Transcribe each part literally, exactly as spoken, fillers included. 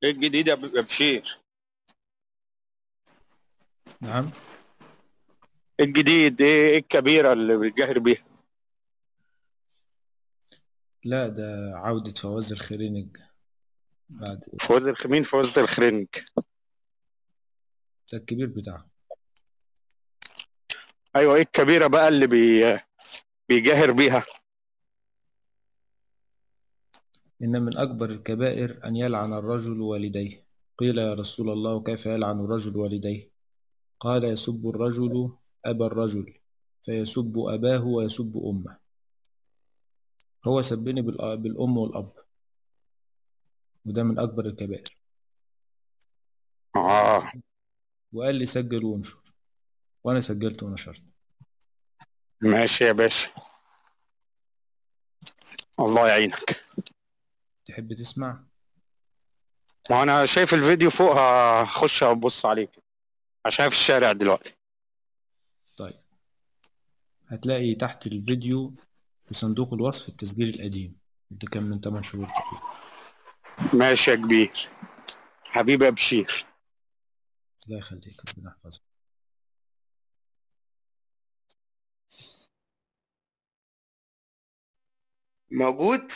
ايه الجديد يا ب- يا بشير؟ نعم. ايه الجديد؟ ايه إيه الكبيرة اللي بتجاهر بيها؟ لا، ده عودة فواز الخرينج بعد. فوز الخمين، فوز الخرنج. ده الكبير بتاعه. ايوه، ايه الكبيرة بقى اللي بي... بيجاهر بيها؟ إن من أكبر الكبائر أن يلعن الرجل والديه. قيل يا رسول الله كيف يلعن الرجل والديه؟ قال يسب الرجل أبا الرجل فيسب أباه ويسب أمه. هو سبني بالأ- بالأم والأب، وده من أكبر الكبائر. اه. وقال لي سجل وانشر، وأنا سجلت ونشرت. ماشي يا باشا، الله يعينك. تحب تسمع؟ ما انا شايف الفيديو فوق، هخش ابص عليه عشان في الشارع دلوقتي. طيب، هتلاقي تحت الفيديو في صندوق الوصف التسجيل القديم اللي كان من ثمانية شهور تقريبا. ماشي يا كبير، حبيبي يا بشير. الله يخليك، ربنا يحفظك. موجود.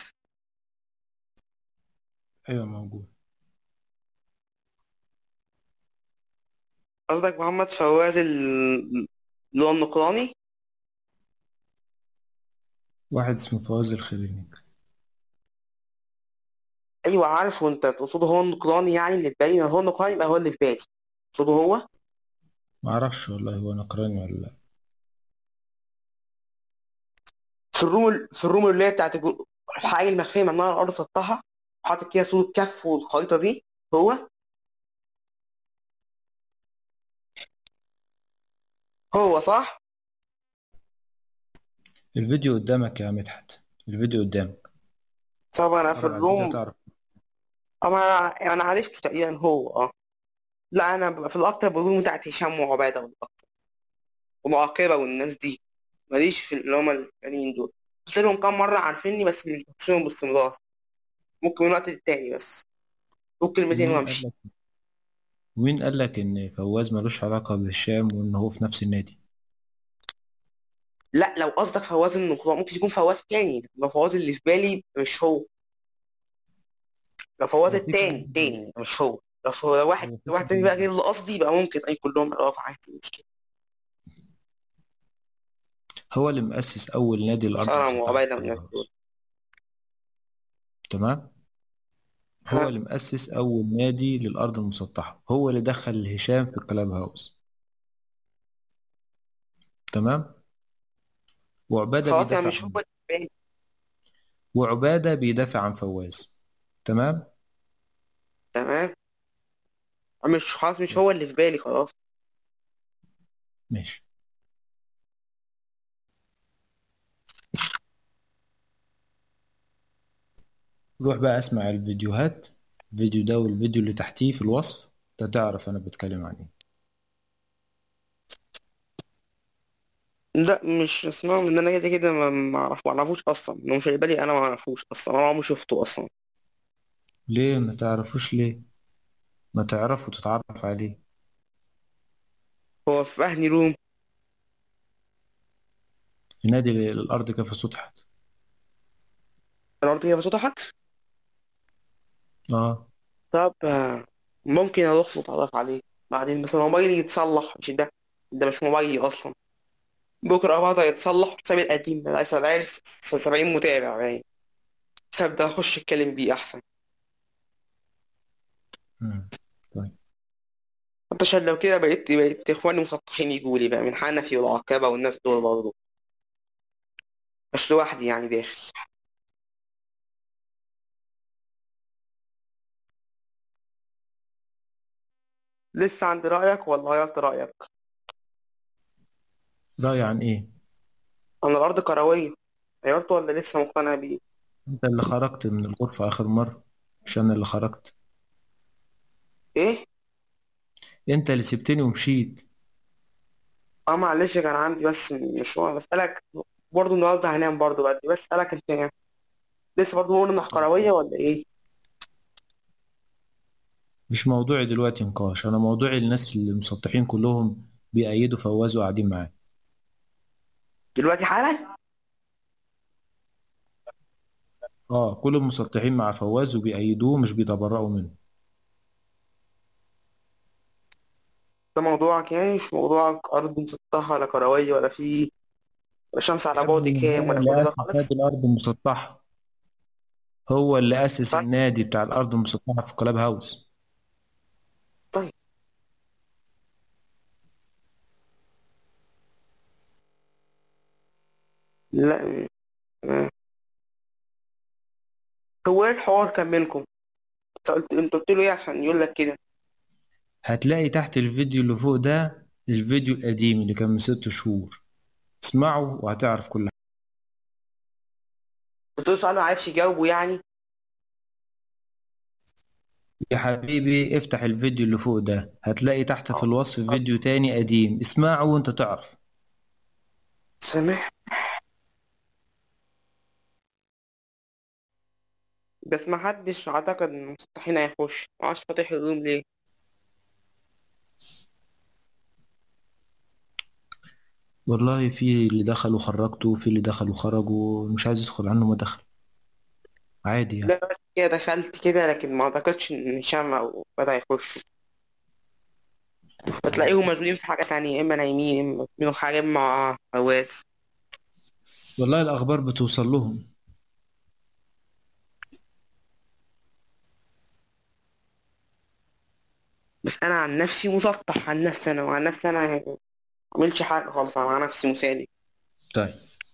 أيوة موجود. قصدك محمد فواز ال- اللي هو النقراني. واحد اسمه فواز الخليلي. ايوه عارفه، انت تقصده هو النقراني يعني اللي في بالي، ما هو النقراني يبقى هو اللي في بالي. تقصده هو. ما اعرفش والله هو نقراني ولا لا. في الروم في الروم اللي هي بتاعت الجو- الحقائق المخفيه ممنوع على الارض سطحها، وحاطط كده صوره كف والخريطه دي. هو هو صح. الفيديو قدامك يا مدحت، الفيديو قدامك. طبعا انا في اتفرج على الفيديو الروم. هتعرف. اما انا انا عرفته تقريبا هو اه. لا انا ببقى في الاكتر بالروم بتاعت هشام وعباده والاكتر ومعاقبه والناس دي. ماليش في اللي هم التانيين دول. قلت لهم كام مره عارفيني بس مش بخشهم باستمرار. ممكن من وقت للتاني بس. قول كلمتين ومين قال وامشي. لك ومين قال لك ان فواز ملوش علاقة بهشام وان هو في نفس النادي؟ لا لو قصدك فواز النقراء ممكن يكون فواز تاني، لو فواز اللي في بالي مش هو. لو فواز هو في التاني كمان التاني مش هو. لو هو لو واحد هو في واحد تاني بقى كمان غير اللي قصدي يبقى ممكن اي كلهم يعرفوا عادي، مش كده. هو اللي مؤسس اول نادي الارض محترم المسطحة في وعباده من كلاب الناس دول. هاوس. تمام. هو ها. اللي مؤسس اول نادي للارض المسطحة، هو اللي دخل هشام في الكلاب هاوس. تمام. وعبادة خلاص يعني بيدافع مش هو عنه. اللي في بالي. وعبادة بيدافع عن فواز. تمام. تمام. مش خلاص مش هو اللي في بالي خلاص. ماشي. روح بقى اسمع الفيديوهات، الفيديو ده والفيديو اللي تحتيه في الوصف، ده تعرف انا بتكلم عن ايه. لا مش اسمعهم ان انا كده كده ما ما اعرف ما اعرفوش اصلا، انه مش اللي بالي، انا ما اعرفوش اصلا، انا عمري شفته اصلا. ليه ما تعرفوش ليه؟ ما تعرف وتتعرف عليه. هو في اهني روم. في نادي الارض كيف سطحت. الارض هي فتحت. اه. طب آه، ممكن اروح اتعرف عليه بعدين، بس أنا موبايلي يتصلح مش ده. ده مش موبايلي اصلا. بكره بقى يتصلح حسابي القديم بقى سبعين سبعين متابع يعني. الحساب ده اخش اتكلم بيه احسن. مم. طيب. حتى عشان لو كده بقيت بقيت اخواني مسطحين يجوا لي بقى من حنفي والعقابه والناس دول برضه. مش لوحدي يعني داخل. لسه عند رايك ولا غيرت رايك؟ رأي عن ايه؟ انا الارض كرويه. غيرت ولا لسه مقتنع بيه؟ انت اللي خرجت من الغرفة اخر مرة، مش انا اللي خرجت. ايه. انت اللي سبتني ومشيت. اه معلش كان عندي بس مشوار بسألك. برضه النهارده هنام برضه بدري بسألك انت. لسه برضه بقول انك طب كرويه ولا ايه؟ مش موضوعي دلوقتي نقاش، أنا موضوعي الناس المسطحين كلهم بيأيدوا فواز وقاعدين معاه. دلوقتي حالا؟ اه، كل المسطحين مع فواز وبيأيدوه، مش بيتبرأوا منه. ده موضوعك يعني، مش موضوعك أرض مسطحة ولا كروية ولا في ولا شمس على يا بعد ابني كام هو ولا اللي كل ده أسس خالص؟ نادي الأرض المسطحة، هو اللي أسس طيب. النادي بتاع الأرض المسطحة في كلاب هاوس. طيب. لا. م- هو ايه الحوار كملكم؟ انت قلت انت قلت له ايه عشان يقول لك كده؟ هتلاقي تحت الفيديو اللي فوق ده الفيديو القديم اللي كان من ست شهور، اسمعه وهتعرف كل حاجة. قلت له سؤال ما عرفش يجاوبه يعني. يا حبيبي افتح الفيديو اللي فوق ده، هتلاقي تحت في اه. الوصف آه، فيديو تاني قديم، اسمعه وانت تعرف. سامح. بس ما حدش اعتقد ان المسطحين هيخش، معرفش فاتح الروم ليه. والله في اللي دخلوا خرجته، وفي اللي دخلوا خرجوا، مش عايز يدخل عنه ما دخل، عادي يعني. لا، كده دخلت كده، لكن ما اعتقدش ان هشام او بدأ يخش. بتلاقيهم مشغولين في حاجة تانية، يا اما نايمين يا اما بيعملوا حاجة مع فواز. والله الأخبار بتوصل لهم. بس انا عن نفسي مسطح، عن نفسي انا وعن نفسي انا ما عملش حاجة خالص، انا مع نفسي مسالي. طيب،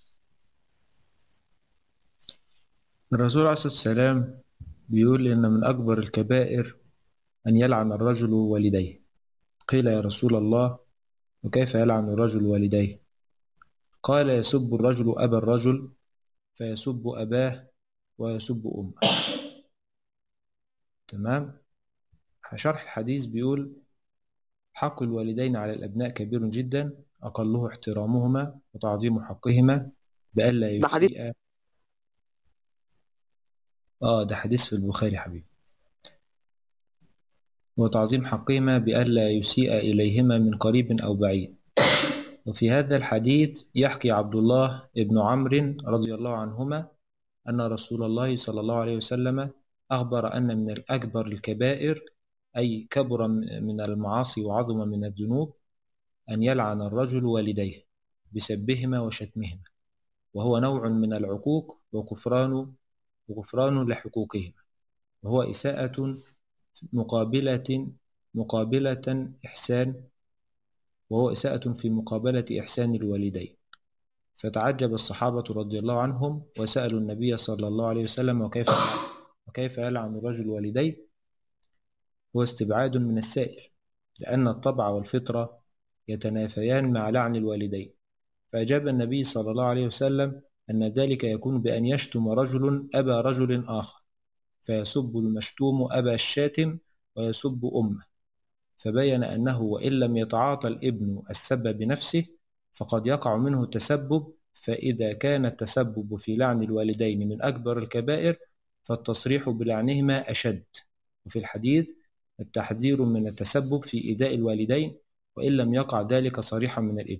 الرسول عليه الصلاة والسلام بيقول إن من أكبر الكبائر أن يلعن الرجل والديه. قيل يا رسول الله وكيف يلعن الرجل والديه؟ قال يسب الرجل أبا الرجل فيسب أباه ويسب أمه. تمام. شرح الحديث بيقول حق الوالدين على الأبناء كبير جدا، أقله احترامهما وتعظيم حقهما بألا ده حديث. يسيء. آه ده حديث في البخاري حبيبي. وتعظيم حقهما بألا يسيء إليهما من قريب أو بعيد. وفي هذا الحديث يحكي عبد الله بن عمرو رضي الله عنهما أن رسول الله صلى الله عليه وسلم أخبر أن من الأكبر الكبائر، أي كبر من المعاصي وعظم من الذنوب، أن يلعن الرجل والديه بسبهما وشتمهما، وهو نوع من العقوق وكفران وكفران لحقوقهما، وهو إساءة مقابلة مقابلة إحسان وهو إساءة في مقابلة إحسان الوالدين. فتعجب الصحابة رضي الله عنهم وسألوا النبي صلى الله عليه وسلم وكيف وكيف يلعن الرجل والديه؟ هو استبعاد من السائل، لأن الطبع والفطرة يتنافيان مع لعن الوالدين. فأجاب النبي صلى الله عليه وسلم أن ذلك يكون بأن يشتم رجل أبا رجل آخر، فيسب المشتوم أبا الشاتم ويسب أمه، فبين أنه وإن لم يتعاطى الابن السب بنفسه فقد يقع منه التسبب، فإذا كان التسبب في لعن الوالدين من أكبر الكبائر فالتصريح بلعنهما أشد. وفي الحديث التحذير من التسبب في إيذاء الوالدين وإن لم يقع ذلك صريحا من الابن.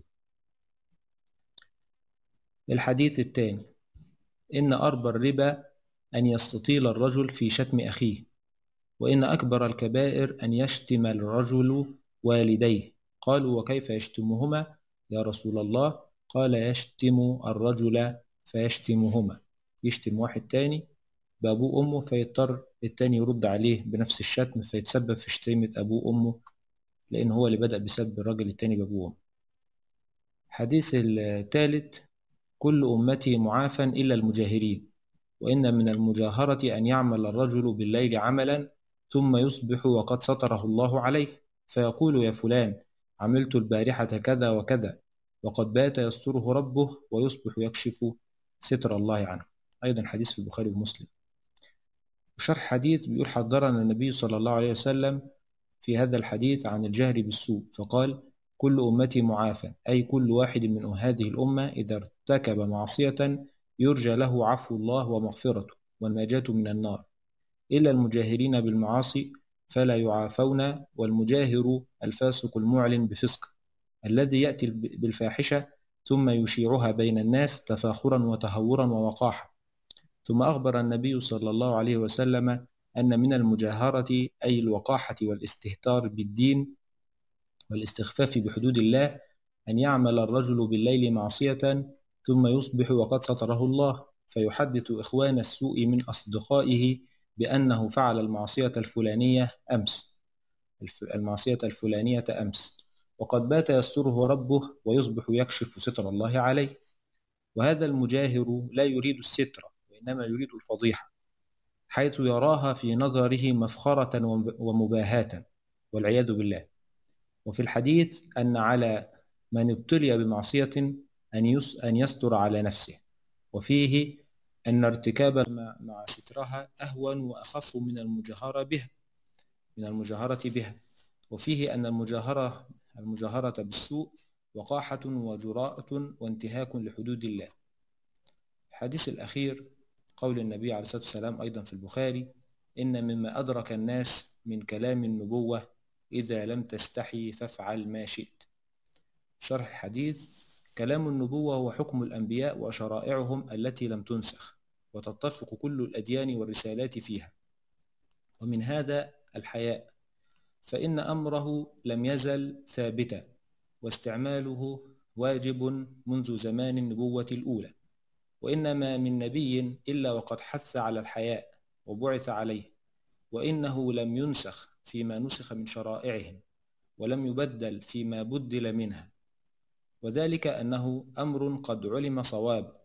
الحديث الثاني: إن أربى الربا أن يستطيل الرجل في شتم أخيه، وإن أكبر الكبائر أن يشتم الرجل والديه. قالوا وكيف يشتمهما يا رسول الله؟ قال يشتم الرجل فيشتمهما، يشتم واحد تاني بأبوه وأمه فيضطر التاني يرد عليه بنفس الشتم فيتسبب في شتيمة أبوه وأمه، لأن هو اللي بدأ بسب الراجل التاني بأبوه وأمه. الحديث الثالث: كل أمتي معافى إلا المجاهرين، وإن من المجاهرة أن يعمل الرجل بالليل عملا ثم يصبح وقد ستره الله عليه، فيقول يا فلان عملت البارحة كذا وكذا، وقد بات يستره ربه ويصبح يكشف ستر الله عنه. أيضا حديث في البخاري ومسلم. وشرح حديث بيقول حذرنا النبي صلى الله عليه وسلم في هذا الحديث عن الجهر بالسوء، فقال كل أمتي معافى، أي كل واحد من هذه الأمة إذا ارتكب معصية يرجى له عفو الله ومغفرته والنجاة من النار، إلا المجاهرين بالمعاصي فلا يعافون، والمجاهر الفاسق المعلن بفسق الذي يأتي بالفاحشة ثم يشيعها بين الناس تفاخرا وتهورا ووقاحة. ثم أخبر النبي صلى الله عليه وسلم أن من المجاهرة أي الوقاحة والاستهتار بالدين والاستخفاف بحدود الله أن يعمل الرجل بالليل معصية ثم يصبح وقد ستره الله، فيحدث إخوان السوء من أصدقائه بأنه فعل المعصية الفلانية أمس المعصية الفلانية أمس وقد بات يستره ربه، ويصبح يكشف ستر الله عليه. وهذا المجاهر لا يريد الستر، وإنما يريد الفضيحة، حيث يراها في نظره مفخرة ومباهاة والعياذ بالله. وفي الحديث أن على من ابتلي بمعصية أن يستر على نفسه، وفيه أن ارتكاب مع سترها أهون وأخف من المجاهرة بها من المجاهرة بها وفيه أن المجاهرة المجاهرة بالسوء وقاحة وجراءة وانتهاك لحدود الله. الحديث الأخير قول النبي عليه الصلاة والسلام أيضا في البخاري: إن مما أدرك الناس من كلام النبوة إذا لم تستحي فافعل ما شئت. شرح الحديث: كلام النبوة هو حكم الأنبياء وشرائعهم التي لم تنسخ وتتفق كل الأديان والرسالات فيها، ومن هذا الحياء، فإن أمره لم يزل ثابتا، واستعماله واجب منذ زمان النبوة الأولى، وإنما من نبي إلا وقد حث على الحياء وبعث عليه، وإنه لم ينسخ فيما نسخ من شرائعهم، ولم يبدل فيما بدل منها، وذلك أنه أمر قد علم صواب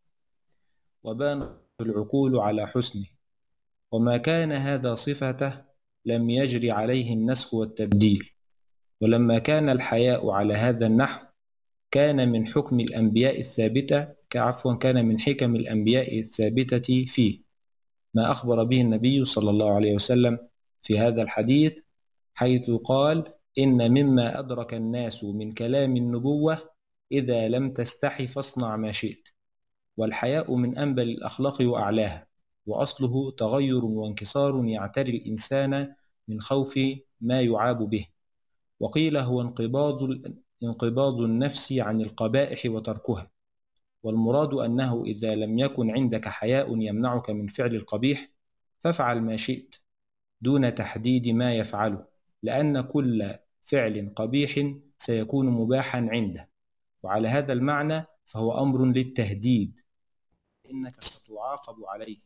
وبان العقول على حسنه، وما كان هذا صفته لم يجري عليه النسخ والتبديل. ولما كان الحياء على هذا النحو كان من حكم الأنبياء الثابتة كعفوا كان من حكم الأنبياء الثابتة فيه ما أخبر به النبي صلى الله عليه وسلم في هذا الحديث، حيث قال: إن مما أدرك الناس من كلام النبوة إذا لم تستحي فاصنع ما شئت. والحياء من أنبل الأخلاق وأعلاها، وأصله تغير وانكسار يعتري الإنسان من خوف ما يعاب به. وقيل هو انقباض انقباض النفس عن القبائح وتركها، والمراد أنه إذا لم يكن عندك حياء يمنعك من فعل القبيح فافعل ما شئت دون تحديد ما يفعله، لأن كل فعل قبيح سيكون مباحا عنده، وعلى هذا المعنى فهو أمر للتهديد إنك ستعاقب عليه.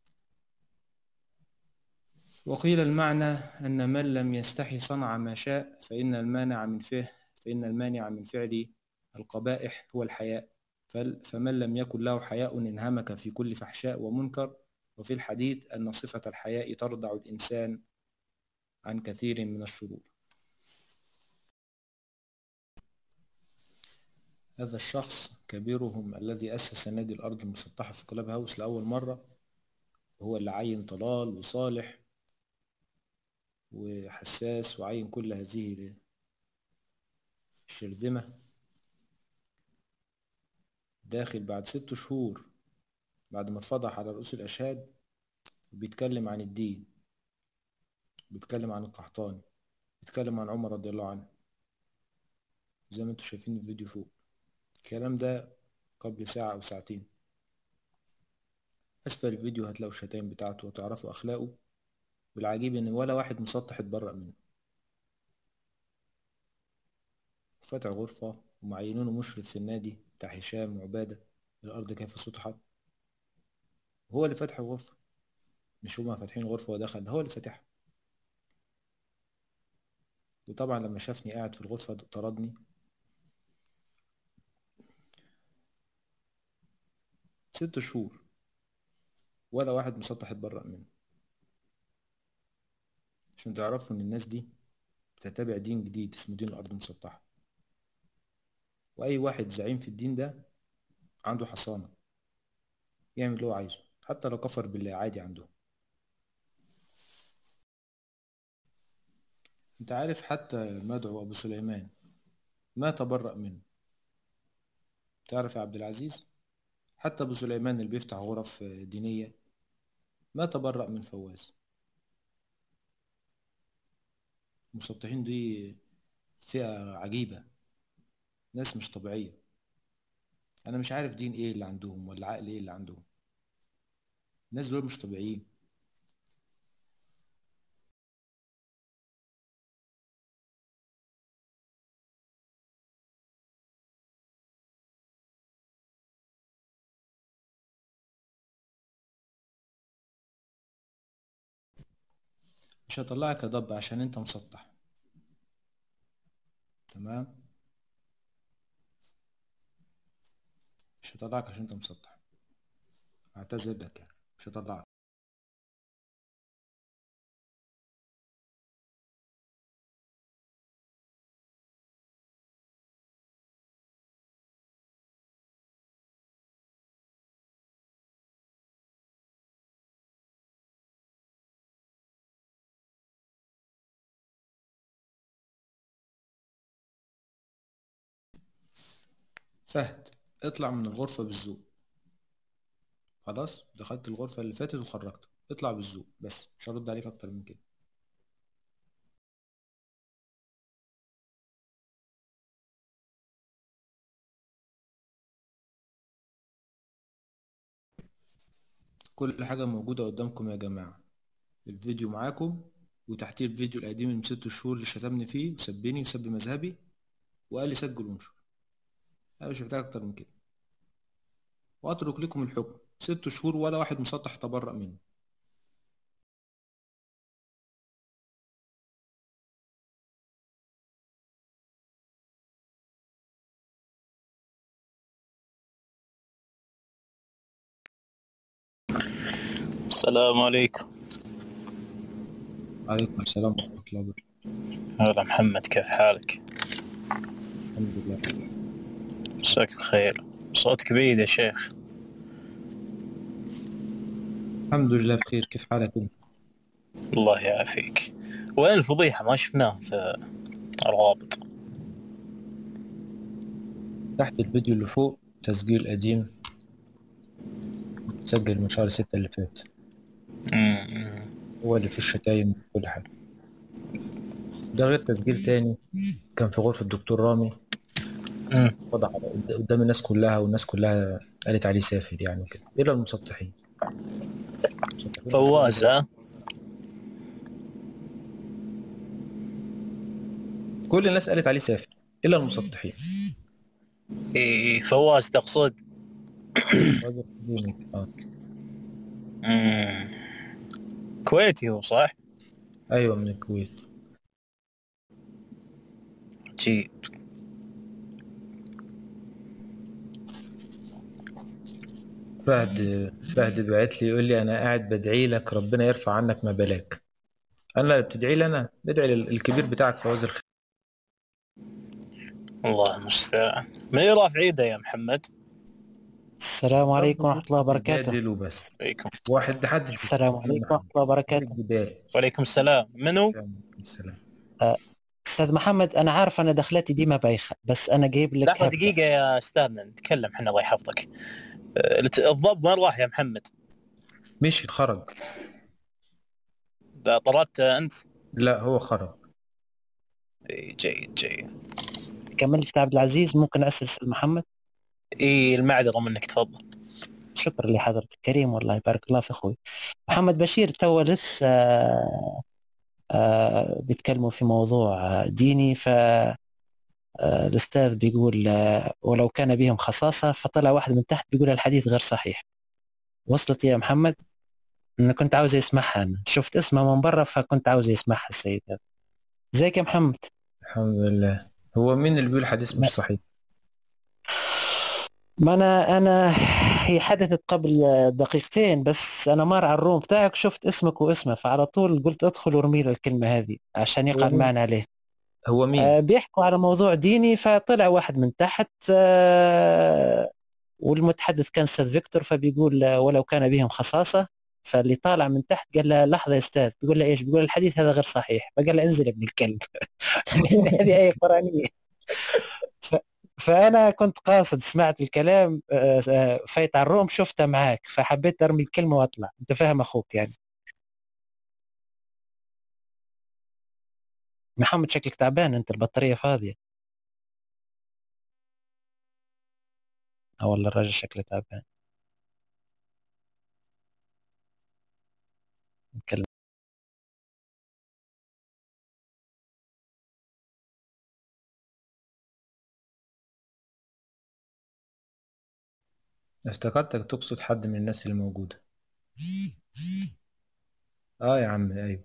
وقيل المعنى أن من لم يستحي صنع ما شاء، فإن المانع من فعل فإن المانع من فعل القبائح هو الحياء، فمن لم يكن له حياء انهمك في كل فحشاء ومنكر. وفي الحديث أن صفة الحياء تردع الإنسان عن كثير من الشرور. هذا الشخص كبيرهم الذي أسس نادي الأرض المسطحة في كلاب هاوس لأول مرة، وهو اللي عين طلال وصالح وحساس وعين كل هذه الشرذمة، داخل بعد ست شهور بعد ما اتفضح على رؤوس الأشهاد بيتكلم عن الدين، بيتكلم عن القحطاني، بيتكلم عن عمر رضي الله عنه زي ما انتوا شايفين الفيديو فوق. الكلام ده قبل ساعة أو ساعتين. أسفل الفيديو هتلاقوا الشتايم بتاعته وتعرفوا أخلاقه، والعجيب إن ولا واحد مسطح اتبرأ منه. فاتح غرفة ومعينونه مشرف في النادي بتاع هشام وعبادة الأرض كيف سطحت، هو اللي فاتح الغرفة، مش هما فاتحين غرفة ودخل، ده هو اللي فاتحها. وطبعا لما شافني قاعد في الغرفة طردني. ست شهور ولا واحد مسطح اتبرأ منه، عشان تعرفوا ان الناس دي بتتبع دين جديد اسمه دين الأرض المسطحة، وأي واحد زعيم في الدين ده عنده حصانة يعمل اللي هو عايزه، حتى لو كفر بالله عادي عنده. انت عارف حتى المدعو أبو سليمان ما تبرأ منه. تعرف يا عبد العزيز، حتى أبو سليمان اللي بيفتح غرف دينية ما تبرأ من فواز. المسطحين دي فئة عجيبة، ناس مش طبيعية. انا مش عارف دين ايه اللي عندهم ولا عقل ايه اللي عندهم. الناس دول مش طبيعيين. مش هطلعك يا ضب عشان انت مسطح. تمام. مش هطلعك عشان انت مسطح. اعتذر لك يعني، مش هطلعك. فهد، اطلع من الغرفة بالذوق. خلاص دخلت الغرفة اللي فاتت وخرجت، اطلع بالذوق بس، مش هرد عليك اكتر من كده. كل حاجة موجودة قدامكم يا جماعة. الفيديو معاكم، وتحتيه الفيديو القديم من ست شهور اللي شتمني فيه وسبني وسب مذهبي وقال لي سجل وانشر. انا مش محتاج اكتر من كده، واترك لكم الحكم. ست شهور ولا واحد مسطح تبرأ منه. السلام عليكم. عليكم السلام ورحمة الله وبركاته. هلا محمد، كيف حالك؟ الحمد لله. مساك الخير. صوتك بعيد يا شيخ. الحمد لله بخير، كيف حالك انت؟ الله يعافيك. وين الفضيحة؟ ما شفناه في الرابط. تحت الفيديو اللي فوق تسجيل قديم متسجل من شهر ستة اللي فات، مم. هو اللي فيه الشتايم وكل حاجة. ده غير تسجيل تاني كان في غرفة الدكتور رامي، مم. وضع على- قدام الناس كلها، والناس كلها قالت عليه سافل يعني كده، إلا المسطحين. المسطحين فواز ها؟ كل الناس قالت عليه سافل إلا المسطحين. إيه فواز تقصد؟ راجل حزين. اه مم. كويتي هو صح؟ أيوة من الكويت. جيب. فهد فهد بعت لي يقول لي أنا قاعد بدعي لك ربنا يرفع عنك ما بلاك. أنا لا بتدعي لي، أنا بدعي للكبير بتاعك فواز الخير. الله المستعان. من اللي رافع ايده يا محمد؟ السلام عليكم ورحمة الله وبركاته. جادل وبس. عليكم واحد حد السلام عليكم ورحمة الله وبركاته. الجبال. وعليكم السلام. منو؟ السلام. آه، أستاذ محمد، أنا عارف أنا دخلتي ديما بايخة، بس أنا جايب لك لحظة هبدة. دقيقة يا استاذنا نتكلم حنا، الله يحفظك. أه، الضب وين راح يا محمد؟ مشي خرج. ده طردت انت؟ لا هو خرج. إيه، جيد جيد. كملت عبد العزيز، ممكن أسأل أستاذ محمد؟ ايه المعذرة منك، تفضل. شكرا لحضرتك الكريم، والله يبارك الله في أخوي محمد بشير. تو لسه آه، آه، بيتكلموا في موضوع آه، ديني، فالأستاذ بيقول آه، ولو كان بهم خصاصة، فطلع واحد من تحت بيقول الحديث غير صحيح. وصلت يا محمد؟ أنا كنت عاوز يسمعها، أنا شفت اسمها من برا فكنت عاوز يسمعها السيد هذا. ازيك يا محمد؟ الحمد لله. هو مين اللي بيقول حديث مش صحيح؟ ما انا انا هي حدثت قبل دقيقتين بس، انا مار على الروم بتاعك شفت اسمك واسمه، فعلى طول قلت ادخل وارمي له الكلمه هذه عشان يقع هو مين؟ المعنى عليه. هو مين؟ آه بيحكوا على موضوع ديني، فطلع واحد من تحت آه والمتحدث كان استاذ فيكتور، فبيقول آه ولو كان بهم خصاصه. فاللي طالع من تحت قال له لحظه يا استاذ، بيقول له ايش؟ بيقول الحديث هذا غير صحيح. فقال له انزل يا ابن الكلب. هذه ايه قرانيه. ف... فأنا كنت قاصد، سمعت الكلام آه، آه، فايت على الروم شفتها معاك، فحبيت أرمي الكلمة وأطلع. أنت فاهم أخوك يعني. محمد شكلك تعبان، انت البطارية فاضية. او والله الراجل شكله تعبان. نتكلم. افتكرتك تقصد حد من الناس اللي موجودة. اه يا عم ايوه،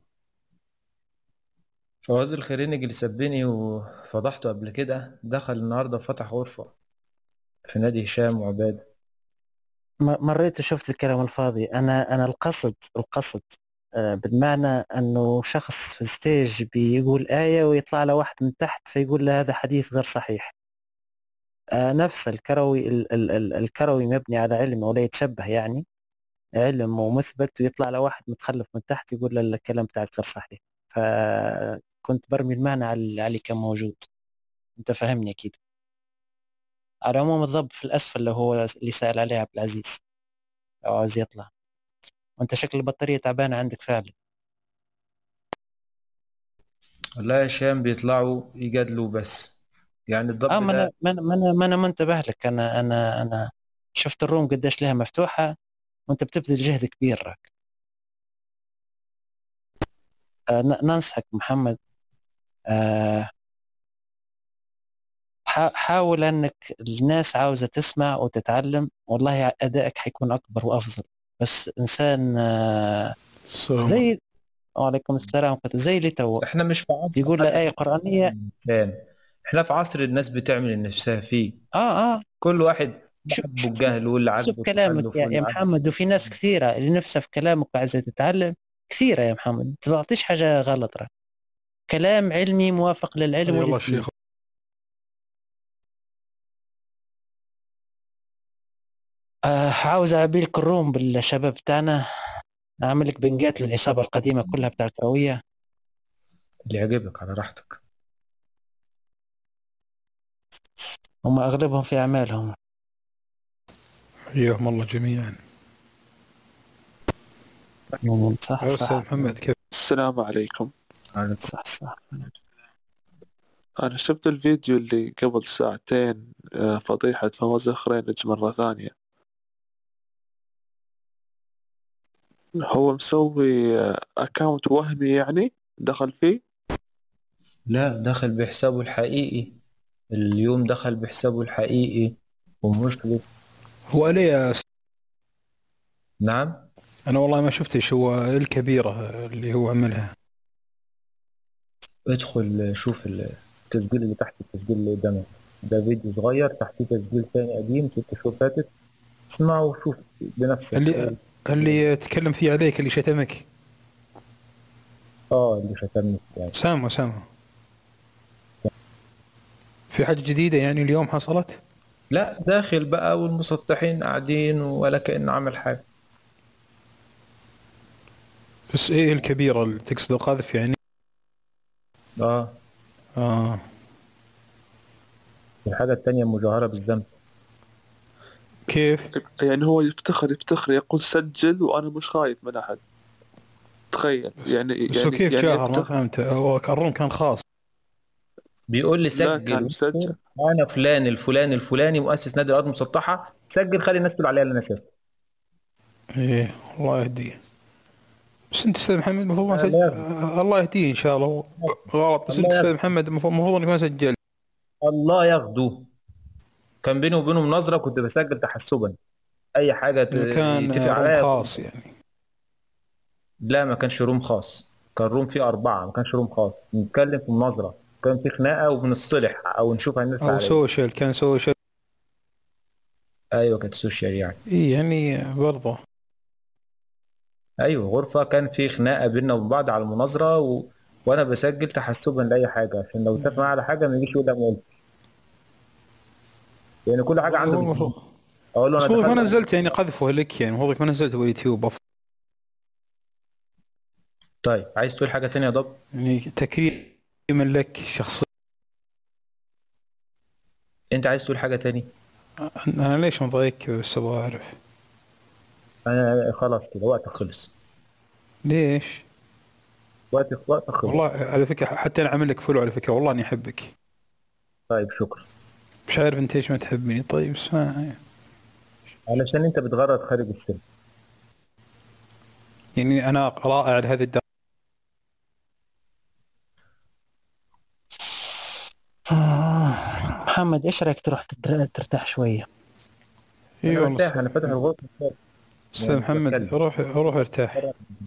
فواز الخيريني اللي سبني وفضحته قبل كده دخل النهارده فتح غرفة في نادي هشام وعباد. م- مريت وشفت الكلام الفاضي. انا انا القصد القصد آه، بالمعنى انه شخص في الستيج بيقول آية ويطلع له واحد من تحت فيقول له هذا حديث غير صحيح. آه، نفس الكروي ال- ال- ال- الكروي مبني على علم ولا يتشبه، يعني علم ومثبت، ويطلع له واحد متخلف من تحت يقول له الكلام بتاعك غير صحيح. فكنت برمي المعنى على على اللي كان موجود. انت فاهمني اكيد. على العموم الضب في الاسفل اللي هو اللي سأل عليه عبد العزيز، او عاوز يطلع. وانت شكل البطارية تعبانة عندك فعلا. والله هشام بيطلعوا يجادلوا بس، يعني اه، الضب ما انا ده. ما انا ما انا ما أنا منتبه لك. انا انا انا شفت الروم قديش لها مفتوحة، وانت بتبذل جهد كبير راك. آه ن- ننصحك محمد، آه حا- حاول انك الناس عاوزة تسمع وتتعلم، والله ادائك حيكون اكبر وافضل. بس انسان آه السلام زي، وعليكم السلام ورحمة الله، زي اللي تو احنا مش في عصر يقول له حد آية قرآنية. تاني، احنا في عصر الناس بتعمل اللي نفسها فيه. اه اه كل واحد اللي شوف عاجبه شوف الجهل واللي شوف عاجبه كلامك التخلف يا واللي يا عاجبه. محمد، وفي ناس كثيرة اللي نفسها في كلامك وعايزة تتعلم كثيرة يا محمد. ما تعطيش حاجة غلط راك. كلام علمي موافق للعلم يلا وللدين. الشيخ. آه عاوز أبيلك الروم بالشباب بتاعنا، أعمل لك بنجات للعصابة القديمة كلها بتاع الكروية. اللي يعجبك على راحتك. هم أغلبهم في أعمالهم. حياهم الله جميعا. مم، صح يا أستاذ صح محمد كيف؟ السلام عليكم. عليكم. صح صح. أنا شفت الفيديو اللي قبل ساعتين، آه، فضيحة فواز الخرينج مرة ثانية. هو مسوي أكاونت وهمي يعني دخل فيه. لا، دخل بحسابه الحقيقي. اليوم دخل بحسابه الحقيقي ومشكلة. هو عليه يا أستاذ؟ نعم. أنا والله ما شفتش. هو الكبيرة اللي هو عملها. ادخل شوف التسجيل اللي تحت التسجيل اللي قدامك ده، فيديو صغير تحتيه تسجيل تاني قديم ست شهور فاتت. اسمعه وشوف بنفسك. اللي اللي تكلم فيه عليك، اللي شتمك. اه اللي شتمني يعني. سامة سامة. في حاجة جديدة يعني اليوم حصلت؟ لا، داخل بقى والمسطحين قاعدين ولا كأنه عمل حاجة. بس إيه الكبيرة اللي تقصد القذف يعني؟ اه. آه. الحاجة التانية مجاهرة بالذنب. كيف؟ يعني هو يفتخر يفتخر يقول سجل وأنا مش خايف من أحد. تخيل يعني. بس هو يعني كيف يعني جاهر؟ ما يفتخر. فهمت. هو الروم كان خاص. بيقول لي لا كان سجل مسجل. انا فلان الفلاني الفلاني مؤسس نادي الارض المسطحه، سجل خلي الناس تقول عليها اللي انا سافر. إيه الله يهديه. بس أنت أستاذ محمد المفروض ما سجل. الله يغفر. آه الله يهديه إن شاء الله. غلط. بس أنت الله أستاذ يغفر. محمد المفروض المفروض إنك ما سجل. الله ياخده. كان بيني وبينه مناظره كنت بسجل تحسبا، اي حاجه ت- كان يتفق روم عليها. خاص يعني. لا ما كانش روم خاص، كان روم فيه اربعه، ما كانش روم خاص. نتكلم في مناظره، كان في خناقه وبنصطلح او نشوف هنرسى أو على ايه. سوشيال، كان سوشيال. ايوه كانت سوشيال يعني. إيه يعني برضه. ايوه غرفه كان في خناقه بيننا وبين بعض على المناظره و... وانا بسجل تحسبا لاي حاجه عشان لو اتفق معايا على حاجه ما يجيش يقول لي ما قلت. يعني كل حاجه عنده هو بتجيب. المفروض اقول له بس انا المفروض ما دخلت. نزلت يعني قذفه لك، يعني المفروض ما نزلته باليوتيوب أفضل. طيب عايز تقول حاجه ثانيه يا ضب؟ يعني تكريما لك شخصيا. انت عايز تقول حاجه ثاني؟ أنا ليش مضايقك بس أبغى أعرف انا خلاص كده وقتك خلص. ليش؟ وقت وقت خلص. والله على فكرة حتى أنا عامل لك فولو على فكرة، والله إني أحبك. طيب شكرا. مش عارف أنت إيش ما تحبني. طيب اسمع، علشان انت بتغرد خارج السن. يعني أنا رائع لهذه الدرجة. آه، محمد ايش رايك تروح تتر- ترتاح شويه؟ إي انا والله مرتاح، أستاذ انا فاتح الغرفه. أستاذ يعني محمد، بتكلم. روح روح ارتاح.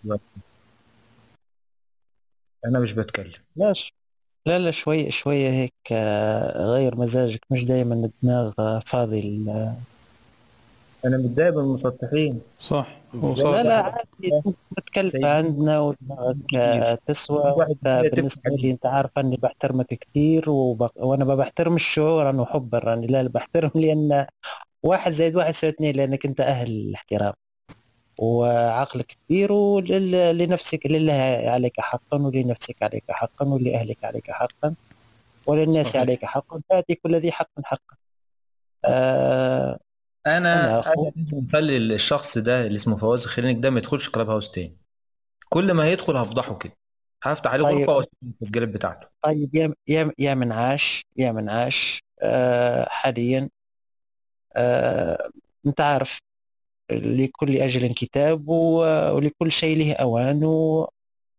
انا مش بتكلم. لا ش- لا لا شويه شويه هيك، آه، غير مزاجك، مش دائما الدماغ آه، فاضي ال- انا متضايق من المسطحين. صح، هو ازاي لا صادق. لا واحد عادي، انت متكلفة سيد عندنا ودماغك كبير، آه، تسوى، واحد وانت تفتح بالنسبة عليه. لي انت عارف اني بحترمك كثير، وب... وانا ما بحترمش شعورا وحبا، يعني لا بحترم لان واحد زائد واحد يساوي اثنين، لانك انت اهل الاحترام وعقلك كبير، ولنفسك لله عليك حقا، ولنفسك عليك حقا، ولأهلك عليك حقا، وللناس صحيح. عليك حقا، فآتي كل ذي حق حقا. آه انا انا انا اخو لازم اخلي الشخص ده اللي اسمه فواز خلينك ده ما يدخلش كلاب هاوس تاني. كل ما هيدخل هفضحه كده، هفتح عليه طيب غرفه واشوف التسجيلات بتاعته. طيب يا يا يا منعاش يا منعاش آه حاليا، آه انت عارف لكل اجل كتاب، و- ولكل شيء له اوان، وانا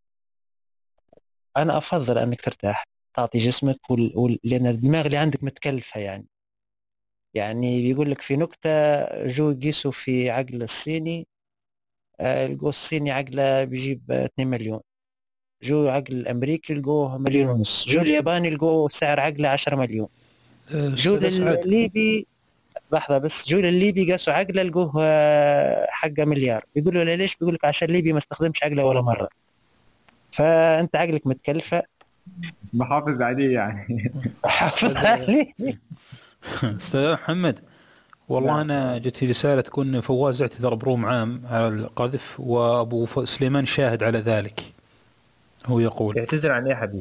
افضل انك ترتاح، تعطي جسمك وال... وال... لان الدماغ اللي عندك متكلفه يعني. يعني بيقول لك في نكته، جو يقيسوا في عقل الصيني، آه الجو الصيني عقله بيجيب آه، اثنين مليون، جو عقل الامريكي لقوه مليون ونص، جو الياباني لقوه سعر عقله عشرة مليون، جو أستاذ أسعد، الليبي لحظة بس، جو الليبي قاسوا عقله لقوه آه، حقه مليار، بيقولوا له ليش؟ بيقول لك عشان الليبي ما استخدمش عقله ولا مرة، فأنت عقلك متكلفة. محافظ عليه يعني. حافظ عليه. أستاذ محمد، والله نعم. أنا جتني رسالة تكون إن فواز اعتذر بروم عام على القذف، وأبو ف- سليمان شاهد على ذلك. هو يقول اعتذر عن ايه يا حبيبي؟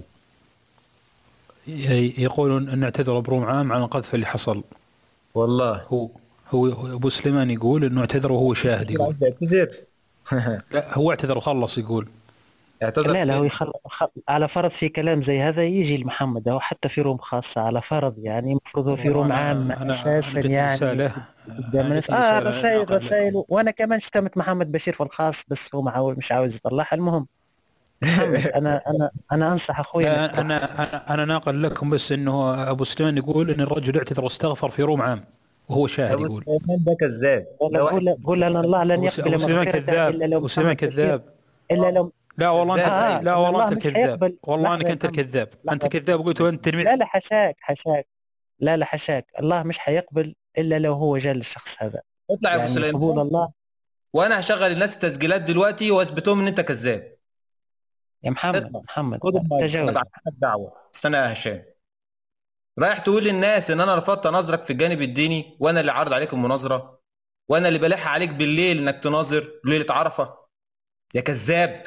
ي- يقول أن اعتذر بروم عام عن القذف اللي حصل. والله هو هو هو- أبو سليمان يقول إنه اعتذر وهو شاهد. اعتذر، يقول عايز اعتذر. لا، هو اعتذر وخلص. يقول اعتذر لا لا هو فين؟ يخل... خل... على فرض في كلام زي هذا يجي لمحمد، أو حتى في روم خاصة، على فرض يعني المفروض هو في والله روم عام أنا أنا أنا أساسا جتني يعني رسالة قدام أنا الناس، جتني آه رسالة رسائل ناقل لكم. رسائل، وأنا كمان شتمت محمد بشير في الخاص، بس هو معاول مش عاوز يطلعها. المهم محمد، أنا أنا أنا أنصح أخوي إنك لا، تروح. أنا أنا أنا ناقل لكم، بس إنه أبو سليمان يقول إن الرجل اعتذر واستغفر في روم عام وهو شاهد. ابو يقول سليمان ده كذاب، ولا ده واحد قول قول ان الله لن أبو س- أبو يقبل سليمان مغفرته الا كذاب. لو أبو سليمان محمد بشير، كذاب. الا لو لا والله أنت اه, كذاب الك... آه ايوه. لا ان والله الله أنت مش الكذاب. حيقبل. والله لحظه أنك يا أنت محمد، الكذاب. أنت لحظه. كذاب وقلت وأنت ترمي. لا لا حشاك حشاك، لا لا حشاك، الله مش حيقبل الا لو هو جاء للشخص هذا، اطلع يا ابو يعني قبول سليمان، الله. وانا هشغل الناس التسجيلات دلوقتي واثبت لهم ان انت كذاب. يا محمد اطلع، محمد خد المايك، انا تجاوز. بعت لك دعوه. استنى يا هشام، رايح تقول للناس ان انا رفضت اناظرك في الجانب الديني، وانا اللي عارض عليك المناظره، وانا اللي بلح عليك بالليل انك تناظر ليله عرفه. يا كذاب.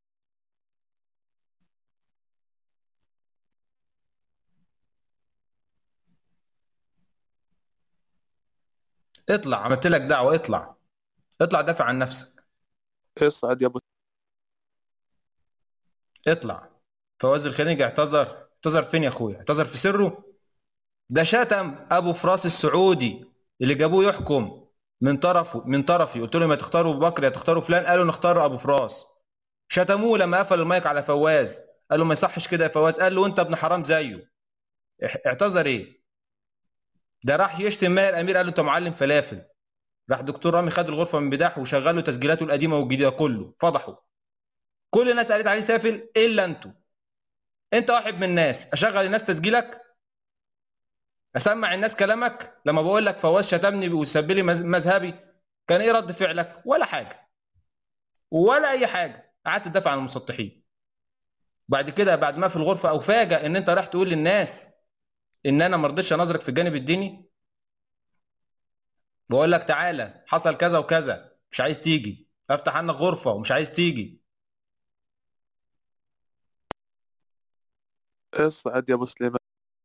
اطلع، عملت لك دعوه، اطلع اطلع دافع عن نفسك. اصعد يا ابو. اطلع. فواز الخليجي اعتذر. اعتذر فين يا اخويا؟ اعتذر في سره؟ ده شتم ابو فراس السعودي اللي جابوه يحكم من طرفه من طرفي. قلت لهم يا تختاروا ابو بكر يا تختاروا فلان، قالوا نختار ابو فراس. شتموه لما قفل المايك على فواز، قالوا ما يصحش كده يا فواز، قال له انت ابن حرام زيه. اعتذر ايه؟ ده راح يشتم ماهر امير، قال له انت معلم فلافل. راح دكتور رامي خد الغرفه من بداح وشغل له تسجيلاته القديمه والجديده كله، فضحه. كل الناس قالت عليه سافل الا انتوا. انت واحد من الناس، اشغل الناس تسجيلك؟ اسمع الناس كلامك؟ لما بقول لك فواز شتمني وسب لي مذهبي كان ايه رد فعلك؟ ولا حاجه ولا اي حاجه، قعدت تدافع عن المسطحين. بعد كده بعد ما في الغرفه او فاجئ ان انت راح تقول للناس ان انا ما رضيتش اناظرك في الجانب الديني. بقول لك تعالى حصل كذا وكذا، مش عايز تيجي، افتح عنك غرفه ومش عايز تيجي. اصعد يا ابو سليمان.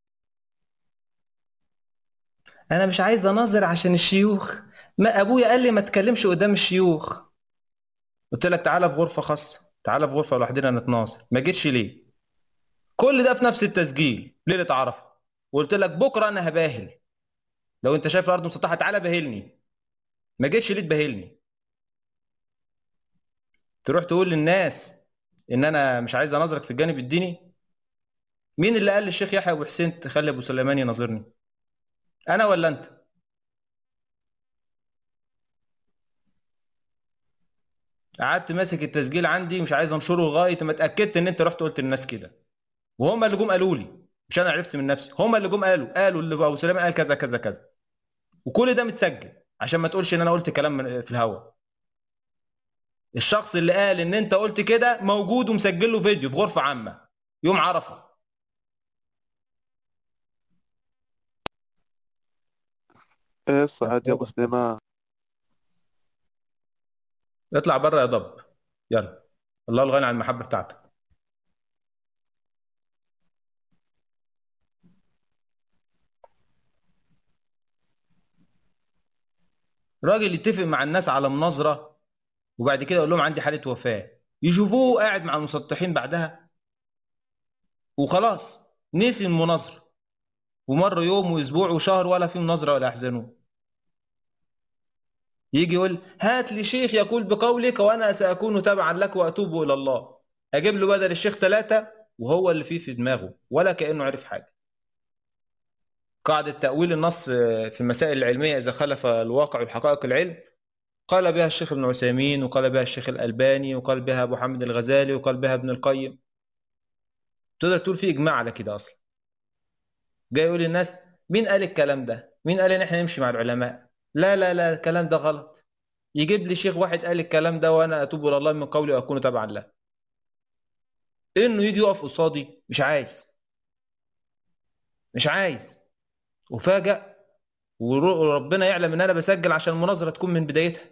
انا مش عايز اناظر عشان الشيوخ، ما ابويا قال لي ما تكلمش قدام الشيوخ. قلت لك تعالى في غرفه خاصه تعالى في غرفه لوحدنا نتناصر، ما جيتش ليه؟ كل ده في نفس التسجيل ليله عرفه، وقلت لك بكره انا هباهل، لو انت شايف الارض مسطحه تعالى باهلني، ما جيتش ليه تباهلني؟ تروح تقول للناس ان انا مش عايز اناظرك في الجانب الديني؟ مين اللي قال للشيخ يحيى ابو حسين تخلي ابو سليمان يناظرني؟ انا ولا انت؟ قعدت ماسك التسجيل عندي مش عايز انشره لغايه ما اتاكدت ان انت رحت قلت للناس كده، وهم اللي جم قالوا لي، مش انا عرفت من نفسي، هم اللي جم قالوا قالوا اللي ابو سليمان قال كذا كذا كذا، وكل ده متسجل عشان ما تقولش ان انا قلت كلام من- في الهوا. الشخص اللي قال ان انت قلت كده موجود ومسجل له فيديو في غرفه عامه يوم عرفه. ايه الصعد يا ابو سليمان؟ اطلع بره يا ضب، يلا، الله الغني عن المحبه بتاعتك. راجل يتفق مع الناس على مناظره وبعد كده يقول لهم عندي حاله وفاه، يشوفوه قاعد مع المسطحين بعدها وخلاص نسي المناظره، ومر يوم واسبوع وشهر ولا في مناظره ولا احزنوه. يجي يقول هات لي شيخ يقول بقولك وانا ساكون تبعا لك واتوب الى الله، اجيب له بدل الشيخ ثلاثه وهو اللي فيه في دماغه ولا كانه عرف حاجه. قاعده تاويل النص في المسائل العلميه اذا خالف الواقع والحقائق العلم قال بها الشيخ ابن عثيمين، وقال بها الشيخ الالباني، وقال بها ابو حامد الغزالي، وقال بها ابن القيم. تقدر تقول في اجماع على كده اصلا. جاي يقول للناس مين قال الكلام ده؟ مين قال ان احنا نمشي مع العلماء؟ لا لا لا الكلام ده غلط. يجيب لي شيخ واحد قال الكلام ده وانا اتوب الى الله من قولي واكون تبعا له. انه يجي يقف قصادي مش عايز، مش عايز، وفاجأ وربنا يعلم ان انا بسجل عشان المناظره تكون من بدايتها،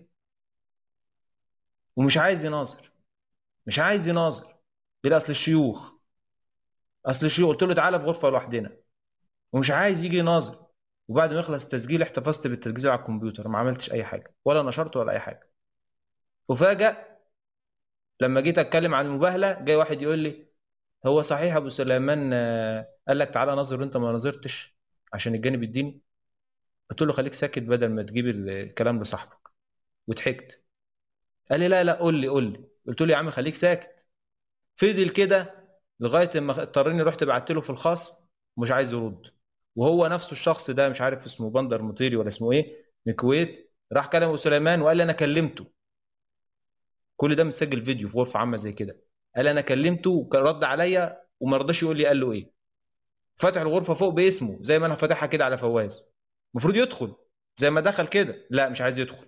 ومش عايز يناظر، مش عايز يناظر. يقول اصل الشيوخ، اصل الشيوخ. قلت له تعالى في غرفه لوحدنا، ومش عايز يجي يناظر. وبعد ما يخلص التسجيل احتفظت بالتسجيل على الكمبيوتر، ما عملتش اي حاجه ولا نشرته ولا اي حاجه. وفاجأ لما جيت اتكلم عن المباهله جاي واحد يقول لي هو صحيح ابو سليمان آه، قال لك تعالى ناظر وانت ما ناظرتش عشان الجانب الديني؟ قلت له خليك ساكت بدل ما تجيب الكلام لصاحبك، وضحكت. قال لي لا لا قول لي قول لي. قلت له يا عم خليك ساكت. فضل كده لغايه ما اضطرني رحت بعت له في الخاص ومش عايز يرد. وهو نفسه الشخص ده مش عارف اسمه بندر مطيري ولا اسمه ايه من الكويت، راح كلم ابو سليمان وقال لي انا كلمته. كل ده متسجل فيديو في غرفه عامه زي كده. قال انا كلمته ورد عليا وما رضاش يقول لي قال له ايه. فتح الغرفه فوق باسمه زي ما انا فاتحها كده على فواز، المفروض يدخل زي ما دخل كده، لا مش عايز يدخل.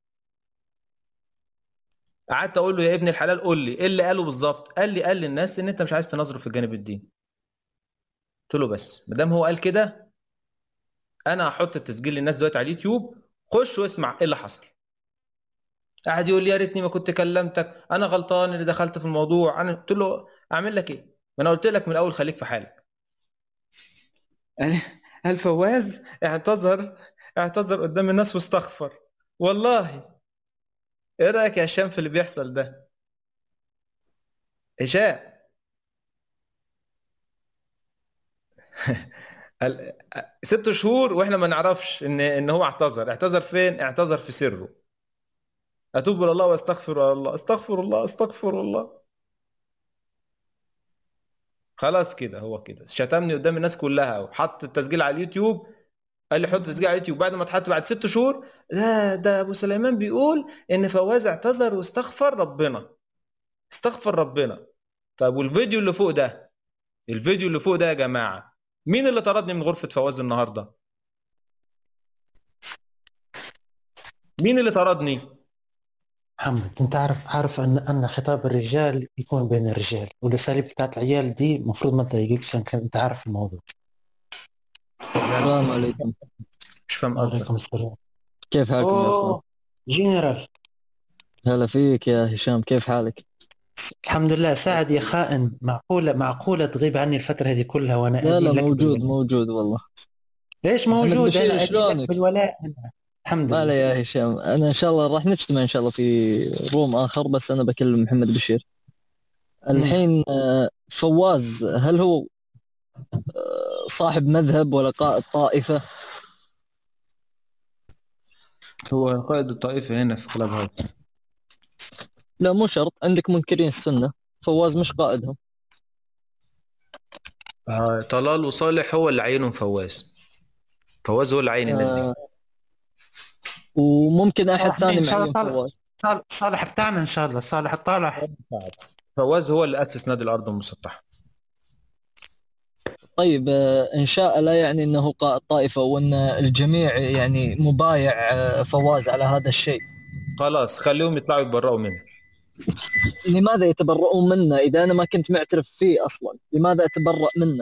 قعدت اقول له يا ابن الحلال قول لي ايه اللي قاله بالظبط. قال لي قال للناس ان انت مش عايز تناظره في الجانب الديني. قلت له بس ما دام هو قال كده انا هحط التسجيل للناس دلوقتي على اليوتيوب، خش واسمع ايه اللي حصل. قعد يقول لي يا ريتني ما كنت كلمتك، انا غلطان اللي دخلت في الموضوع. انا قلت له اعمل لك ايه؟ ما انا قلت لك من الاول خليك في حالك. قال فواز اعتذر اعتذر قدام الناس واستغفر. والله ايه رايك يا هشام في اللي بيحصل ده؟ هشام قال ست شهور واحنا ما نعرفش ان ان هو اعتذر. اعتذر فين؟ اعتذر في سره. اتوب الى الله واستغفر الله، استغفر الله استغفر الله. خلاص كده هو كده شتمني قدام الناس كلها وحط التسجيل على اليوتيوب. قال لي حط تسجيل على اليوتيوب بعد ما اتحط بعد ست شهور. لا ده ابو سليمان بيقول ان فواز اعتذر واستغفر ربنا، استغفر ربنا. طب والفيديو اللي فوق ده، الفيديو اللي فوق ده يا جماعه مين اللي طردني من غرفه فواز النهارده؟ مين اللي طردني؟ محمد انت عارف عارف ان ان خطاب الرجال يكون بين الرجال، والاساليب بتاعت العيال دي المفروض ما تضايقكش عشان انت عارف الموضوع. السلام عليكم. مش فاهم قصدك. وعليكم السلام. كيف حالكم يا اخوان؟ اوه جنرال. هلا فيك يا هشام، كيف حالك؟ الحمد لله. ساعد يا خائن، معقوله معقوله تغيب عني الفتره هذه كلها وانا لا لا ادين لك موجود بال... موجود والله. ليش محمد موجود؟ بشير انا ادين لك شلونك؟ بالولاء هنا. الحمد ما لا لله. يا هشام، انا ان شاء الله راح نجتمع ان شاء الله في روم اخر، بس انا بكلم محمد بشير. الحين آه، فواز هل هو آه، صاحب مذهب ولا قائد طائفة؟ هو قائد الطائفة هنا في كلاب هاوس. لا مو شرط، عندك منكرين السنة، فواز مش قائدهم. آه طلال وصالح هو اللي عينهم فواز. فواز هو اللي عين الناس دي. آه، وممكن أحد صالح مين ثاني ان شاء الله؟ معين طالع فواز. صالح- صالح بتاعنا ان شاء الله، صالح الطالع. فواز هو اللي أسس نادي الأرض المسطحة. طيب آه، إنشاء لا يعني أنه قائد طائفة وأن الجميع يعني مبايع آه، فواز على هذا الشيء. خلاص خليهم يطلعوا يتبرؤوا منه. لماذا يتبرؤون منه إذا أنا ما كنت معترف فيه أصلا؟ لماذا أتبرأ منه؟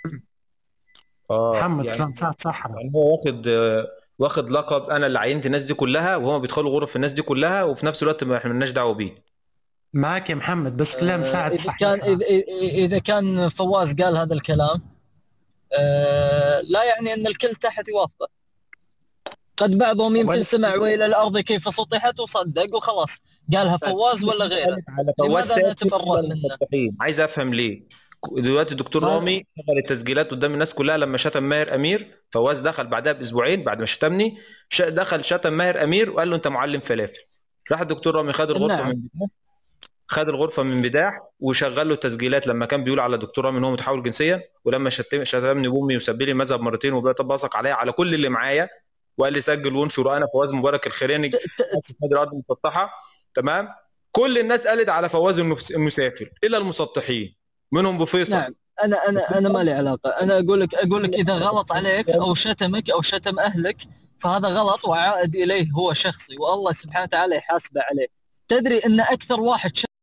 اه محمد يعني خمسات صحراء. يعني هو واخد آه، واخد لقب انا اللي عينت الناس دي كلها، وهم بيدخلوا غرف الناس دي كلها، وفي نفس الوقت ما احنا مالناش دعوه بيه. معك يا محمد، بس كلام آه، سعد إذا صحيح. كان إذا, إذا كان فواز قال هذا الكلام آه، لا يعني أن الكل تحت يوافقه. قد بعضهم يمكن ولا- سمع وإلى الأرض كيف سطحت وصدق وخلاص قالها فواز ولا غيره. على فواز لماذا سافر نتبرأ إلى منه؟ المسطحين. عايز افهم ليه دلوقتي الدكتور ما- رامي شغل التسجيلات قدام الناس كلها لما شتم ماهر امير. فواز دخل بعدها باسبوعين بعد ما شتمني، ش- دخل شتم ماهر امير وقال له انت معلم فلافل. راح الدكتور رامي خد الغرفه نعم. من بداح خد الغرفه من بداح وشغل له تسجيلات لما كان بيقول على الدكتور رامي ان هو متحول جنسيا، ولما شتم شتمني بامي وسب لي المذهب مرتين وبصق عليا على كل اللي معايا، وقال لي سجل وانشر انا فواز مبارك الخيراني ت- ت- في نادي الارض المسطحه. تمام. كل الناس قالت على فواز انه إنه سافل الا المسطحين منهم بفيصل. نعم. أنا أنا أنا ما لي علاقة. أنا أقول لك أقول لك إذا غلط عليك أو شتمك أو شتم أهلك فهذا غلط وعائد إليه هو شخصي، والله سبحانه وتعالى يحاسبه عليه. تدري أن أكثر واحد ش...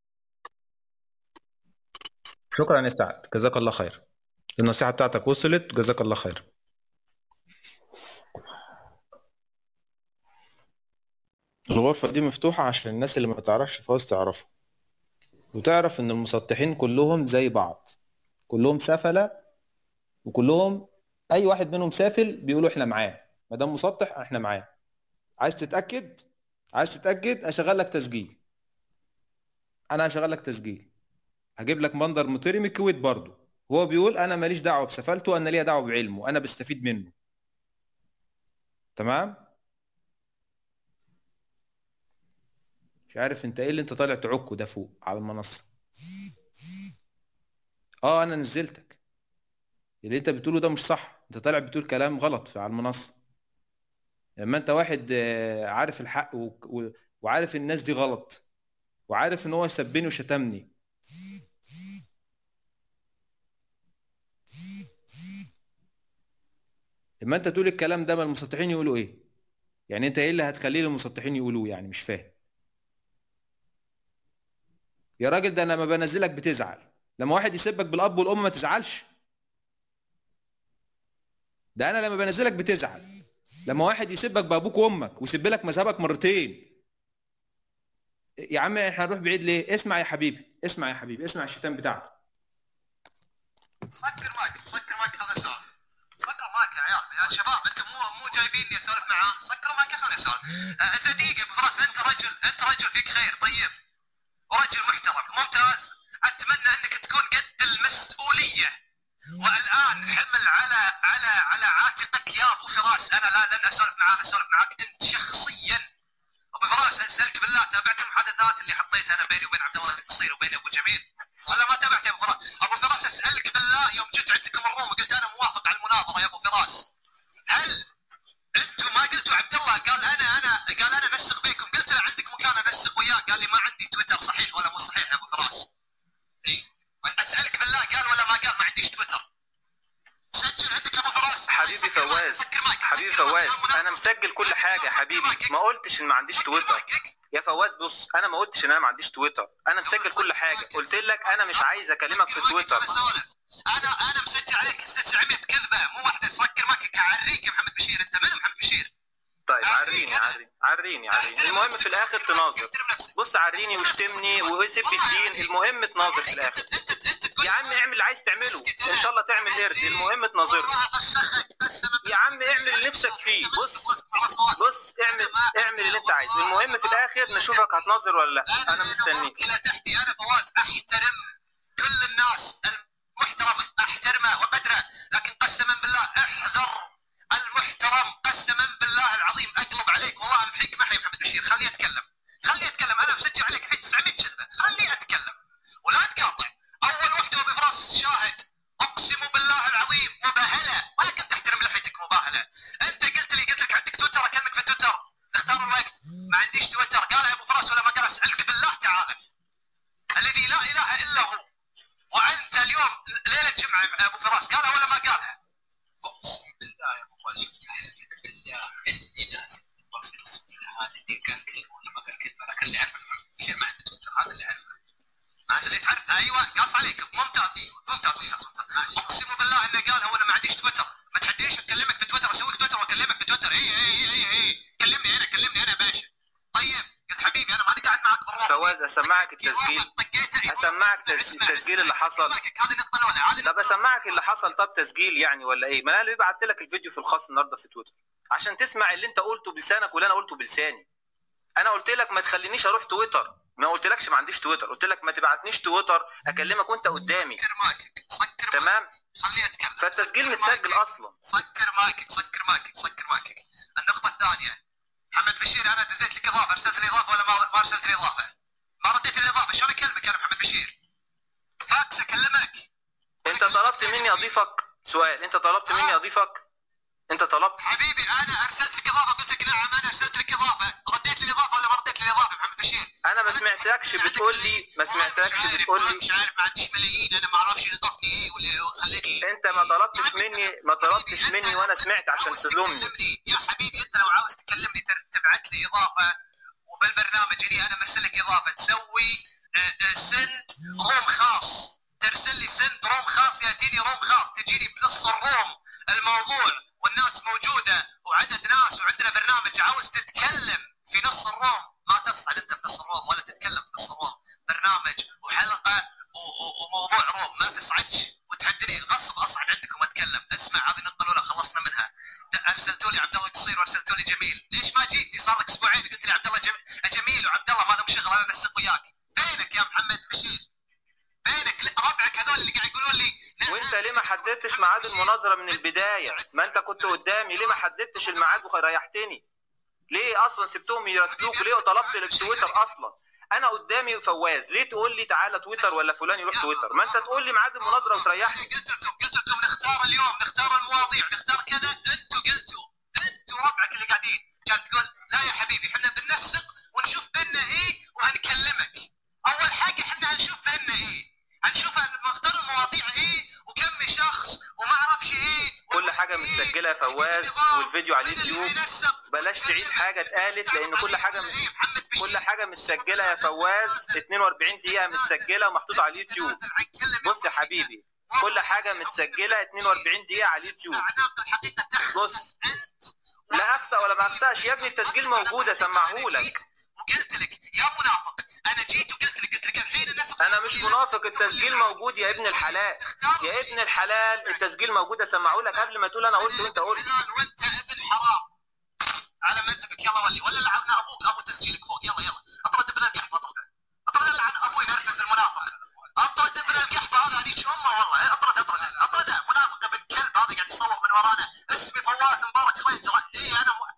شكرا يا سعد، جزاك الله خير. النصيحه بتاعتك وصلت، جزاك الله خير. الغرفه دي مفتوحه عشان الناس اللي ما تعرفش فواز تعرفه، وتعرف ان المسطحين كلهم زي بعض، كلهم سفله، وكلهم اي واحد منهم سافل بيقولوا احنا معاه، ما دام مسطح احنا معاه. عايز تتاكد عايز تتاكد اشغل لك تسجيل. انا هشغل لك تسجيل، هجيب لك منظر مطري من الكويت برضه، هو بيقول انا ماليش دعوه بسفلته، انا ليا دعوه بعلمه، انا بستفيد منه. تمام. مش عارف انت ايه اللي انت طالع تعكه ده فوق على المنصه. اه انا نزلتك، اللي انت بتقوله ده مش صح، انت طالع بتقول كلام غلط على المنصه. لما انت واحد آه، عارف الحق و... و... وعارف الناس دي غلط، وعارف ان هو سبني وشتمني. لما انت تقول الكلام ده ما المسطحين يقولوا ايه؟ يعني انت ايه اللي هتخليه المسطحين يقولوه؟ يعني مش فاهم يا راجل. ده انا لما بنزلك بتزعل، لما واحد يسبك بالاب والام ما تزعلش. ده انا لما بنزلك بتزعل، لما واحد يسبك بابوك وامك ويسب لك مذهبك مرتين. يا عم احنا هنروح بعيد ليه؟ اسمع يا حبيبي، اسمع يا حبيبي، اسمع الشتام بتاعته. سكر مايك سكر مايك خلنا نسولف. سكر مايك يا عيال يا شباب، انتم مو مو جايبيني اسولف معاه. سكر مايك خلنا نسولف. أه دقيقة خلاص، انت رجل انت رجل فيك خير طيب ورجل محترم ممتاز. اتمنى انك تكون قد المسؤولية، والان حمل على على على عاتقك يا ابو فراس. انا لا لن اسولف معاه، اسولف معاك انت شخصيا. ابو فراس اسالك بالله، تابعت المحادثات اللي حطيتها انا بيني وبين عبد الله القصير وبيني ابو جميل ولا ما تابعت يا ابو فراس؟ ابو فراس اسالك بالله، يوم جيت عندكم الروم وقلت انا موافق على المناظره يا ابو فراس، هل انتم ما قلتوا عبد الله قال انا انا قال انا انسق بيكم، قلت له عندك مكان انسق وياه، قال لي ما عندي تويتر، صحيح ولا مو صحيح يا ابو فراس؟ اي اسالك بالله قال ولا ما قال ما عنديش تويتر؟ سجل عندك يا ابو فراس. حبيبي فواز حبيبي فواز انا مسجل كل حاجه يا حبيبي، ما قلتش ان ما عنديش تويتر يا فواز. بص انا ما قلتش ان انا ما عنديش تويتر، انا مسجل كل حاجه. قلت لك انا مش عايز اكلمك في تويتر. انا انا مسجل عليك تسعمية كذبه مو واحده. سكر مايك اعريك يا محمد بشير. انت من محمد بشير؟ طيب عريني عريني عريني عريني المهم في الاخر تناظر. بص عريني واشتمني وسب الدين، المهم تناظر في الاخر. يا عم اعمل اللي عايز تعمله، ان شاء الله تعمل قرد، المهم تناظرني. يا عم اعمل اللي نفسك فيه. بص بص اعمل اعمل اللي انت عايزه، المهم في الاخر نشوفك هتناظر ولا لا. انا مستنيك. الى تحتي انا فواز احترم فراس المحترم احترمه وقدره، لكن قسما بالله احذر المحترم، قسما بالله العظيم اقلب عليك والله بحيك معي محمد بشير. خليه يتكلم، خليه يتكلم، انا مسجل عليك الحين تسعمية كذبه، خليه اتكلم ولا تقاطع. اول وحده بفراس شاهد، اقسم بالله العظيم مباهله، ولا كنت تحترم لحيتك مباهله. انت قلت لي قلت لك عندك تويتر، اكلمك في تويتر، اختار الوقت. ما عنديش تويتر، قالها ابو فراس ولا ما قال؟ اسالك بالله تعالى الذي لا اله الا هو، وانت اليوم ليله جمعه ابو فراس قالها ولا ما قالها؟ اقسم بالله يا ابو فراس بالله اني ناس بس هذا اللي كان كلمه ولا ما قال كلمه، لكن اللي اعرف شيء ما عنده تويتر، هذا اللي اعرفه. انت اللي تعرف، ايوه قاص عليك، ممتاز ممتاز ممتاز ممتاز. اقسم بالله انه قالها وانا ما عنديش تويتر، ما تحديش اكلمك في تويتر، اسوي تويتر واكلمك في تويتر. اي اي اي اي كلمني انا، كلمني انا باشا. طيب قلت حبيبي انا ماني قاعد معك بالروح. فواز اسمعك التسجيل، اسمعك التسجيل اللي حصل. هذه النقطه الاولى. طب اسمعك اللي حصل، طب تسجيل يعني ولا ايه؟ ما انا اللي بعت لك الفيديو في الخاص النهارده في تويتر عشان تسمع اللي انت قلته بلسانك واللي انا قلته بلساني. انا قلت لك ما تخلينيش اروح تويتر، ما قلتلكش ما عنديش تويتر، قلت لك ما تبعتنيش تويتر اكلمك وانت قدامي. سكر مايكك، سكر تمام؟ خليه يتكلم. فالتسجيل متسجل اصلا. سكر مايكك، سكر مايكك، سكر مايكك. النقطه الثانيه، محمد بشير انا دزيت لك اضافه، ارسلت لي اضافه ولا ما ارسلت لي اضافه؟ ما رديت لي اضافه، شلون اكلمك انا محمد بشير؟ فاكس اكلمك. انت طلبت مني اضيفك؟ سؤال، انت طلبت مني اضيفك؟ انت طلبت؟ حبيبي انا ارسلت لك اضافه، قلت لك نعم انا ارسلت لك اضافه، رديت لي اضافه ولا ما رديت لي اضافه محمد بشير؟ انا ما سمعتكش بتقول لي، ما سمعتكش بتقول لي مش عارف، ما عنديش ملايين، انا ما اعرفش اللي ضافني ايه ولا خلاني. انت ما طلبتش مني، ما طلبتش مني وانا سمعت عشان تلومني. يا حبيبي انت لو عاوز تكلمني تبعت لي اضافه، وبالبرنامج هني انا مرسل لك اضافه، تسوي سند روم خاص، ترسل لي سند روم خاص، ياتيني روم خاص، تجيني بنص الروم الموضوع والناس موجوده وعدد ناس وعندنا برنامج، عاوز تتكلم في نص الروم ما تصعد انت في نص الروم ولا تتكلم في نص الروم، برنامج وحلقه وموضوع روم ما تصعدش وتحدني غصب اصعد عندكم واتكلم. اسمع هذه النقطه الاولى خلصنا منها. ارسلتوا لي عبد الله قصير وارسلتوا لي جميل، ليش ما جيتي؟ صار لك اسبوعين قلت لي عبد الله جميل, جميل وعبد الله ما له شغل انا انسق وياك، فينك يا محمد بشير؟ فينك ربعك هذول اللي قاعد يقولون لي؟ وانت ليه ما حددتش ميعاد المناظره من البدايه؟ ما انت كنت قدامي، ليه ما حددتش الميعاد وريحتني؟ ليه اصلا سبتهم يراسلوك؟ وليه طلبت التويتر اصلا؟ انا قدامي فواز، ليه تقول لي تعالى تويتر ولا فلان يروح تويتر؟ ما انت تقول لي ميعاد المناظره وتريحني. قلت لكم قلت لكم نختار اليوم، نختار المواضيع، نختار كذا، انتوا قلتوا انتوا ربعك اللي قاعدين كانت تقول لا يا حبيبي احنا بننسق ونشوف بيننا ايه وهنكلمك. اول حاجه احنا هنشوف بيننا ايه، هنشوف نختار المواضيع ايه وكم شخص وما اعرفش ايه. كل حاجه متسجله يا فواز والفيديو على اليوتيوب، بلاش تعيد حاجه اتقالت لان كل حاجه م... كل حاجه متسجله يا فواز، اتنين واربعين دقيقه متسجله ومحطوطه على اليوتيوب. بص يا حبيبي كل حاجه متسجله اتنين واربعين دقيقه على اليوتيوب. بص لا اخسأ ولا ما اخسأش يا ابني، التسجيل موجود اسمعهولك. وقلت لك يا منافق، انا جيت وقلت لك قلت لك الحين الناس. انا مش منافق، التسجيل موجود يا ابن الحلال، يا ابن الحلال التسجيل موجود اسمعهولك قبل ما تقول انا قلت وانت قلت. وانت ابن حرام على مذهبك. يلا ولي ولا لعبنا ابوك، ابو تسجيلك فوق. يلا يلا اطرد ابن القحطه، اطرده اطرد لعن ابوي نرفز المنافق، اطرد ابن القحطه هذا هنيك امه والله، اطرد اطرد اطرده منافق ابن كلب هذا قاعد يصور من ورانا. اسمي فواز مبارك رينجر. اي انا م...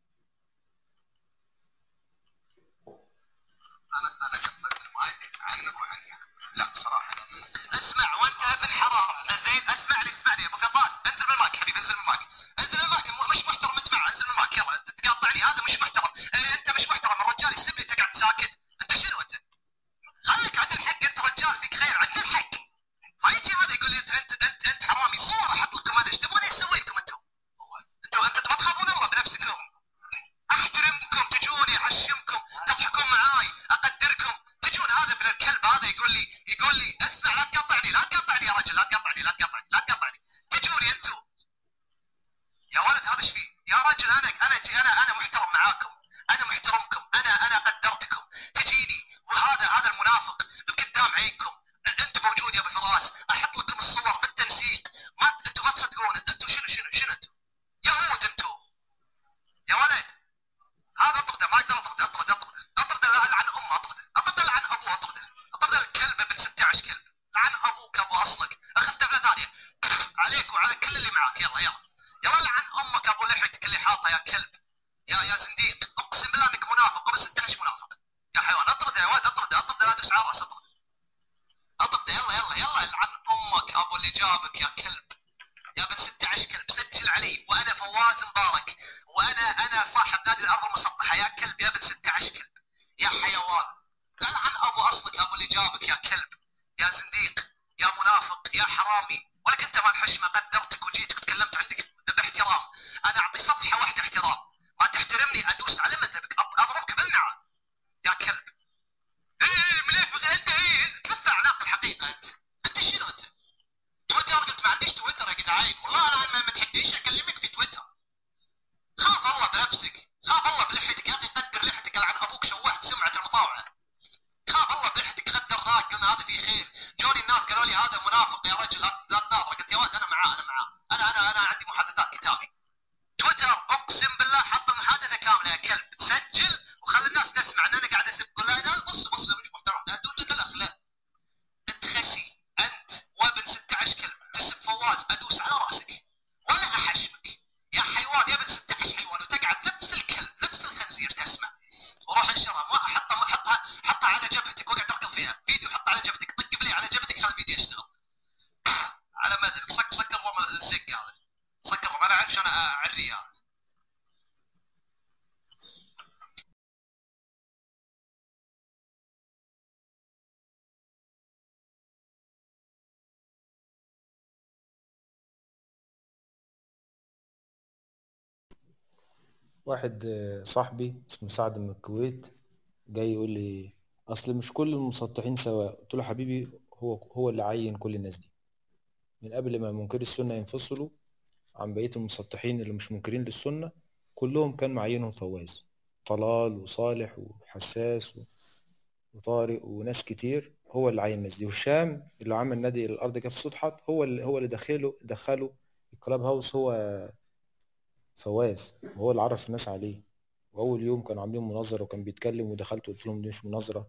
انا انا قفلت المايك عنك وعني. لا صراحه اسمع وانت ابن حرام زين، اسمع لي اسمع لي ابو فواز، انزل من المايك حبيبي، انزل من المايك، انزل من المايك، مش محترم انت معه، انزل من المايك يلا تقاطعني، هذا مش محترم. اه انت مش محترم، الرجال يسب لي انت قاعد ساكت، انت شنو انت؟ خليك عند الحق، انت رجال فيك خير، عند الحق. ما يجي هذا يقول لي انت انت انت, انت حرامي. صور احط لكم انا ايش تبغون اسوي لكم انتم؟ انتم انتم ما تخافون الله بنفسكم. احترمكم تجوني احشمكم تضحكون معاي اقدركم، تجون هذا ابن الكلب هذا يقول لي يقول لي اسمع لا تقطعني لا تقطعني يا رجل، لا تقطعني لا تقطعني لا تقطعني، تجوني انتم يا ولد. هذا ايش فيه يا رجل؟ انا انا انا انا محترم معاكم، انا محترمكم، انا انا قدرتكم، تجيني وهذا هذا المنافق قدام عينكم. انت موجود يا ابو فراس، احط لكم الصور بالتنسيق، ما انتم ما تصدقون انتم شنو شنو شنو انتم يهود انتم يا ولد. هذا اطرده ما يقدر اطرده اطرده اطرده اطرده لعن امه، اطرده اطرده لعن ابوه، اطرده اطرده الكلب ابن ستة عشر كلب. لعن ابوك ابو اصلك. اخ انت بلا ثانيه عليك وعلى كل اللي معاك. يلا يلا يلا لعن امك ابو لحيتك اللي حاطه يا كلب يا يا زنديق. اقسم بالله انك منافق قبل ستة عشر منافق يا حيوان. اطرده يا واد اطرده اطرده لا تدوس على راس اطرده اطرده يلا يلا يلا لعن امك ابو اللي جابك يا كلب يا بنت ستة عشر كلب. سجل علي وانا فواز مبارك وانا انا صاحب نادي الارض المسطحه يا كلب يا بنت ستة عشر كلب يا حيوان. لعن ابو اصلك ابو اللي جابك يا كلب يا زنديق يا منافق يا حرامي. ولك انت مال حشمه قدرتك وجيتك وتكلمت عندك باحترام. انا اعطي صفحه واحده احترام ما تحترمني ادوس على مذهبك اضربك بالنعال يا كلب. ايه مليك انت ايه ثلاث اعناق الحقيقه. انت انت شنو انت؟ تويتر قلت ما عنديش تويتر يا جدعان. والله انا ما تحديش اكلمك في تويتر. خاف الله بنفسك خاف الله بلحيتك يا اخي. قدر لحيتك لعن ابوك شوهت سمعه المطاوعه. خاف الله بلحيتك خد الراق قلنا هذا فيه خير. جوني الناس قالوا لي هذا منافق يا رجل لا لا تناظر. قلت يا ولد انا معاه انا معاه انا انا انا عندي محادثات كتابي. تويتر اقسم بالله حط المحادثه كامله يا كلب. سجل وخلي الناس تسمع ان انا قاعد اسب. قول لا لا بص بص مش محترم لا تقول لك الاخلاق. انت خسي انت وابن ستة عشر كلب تسب فواز ادوس على راسك ولا احشمك يا حيوان يا ابن ستة عشر حيوان. وتقعد نفس الكلب نفس الخنزير تسمع. وروح انشرها ما حطها حطها حطها على جبهتك واقعد اركض فيها. فيديو حطها على جبهتك طق بلي على جبهتك خلي الفيديو يشتغل على مذهبك. سك سكر الرمل السق هذا سكر الرمل. انا اعرف انا اعري هذا. واحد آه، صاحبي اسمه سعد من الكويت جاي يقول لي اصل مش كل المسطحين سواء. قلت له حبيبي هو هو اللي عين كل الناس دي من قبل ما منكري السنة ينفصلوا عن بقية المسطحين اللي مش منكرين للسنة. كلهم كان معينهم فواز طلال وصالح وحساس وطارق وناس كتير. هو اللي عين الناس دي. وهشام اللي عمل نادي الارض كف سطحت هو اللي هو اللي دخله دخله الكلاب هاوس هو فواز. وهو اللي عرف الناس عليه. واول يوم كانوا عاملين مناظره وكان بيتكلم ودخلت قلت لهم دي مش مناظره.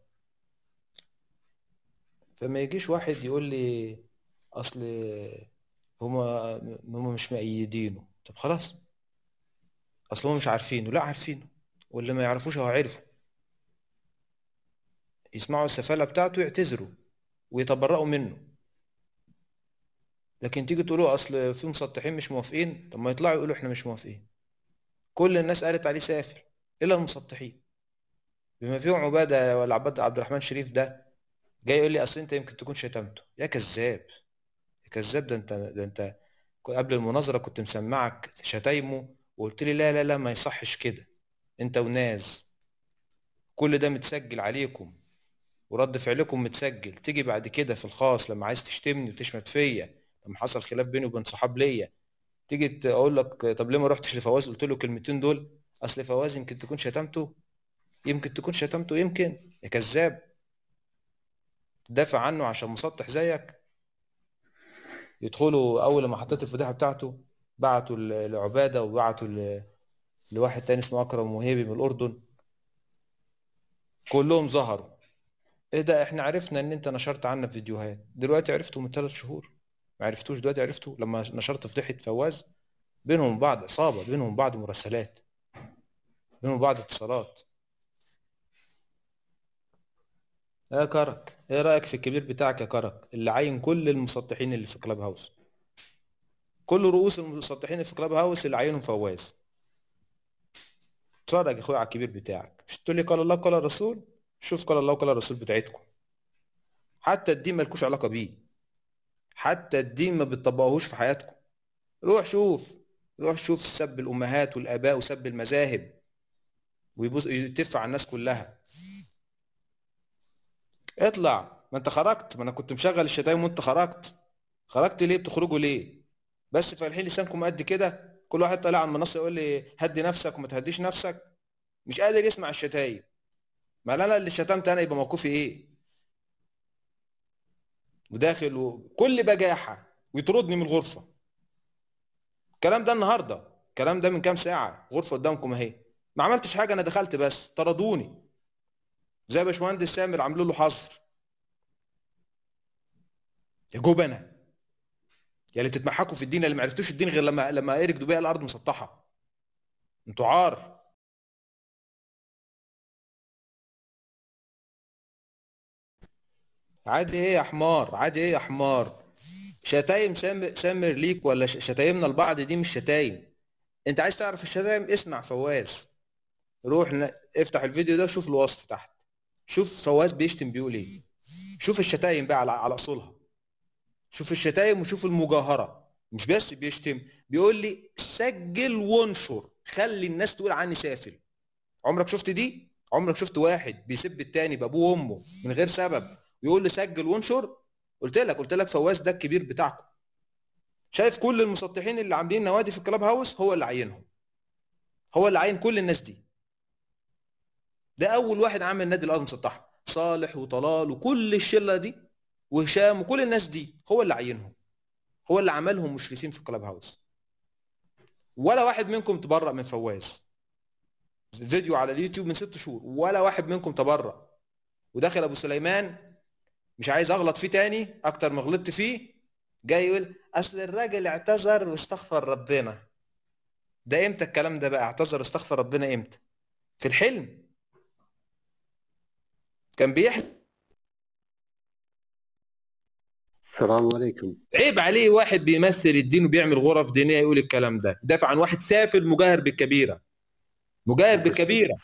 فما يجيش واحد يقول لي اصل هما هما مش مؤيدينه. طب خلاص اصل هما مش عارفينه. لا عارفينه واللي ما يعرفوش هو عرفه. يسمعوا السفالة بتاعته يعتذروا ويتبرؤوا منه. لكن تيجي تقولوا اصل في مسطحين مش موافقين. طب ما يطلعوا يقولوا احنا مش موافقين. كل الناس قالت عليه سافر الا المسطحين بما فيهم عباده ولا عباد عبد الرحمن شريف. ده جاي يقول لي اصل انت يمكن تكون شتمته. يا كذاب يا كذاب. ده انت ده انت قبل المناظره كنت مسمعك شتايمه وقلت لي لا لا لا ما يصحش كده. انت وناس كل ده متسجل عليكم ورد فعلكم متسجل. تيجي بعد كده في الخاص لما عايز تشتمني وتشمت فيا لما حصل خلاف بيني وبين صحاب ليا تيجي اقول لك طب ليه ما رحتش لفواز قلت له الكلمتين دول. اصل فواز يمكن تكون شتمته يمكن تكون شتمته يمكن. يا كذاب تدافع عنه عشان مسطح زيك. يدخلوا اول ما حطيت الفضيحه بتاعته بعتوا لعباده وبعتوا لواحد تاني اسمه اكرم وهيبي من الاردن. كلهم ظهروا. ايه ده احنا عرفنا ان انت نشرت عنا فيديوهات. دلوقتي عرفتوا من ثلاث شهور ما عرفتوش. دلوقتي عرفتوا لما نشرت فضيحه فواز. بينهم بعض عصابه بينهم بعض مراسلات بينهم بعض اتصالات. يا كرك ايه رايك في الكبير بتاعك يا كرك اللي عين كل المسطحين اللي في كلاب هاوس. كل رؤوس المسطحين اللي في كلاب هاوس اللي عينهم فواز. اتفرج يا اخويا على الكبير بتاعك. مش تقول لي قال الله قال الرسول. شوف قال الله قال الرسول بتاعتكم. حتى الدين مالكوش علاقه بيه. حتى الدين ما بتطبقوهوش في حياتكم. روح شوف روح شوف سب الامهات والاباء وسب المذاهب ويبص يتف على الناس كلها. اطلع. ما انت خرجت. ما انا كنت مشغل الشتايم وانت خرجت. خرجت ليه؟ بتخرجوا ليه؟ بس فالحين لسانكم قد كده. كل واحد طالع على المنصه يقول لي هدي نفسك وما تهديش نفسك. مش قادر يسمع الشتايم. ما انا اللي شتمت انا يبقى موقفي ايه؟ وداخل وكل بجاحه ويطردني من الغرفه. الكلام ده النهارده. الكلام ده من كام ساعه. غرفه قدامكم اهي. ما عملتش حاجه انا دخلت بس طردوني. زي باشمهندس سامر عملوا له حظر. يا جبنة يا اللي بتتمحكوا في الدين، اللي ما عرفتوش الدين غير لما لما ايريك دوبيه الارض مسطحه. انتوا عار. عادي ايه يا حمار؟ عادي ايه يا حمار؟ شتايم سامر, سامر ليك ولا شتايمنا البعض دي مش شتايم. انت عايز تعرف الشتايم؟ اسمع فواز، روح ن... افتح الفيديو ده، شوف الوصف تحت، شوف فواز بيشتم بيقول ايه. شوف الشتايم بقى على على اصولها، شوف الشتايم وشوف المجاهرة. مش بس بيشتم، بيقول لي سجل وانشر، خلي الناس تقول عني سافل. عمرك شفت دي؟ عمرك شفت واحد بيسب التاني بابوه وامه من غير سبب ويقول لي سجل وانشر؟ قلت لك قلت لك فواز ده الكبير بتاعكم. شايف كل المسطحين اللي عاملين نوادي في الكلاب هاوس هو اللي عينهم، هو اللي عين كل الناس دي. ده اول واحد عامل نادي الارض مسطحه، صالح وطلال وكل الشله دي وهشام وكل الناس دي هو اللي عينهم، هو اللي عملهم مشرفين في الكلاب هاوس. ولا واحد منكم تبرأ من فواز. فيديو على اليوتيوب من ست شهور ولا واحد منكم تبرأ. وداخل ابو سليمان مش عايز اغلط فيه تاني اكتر ما غلطت فيه، جاي يقول اصل الراجل اعتذر واستغفر ربنا. ده امتى الكلام ده بقى؟ اعتذر واستغفر ربنا امتى؟ في الحلم كان بيحلم. السلام عليكم. عيب عليه واحد بيمثل الدين وبيعمل غرف دينيه يقول الكلام ده، دافع عن واحد سافل مجاهر بالكبيره، مجاهر بالكبيره.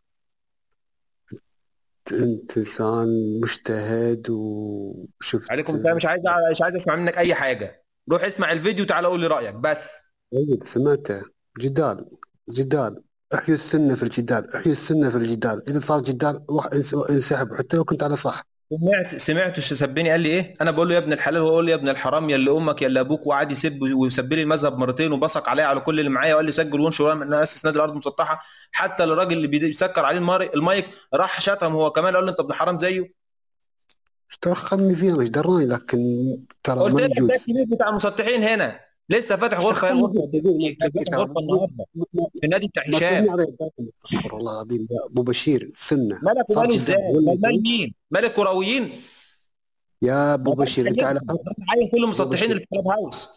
انت انسان مجتهد وشفت. عليكم السلام. مش عايز مش عايز اسمع منك اي حاجه، روح اسمع الفيديو تعال قول لي رايك بس. طيب سمعته. جدال جدال احيوا السنه في الجدال، احيوا السنه في الجدال. اذا صار جدال واحد انسحب حتى لو كنت على صح. سمعت سمعت سبني قال لي ايه؟ انا بقول له يا ابن الحلال وهو قال لي يا ابن الحرام يا اللي امك يا اللي ابوك، وقعد يسب ويسب لي المذهب مرتين وبصق عليا على كل اللي معايا وقال لي سجل وانشر انا اسس نادي الارض مسطحه. حتى الراجل اللي بيسكر عليه المايك راح شتم هو كمان قال له انت ابن حرام زيه. ايش ترخمني فيه؟ انا ايش دراني؟ لكن ترى قلت ما لك يجوز. ده الكبير بتاع المسطحين هنا لسه فاتح غرفه غرفه غرفه النهارده في النادي بتاع هشام. استغفر الله العظيم يا ابو بشير سنه. مالك وماله ازاي؟ مال مين؟ مالك كرويين؟ يا ابو بشير انت على عاين كل المسطحين اللي في كلاب هاوس.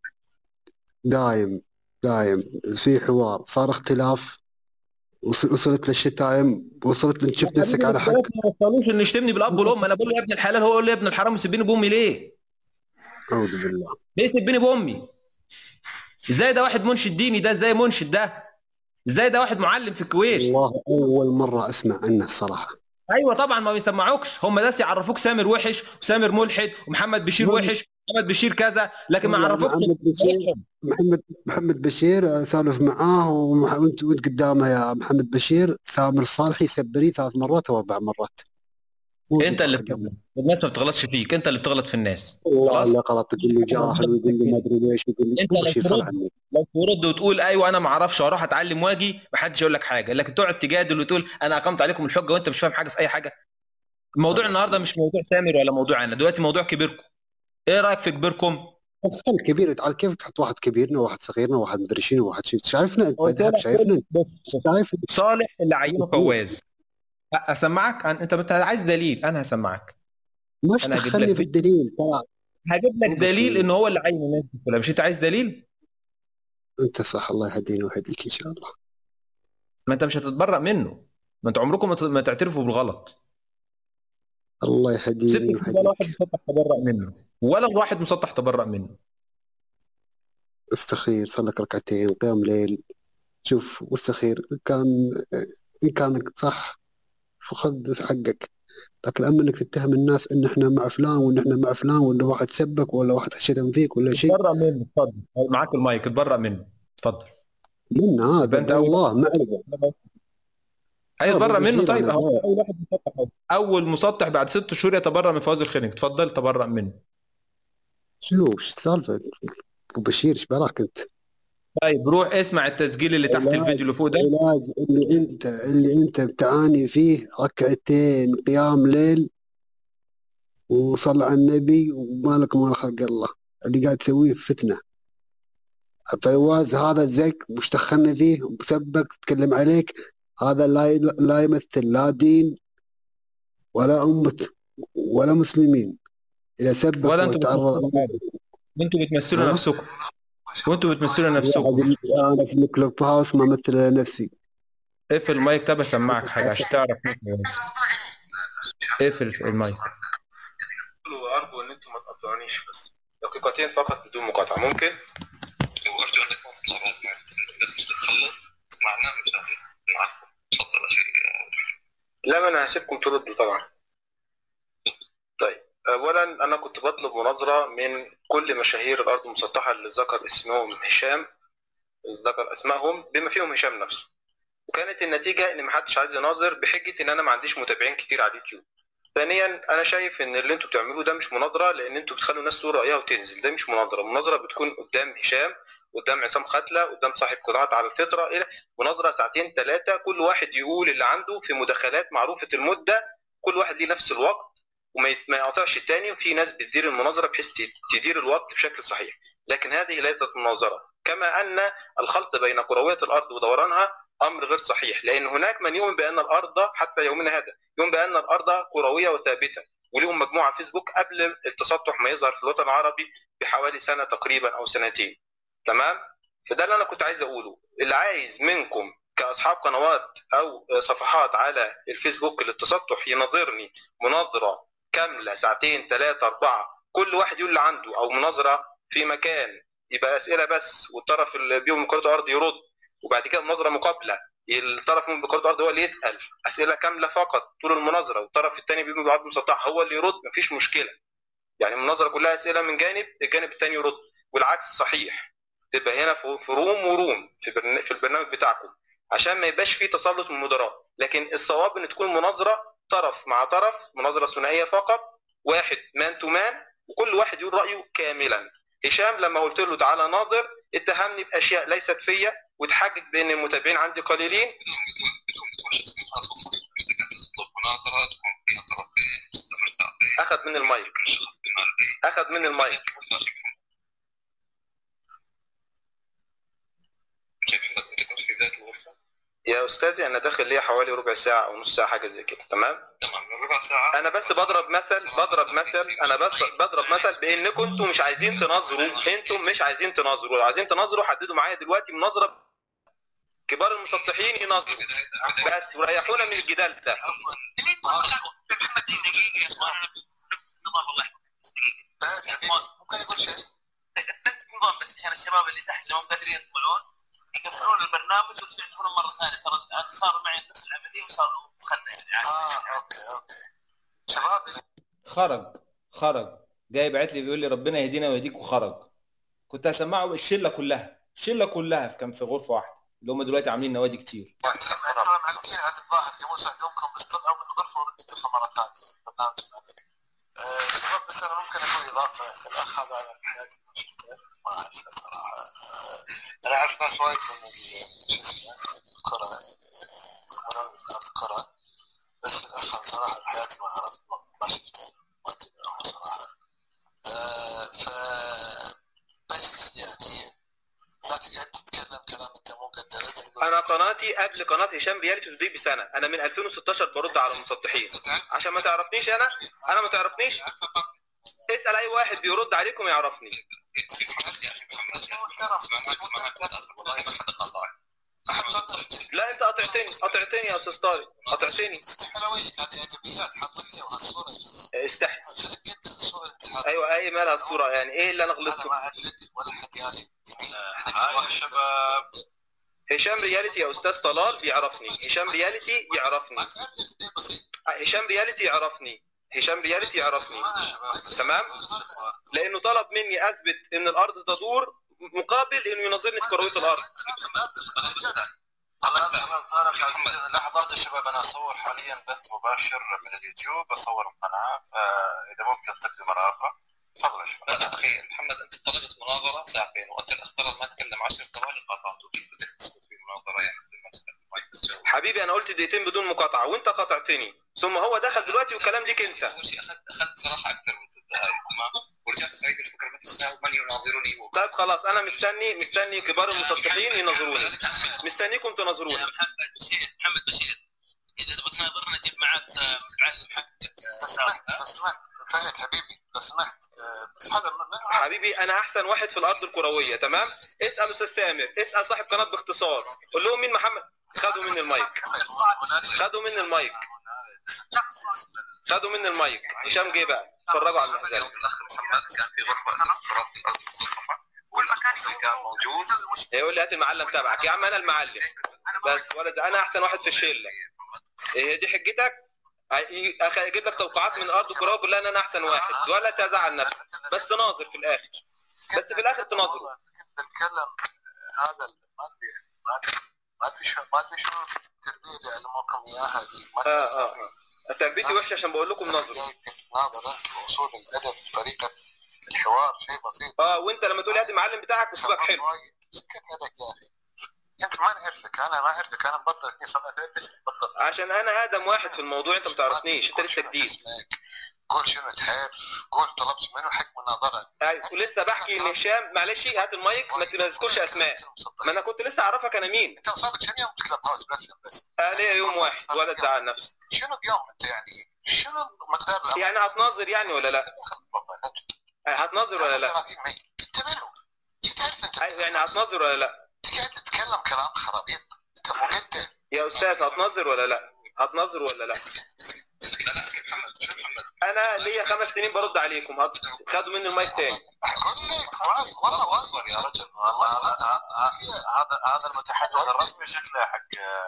دايم دايم في حوار، صار اختلاف، وصلت للشتايم، وصلت شفت نفسك على حق. ما وصلوش ان يشتمني بالاب والام. انا بقول له يا ابن الحلال هو يقول لي يا ابن الحرام يسبني بامي ليه؟ اعوذ بالله. ليه يسبني بامي؟ ازاي ده واحد منشد ديني؟ ده ازاي منشد؟ ده ازاي ده واحد معلم في الكويت؟ والله اول مره اسمع عنه الصراحه. ايوه طبعا ما بيسمعوكش، هم بس يعرفوك سامر وحش وسامر ملحد ومحمد بشير وحش محمد بشير كذا، لكن ما عرفوك محمد بشير. محمد محمد بشير سالف معاه وانت وانت قدامه يا محمد بشير. سامر الصالحي سبري ثلاث مرات او اربع مرات. انت اللي بتغلط، الناس ما بتغلطش فيك، انت اللي بتغلط في الناس. والله اللي غلط تقول لي جاهل ويقول لي ما ادري ليش ويقول لي انت لو ترد لو ترد وتقول ايوه انا ما اعرفش واروح اتعلم واجي ما حدش يقول لك حاجه، لكن تقعد تجادل وتقول انا اقمت عليكم الحجه وانت مش فاهم حاجه في اي حاجه. الموضوع النهارده مش موضوع سامر ولا موضوع انا، دلوقتي موضوع كبيركم. ايه رايك في كبيركم؟ خل كبير تعال كيف تحط واحد كبيرنا وواحد صغيرنا وواحد مدري شنو وواحد شنو. شايفنا انت مذهب، شايفنا انت شايفنا. صالح اللي عينه فواز. اسمعك انت انت عايز دليل؟ انا هسمعك. مش تخلي في الدليل. ترى هجيب لك دليل ان هو اللي عين الناس دي كلها. مش انت عايز دليل؟ انت صح، الله يهدينا ويهديك ان شاء الله. ما انت مش هتتبرأ منه، ما انت عمركم ما تعترفوا بالغلط. الله يهديني ويهديك. ولا واحد مسطح تبرأ منه ولا واحد مسطح تبرأ منه. استخير صار لك ركعتين قيام ليل، شوف واستخير ان كان ان كان صح فخذ في حقك. لكن اما انك تتهم الناس ان احنا مع فلان وان احنا مع فلان ولا واحد سبك ولا واحد شتم فيك ولا شيء. تبرأ منه. تفضل معاك المايك تبرأ منه. تفضل. من هذا انت والله معرفه. هيتبرأ منه. طيب اهو اول واحد مسطح اول مسطح بعد ست شهور يتبرأ من فواز الخنق. تفضل تبرأ منه. شنو ايش السالفه ابو بشير؟ ايش براك انت؟ طيب روح اسمع التسجيل اللي تحت الفيديو اللي فوق ده. العلاج اللي انت اللي انت بتعاني فيه ركعتين قيام ليل وصل على النبي ومالك ومال خلق الله اللي قاعد تسويه فتنه. فواز هذا زيك مش دخلنا فيه وسبك تتكلم عليك. هذا لا لا يمثل لا دين ولا أمة ولا مسلمين. اذا سبك ولا انتم وتعرض بتمثلوا وانتم بتمثلوا ها؟ نفسكم وانتم بتمثلوا نفسكم. انا في الكلوب هاوس ما مثل نفسي. اقفل المايك ده بسمعك حاجه عشان تعرف مين. اقفل المايك. وارجو ان انتم ما تقطعونيش بس دقيقتين فقط بدون مقاطعه ممكن؟ وارجو انك ما تطلع بعد ما الناس تخلص معنا مش معكم. تفضل يا شيخ. لا ما انا هسيبكم تردوا طبعا. طيب اولا انا كنت بطلب مناظره من كل مشاهير الارض المسطحه اللي ذكر اسمهم هشام، ذكر اسمائهم بما فيهم هشام نفسه، وكانت النتيجه ان محدش عايز يناظر بحجه ان انا ما عنديش متابعين كتير على اليوتيوب. ثانيا انا شايف ان اللي انتوا بتعملوه ده مش مناظره، لان انتوا بتخلوا الناس تقول رايها وتنزل. ده مش مناظره. مناظره بتكون قدام هشام، قدام عصام ختله، قدام صاحب قناه على الفطره، الى مناظره ساعتين ثلاثه كل واحد يقول اللي عنده في مداخلات معروفه المده، كل واحد ليه نفس الوقت وما يقاطعش الثاني، وفي ناس بتدير المناظره بحيث تدير الوقت بشكل صحيح. لكن هذه ليست مناظره. كما ان الخلط بين كرويه الارض ودورانها امر غير صحيح، لان هناك من يؤمن بان الارض حتى يومنا هذا يؤمن بان الارض كرويه وثابته، وليهم مجموعه فيسبوك قبل التسطح ما يظهر في الوطن العربي بحوالي سنه تقريبا او سنتين. تمام؟ فده اللي انا كنت عايز اقوله. اللي عايز منكم كاصحاب قنوات او صفحات على الفيسبوك للتسطح يناظرني مناظره كامله ساعتين ثلاثه اربعه، كل واحد يقول اللي عنده، او مناظره في مكان يبقى اسئله بس والطرف اللي بيهم كره الارض يرد، وبعد كده مناظره مقابله الطرف من بكره الارض هو اللي يسال اسئله كامله فقط طول المناظره، والطرف الثاني بيقوم بعرض مسطح هو اللي يرد، مفيش مشكله. يعني المناظره كلها اسئله من جانب، الجانب الثاني يرد، والعكس صحيح. تبقى هنا في روم وروم في البرنامج بتاعكم عشان ما يبقاش فيه تسلط من المدراء. لكن الصواب ان تكون مناظره طرف مع طرف، مناظره ثنائيه فقط، واحد مان تو مان، وكل واحد يقول رايه كاملا. هشام لما قلت له تعالى ناظر اتهمني باشياء ليست فيا، وتحجج بان المتابعين عندي قليلين. اخذ من المايك اخذ من المايك يا استاذي انا داخل ليا حوالي ربع ساعه او نص ساعه حاجه زي كده. تمام تمام ربع ساعه. انا بس بضرب مثل بضرب مثل انا بس بضرب مثل بانكم انتم مش عايزين تناظروا، انتم مش عايزين تناظروا. لو عايزين تناظروا حددوا معايا دلوقتي مناظره كبار المسطحين يناظروا بس وريحونا من الجدال ده. محمد دين دقيقه يا اخوان نظام والله دقيقه ممكن يقول شيء نظام بس احنا الشباب اللي تحت لهم بدري يطلعون يقفلون البرنامج ويفتحونه مره ثانيه. ترى انا صار معي نفس العمليه وصار مخنا يعني. اه اوكي اوكي شباب خرج خرج جاي بعت لي بيقول لي ربنا يهدينا ويهديك، وخرج. كنت هسمعه الشله كلها الشله كلها كان في غرفه واحده، اللي هم دلوقتي عاملين نوادي كتير. طبعا معلقين على الظاهر جمهور ساعدوكم بس طلعوا من الغرفه ورجعوا مره ثانيه برنامج العملي. أه شباب بس انا ممكن اقول اضافه. الاخ هذا على حياتي ما شفته ما اعرف صراحه. أه انا اعرف ناس وايد من شو اسمه الكره يكونون من ارض الكره، بس الاخ صراحه بحياتي ما عرفت ما شفته ما اتبعه صراحه. أه ف بس يعني لا تقعد تتكلم كلام انت مو قدر. انا قناتي قبل قناه هشام رياليتي تودي بسنه، انا من ألفين وستاشر برد على المسطحين. عشان ما تعرفنيش انا انا ما تعرفنيش اسال اي واحد بيرد عليكم يعرفني. لا انت قطعتني قطعتني يا استاذ طارق قطعتني. استحي ايوه اي مالها الصوره يعني ايه اللي انا غلطته؟ هاي شباب هشام رياليتي يا استاذ طلال بيعرفني. هشام رياليتي يعرفني. هشام رياليتي يعرفني. هشام رياليتي يعرفني. تمام؟ لانه طلب مني اثبت ان الارض تدور مقابل انه يناظرني في كرويه الارض. لا حضرت يا شباب انا اصور حاليا بث مباشر من اليوتيوب، اصور القناه، فاذا ممكن تبدو مره اخرى تفضل يا شباب. لا اخي محمد انت طلبت مناظره ساعتين وانت الاختار ما تكلم عشر ثواني قاطعته. كيف بدك تسكت في مناظره يعني؟ حبيبي انا قلت دقيقتين بدون مقاطعه وانت قاطعتني، ثم هو دخل دلوقتي وكلام ليك انت. اول شيء اخذت اخذت صراحه اكثر من ست دقائق تمام، ورجعت فريق الفكره مثل ساعه ومن يناظرني. طيب خلاص انا مستني مستني كبار المسطحين يناظروني، مستنيكم تناظروني. محمد بشير محمد بشير اذا تبغى تناظرنا جيب معك معلم حقك. فهد حبيبي لو سمحت بس هذا حبيبي انا احسن واحد في الارض الكرويه تمام. اسال استاذ سامر، اسال صاحب قناه باختصار، قول لهم مين محمد. خدوا مني المايك خدوا مني المايك خدوا مني المايك هشام جه بقى اتفرجوا على المحزنه. الاخ محمد كان في غرفه غرفه الارض المصطفى والمكان اللي كان موجود يقول لي هات المعلم تبعك. يا عم انا المعلم بس ولد، انا احسن واحد في الشله. ايه دي حجتك؟ اجيب لك توقعات من الارض الكرويه كلها ان انا احسن واحد ولا تزعل نفسك، بس ناظر في الاخر، بس في الاخر تناظروا. بتكلم هذا ما ادري ما ادري شو ما ادري شو التربيه اللي علموكم اياها دي. اه اه اه تربيتي وحشه عشان بقول لكم ناظروا. ناظر انت واصول الادب طريقه الحوار شيء بسيط. اه وانت لما تقول هات المعلم بتاعك اسلوبك حلو. سكت يدك يا اخي، انت ما نعرفك، انا ما اعرفك، انا مبطل في صنعة ليش تبطل؟ عشان انا ادم واحد في الموضوع، انت ما تعرفنيش، انت لسه جديد. قول شنو تحب، قول طلبت منه حق مناظره. ايوه ولسه بحكي ان هشام معلش هات المايك ما تذكرش اسماء، ما انا كنت لسه اعرفك انا مين. انت وصلت كم يوم تكلم هاوس بس؟ اه ليه يوم واحد ولا تزعل نفسك. شنو بيوم انت يعني؟ شنو مقدار يعني هتناظر يعني ولا لا؟ هتناظر ولا لا؟ انت منو؟ تعرف انت يعني هتناظر ولا لا؟ انت قاعد تتكلم كلام خرابيط، انت مقدم يا استاذ. هتناظر ولا لا؟ هتناظر ولا لا؟ انا ليا خمس سنين برد عليكم، خدوا مني المايك تاني. والله والله يا رجل والله هذا هذا المتحدث الرسمي شكله حق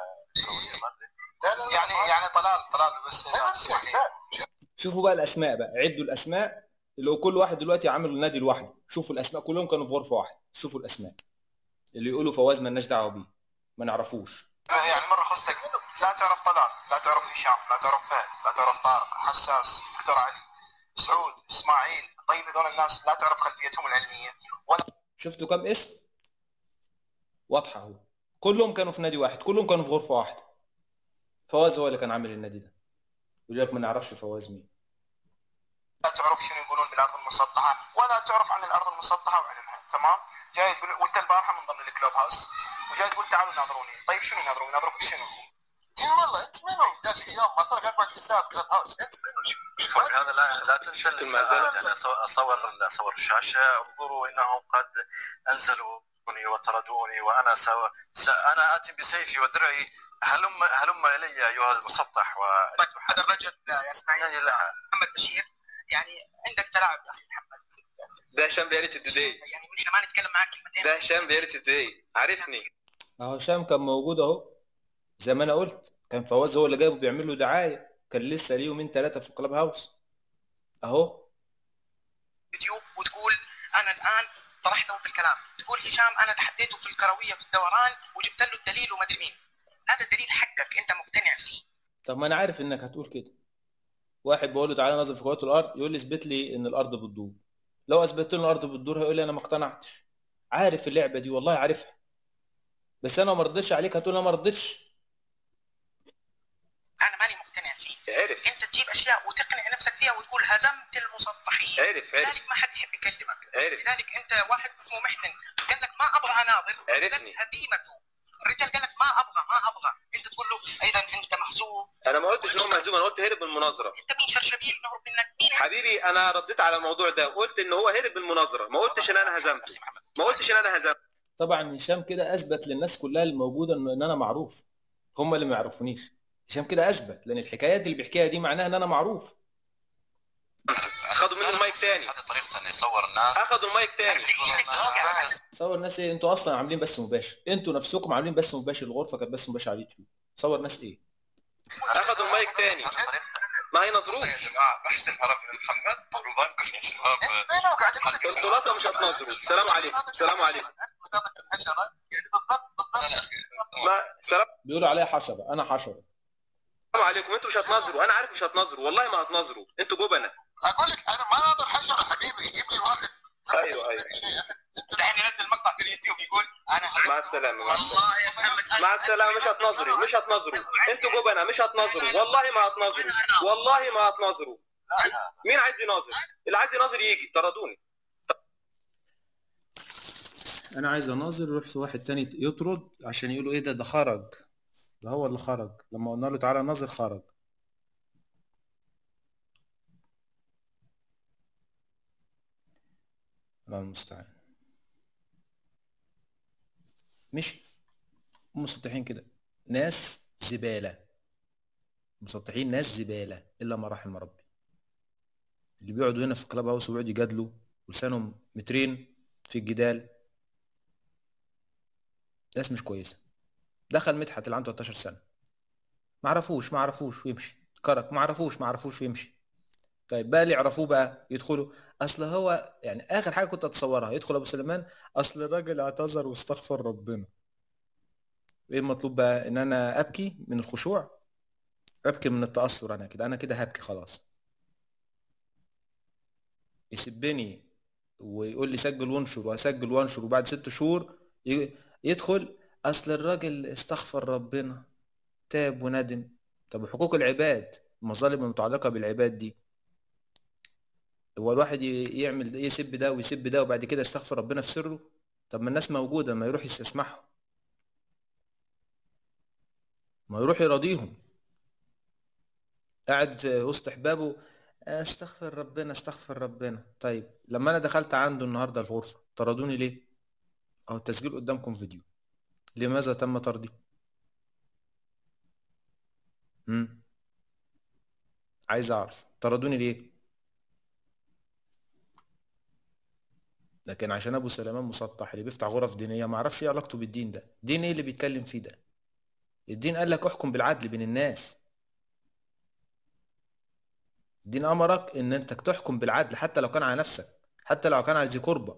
يعني يعني طلال طلال بس. شوفوا بقى الاسماء بقى، عدوا الاسماء اللي كل واحد دلوقتي عامل نادي لوحده. شوفوا الاسماء كلهم كانوا في غرفه واحده. شوفوا الاسماء اللي يقولوا فواز مالناش دعوه بيه، ما نعرفوش. يعني مره خصتك لا تعرف طلال، لا تعرف هشام، لا تعرف فهد، لا تعرف طارق، حساس، دكتور علي، سعود، اسماعيل. طيب هذول الناس لا تعرف خلفيتهم العلميه ولا. شفتوا كم اسم؟ واضحه اهو، كلهم كانوا في نادي واحد، كلهم كانوا في غرفه واحده. فواز هو اللي كان عامل النادي ده، يقول لك ما نعرفش فواز مين. لا تعرف شنو يقولون بالارض المسطحه ولا تعرف عن الارض المسطحه وعلمها، تمام؟ جاي تقول وانت البارحه من ضمن الكلوب هاوس وجاي تقول تعالوا ناظروني. طيب شنو يناظرون؟ يناظرون بشنو؟ اي والله انت منو؟ ذاك اليوم ما صار قبل حساب كلوب هاوس، انت منو؟ هذا لا لا تنسى المازال. يعني اصور اصور الشاشه، انظروا انهم قد انزلوني وطردوني وانا سو... س... انا اتي بسيفي ودرعي. هلم هلم الي ايها المسطح. و هذا الرجل يا اسماعيل محمد بشير، يعني عندك تلاعب يا اخي محمد. ده هشام بياريت الدودي، يعني قولي ما نتكلم معاك كلمتين. ده هشام بياريت الدودي، عارفني. اهو هشام كان موجود اهو، زي ما انا قلت كان فواز هو اللي جايبه بيعمل له دعايه، كان لسه ليه يومين ثلاثه في الكلاب هاوس اهو. يوتيوب وتقول انا الان طرحته في الكلام، تقول هشام انا تحديته في الكرويه في الدوران وجبت له الدليل وما ادري مين. هذا دليل حقك انت مقتنع فيه. طب ما انا عارف انك هتقول كده. واحد بقول له تعالى نظر في كرة الارض، يقول لي اثبت لي ان الارض بتدور. لو اثبتت له الارض بتدور هيقول لي انا ما اقتنعتش. عارف اللعبه دي والله عارفها، بس انا ما رضيتش عليك هتقول انا ما رضيتش. انا ماني مقتنع فيه. عرف انت تجيب اشياء وتقنع نفسك فيها وتقول هزمت المسطحين. عرف عرف لذلك ما حد يحب يكلمك. عرف لذلك انت واحد اسمه محسن قال لك ما ابغى اناظر. عرفني هزيمته. الرجال قال لك ما ابغى ما ابغى، انت تقول له ايضا انت محزون. انا ما قلتش انه مهزوم، انا قلت هرب من المناظره. انت مين شرشبيل نهرب منك؟ مين حبيبي؟ انا رديت على الموضوع ده وقلت ان هو هرب من المناظره، ما قلتش ان انا هزمته، ما قلتش ان انا هزمته. طبعا هشام كده اثبت للناس كلها الموجوده ان انا معروف، هم اللي ما يعرفونيش. هشام كده اثبت، لان الحكايات اللي بيحكيها دي معناها ان انا معروف. اخذوا منه المايك تاني. هذه طريقته انه يصور الناس. اخذوا المايك تاني. صور الناس ايه؟ انتوا اصلا عاملين بس مباشر، انتوا نفسكم عاملين بس مباشر، الغرفه كانت بس مباشر على اليوتيوب. صور ناس ايه؟ اخذوا المايك تاني. ما هينظروش يا جماعه بحسن هرب من محمد رمضانكم يا شباب. الخلاصه مش هتنظروا. السلام عليكم. السلام عليكم. ما سلام. بيقولوا عليا حشره، انا حشره. السلام عليكم. انتوا مش هتنظروا، انا عارف مش هتنظروا، والله ما هتنظروا، انتوا جبنه. اقول لك انا ما ناظر حشره حبيبي، جيب لي واحد. ايوه ايوه الحين ينزل مقطع في اليوتيوب يقول انا مع السلامه. مع السلامه. مع السلامه. مش هتنظروا، مش هتنظروا، انتوا جبنه، مش هتنظروا، والله ما هتنظروا، والله ما هتنظروا. مين عايز يناظر؟ اللي عايز يناظر يجي. طردوني. انا عايز اناظر، يروح واحد تاني يطرد عشان يقولوا ايه ده ده خرج، ده هو اللي خرج لما قلنا له تعالى ناظر خرج. الله المستعان. مش مسطحين كده، ناس زبالة، مسطحين ناس زبالة إلا ما رحم ربي. اللي بيقعدوا هنا في الكلاب هاوس ويقعدوا يجادلوا ولسانهم مترين في الجدال، ناس مش كويسة. دخل مدحت اللي عنده تلتاشر سنة، ما عرفوش ما عرفوش ويمشي، كرك ما عرفوش ما عرفوش ويمشي. طيب بقى اللي يعرفوه بقى يدخلوا، اصل هو يعني اخر حاجه كنت اتصورها يدخل ابو سليمان، اصل الراجل اعتذر واستغفر ربنا. ايه المطلوب بقى؟ ان انا ابكي من الخشوع، ابكي من التاثر، انا كده انا كده هبكي خلاص. يسبني ويقول لي سجل وانشر، واسجل وانشر، وبعد ست شهور يدخل اصل الراجل استغفر ربنا تاب وندم. طب حقوق العباد، المظالم المتعلقه بالعباد دي، هو الواحد يعمل يسب ده ويسب ده وبعد كده يستغفر ربنا في سره؟ طب ما الناس موجوده، ما يروح يستسمحهم، ما يروح يراضيهم. قاعد في وسط احبابه استغفر ربنا استغفر ربنا. طيب لما انا دخلت عنده النهارده الغرفه طردوني ليه؟ اهو التسجيل قدامكم فيديو. لماذا تم طردي؟ امم عايز اعرف طردوني ليه؟ لكن عشان ابو سليمان مسطح اللي بيفتح غرف دينيه ما اعرفش ايه علاقته بالدين ده. دين ايه اللي بيتكلم فيه ده؟ الدين قال لك احكم بالعدل بين الناس. الدين امرك ان انت تحكم بالعدل حتى لو كان على نفسك، حتى لو كان على ذي قربى.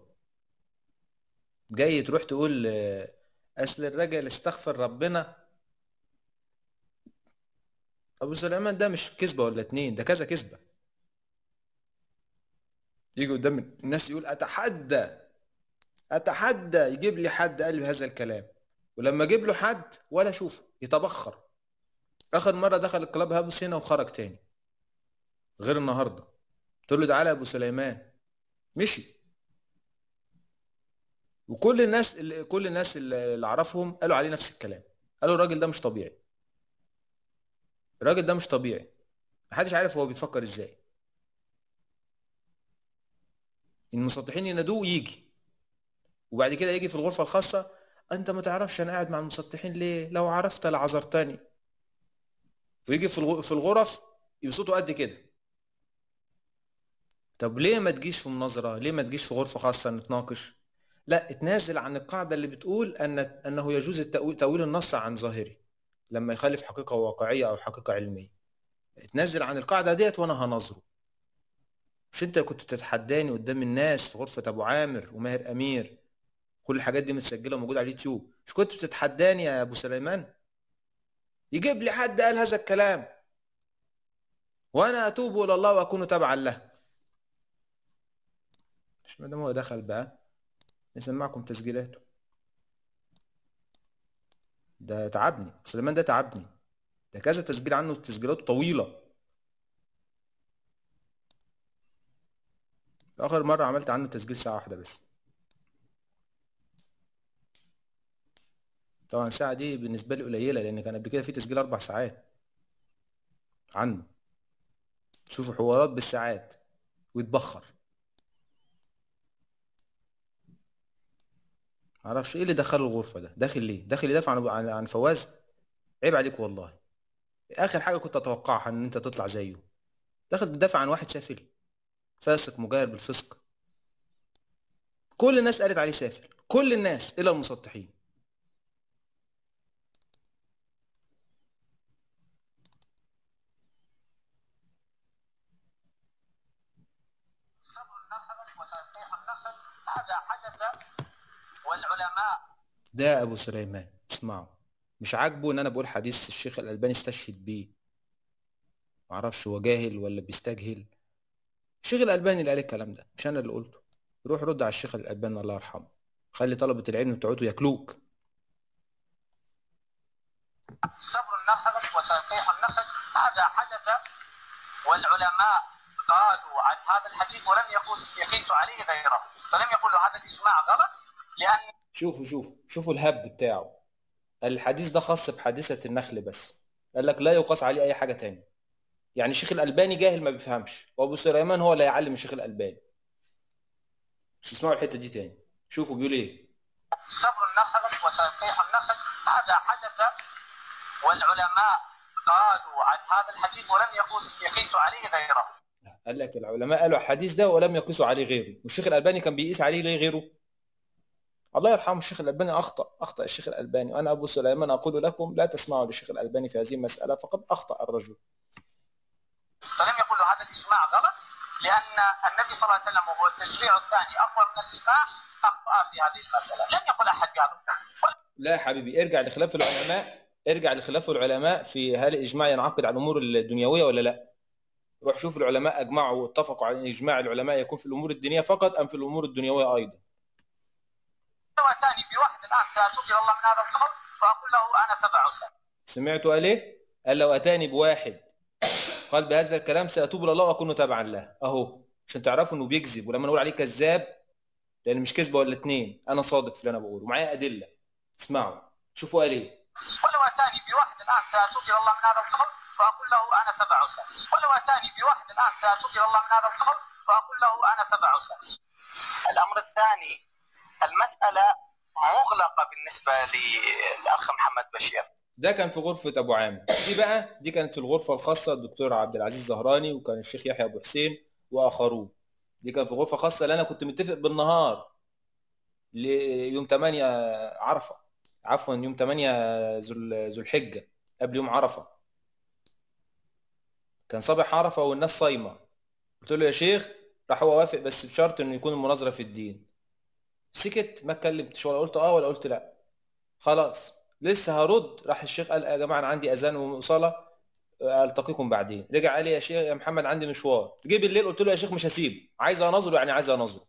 جاي تروح تقول اصل الراجل استغفر ربنا. ابو سليمان ده مش كذبه ولا اتنين، ده كذا كذبه. يجي قدام الناس يقول اتحدى اتحدى يجيب لي حد قال لي هذا الكلام، ولما اجيب له حد ولا اشوفه يتبخر. اخر مره دخل الكلاب هابوس هنا وخرج تاني، غير النهارده. قلت له تعالى يا ابو سليمان، مشي. وكل الناس اللي كل الناس اللي اعرفهم قالوا عليه نفس الكلام، قالوا الراجل ده مش طبيعي، الراجل ده مش طبيعي. محدش عارف هو بيفكر ازاي. المسطحين ينادوه ويجي، وبعد كده يجي في الغرفه الخاصه انت ما تعرفش انا قاعد مع المسطحين ليه، لو عرفت لعذرتني. ويجي في في الغرف يبصوته قد كده. طب ليه ما تجيش في مناظره؟ ليه ما تجيش في غرفه خاصه نتناقش؟ لا، اتنازل عن القاعده اللي بتقول ان انه يجوز التأويل تأويل النص عن ظاهره لما يخالف حقيقه واقعيه او حقيقه علميه. اتنازل عن القاعده ديت وانا هنظره. مش انت كنت تتحداني قدام الناس في غرفه ابو عامر وماهر امير، كل الحاجات دي متسجله وموجوده على اليوتيوب، مش كنت بتتحداني يا ابو سليمان؟ يجيب لي حد قال هذا الكلام وانا اتوب الى الله واكون تبعا له. مش ما دام هو دخل بقى نسمعكم تسجيلاته. ده تعبني سليمان، ده تعبني، ده كذا تسجيل عنه، تسجيلاته طويله. اخر مره عملت عنه تسجيل ساعه واحده بس. طبعا الساعه دي بالنسبه لي قليله، لان كان قبل كده في تسجيل اربع ساعات عنه. شوفوا حوارات بالساعات ويتبخر. معرفش ايه اللي دخله الغرفه ده، داخل ليه؟ داخل يدافع عن عن, عن فواز؟ عيب عليك والله. اخر حاجه كنت اتوقعها ان انت تطلع زيه، داخل تدافع عن واحد سافل فاسق مجاهر بالفسق. كل الناس قالت عليه سافل، كل الناس الا المسطحين. هذا حدث والعلماء. ده ابو سليمان اسمعوا، مش عاجبه ان انا بقول حديث الشيخ الالباني استشهد بيه. معرفش هو جاهل ولا بيستجهل. الشيخ الالباني اللي قال الكلام ده، مش انا اللي قلته. روح رد على الشيخ الالباني الله يرحمه، خلي طلبه العلم بتوعته ياكلوك. صبر النخل وتلقيح النخل هذا حدث والعلماء قالوا عن هذا الحديث ولم يقيسوا عليه غيره، فلم يقولوا هذا الاجماع غلط لان شوفوا شوفوا شوفوا الهبد بتاعه. الحديث ده خاص بحادثه النخل بس، قال لك لا يقاس عليه اي حاجه تاني. يعني الشيخ الالباني جاهل ما بيفهمش، وابو سليمان هو اللي هيعلم الشيخ الالباني. مش تسمعوا الحته دي تاني. شوفوا بيقول ايه. صبر النخل وتلقيح النخل هذا حدث، والعلماء قالوا عن هذا الحديث ولم يقيس- يقيسوا عليه غيره. قال لك العلماء قالوا الحديث ده ولم يقيسوا عليه غيره، والشيخ الألباني كان بيقيس عليه ليه غيره؟ الله يرحمه الشيخ الألباني أخطأ أخطأ الشيخ الألباني، وأنا أبو سليمان أقول لكم لا تسمعوا للشيخ الألباني في هذه المسألة، فقد أخطأ الرجل. فلم يقولوا هذا الإجماع غلط، لأن النبي صلى الله عليه وسلم وهو التشريع الثاني أقوى من الإجماع أخطأ في هذه المسألة. لم يقل أحد بهذا القول. لا يا حبيبي، ارجع لخلاف العلماء، ارجع لخلاف العلماء في هل الإجماع ينعقد على الأمور الدنيوية ولا لا. روح شوف العلماء أجمعوا واتفقوا على أن إجماع العلماء يكون في الأمور الدينية فقط أم في الأمور الدنيوية أيضا. لو أتاني بواحد الآن سأتوب إلى الله من هذا القول فأقول له أنا تبع له. سمعتوا قال ايه؟ قال لو اتاني بواحد قال بهذا الكلام ساتوب الى الله واكون تبعا له. اهو عشان تعرفوا انه بيكذب، ولما نقول عليه كذاب لان مش كذبه ولا اتنين، انا صادق في اللي انا بقوله ومعايا ادله. اسمعوا شوفوا قال ايه. ولو أتاني بواحد الآن سأتوب إلى الله من هذا القول فأقول له أنا تبع له. ولو أتاني بواحد الآن سأتوب إلى الله من هذا القول فأقول له أنا تبع له. الأمر الثاني، المسألة مغلقة بالنسبة للأخ محمد بشير. ده كان في غرفه ابو عامر، دي بقى دي كانت في الغرفه الخاصه الدكتور عبد العزيز زهراني، وكان الشيخ يحيى ابو حسين واخرون. دي كان في غرفه خاصه اللي انا كنت متفق بالنهار ليوم ثمانية عرفه، عفوا يوم ثمانية ذو ذو الحجه قبل يوم عرفه. كان صباح عرفه والناس صايمه. قلت له يا شيخ، راح هو وافق بس بشرط انه يكون المناظره في الدين. سكت ما اتكلمتش ولا قلت اه ولا قلت لا. خلاص لسه هرد، راح الشيخ قال يا جماعه انا عندي اذان وصلاه التقيكم بعدين. رجع قال لي يا شيخ يا محمد عندي مشوار. جه بالليل قلت له يا شيخ مش هسيبه، عايز اناظره يعني عايز اناظره.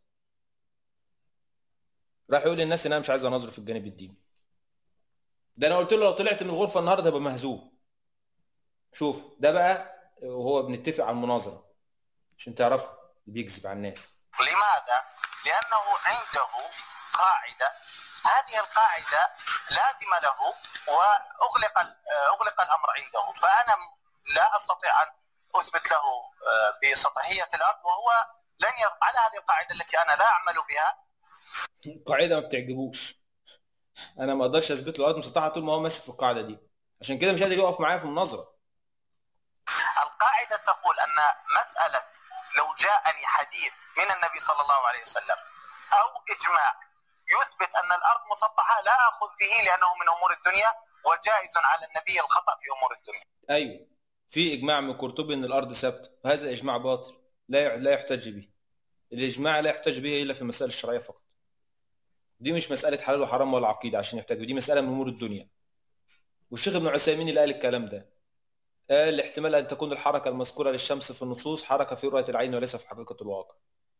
راح يقول للناس ان انا مش عايز اناظره في الجانب الديني. ده انا قلت له لو طلعت من الغرفه النهارده هبقى مهزوم. شوف ده بقى وهو بنتفق على المناظره عشان تعرفوا بيكذب على الناس. لماذا؟ لأنه عنده قاعدة، هذه القاعدة لازمة له وأغلق أغلق الأمر عنده، فأنا لا أستطيع أن أثبت له بسطحية الأرض وهو لن يفعل على هذه القاعدة التي أنا لا أعمل بها. القاعدة ما بتعجبوش، أنا ما أقدرش أثبت له الأرض مسطحة طول ما هو ماسك في القاعدة دي، عشان كده مش قادر يقف معايا في المناظرة. القاعدة تقول أن مسألة لو جاءني حديث من النبي صلى الله عليه وسلم أو إجماع يثبت أن الأرض مسطحة لا أخذ به لأنه من أمور الدنيا، وجائز على النبي الخطأ في أمور الدنيا. أيوه في إجماع من قرطبي أن الأرض ثابتة، وهذا إجماع باطل لا لا يحتج به. الإجماع لا يحتج به إلا في المسائل الشرعية فقط. دي مش مسألة حلال وحرام ولا عقيدة عشان يحتج به، دي مسألة من أمور الدنيا. والشيخ ابن عثيمين اللي قال الكلام ده قال احتمال أن تكون الحركة المذكورة للشمس في النصوص حركة في رؤية العين وليس في حقيقة الواقع.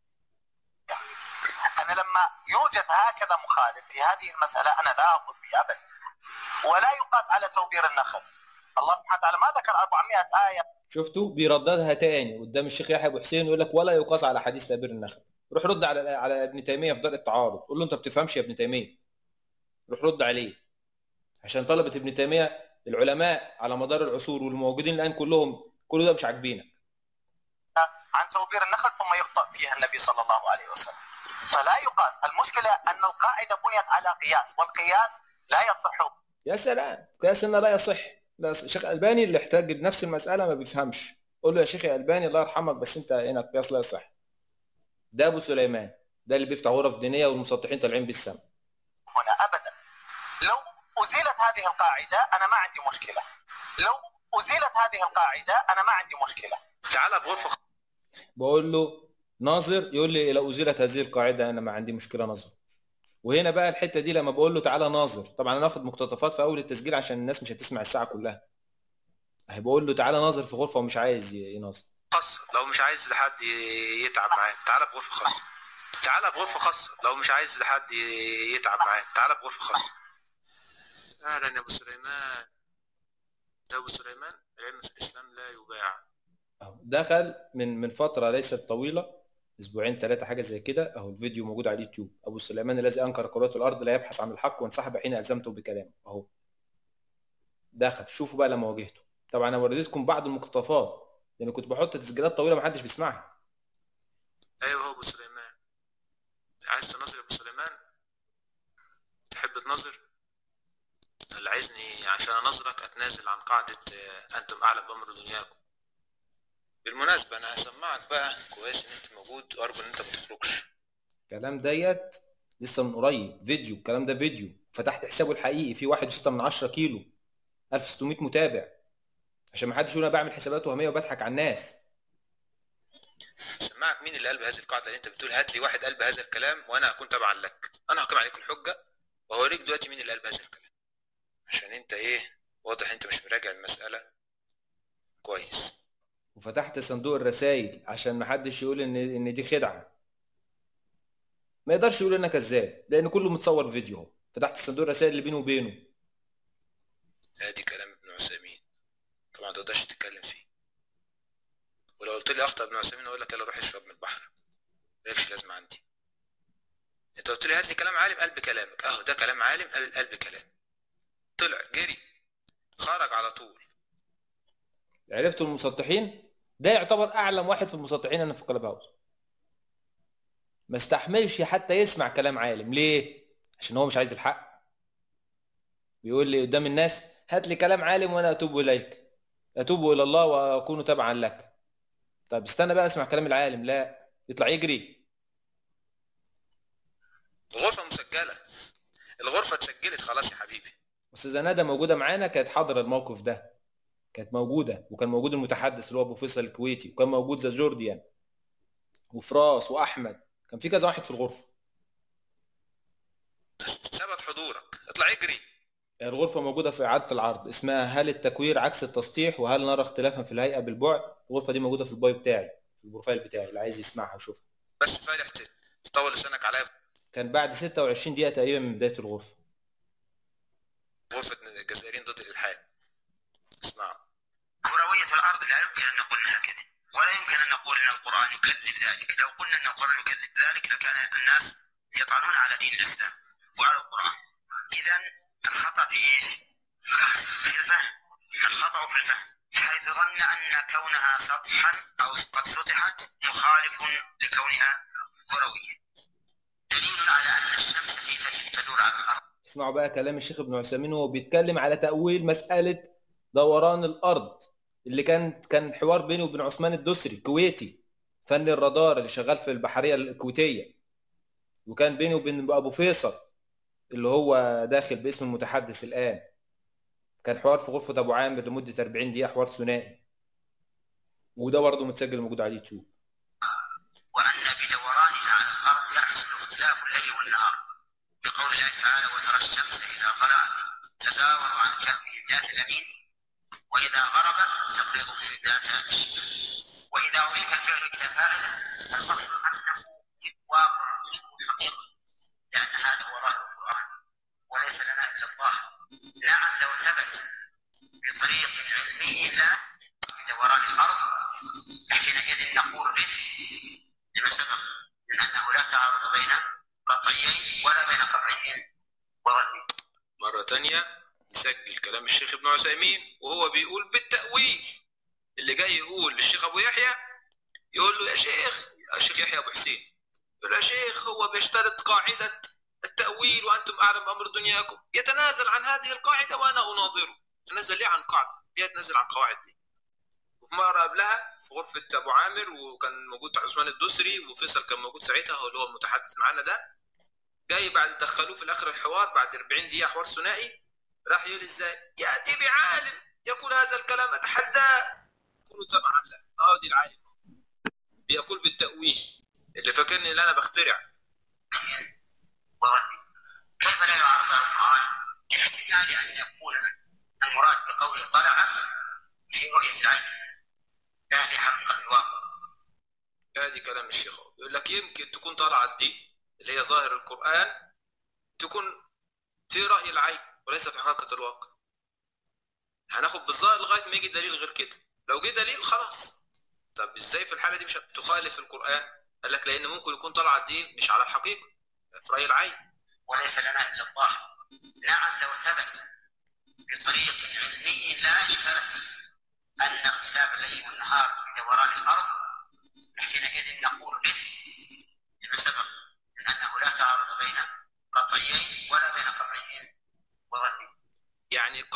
أنا لما يوجد هكذا مخالف في هذه المسألة أنا لا أخذ به أبدا، ولا يقاس على توبير النخل. الله سبحانه وتعالى ما ذكر أربعمائة آية. شفتوا بيرددها تاني قدام الشيخ يحيى ابو حسين ويقول لك ولا يقاس على حديث تابير النخل. روح رد على على ابن تيميه في درء التعارض، قول له انت بتفهمش يا ابن تيميه. روح رد عليه عشان طلبه ابن تيميه العلماء على مدار العصور والموجودين الان كلهم كل ده مش عاجبينك. عن توبير النخل ثم يخطئ فيها النبي صلى الله عليه وسلم، فلا يقاس. المشكله ان القاعده بنيت على قياس، والقياس لا يصح. يا سلام، قياس انه لا يصح. لا الشيخ الألباني اللي احتاج بنفس المسألة ما بيفهمش، قول له يا شيخ يا ألباني الله يرحمك بس انت هنا القياس لا يصح. ده ابو سليمان ده اللي بيفتح غرف دينية والمسطحين طالعين بالسما. هنا ابدا لو ازيلت هذه القاعدة انا ما عندي مشكلة، لو ازيلت هذه القاعدة انا ما عندي مشكلة. تعال بغرفة بقول له ناظر، يقول لي لو ازيلت هذه القاعدة انا ما عندي مشكلة ناظر. وهنا بقى الحته دي لما بقول له تعالى ناظر، طبعا انا هاخد مقتطفات في اول التسجيل عشان الناس مش هتسمع الساعه كلها. اهي بقول له تعالى ناظر في غرفه ومش عايز يناظر. خاص لو مش عايز لحد يتعب معاه تعالى بغرفه خاصه. تعالى بغرفه خاصه لو مش عايز لحد يتعب معاه تعالى بغرفه خاصه. اهلا يا ابو سليمان. يا ابو سليمان العلم في الاسلام لا يباع. دخل من من فتره ليست طويله، اسبوعين ثلاثه حاجه زي كده، اهو الفيديو موجود على اليوتيوب. ابو سليمان الذي انكر كرات الارض لا يبحث عن الحق وانسحب حين الزمته بكلامه، اهو دخل. شوفوا بقى لما واجهته. طبعا انا وريتكم بعض المقتطفات لان كنت بحط تسجيلات طويله ما حدش بيسمعها. ايوه هو ابو سليمان عايز تناظر يا ابو سليمان؟ تحب تناظر؟ اللي عايزني عشان اناظرك اتنازل عن قاعدة آه، انتم اعلم بامر دنياكم. بالمناسبة انا هسمعك بقى كويس ان انت موجود وارجو ان انت ما تخرجش. الكلام ديت لسه من قريب فيديو، الكلام ده فيديو فتحت حسابه الحقيقي فيه واحد وستة من عشرة كيلو، ألف وستمية متابع، عشان ما حدش يقول انا بعمل حسابات وهميه وبضحك على الناس. سمعك مين اللي قال بهذه القاعدة اللي انت بتقول هات لي واحد قال بهذا الكلام وانا هكون تبعا لك. انا هقيم عليك الحجة وهوريك دلوقتي مين اللي قال بهذا الكلام، عشان انت ايه واضح انت مش مراجع المسألة كويس. وفتحت صندوق الرسائل عشان ما حدش يقول ان ان دي خدعه، ما يقدرش يقول انا كذاب لان كله متصور فيديو اهو. فتحت صندوق الرسائل اللي بينه وبينه. ادي كلام ابن عثيمين طبعا ما تقدرش تتكلم فيه، ولو قلت لي اخطا ابن عثيمين اقول لك يلا روح اشرب من البحر، مالكش لازمه عندي. انت قلت لي هات لي كلام عالم قال بكلامك، اهو ده كلام عالم قال قال بكلام، طلع جري خرج على طول. عرفتوا المسطحين؟ ده يعتبر اعلم واحد في المسطحين انا في الكلاب هاوس. ما استحملش حتى يسمع كلام عالم. ليه؟ عشان هو مش عايز الحق. بيقول لي قدام الناس هات لي كلام عالم وانا اتوب اليك، اتوب الى الله واكون تبعا لك. طب استنى بقى اسمع كلام العالم، لا يطلع يجري. الغرفه مسجله، الغرفه اتسجلت خلاص يا حبيبي. استاذه ندى موجوده معانا، كانت حاضره الموقف ده، كانت موجوده، وكان موجود المتحدث اللي هو ابو فيصل الكويتي، وكان موجود ذا جورديان وفراس واحمد، كان في كذا واحد في الغرفه. ثبت حضورك، اطلع يجري. الغرفه موجوده في اعاده العرض، اسمها هل التكوير عكس التسطيح وهل نرى اختلافا في الهيئه بالبعد. الغرفه دي موجوده في البايو بتاعي، في البروفايل بتاعي، اللي عايز يسمعها ويشوفها. بس فالح تطول لسانك عليا. كان بعد ستة وعشرين دقيقه تقريبا من بدايه الغرفه. غرفه الجزائريين ضد الالحاد. اسمعوا. كروية الأرض لا يمكن أن نقول أنها كذب، ولا يمكن أن نقول أن القرآن يكذب ذلك. لو قلنا أن القرآن يكذب ذلك لكان الناس يطعنون على دين الإسلام وعلى القرآن. إذا الخطأ في إيش؟ في الفهم. الخطأ في الفهم، حيث ظن أن كونها سطحا أو قد سطحت مخالف لكونها كروية. دليل على أن الشمس كيف تدور على الأرض. اسمعوا بقى كلام الشيخ ابن عثيمين وهو بيتكلم على تأويل مسألة دوران الأرض، اللي كان كان حوار بينه وبين عثمان الدسري الكويتي فني الرادار اللي شغال في البحرية الكويتية، وكان بينه وبين أبو فيصل اللي هو داخل باسم المتحدث الآن. كان حوار في غرفة أبو عامر لمدة أربعين دقيقة، حوار ثنائي، وده برضه متسجل موجود على اليوتيوب. وأن بدورانها على الأرض يحصل اختلاف الليل والنهار، بقول الله تعالى وترى الشمس إذا طلعت تزاور عن كهفهم ذات اليمين وإذا غربت تقرضهم ذات الشمال. وإذا أضيف الفعل إلى فاعل فالأصل أنه واقع حقيقي، لأن هذا هو ظاهر القرآن وليس لنا إلا الظاهر. نعم لو ثبت بطريق علمي لا بدوران الأرض حينئذ نقول به لما سبق من أنه لا تعارض بين قطعيين ولا بين قطعيين وظني. مرة تانية نسجل كلام الشيخ ابن عثيمين وهو بيقول بالتأويل. اللي جاي يقول للشيخ أبو يحيى يقول له يا شيخ، يا شيخ يحيى أبو حسين، يقول له يا شيخ هو بيشترط قاعدة التأويل وأنتم أعلم أمر دنياكم، يتنازل عن هذه القاعدة وأنا أناظره. يتنازل ليه عن قاعدة؟ ليه يتنازل عن قواعد ليه؟ وفي مرة قبلها في غرفة أبو عامر وكان موجود عثمان الدسري وفيصل كان موجود ساعتها، هو اللي هو المتحدث معانا ده، جاي بعد دخلوه في الآخر الحوار بعد أربعين دقيقة حوار ثنائي، راح يقول ازاي يأتي بعالم يقول هذا الكلام أتحداه يكون تبعا له. اه دي العالم بيقول بالتأويل اللي فاكرني اللي أنا بخترع. كيف لا يعارض القرآن؟ احتمال أن يكون المراد بقوله طلعت في رؤية العين لا في حقيقة الواقع. هذه كلام الشيخ يقول لك يمكن تكون طلعت دي اللي هي ظاهر القرآن تكون في رأي العين وليس في حقيقة الواقع. هناخد بالظاهر لغاية ما يجي دليل غير كده، لو جه دليل خلاص. طب ازاي في الحالة دي مش هتخالف القرآن؟ قال لك لأن ممكن يكون طلع الدين مش على الحقيقة في رأي العين وليس لنا إلا الظاهر. نعم لو ثبت بطريق علمي لا إشكال أن اختلاف الليل والنهار في دوران الأرض حينئذ نقول به لما سبق من أنه لا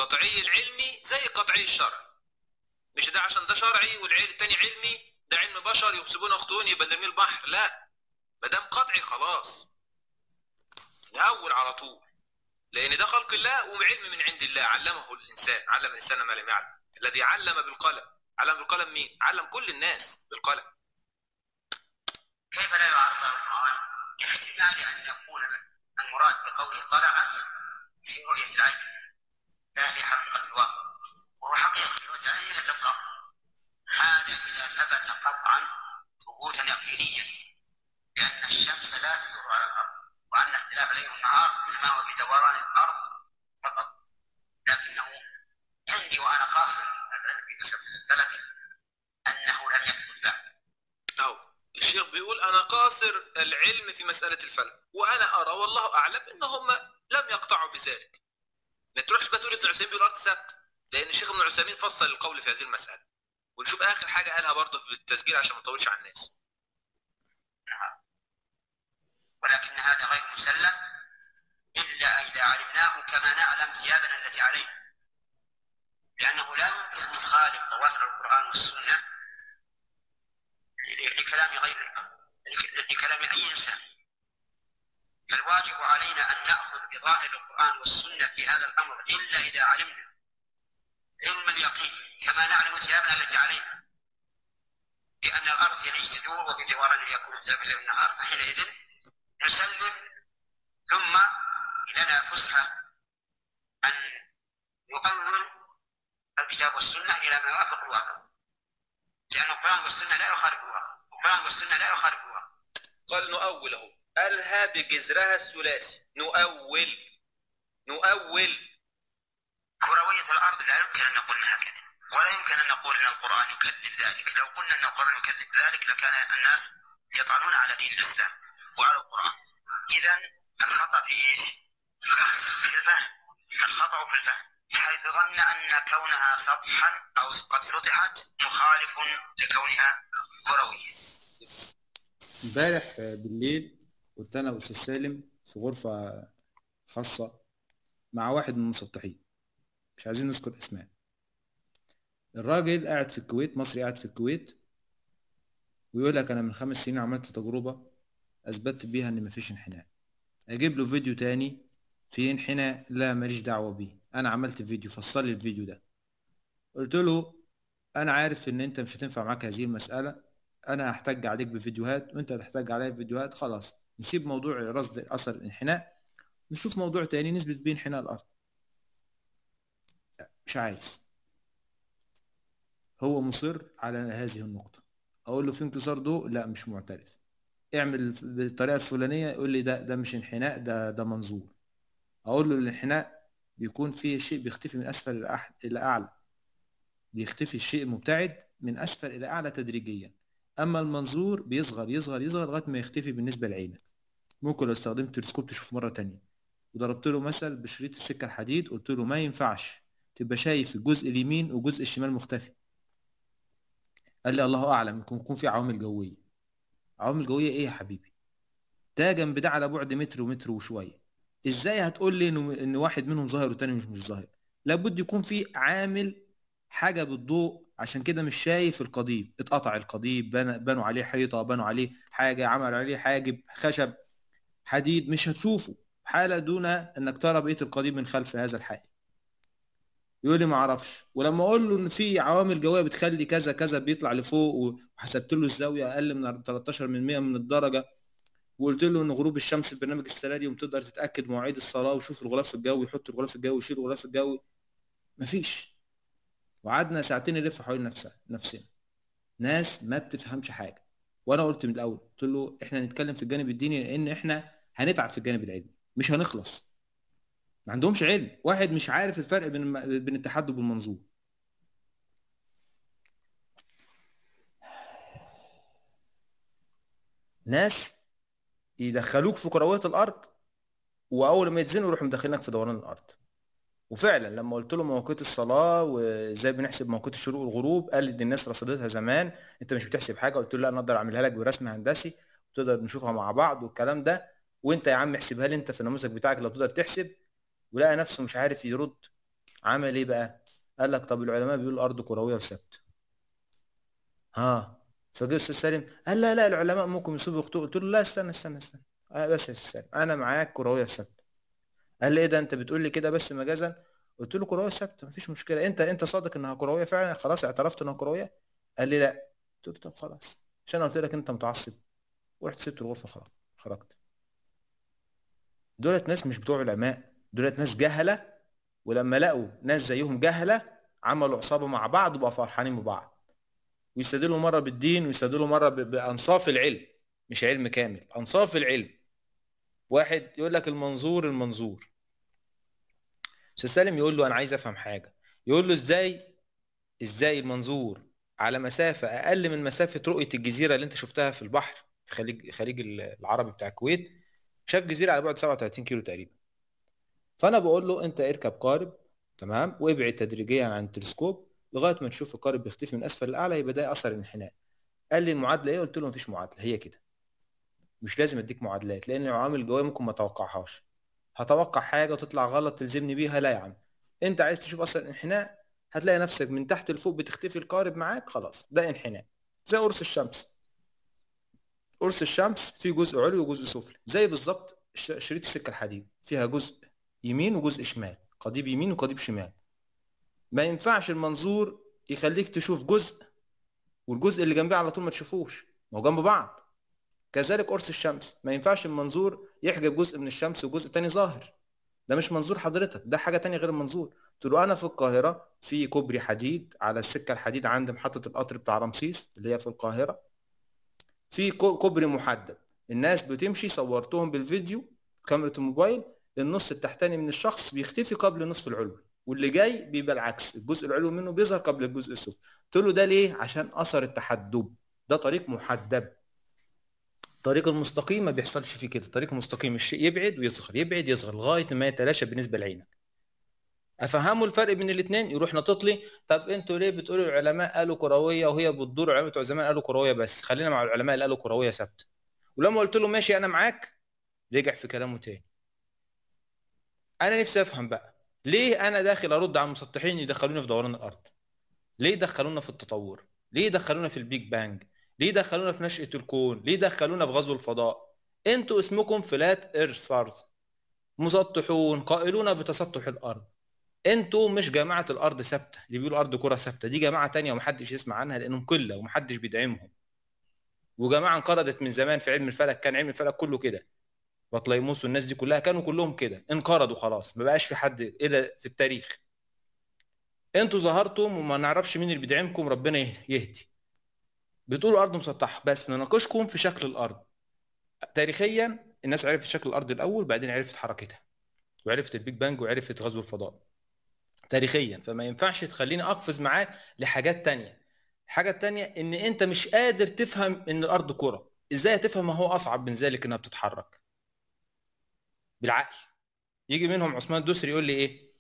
القطعي العلمي زي القطعي الشرعي. مش ده عشان ده شرعي والعلم التاني علمي ده علم بشر يحسبون اخطون يبقى نرميه البحر، لا، ما دام قطعي خلاص نأول على طول، لان ده خلق الله وعلم من عند الله علمه الانسان، علم الانسان ما لم يعلم. الذي علم بالقلم، علم بالقلم مين؟ علم كل الناس بالقلم. كيف لا يعارض القرآن؟ احتمال أن يكون المراد بقوله طلعت في رؤية العين لا في حقيقة الواقع، وهو حقيقة رؤية العين لا تطلع. هذا إذا ثبت قطعا ثبوتا يقينيا، لأن الشمس لا تدور على الأرض، وأن اختلاف الليل والنهار إنما هو بدوران الأرض فقط. لكنه عندي وأنا قاصر العلم في مسألة الفلك أنه لم يثبت بعد. أو الشيخ بيقول أنا قاصر العلم في مسألة الفلك، وأنا أرى والله أعلم إنهم لم يقطعوا بذلك. ما تروحش بقى تقول ابن عثيمين بيقول الأرض ثابتة، لأن الشيخ ابن عثيمين فصل القول في هذه المسألة. ونشوف آخر حاجة قالها برضه في التسجيل عشان ما نطولش على الناس. نعم. ولكن هذا غير مسلم إلا إذا علمناه كما نعلم ثيابنا التي علينا، لأنه لا يمكن أن يخالف ظواهر القرآن والسنة لكلام غير لكلام أي إنسان. فالواجب علينا أن نأخذ بظاهر القرآن والسنة في هذا الأمر إلا إذا علمنا علم اليقين كما نعلم ثيابنا التي علينا، لأن الأرض يلج تدور وبدوران يكون اختلاف الليل والنهار، فحينئذ نسلم ثم لنا فسحة أن نؤول الكتاب والسنة إلى ما يوافق الواقع، لأن القرآن والسنة لا يخالف الواقع، القرآن والسنة لا يخالف الواقع. قال نؤوله، قالها بجذرها الثلاثي، نؤول نؤول. كروية الأرض لا يمكن أن نقول أنها كذب، ولا يمكن أن نقول أن القرآن يكذب ذلك. لو قلنا أن القرآن يكذب ذلك لكان الناس يطعنون على دين الإسلام وعلى القرآن. إذن الخطأ في إيش؟ في الفهم. الخطأ في الفهم، حيث ظن أن كونها سطحا أو قد سطحت مخالف لكونها كروية. امبارح بالليل كنت انا واستاذ سالم في غرفة خاصة مع واحد من المسطحين، مش عايزين نذكر اسماء. الراجل قاعد في الكويت، مصري قاعد في الكويت، ويقول لك انا من خمس سنين عملت تجربة اثبتت بيها ان مفيش انحناء. اجيب له فيديو تاني في انحناء، لا ماليش دعوة بيه، انا عملت فيديو، فصل لي الفيديو ده. قلت له انا عارف ان انت مش هتنفع معاك هذه المسألة، انا هحتاج عليك بفيديوهات وانت هتحتاج عليا بفيديوهات، خلاص نسيب موضوع رصد اثر الانحناء، نشوف موضوع تاني نثبت بيه انحناء الارض. لا مش عايز، هو مصر على هذه النقطة. اقول له في انكسار ضوء، لا مش معترف. اعمل بالطريقة الفلانية، يقول لي ده ده مش انحناء، ده ده منظور. اقول له الانحناء بيكون فيه شيء بيختفي من اسفل الى أح... الى اعلى، بيختفي الشيء المبتعد من اسفل الى اعلى تدريجيا، اما المنظور بيصغر يصغر يصغر لغايه ما يختفي بالنسبه لعينك. ممكن لو استخدمت تلسكوب تشوف مره تانية. وضربت له مثل بشريط السكه الحديد، قلت له ما ينفعش تبقى شايف الجزء اليمين وجزء الشمال مختفي. قال لي الله اعلم، يكون يكون في عوامل جويه. عوامل جويه ايه يا حبيبي؟ ده جنب ده على بعد متر ومتر وشويه، ازاي هتقول لي انه ان واحد منهم ظاهر والتاني مش مش ظاهر؟ لابد يكون في عامل حاجه بالضوء، عشان كده مش شايف القضيب، اتقطع القضيب، بنوا عليه حيطه، بنوا عليه حاجه، عمل عليه حاجب خشب حديد، مش هتشوفه حاله دون انك ترى بقيه القضيب من خلف هذا الحائط. يقول لي ما اعرفش. ولما اقول له ان في عوامل جويه بتخلي كذا كذا بيطلع لفوق، وحسبت له الزاويه اقل من تلتاشر بالمية من الدرجه، وقلت له ان غروب الشمس البرنامج السلاليوم تقدر تتاكد مواعيد الصلاه، وشوف الغلاف الجوي، يحط الغلاف الجوي ويشيل الغلاف الجوي، مفيش. وقعدنا ساعتين نلف حوالين نفسنا نفسنا ناس ما بتفهمش حاجه. وانا قلت من الاول، قلت له احنا نتكلم في الجانب الديني لان احنا هنتعب في الجانب العلمي، مش هنخلص. ما عندهمش علم، واحد مش عارف الفرق بين بين التحدب والمنظور. ناس يدخلوك في كرويه الارض، واول ما يتزنوا يروحوا مدخلينك في دوران الارض. وفعلا لما قلت له مواقيت الصلاه وازاي بنحسب مواقيت الشروق والغروب، قال لي دي الناس رصدتها زمان، انت مش بتحسب حاجه. قلت له لا، انا اقدر اعملها لك برسم هندسي وتقدر نشوفها مع بعض والكلام ده، وانت يا عم احسبها لي انت في النموذج بتاعك لو تقدر تحسب. ولقى نفسه مش عارف يرد، عمل ايه بقى؟ قال لك طب العلماء بيقولوا الارض كرويه وثابته. ها فجه الاستاذ سالم قال لا لا العلماء ممكن يصيبوا يخطئوا. قلت له لا استنى استنى استنى آه بس يا استاذ سالم انا معاك كرويه ثابته. قال لي ايه ده انت بتقول لي كده بس مجازا؟ قلت له كرويه ثابته مفيش مشكله. انت انت صادق انها كرويه فعلا خلاص اعترفت انها كرويه؟ قال لي لا. قلت له طب خلاص عشان قلت لك انت متعصب ورحت سبت الغرفه خلاص خرجت. دولت ناس مش بتوع علماء، دولت ناس جهله، ولما لقوا ناس زيهم جهله عملوا عصابه مع بعض وبقوا فرحانين ببعض ويستدلوا مره بالدين ويستدلوا مره ب- بانصاف العلم، مش علم كامل انصاف العلم. واحد يقول لك المنظور المنظور استاذ سالم يقول له انا عايز افهم حاجه، يقول له ازاي ازاي المنظور على مسافه اقل من مسافه رؤيه الجزيره اللي انت شفتها في البحر في خليج خليج العربي بتاع الكويت، شاف جزيره على بعد سبعة وثلاثين كيلو تقريبا. فانا بقول له انت اركب قارب تمام وابعد تدريجيا عن التلسكوب لغايه ما تشوف القارب بيختفي من اسفل لاعلى يبقى ده اثر الانحناء. قال لي المعادله ايه؟ قلت له مفيش معادله هي كده. مش لازم اديك معادلات لان العوامل الجويه ممكن ما اتوقعهاش. هتوقع حاجه وتطلع غلط تلزمني بيها؟ لا يا عم. انت عايز تشوف اثر الانحناء هتلاقي نفسك من تحت لفوق بتختفي القارب معاك خلاص ده انحناء. زي قرص الشمس. قرص الشمس فيه جزء علوي وجزء سفلي زي بالظبط ش- شريط السكه الحديد فيها جزء يمين وجزء شمال قضيب يمين وقضيب شمال. ما ينفعش المنظور يخليك تشوف جزء والجزء اللي جنبيه على طول ما تشوفوش ما هو جنب بعض. كذلك قرص الشمس ما ينفعش المنظور يحجب جزء من الشمس وجزء تاني ظاهر. ده مش منظور حضرتك ده حاجة تانية غير المنظور. قلت له انا في القاهرة في كوبري حديد على السكة الحديد عند محطة القطر بتاع رمسيس اللي هي في القاهرة في كو- كوبري محدد الناس بتمشي صورتهم بالفيديو كاميرا الموبايل النص التحتاني من الشخص بيختفي قبل النصف العلوي واللي جاي بيبقى العكس الجزء العلوي منه بيظهر قبل الجزء السفلي. قلت له ده ليه؟ عشان اثر التحدب ده طريق محدب. الطريق المستقيم ما بيحصلش فيه كده. الطريق المستقيم الشيء يبعد ويصغر يبعد يصغر لغايه ما يتلاشى بالنسبه لعينك. افهموا الفرق بين الاثنين يروح نطط لي طب انتوا ليه بتقولوا العلماء قالوا كرويه وهي بتدور العلماء بتوع زمان قالوا كرويه بس خلينا مع العلماء اللي قالوا كرويه ثابته. ولما قلت له ماشي انا معاك رجع في كلامه تاني. انا نفسي افهم بقى ليه انا داخل ارد على المسطحين يدخلوني في دوران الارض؟ ليه دخلونا في التطور؟ ليه دخلونا في البيج بانج؟ ليه دخلونا في نشأة الكون؟ ليه دخلونا في غزو الفضاء؟ انتوا اسمكم فلات ايرثرز مسطحون قائلون بتسطح الارض. انتوا مش جماعة الارض ثابتة اللي بيقولوا ارض كرة ثابتة دي جماعة تانية ومحدش يسمع عنها لانهم قلة ومحدش بيدعمهم. وجماعة انقرضت من زمان في علم الفلك كان علم الفلك كله كده. بطليموس والناس دي كلها كانوا كلهم كده انقرضوا خلاص ما بقاش في حد الا في التاريخ. انتوا ظهرتم وما نعرفش مين اللي بيدعمكم ربنا يهدي. بتقولوا ارض مسطحه بس نناقشكم في شكل الارض. تاريخيا الناس عرفت شكل الارض الاول بعدين عرفت حركتها وعرفت البيج بانج وعرفت غزو الفضاء تاريخيا. فما ينفعش تخليني اقفز معاك لحاجات تانية. الحاجه التانية ان انت مش قادر تفهم ان الارض كره. ازاي تفهم ما هو اصعب من ذلك انها بتتحرك بالعقل. يجي منهم عثمان الدوسري يقول لي ايه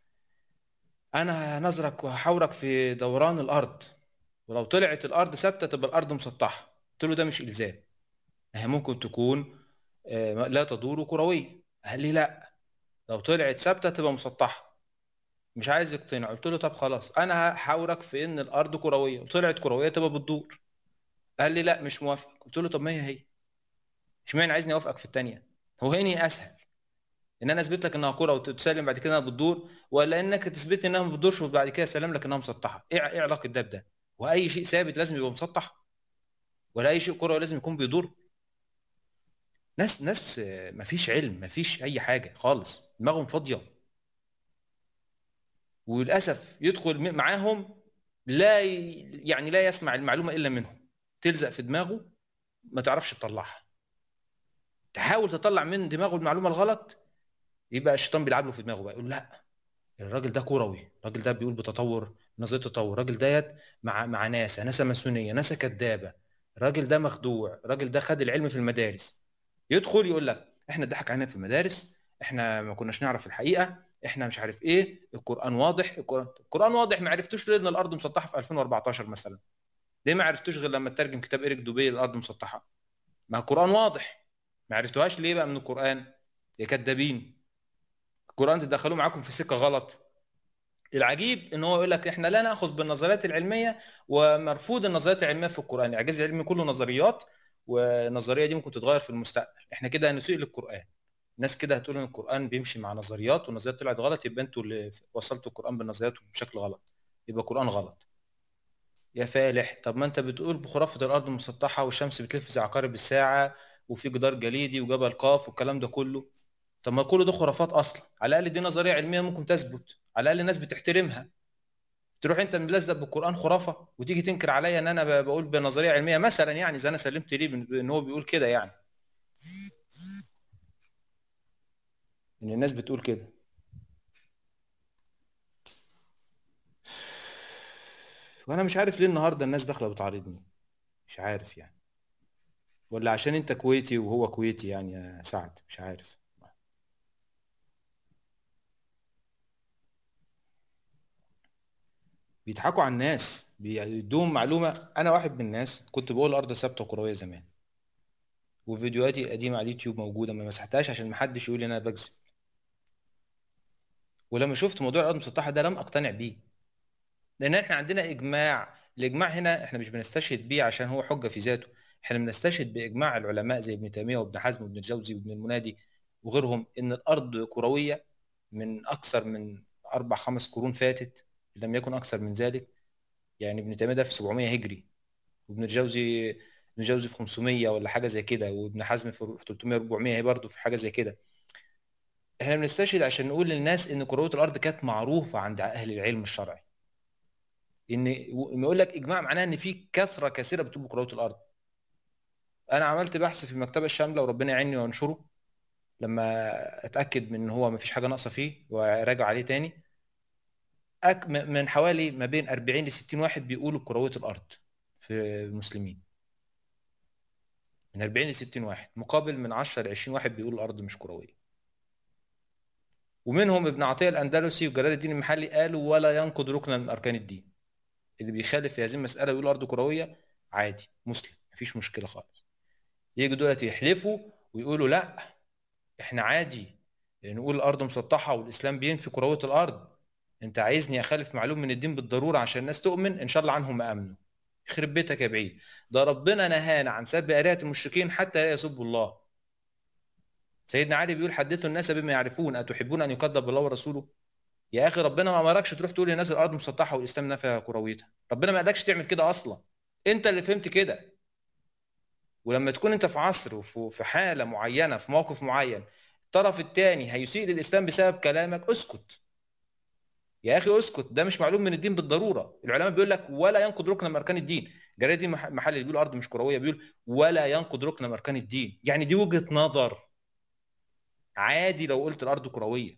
انا هنظرك وهحاورك في دوران الارض ولو طلعت الارض ثابته تبقى الارض مسطحه. قلت له ده مش الزام. هي ممكن تكون لا تدور كرويه. قال لي لا لو طلعت ثابته تبقى مسطحه. مش عايز يقتنع. قلت له طب خلاص انا هحاورك في ان الارض كرويه وطلعت كرويه تبقى بتدور. قال لي لا مش موافق. قلت له طب ما هي هي اشمعنى عايزني اوافقك في الثانيه؟ هو هني اسهل ان انا اثبت لك انها كره وتسلم بعد كده انها بتدور ولا انك تثبت لي انها ما بتدورش وبعد كده اسلم لك انها مسطحه؟ ايه ايه علاقه ده بده؟ واي شيء ثابت لازم يبقى مسطح ولا اي شيء كروي لازم يكون بيدور؟ ناس ناس مفيش علم مفيش اي حاجه خالص دماغهم فاضيه. وللاسف يدخل معاهم لا يعني لا يسمع المعلومه الا منهم تلزق في دماغه ما تعرفش تطلعها. تحاول تطلع من دماغه المعلومه الغلط يبقى الشيطان بيلعب له في دماغه بقى يقول لا الراجل ده كروي الراجل ده بيقول بتطور نظريه التطور الراجل ديت مع مع ناسا ناسا ماسونيه ناسا كدابه الراجل ده مخدوع الراجل ده خد العلم في المدارس. يدخل يقول لك احنا اتضحك علينا في المدارس احنا ما كناش نعرف الحقيقه احنا مش عارف ايه القران واضح القران, القرآن واضح. ما عرفتوش ليه ان الارض مسطحه في ألفين وأربعتاشر مثلا؟ ليه ما عرفتوش غير لما ترجم كتاب إيريك دوبي الارض مسطحه؟ ما القرآن واضح. ما عرفتوهاش ليه بقى من القرآن؟ يا كدابين. القرآن تدخلوه معاكم في سكه غلط. العجيب ان هو يقول لك احنا لا ناخذ بالنظريات العلميه ومرفوض النظريات العلميه في القران. الاعجاز العلمي كله نظريات، والنظريه دي ممكن تتغير في المستقبل. احنا كده هنسيء للقران. الناس كده هتقول ان القران بيمشي مع نظريات والنظريات طلعت غلط، يبقى انتوا اللي وصلتوا القران بالنظريات بشكل غلط، يبقى القران غلط. يا فالح، طب ما انت بتقول بخرافه الارض مسطحه والشمس بتلف زي عقارب الساعه وفي جدار جليدي وجبل قاف والكلام ده كله. طب ما كل ده خرافات اصلا. على الاقل دي نظريه علميه ممكن تثبت، على الاقل الناس بتحترمها. تروح انت ملزق بالقران خرافه وتيجي تنكر عليا ان انا ب- بقول بنظريه علميه مثلا، يعني اذا انا سلمت ليه بن- ان هو بيقول كده، يعني ان الناس بتقول كده. وانا مش عارف ليه النهارده الناس داخله بتعارضني، مش عارف يعني، ولا عشان انت كويتي وهو كويتي يعني يا سعد، مش عارف. بيضحكوا على الناس، بيدوهم معلومه. انا واحد من الناس كنت بقول الارض ثابته وكرويه زمان، وفيديوهاتي القديمه على اليوتيوب موجوده، ما مسحتهاش عشان ما حدش يقول لي ان انا بكذب. ولما شفت موضوع الارض المسطحه ده لم اقتنع بيه، لان احنا عندنا اجماع. الاجماع هنا احنا مش بنستشهد بيه عشان هو حجه في ذاته، احنا بنستشهد باجماع العلماء زي ابن تيميه وابن حزم وابن الجوزي وابن المنادي وغيرهم، ان الارض كرويه من اكثر من اربع خمس قرون فاتت، لم يكن اكثر من ذلك. يعني ابن تيميه ده في سبعمية هجري، وابن الجوزي ابن الجوزي في خمسمية ولا حاجه زي كده، وابن حزم في تلتمية اربعمية، هي برضه في حاجه زي كده. احنا بنستشهد عشان نقول للناس ان كرويه الارض كانت معروفه عند اهل العلم الشرعي. ان يقول لك اجماع معناه ان في كثره كثيره بتقول بكرويه الارض. انا عملت بحث في المكتبه الشامله وربنا يعيني وانشره لما اتاكد من ان هو ما فيش حاجه ناقصه فيه وراجع عليه تاني. أك من حوالي ما بين اربعين ل ستين واحد بيقولوا بكرويه الارض في المسلمين، من اربعين ل ستين واحد، مقابل من عشرة ل عشرين واحد بيقولوا الارض مش كرويه. ومنهم ابن عطيه الاندلسي وجلال الدين المحلي قالوا ولا ينقض ركنا من اركان الدين. اللي بيخالف في هذه المساله ويقول الارض كرويه عادي مسلم، مفيش مشكله خالص. يجوا دلوقتي يحلفوا ويقولوا لا احنا عادي نقول الارض مسطحه والاسلام بينفي كرويه الارض. انت عايزني اخالف معلوم من الدين بالضروره عشان الناس تؤمن؟ ان شاء الله عنهم ما امنوا. يخرب بيتك يا بعيد، ده ربنا نهانا عن سب آلهة المشركين حتى لا يسبوا الله. سيدنا علي بيقول حدثوا الناس بما يعرفون اتحبون ان يكذب الله ورسوله. يا اخي ربنا ما امركش تروح تقول للناس الارض مسطحه والاسلام نفى كرويتها، ربنا ما قالكش تعمل كده اصلا، انت اللي فهمت كده. ولما تكون انت في عصر وفي حاله معينه في موقف معين الطرف الثاني هيسيء للاسلام بسبب كلامك، اسكت يا اخي اسكت. ده مش معلوم من الدين بالضروره. العلماء بيقول لك ولا ينقض ركن من اركان الدين. جلال الدين محل اللي بيقول الارض مش كرويه بيقول ولا ينقض ركن من اركان الدين، يعني دي وجهه نظر. عادي لو قلت الارض كرويه.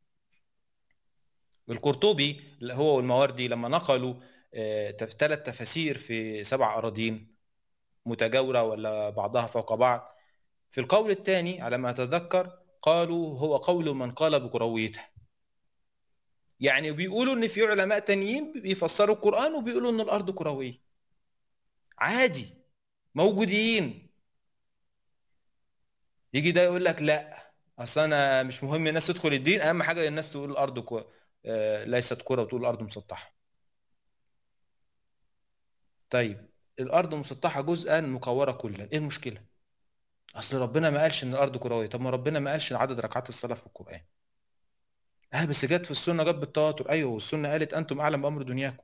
القرطبي اللي هو والمواردي لما نقلوا ثلاث تفاسير في سبع اراضين متجاوره ولا بعضها فوق بعض، في القول الثاني على ما اتذكر قالوا هو قول من قال بكرويتها. يعني بيقولوا ان في علماء تانيين بيفسروا القرآن وبيقولوا ان الارض كروية. عادي موجودين. يجي ده يقول لك لا اصل انا مش مهم الناس تدخل الدين، اهم حاجة الناس تقول الارض كو... آه ليست كرة وتقول الارض مسطحة. طيب الارض مسطحة جزءا مكورة كلا، ايه المشكلة؟ اصل ربنا ما قالش ان الارض كروية. طب ما ربنا ما قالش عدد ركعات الصلاة في القرآن. اه بس جت في السنه جت بالتواتر. ايوه والسنه قالت انتم اعلم بامر دنياكم.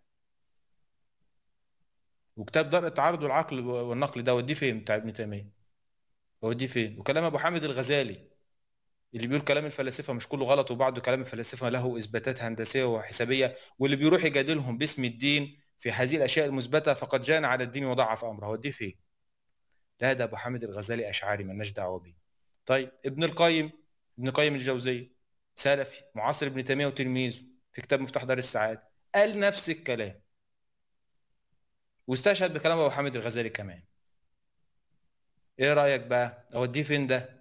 وكتاب درء التعارض والعقل والنقل ده وديه فين بتاع ابن تيميه؟ وديه فين؟ وكلام ابو حامد الغزالي اللي بيقول كلام الفلاسفه مش كله غلط وبعض كلام الفلاسفه له اثباتات هندسيه وحسابيه، واللي بيروح يجادلهم باسم الدين في هذه الاشياء المثبته فقد جان على الدين وضعف امره. وديه فين؟ لا ده ابو حامد الغزالي اشعري مالناش دعوه بيه. طيب ابن القيم ابن القيم الجوزيه سلفي معاصر ابن تيميه وتلميذه، في كتاب مفتاح دار السعاده قال نفس الكلام واستشهد بكلام ابو حامد الغزالي كمان. ايه رايك بقى؟ اوديه فين ده؟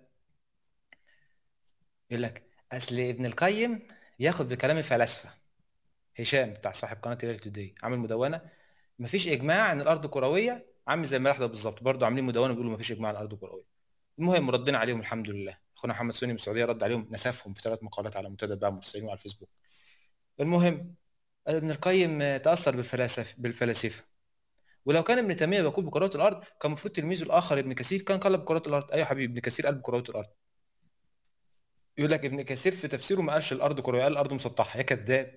يقول لك اصل ابن القيم ياخد بكلام الفلاسفه. هشام بتاع صاحب قناه ليله توداي عامل مدونه مفيش اجماع ان الارض كرويه، عامل زي الملاحده بالظبط برضه عاملين مدونه بيقولوا مفيش اجماع ان الارض كرويه. المهم ردنا عليهم الحمد لله. اخونا محمد سوني من السعوديه رد عليهم نسفهم في ثلاث مقالات على منتدى بقى مرسلين على الفيسبوك. المهم ابن القيم تاثر بالفلاسفه بالفلاسفه ولو كان ابن تيميه بيقول بكرويه الارض كان المفروض تلميذه الاخر ابن كثير كان قال بكرويه الارض. ايوه حبيبي، ابن كثير قال بكرويه الارض. يقول لك ابن كثير في تفسيره ما قالش الارض كرويه، قال الارض مسطحه. يا كذاب.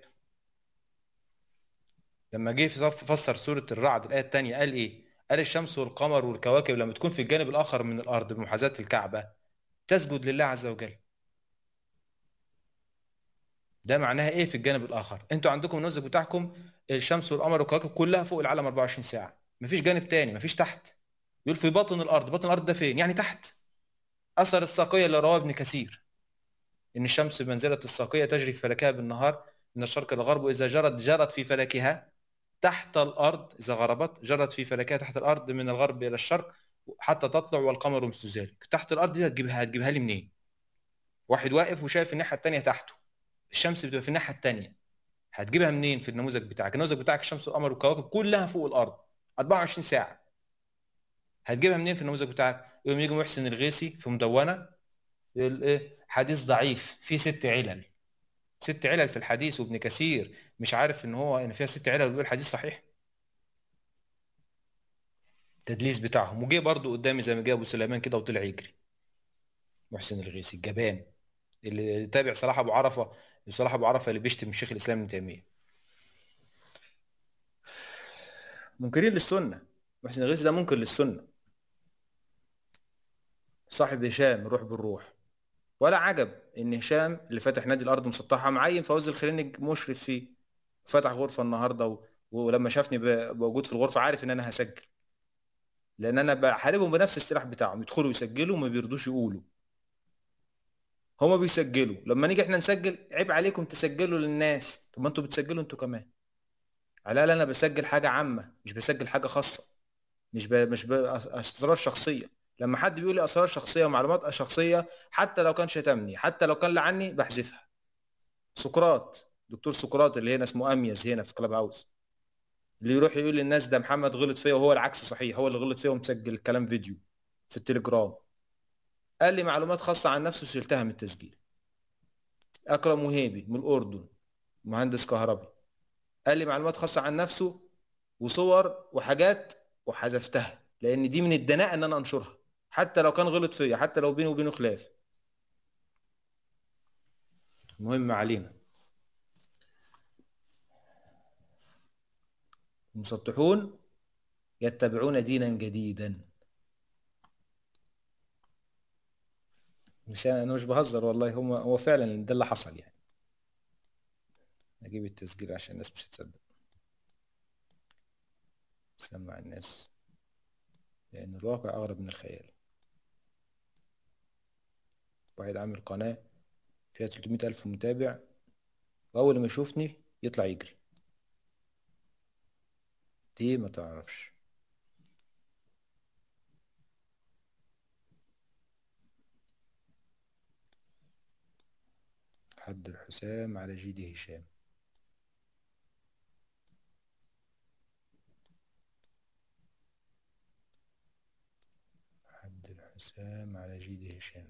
لما جه فسر سوره الرعد الايه الثانيه قال ايه؟ قال الشمس والقمر والكواكب لما تكون في الجانب الاخر من الارض بمحاذاه الكعبه تسجد لله عز وجل. ده معناها ايه في الجانب الاخر؟ انتوا عندكم النموذج بتاعكم الشمس والقمر والكواكب كلها فوق العالم أربعة وعشرين ساعه، مفيش جانب تاني، مفيش تحت. يقول في باطن الارض. باطن الارض ده فين؟ يعني تحت. اثر الساقيه اللي رواه ابن كثير ان الشمس بمنزله الساقيه تجري في فلكها بالنهار من الشرق الى الغرب، واذا جرت جرت في فلكها تحت الارض، اذا غربت جرت في فلكها تحت الارض من الغرب الى الشرق حتى تطلع والقمر مثل ذلك. تحت الارض دي هتجيبها هتجيبها لي منين؟ واحد واقف وشايف الناحيه الثانيه تحته، الشمس بتبقى في الناحيه الثانيه، هتجيبها منين في النموذج بتاعك؟ النموذج بتاعك الشمس والقمر والكواكب كلها فوق الارض أربعة وعشرين ساعه، هتجيبها منين في النموذج بتاعك؟ يوم يجي محسن الغيثي في مدونه يقول ايه؟ حديث ضعيف فيه ست علل. ست علل في الحديث، وابن كثير مش عارف ان هو ان فيها ست علل ويقول حديث صحيح. التدليس بتاعهم. وجه برضو قدامي زي ما جه ابو سليمان كده وطلع يجري محسن الغيثي الجبان اللي تابع صلاح ابو عرفه. صلاح ابو عرفه اللي بيشتم الشيخ الاسلام ابن تيميه. منكرين للسنه. محسن الغيثي ده منكر للسنه، صاحب هشام الروح بالروح. ولا عجب ان هشام اللي فاتح نادي الارض مسطحه معين فوز الخلينج مشرف فيه، فتح غرفه النهارده و... ولما شافني ب... موجود في الغرفه عارف ان انا هسجل، لان انا بحاربهم بنفس السلاح بتاعهم. يدخلوا يسجلوا وما بيرضوش يقولوا، هما بيسجلوا. لما نيجي احنا نسجل عيب عليكم تسجلوا للناس. طب ما انتوا بتسجلوا انتوا كمان. على الاقل انا بسجل حاجه عامه، مش بسجل حاجه خاصه، مش ب... مش ب... اسرار شخصيه. لما حد بيقول لي اسرار شخصيه ومعلومات شخصيه حتى لو كان شتمني حتى لو كان لعني بحذفها. سقراط، دكتور سقراط اللي هنا اسمه اميز هنا في كلاب هاوس، اللي يروح يقول للناس ده محمد غلط فيا وهو العكس صحيح، هو اللي غلط فيا ومسجل الكلام فيديو في التليجرام. قال لي معلومات خاصه عن نفسه شلتها من التسجيل. اكرم وهيبي من الاردن مهندس كهربي قال لي معلومات خاصه عن نفسه وصور وحاجات وحذفتها، لان دي من الدناءه ان انا انشرها حتى لو كان غلط فيا، حتى لو بيني وبينه خلاف. المهم علينا. المسطحون يتبعون دينا جديدا. مش انا مش بهزر والله، هم هو فعلا ده اللي حصل يعني. اجيب التسجيل عشان الناس مش هتصدق. سمع الناس لان الواقع اغرب من الخيال. واحد عامل قناة فيها ثلاثمية ألف متابع واول ما يشوفني يطلع يجري. دي ما تعرفش. حد الحسام على جيدي هشام. حد الحسام على جيدي هشام.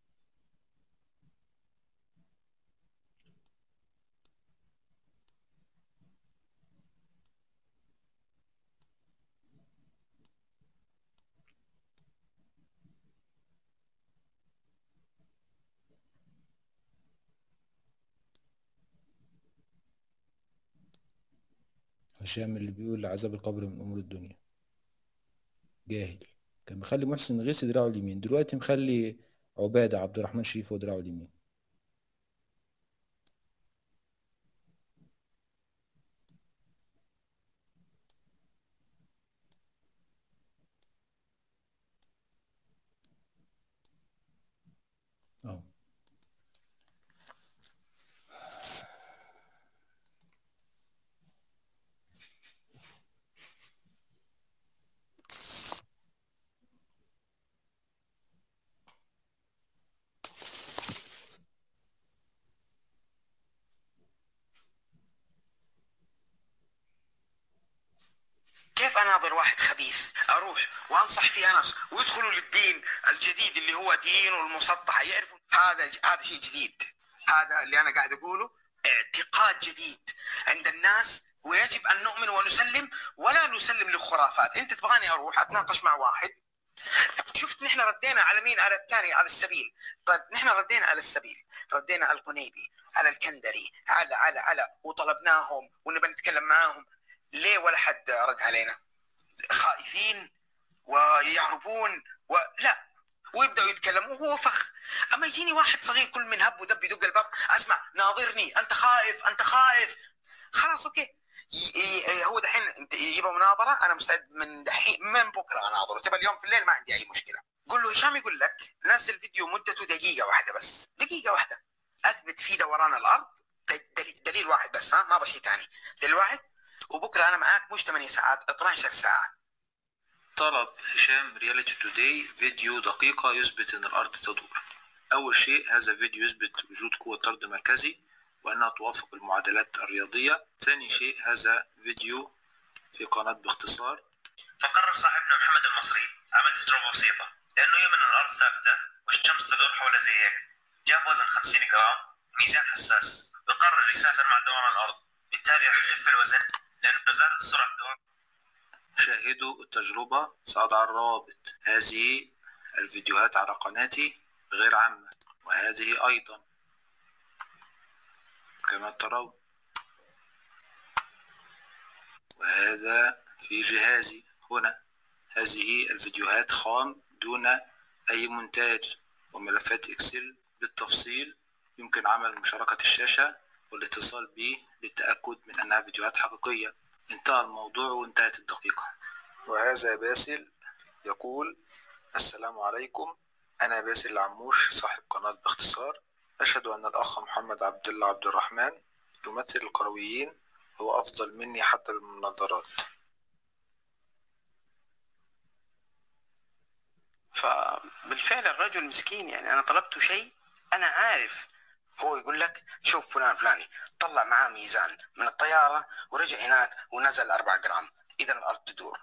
هشام اللي بيقول عذاب القبر من امور الدنيا. جاهل. كان مخلي محسن غيث دراعه اليمين، دلوقتي مخلي عبادة عبد الرحمن شريف ودراعه اليمين. اه كيف اناظر واحد خبيث اروح وانصح فيه ناس ويدخلوا للدين الجديد اللي هو دين والمسطحه يعرفوا هذا هذا شيء جديد. هذا اللي انا قاعد اقوله اعتقاد جديد عند الناس، ويجب أن نؤمن ونسلم ولا نسلم للخرافات. أنت تبغاني أروح أتناقش مع واحد، شفت نحن ردينا على مين؟ على الثاني، على السبيل. طيب نحن ردينا على السبيل، ردينا على القنيبي، على الكندري، على على على وطلبناهم ونبى نتكلم معاهم، ليه ولا حد رد علينا؟ خائفين ويهربون ولا، ويبدأوا يتكلموا وهو فخ. أما يجيني واحد صغير كل من هب ودب يدق الباب، أسمع ناظرني أنت خائف أنت خائف، خلاص أوكي. هو دحين يبغى مناظرة، أنا مستعد من دحين من بكرة أناظره. تبى اليوم في الليل ما عندي أي مشكلة. قل له هشام يقول لك نزل فيديو مدته دقيقة واحدة بس، دقيقة واحدة أثبت فيه دوران الأرض، دليل, دليل واحد بس، ها ما أبغى شيء ثاني، دليل واحد، وبكرة أنا معاك مش ثمانية ساعات، اثنتي عشرة ساعة. طلب هشام رياليتي توداي فيديو دقيقة يثبت أن الأرض تدور. أول شيء هذا الفيديو يثبت وجود قوة طرد مركزي وأنها توافق المعادلات الرياضية. ثاني شيء هذا فيديو في قناة باختصار. فقرر صاحبنا محمد المصري عمل تجربة بسيطة، لأنه يؤمن أن الأرض ثابتة والشمس تدور حولها زي هيك. جاب وزن خمسين جرام، ميزان حساس، وقرر يسافر مع دوران الأرض، بالتالي راح يخف الوزن لأنه زادت السرعة الدوران. شاهدوا التجربة، سأضع الروابط. هذه الفيديوهات على قناتي غير عامة، وهذه أيضا كما ترون، وهذا في جهازي هنا. هذه الفيديوهات خام دون أي مونتاج، وملفات إكسل بالتفصيل. يمكن عمل مشاركة الشاشة والاتصال بي للتأكد من أنها فيديوهات حقيقية. انتهى الموضوع وانتهت الدقيقة. وهذا باسل يقول: السلام عليكم، أنا باسل العموش صاحب قناة باختصار. أشهد أن الأخ محمد عبد الله عبد الرحمن يمثل القرويين، هو أفضل مني حتى بالمناظرات. فبالفعل الرجل مسكين، يعني أنا طلبته شيء أنا عارف، هو يقول لك شوف فلان فلاني طلع معاه ميزان من الطيارة ورجع هناك ونزل أربعة جرام، إذا الأرض تدور.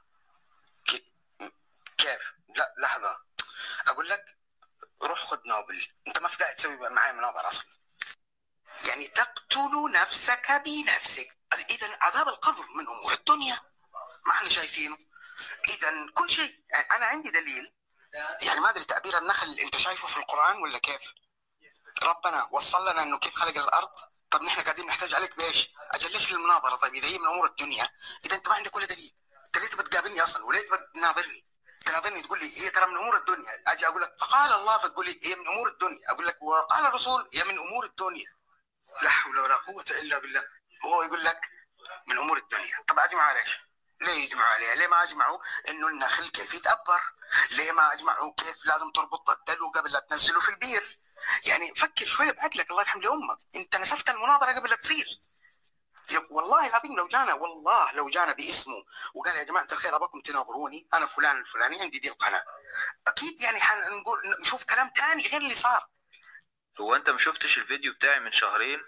كيف؟ لا لحظة، أقول لك روح خذ نوبل، أنت ما في داعي تسوي معي مناظرة أصلا. يعني تقتل نفسك بنفسك. إذا عذاب القبر منهم في الدنيا ما احنا شايفينه. إذا كل شيء، أنا عندي دليل، يعني ما أدري تعبير النخل أنت شايفه في القرآن ولا كيف؟ ربنا وصل لنا إنه كيف خلق الأرض. طب نحن قاعدين نحتاج عليك بإيش؟ أجل ليش للمناظرة؟ طيب إذا هي من أمور الدنيا، إذا أنت ما عندك ولا دليل، أنت ليه تبى تقابلني أصلا؟ وليه تبى تناظرني؟ تناظرني تقول لي هي ترى من أمور الدنيا، أجي أقول لك فقال الله فتقول لي هي من أمور الدنيا، أقول لك وقال الرسول هي من أمور الدنيا. لا حول ولا قوة إلا بالله. وهو يقول لك من أمور الدنيا. طب أجمع ليش؟ ليه يجمعوا عليها؟ ليه ما أجمعوا إنه النخل كيف يتأبر؟ ليه ما أجمعوا كيف لازم تربط الدلو قبل لا تنزله في البير؟ يعني فكر شوية بعقلك، الله يرحم لأمك، أنت نسفت المناظرة قبل لا تصير. والله العظيم لو جانا، والله لو جانا باسمه وقال يا جماعة الخير أبغاكم تناظروني، أنا فلان الفلاني عندي دي القناة، أكيد يعني حنقول نشوف كلام تاني غير اللي صار. هو أنت ما شفتش الفيديو بتاعي من شهرين؟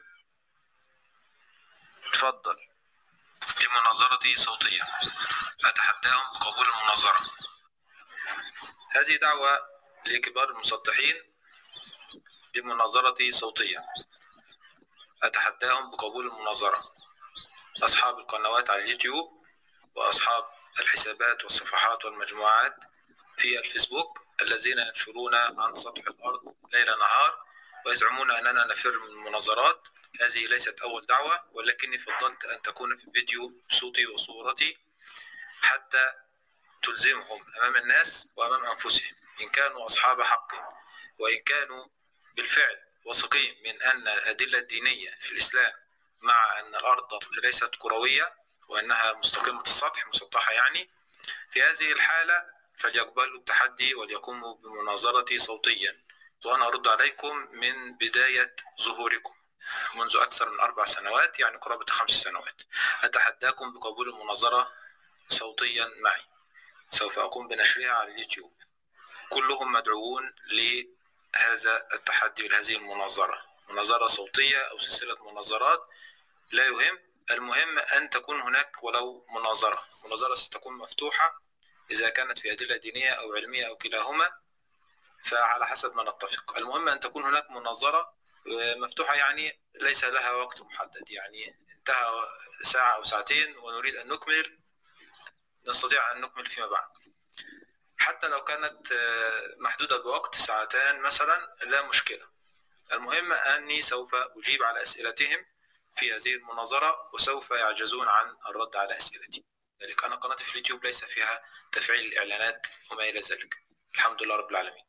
اتفضل. لمناظرتي صوتية، أتحداهم بقبول المناظرة. هذه دعوة لكبار المسطحين لمناظرتي صوتية، أتحداهم بقبول المناظرة. أصحاب القنوات على اليوتيوب وأصحاب الحسابات والصفحات والمجموعات في الفيسبوك الذين ينشرون عن سطح الأرض ليل نهار ويزعمون أننا نفر من المناظرات. هذه ليست أول دعوة، ولكني فضلت أن تكون في فيديو بصوتي وصورتي حتى تلزمهم أمام الناس وأمام أنفسهم إن كانوا أصحاب حق، وإن كانوا بالفعل واثقين من أن الأدلة الدينية في الإسلام مع أن الأرض ليست كروية وأنها مستقيمة السطح مسطحة. يعني في هذه الحالة فليقبلوا التحدي وليقوموا بمناظرتي صوتيا، وأنا أرد عليكم من بداية ظهوركم منذ أكثر من أربع سنوات، يعني قرابة خمس سنوات. أتحداكم بقبول المناظرة صوتيا معي، سوف أقوم بنشرها على اليوتيوب. كلهم مدعوون لهذا التحدي ولهذه المناظرة، مناظرة صوتية أو سلسلة مناظرات لا يهم، المهم أن تكون هناك ولو مناظرة. مناظرة ستكون مفتوحة إذا كانت في أدلة دينية أو علمية أو كلاهما، فعلى حسب ما نتفق. المهم أن تكون هناك مناظرة مفتوحة يعني ليس لها وقت محدد، يعني انتهى ساعة أو ساعتين ونريد أن نكمل نستطيع أن نكمل فيما بعد، حتى لو كانت محدودة بوقت ساعتين مثلا لا مشكلة. المهم أني سوف أجيب على أسئلتهم في هذه المناظرة وسوف يعجزون عن الرد على أسئلتي، ذلك أنا قناتي في اليوتيوب ليس فيها تفعيل الإعلانات وما إلى ذلك، الحمد لله رب العالمين.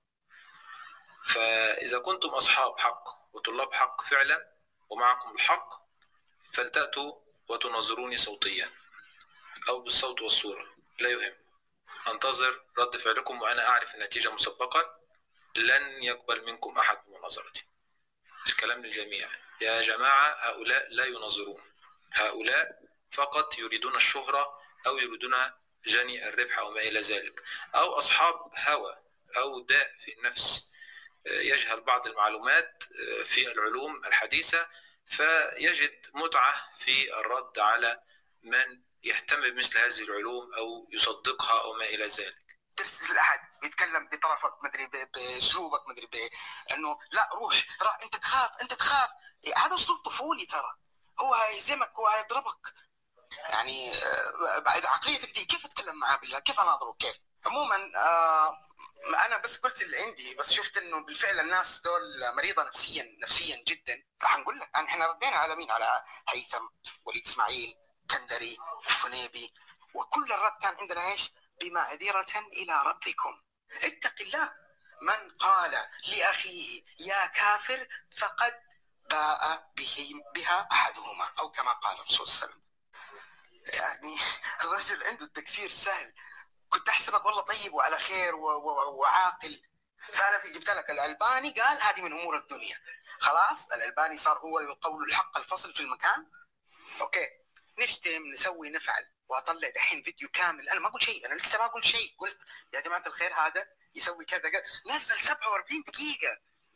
فإذا كنتم أصحاب حق وطلاب حق فعلا ومعكم الحق فلتأتوا وتناظروني صوتيا أو بالصوت والصورة، لا يهم، أنتظر رد فعلكم وأنا أعرف النتيجة مسبقا. لن يقبل منكم أحد بمناظرتي. الكلام للجميع يا جماعة، هؤلاء لا يناظرون، هؤلاء فقط يريدون الشهرة أو يريدون جني الربح أو ما إلى ذلك، أو أصحاب هوى أو داء في النفس يجهل بعض المعلومات في العلوم الحديثة فيجد متعة في الرد على من يهتم بمثل هذه العلوم أو يصدقها أو ما إلى ذلك. ترسل أحد بيتكلم بطرفك مدري بأسلوبك مدري بأنه لا روح راح أنت تخاف أنت تخاف، هذا أسلوب طفولي ترى، هو هيهزمك هو هيضربك، يعني بعد عقليتك دي كيف تتكلم معاه بالله؟ كيف أناظره كيف؟ عموما آه انا بس قلت اللي عندي، بس شفت انه بالفعل الناس دول مريضه نفسيا نفسيا جدا. حنقول لك احنا ردينا على مين؟ على هيثم، وليد اسماعيل، كندري، حنيبي، وكل الرد كان عندنا ايش؟ بمعذره الى ربكم، اتق الله. من قال لاخيه يا كافر فقد باء به بها احدهما، او كما قال الرسول صلى الله عليه وسلم. يعني الرجل عنده التكفير سهل، كنت احسبك والله طيب وعلى خير وعاقل. سالفي جبت لك الألباني قال هذه من امور الدنيا، خلاص الألباني صار هو القول الحق الفصل في المكان. اوكي نشتم نسوي نفعل، واطلع دحين فيديو كامل. انا ما اقول شيء، انا لسه ما اقول شيء، قلت يا جماعه الخير هذا يسوي كذا كذا، نزل سبعة وأربعين دقيقه.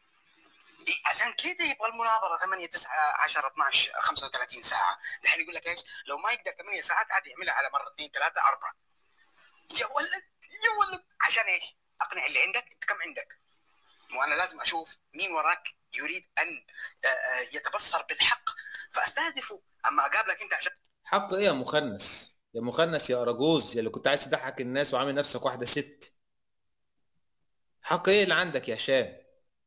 عشان كذا يبغى المناظره ثمانية تسعة عشرة اثناشر خمسة وثلاثين ساعه. دحين يقول لك ايش؟ لو ما يقدر ثمانية ساعات عادي يعملها على مره اثنين ثلاثه اربعه. يا ولد يا ولد، عشان ايش؟ اقنع اللي عندك انت كم عندك، وانا لازم اشوف مين وراك يريد ان يتبصر بالحق فاستهدفه. اما اقابلك انت عشان حق ايه يا مخنث يا مخنث يا اراجوز، يا اللي كنت عايز تضحك الناس وعامل نفسك واحده ست، حق ايه اللي عندك يا هشام؟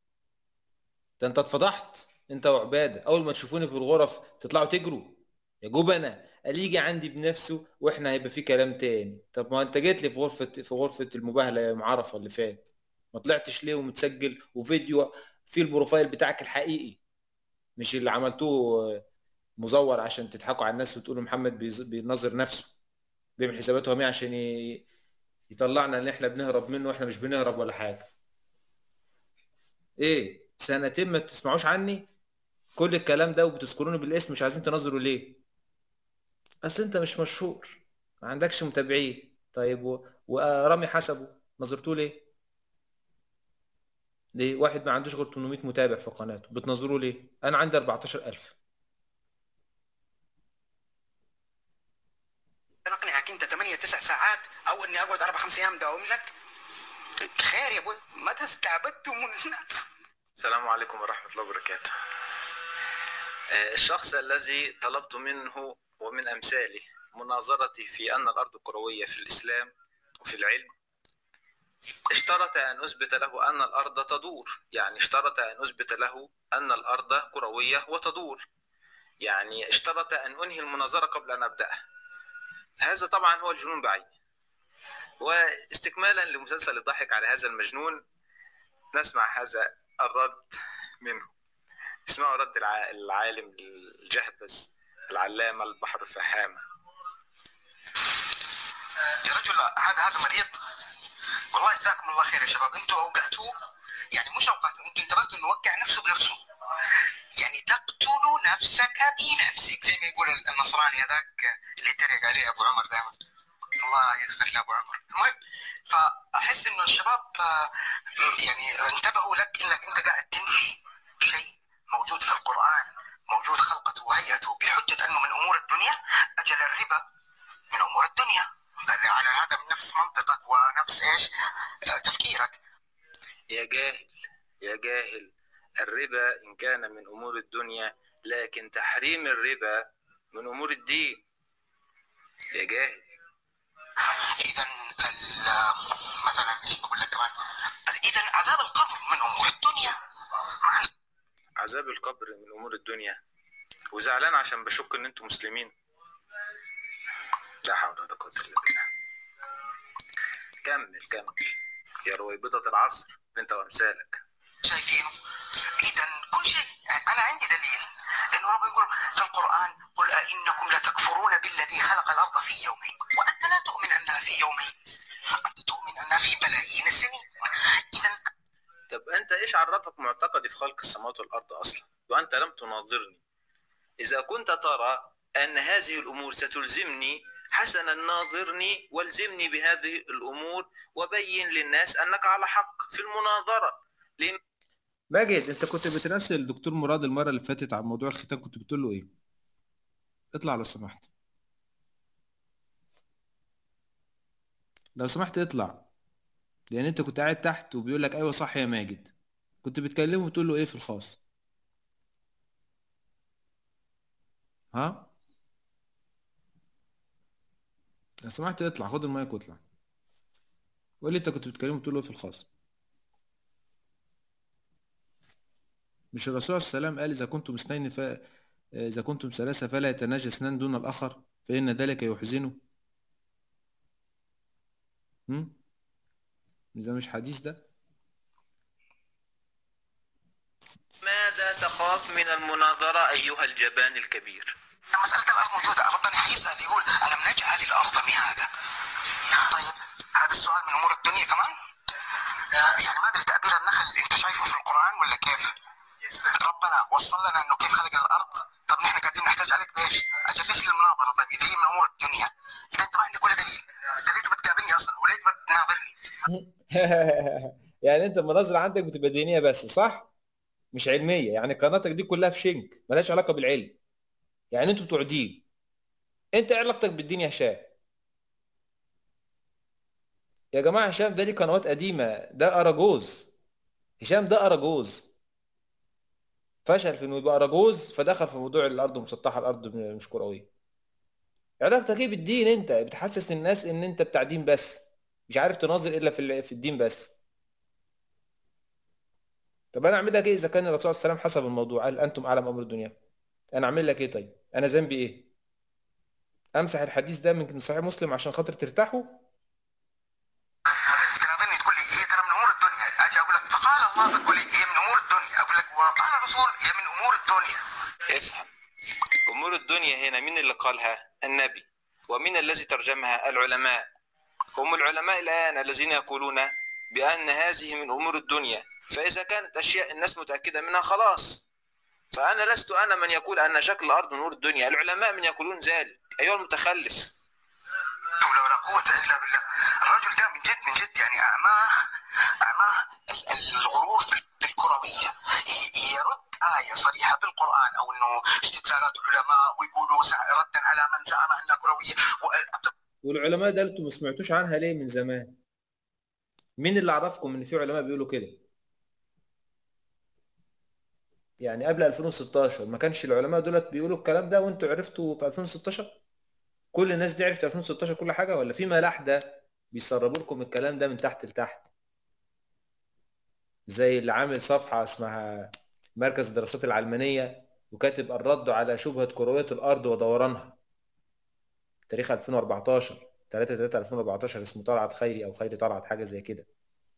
ده انت اتفضحت انت وعباده، اول ما تشوفوني في الغرف تطلعوا تجروا يا جبنه، قال يجي عندي بنفسه واحنا هيبقى في كلام تاني. طب ما انت جيت لي في غرفه في غرفه المباهله يا معرفه اللي فات، ما طلعتش ليه ومتسجل وفيديو في البروفايل بتاعك الحقيقي، مش اللي عملتوه مزور عشان تضحكوا على الناس وتقولوا محمد بينظر نفسه بيعمل حساباته همية عشان يطلعنا ان احنا بنهرب منه واحنا مش بنهرب ولا حاجه. ايه سنتين ما تسمعوش عني كل الكلام ده وبتذكروني بالاسم، مش عايزين تنظروا ليه؟ اصل انت مش مشهور، ما عندكش متابعين. طيب و... ورامي حسبه نظرتوه ليه؟ ليه واحد ما عندوش غير ثمانمائة متابع في قناته بتنظروه ليه؟ انا عندي أربعتاشر ألف. اقنعك انت ثمانية تسع ساعات او اني اقعد اربع خمس ايام داوم لك؟ خير يا ابوي، ما تستعبدتم من الناس. السلام عليكم ورحمه الله وبركاته. الشخص الذي طلبت منه ومن أمثاله مناظرتي في أن الأرض كروية في الإسلام وفي العلم اشترط أن أثبت له أن الأرض تدور، يعني اشترط أن أثبت له أن الأرض كروية وتدور، يعني اشترط أن أنهي المناظرة قبل أن أبدأها. هذا طبعا هو الجنون بعينه. واستكمالا لمسلسل الضحك على هذا المجنون نسمع هذا الرد منه. اسمعوا رد العالم الجهبذ العلامة البحر الفحامة. يا رجل هذا هذا مريض والله. جزاكم الله خير يا شباب، انتوا اوقعتوه، يعني مش اوقعتوا، انتوا انتبهتوا انه وقع نفسه بنفسه. يعني تقتل نفسك بنفسك زي ما يقول النصراني هذاك اللي يتريق عليه ابو عمر دائما، الله يغفر له ابو عمر. المهم فاحس انه الشباب يعني انتبهوا لك انك انت قاعد تنفي شيء موجود في القرآن، موجود خلقته وهيئته بحجة أنه من أمور الدنيا. أجل الربا من أمور الدنيا، على هذا من نفس منطقك ونفس إيش تفكيرك. يا جاهل يا جاهل، الربا إن كان من أمور الدنيا، لكن تحريم الربا من أمور الدين يا جاهل. إذا مثلا إيش بقول لك كمان، إذا عذاب القبر من أمور الدنيا. عذاب القبر من أمور الدنيا وزعلان عشان بشك إن أنتم مسلمين؟ لا حول ولا قوة إلا بالله. كمل كمل يا رويبضة العصر أنت وأمثالك. شايفينه؟ إذا كل شيء أنا عندي دليل إنه رب يقول في القرآن قل أئنكم لتكفرون بالذي خلق الأرض في يومين وأنت لا تؤمن أنها في يومين، أنت تؤمن أنها في بلايين السنين. إذا طب أنت إيش عرفك معتقدي في خلق السماوات والأرض أصلا وأنت لم تناظرني؟ إذا كنت ترى أن هذه الأمور ستلزمني حسنا ناظرني والزمني بهذه الأمور وبين للناس أنك على حق في المناظرة. ليه؟ ماجد، انت كنت بتراسل الدكتور مراد المره اللي فاتت عن موضوع الختان، كنت بتقول له ايه؟ اطلع لو سمحت، لو سمحت اطلع، لان انت كنت قاعد تحت وبيقول لك ايوه صح يا ماجد. كنت بتكلمه وتقول له ايه في الخاص؟ ها؟ لو سمحت اطلع، خد المايك واطلع، قول لي انت كنت بتكلمه وتقول له ايه في الخاص؟ مش الرسول عليه السلام قال اذا كنتم اثنين ف اذا كنتم ثلاثه فلا يتناجى اثنان دون الاخر فان ذلك يحزنه؟ هم؟ إذا مش حديث ده؟ ماذا تخاف من المناظرة أيها الجبان الكبير؟ مسألة الأرض موجودة، ربنا حيسأل يقول ألم نجعل الأرض مهادا. طيب هذا السؤال من أمور الدنيا كمان؟ يعني ما أدري تأبير النخل أنت شايفه في القرآن ولا كيف؟ ربنا وصل لنا إنه كيف خلق الأرض، طب نحن قاعدين نحتاج عليك بإيش؟ أجل ليش المناظرة؟ طيب إذا هي من أمور الدنيا إذا أنت ما عندك ولا دليل، أنت ليه بتقابلني أصلا وليه بتناظرني؟ يعني انت المناظره عندك بتبقى دينيه بس صح؟ مش علميه، يعني قناتك دي كلها في شنك ملهاش علاقه بالعلم. يعني انتوا بتوع دين، انت ايه علاقتك بالدين يا هشام؟ يا جماعه هشام ده ليه قنوات قديمه، ده اراجوز، هشام ده اراجوز فشل في انه يبقى اراجوز فدخل في موضوع الارض مسطحه، الارض مش كرويه. علاقتك ايه بالدين؟ انت بتحسس الناس ان انت بتاع دين بس، مش عارف تناظر الا في في الدين بس. طب انا اعمل لك ايه اذا كان الرسول صلى الله عليه وسلم حسب الموضوع قال انتم اعلم امر الدنيا؟ انا اعمل لك ايه طيب؟ انا ذنبي ايه؟ امسح الحديث ده من صحيح مسلم عشان خاطر ترتاحوا؟ تناظرني تقول لي هي ترى من امور الدنيا، اجي اقول لك فقال الله فتقول لي هي من امور الدنيا، اقول لك وقال الرسول هي من امور الدنيا. افهم، امور الدنيا هنا مين اللي قالها؟ النبي. ومين الذي ترجمها؟ العلماء. هم العلماء الان الذين يقولون بان هذه من امور الدنيا، فاذا كانت اشياء الناس متاكده منها خلاص. فانا لست انا من يقول ان شكل الارض من امور الدنيا، العلماء من يقولون ذلك. ايها المتخلف. حول ولا قوة إلا بالله. الرجل ده من جد من جد يعني أعماه أعماه الغرور في الكروية. يرد آية صريحة بالقرآن أو إنه استدلالات علماء ويقولوا ردا على من زعم أنها كروية. والعلماء ده انتوا ما سمعتوش عنها ليه من زمان؟ مين اللي عرفكم ان في علماء بيقولوا كده؟ يعني قبل ألفين وستاشر ما كانش العلماء دولت بيقولوا الكلام ده وانتوا عرفتوا في ألفين وستاشر؟ كل الناس دي عرفت ألفين وستاشر كل حاجه، ولا في ملاحده بيسربوا لكم الكلام ده من تحت لتحت؟ زي اللي عامل صفحه اسمها مركز الدراسات العلمانيه وكاتب الرد على شبهه كرويه الارض ودورانها، تاريخ ألفين وأربعتاشر ثلاثة ثلاثة ألفين وأربعتاشر، اسمه طلعت خيري او خيري طلعت حاجه زي كده.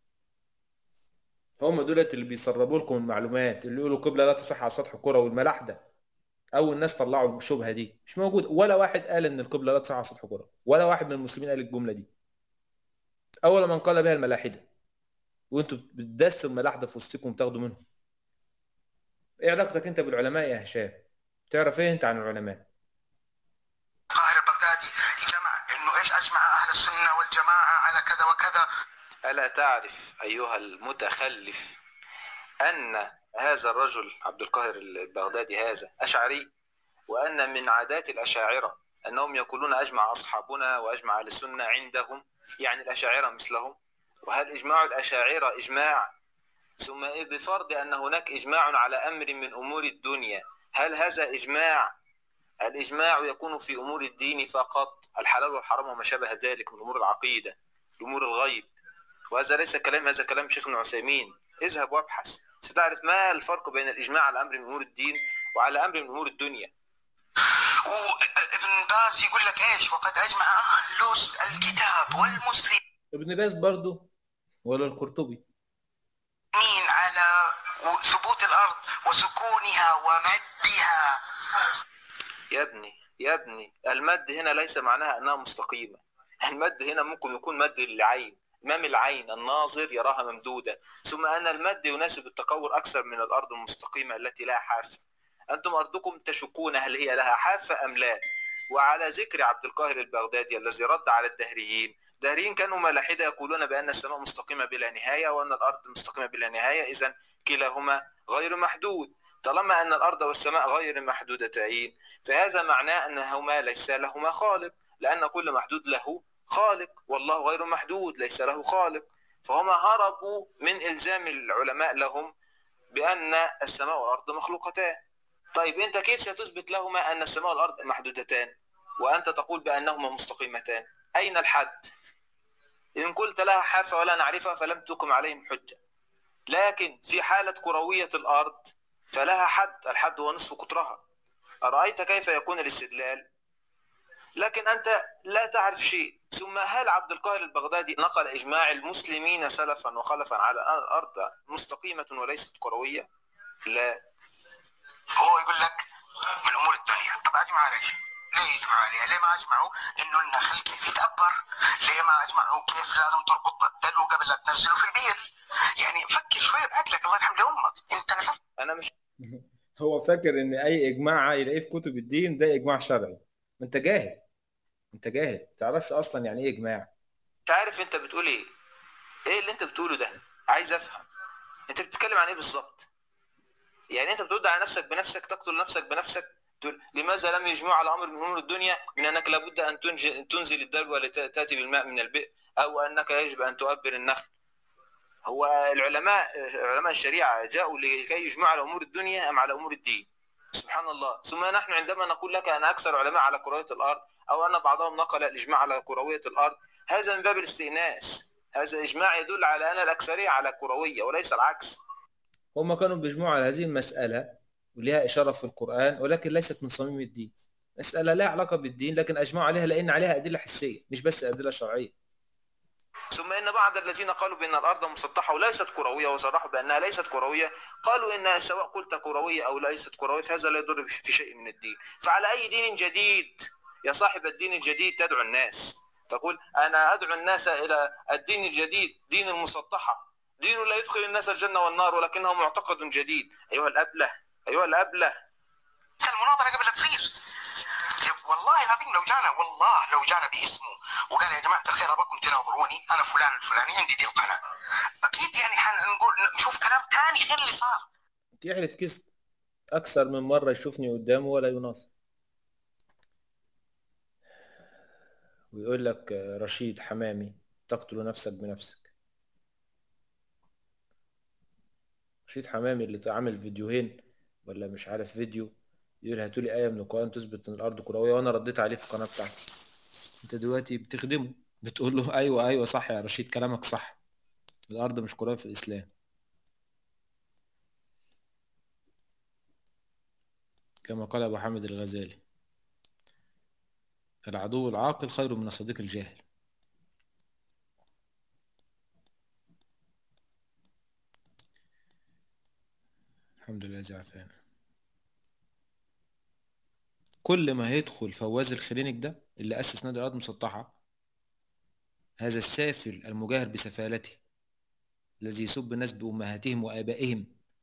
هم دولت اللي بيسربوا لكم المعلومات، اللي يقولوا قبله لا تصح على سطح الكره، والملاحده اول ناس طلعوا الشبهه دي مش موجود، ولا واحد قال ان القبله لا تصح على سطح الكره، ولا واحد من المسلمين قال الجمله دي. اول من قال بها الملاحده، وانتوا بتدسوا الملاحده في وسطكم وتاخدوا منهم. ايه علاقتك انت بالعلماء يا هشام؟ تعرف ايه انت عن العلماء؟ القاهر البغدادي جمع انه ايش اجمع اهل السنه والجماعه على كذا وكذا. الا تعرف ايها المتخلف ان هذا الرجل عبد القاهر البغدادي هذا اشعري، وان من عادات الاشاعره انهم يقولون اجمع اصحابنا واجمع اهل السنه عندهم، يعني الاشاعره مثلهم. وهل اجماع الاشاعره اجماع ثم بفرض أن هناك إجماع على أمر من أمور الدنيا، هل هذا إجماع؟ الإجماع يكون في أمور الدين فقط، الحلال والحرام وما شابه ذلك من أمور العقيدة، أمور الغيب، وهذا ليس كلام، هذا كلام شيخ ابن عثيمين. اذهب وابحث ستعرف ما الفرق بين الإجماع على أمر من أمور الدين وعلى أمر من أمور الدنيا. وابن باز يقول لك ايش؟ وقد اجمع اهل الكتاب والمسلمين ابن باز برضو ولا القرطبي على ثبوت الارض وسكونها ومدها. يا ابني يا ابني المد هنا ليس معناها انها مستقيمة، المد هنا ممكن يكون مد للعين، امام العين الناظر يراها ممدودة، ثم ان المد يناسب التقور اكثر من الارض المستقيمة التي لها حافة. انتم ارضكم تشكون هل هي لها حافة ام لا؟ وعلى ذكر عبد القاهر البغدادي الذي رد على الدهريين، الدهريين كانوا ملاحدة يقولون بأن السماء مستقيمة بلا نهاية وأن الأرض مستقيمة بلا نهاية، إذن كلاهما غير محدود. طالما أن الأرض والسماء غير محدودتين فهذا معناه أنهما ليس لهما خالق، لأن كل محدود له خالق، والله غير محدود ليس له خالق. فهما هربوا من إلزام العلماء لهم بأن السماء والأرض مخلوقتان. طيب أنت كيف ستثبت لهما أن السماء والأرض محدودتان وأنت تقول بأنهما مستقيمتان؟ أين الحد؟ إن قلت لها حافة ولا نعرفها فلم تقم عليهم حجة. لكن في حالة كروية الأرض فلها حد، الحد هو نصف قطرها. أرأيت كيف يكون الاستدلال؟ لكن أنت لا تعرف شيء. ثم هل عبد القاهر البغدادي نقل إجماع المسلمين سلفا وخلفا على الأرض مستقيمة وليست كروية؟ لا. هو يقول لك من أمور الدنيا. طب أجمع على شيء؟ ليه يجمعوا عليها؟ ليه ما أجمعوا إنه النخل كيف يتأبر؟ ليه ما أجمعوا كيف لازم تربط الدلو قبل لا تنزله في البير؟ يعني فكر شوية بعقلك، الله يرحم لأمك. أنت نسفت. أنا مش هو فاكر إن أي إجماع يلاقيه في كتب الدين ده إجماع شرعي. ما أنت جاهل، أنت جاهل، ما تعرفش أصلا يعني إيه إجماع. أنت عارف أنت بتقول إيه؟ إيه اللي أنت بتقوله ده؟ عايز أفهم. أنت بتتكلم عن إيه بالظبط؟ يعني أنت بترد على نفسك بنفسك، تقتل نفسك بنفسك. لماذا لم يجمعوا على أمر من أمور الدنيا من أنك لابد أن تنزل الدلو لتأتي بالماء من البئر، أو أنك يجب أن تؤبر النخل؟ هو العلماء علماء الشريعة جاءوا لكي يجمعوا على أمور الدنيا أم على أمور الدين؟ سبحان الله. ثم نحن عندما نقول لك أن أكثر علماء على كروية الأرض أو أن بعضهم نقل الإجماع على كروية الأرض، هذا من باب الاستئناس، هذا إجماع يدل على أن الأكثرية على كروية وليس العكس. هم كانوا بيجمعوا على هذه المسألة ولها إشارة في القرآن، ولكن ليست من صميم الدين، مسألة لها علاقة بالدين لكن أجمعوا عليها لأن عليها أدلة حسية مش بس أدلة شرعية. ثم إن بعض الذين قالوا بأن الأرض مسطحة وليست كروية وصرحوا بأنها ليست كروية قالوا إن سواء قلت كروية أو ليست كروية فهذا لا يضر في شيء من الدين. فعلى أي دين جديد يا صاحب الدين الجديد تدعو الناس؟ تقول أنا أدعو الناس إلى الدين الجديد، دين المسطحة، دين لا يدخل الناس الجنة والنار ولكنه معتقد جديد. أيها الأبله أيها الأبله، المناظرة قبل تصير والله العظيم لو جانا والله لو جانا باسمه وقال يا جماعة الخير أباكم تناظروني أنا فلان الفلاني عندي دي القناة، أكيد يعني حنقول نشوف كلام تاني غير اللي صار. يحلف كذب أكثر من مرة يشوفني قدامه ولا يناصر. ويقول لك رشيد حمامي تقتل نفسك بنفسك. رشيد حمامي اللي عامل فيديوهين ولا مش عارف فيديو يقول هاتوا لي آية من القرآن تثبت إن الأرض كروية، وأنا رديت عليه في القناة بتاعتي. أنت دلوقتي بتخدمه بتقول له أيوه أيوه صح يا رشيد كلامك صح، الأرض مش كروية في الإسلام. كما قال أبو حامد الغزالي العدو العاقل خير من الصديق الجاهل. الحمد لله الذي عافانا. كل ما هيدخل فواز الخلينك ده اللي أسس نادي الأرض مسطحة، هذا السافل المجاهر بسفالته الذي يسب الناس بأمهاتهم وآبائهم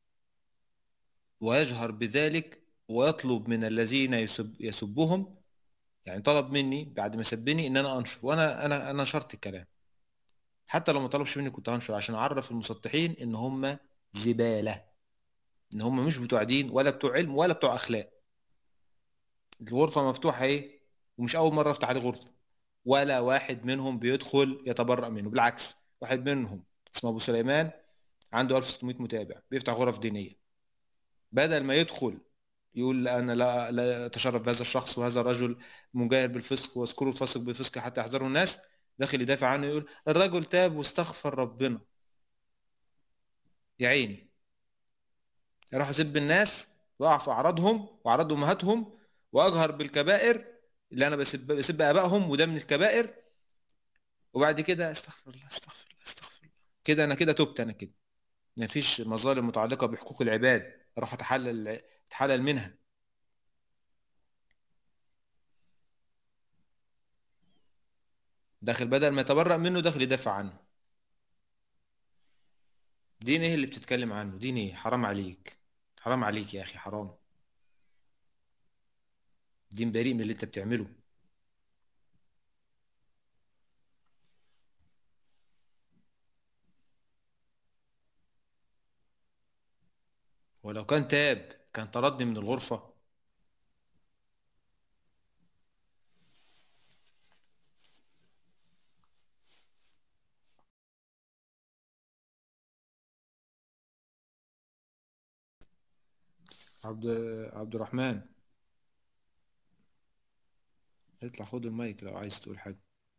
ويجهر بذلك ويطلب من الذين يسب يسبهم، يعني طلب مني بعد ما سبني ان انا انشر، وانا انا انا نشرت الكلام حتى لو ما طلبش مني كنت هنشر عشان اعرف المسطحين ان هم زبالة، ان هم مش بتوع دين ولا بتوع علم ولا بتوع اخلاق. الغرفة مفتوحة ايه ومش اول مرة افتح عليه غرفة، ولا واحد منهم بيدخل يتبرأ منه، بالعكس واحد منهم اسمه ابو سليمان عنده ألف وستمية متابع بيفتح غرف دينيه، بدل ما يدخل يقول انا لا لا اتشرف بهذا الشخص وهذا الرجل مجاهر بالفسق واذكروا الفاسق بالفسق حتى يحذروا الناس، داخل يدافع عنه يقول الرجل تاب واستغفر ربنا. يا عيني، اروح اسب الناس واقع في اعراضهم واعراض امهاتهم واجهر بالكبائر اللي انا بسب بسب ابائهم وده من الكبائر، وبعد كده استغفر الله استغفر الله استغفر الله، كده انا كده تبت، انا كده مفيش مظالم متعلقه بحقوق العباد اروح اتحلل اتحلل منها. داخل بدل ما يتبرأ منه داخل يدافع عنه. دين ايه اللي بتتكلم عنه؟ دين ايه؟ حرام عليك، حرام عليك يا اخي، حرام. دين بريء من اللي انت بتعمله. ولو كان تاب كان طردني من الغرفة. عبد عبد الرحمن اطلع خد المايك لو عايز تقول حاجة.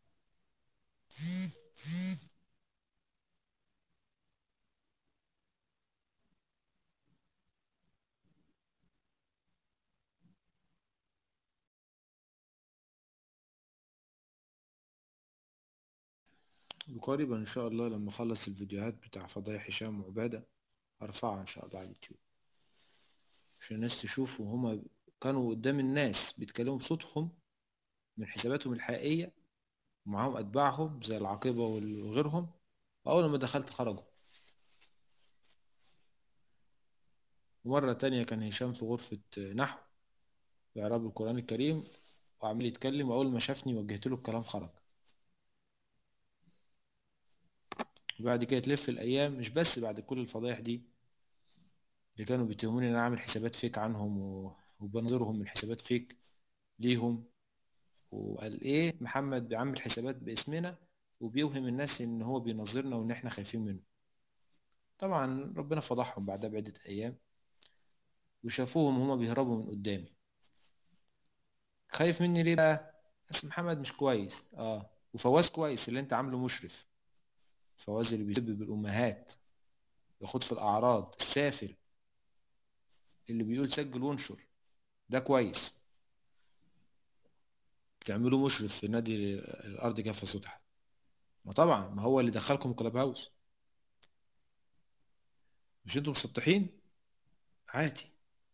قريبا ان شاء الله لما اخلص الفيديوهات بتاع فضايح هشام وعبادة ارفعها ان شاء الله على اليوتيوب عشان الناس تشوف، وهما كانوا قدام الناس بيتكلموا بصوتهم من حساباتهم الحقيقية ومعاهم اتباعهم زي العاقبة وغيرهم، واول ما دخلت خرجوا. ومرة تانية كان هشام في غرفة نحو بإعراب القرآن الكريم وعمال يتكلم، وأول ما شافني وجهت له الكلام خرج. وبعد كده تلف الأيام، مش بس بعد كل الفضايح دي اللي كانوا بيتهموني إن أنا عامل حسابات فيك عنهم وبنظرهم من حسابات فيك ليهم، وقال إيه محمد بيعمل حسابات باسمنا وبيوهم الناس إن هو بينظرنا وإن إحنا خايفين منه. طبعا ربنا فضحهم بعدها بعدة أيام وشافوهم هما بيهربوا من قدامي. خايف مني ليه بقى؟ بس محمد مش كويس. اه وفواز كويس اللي انت عامله مشرف. فواز اللي بيسبب الامهات ياخد في الاعراض السافل اللي بيقول سجل وانشر ده كويس. تعملوا مشرف في نادي الارض كافة سطح. ما طبعا ما هو اللي دخلكم كلاب هاوس. مش انتوا مسطحين؟ عادي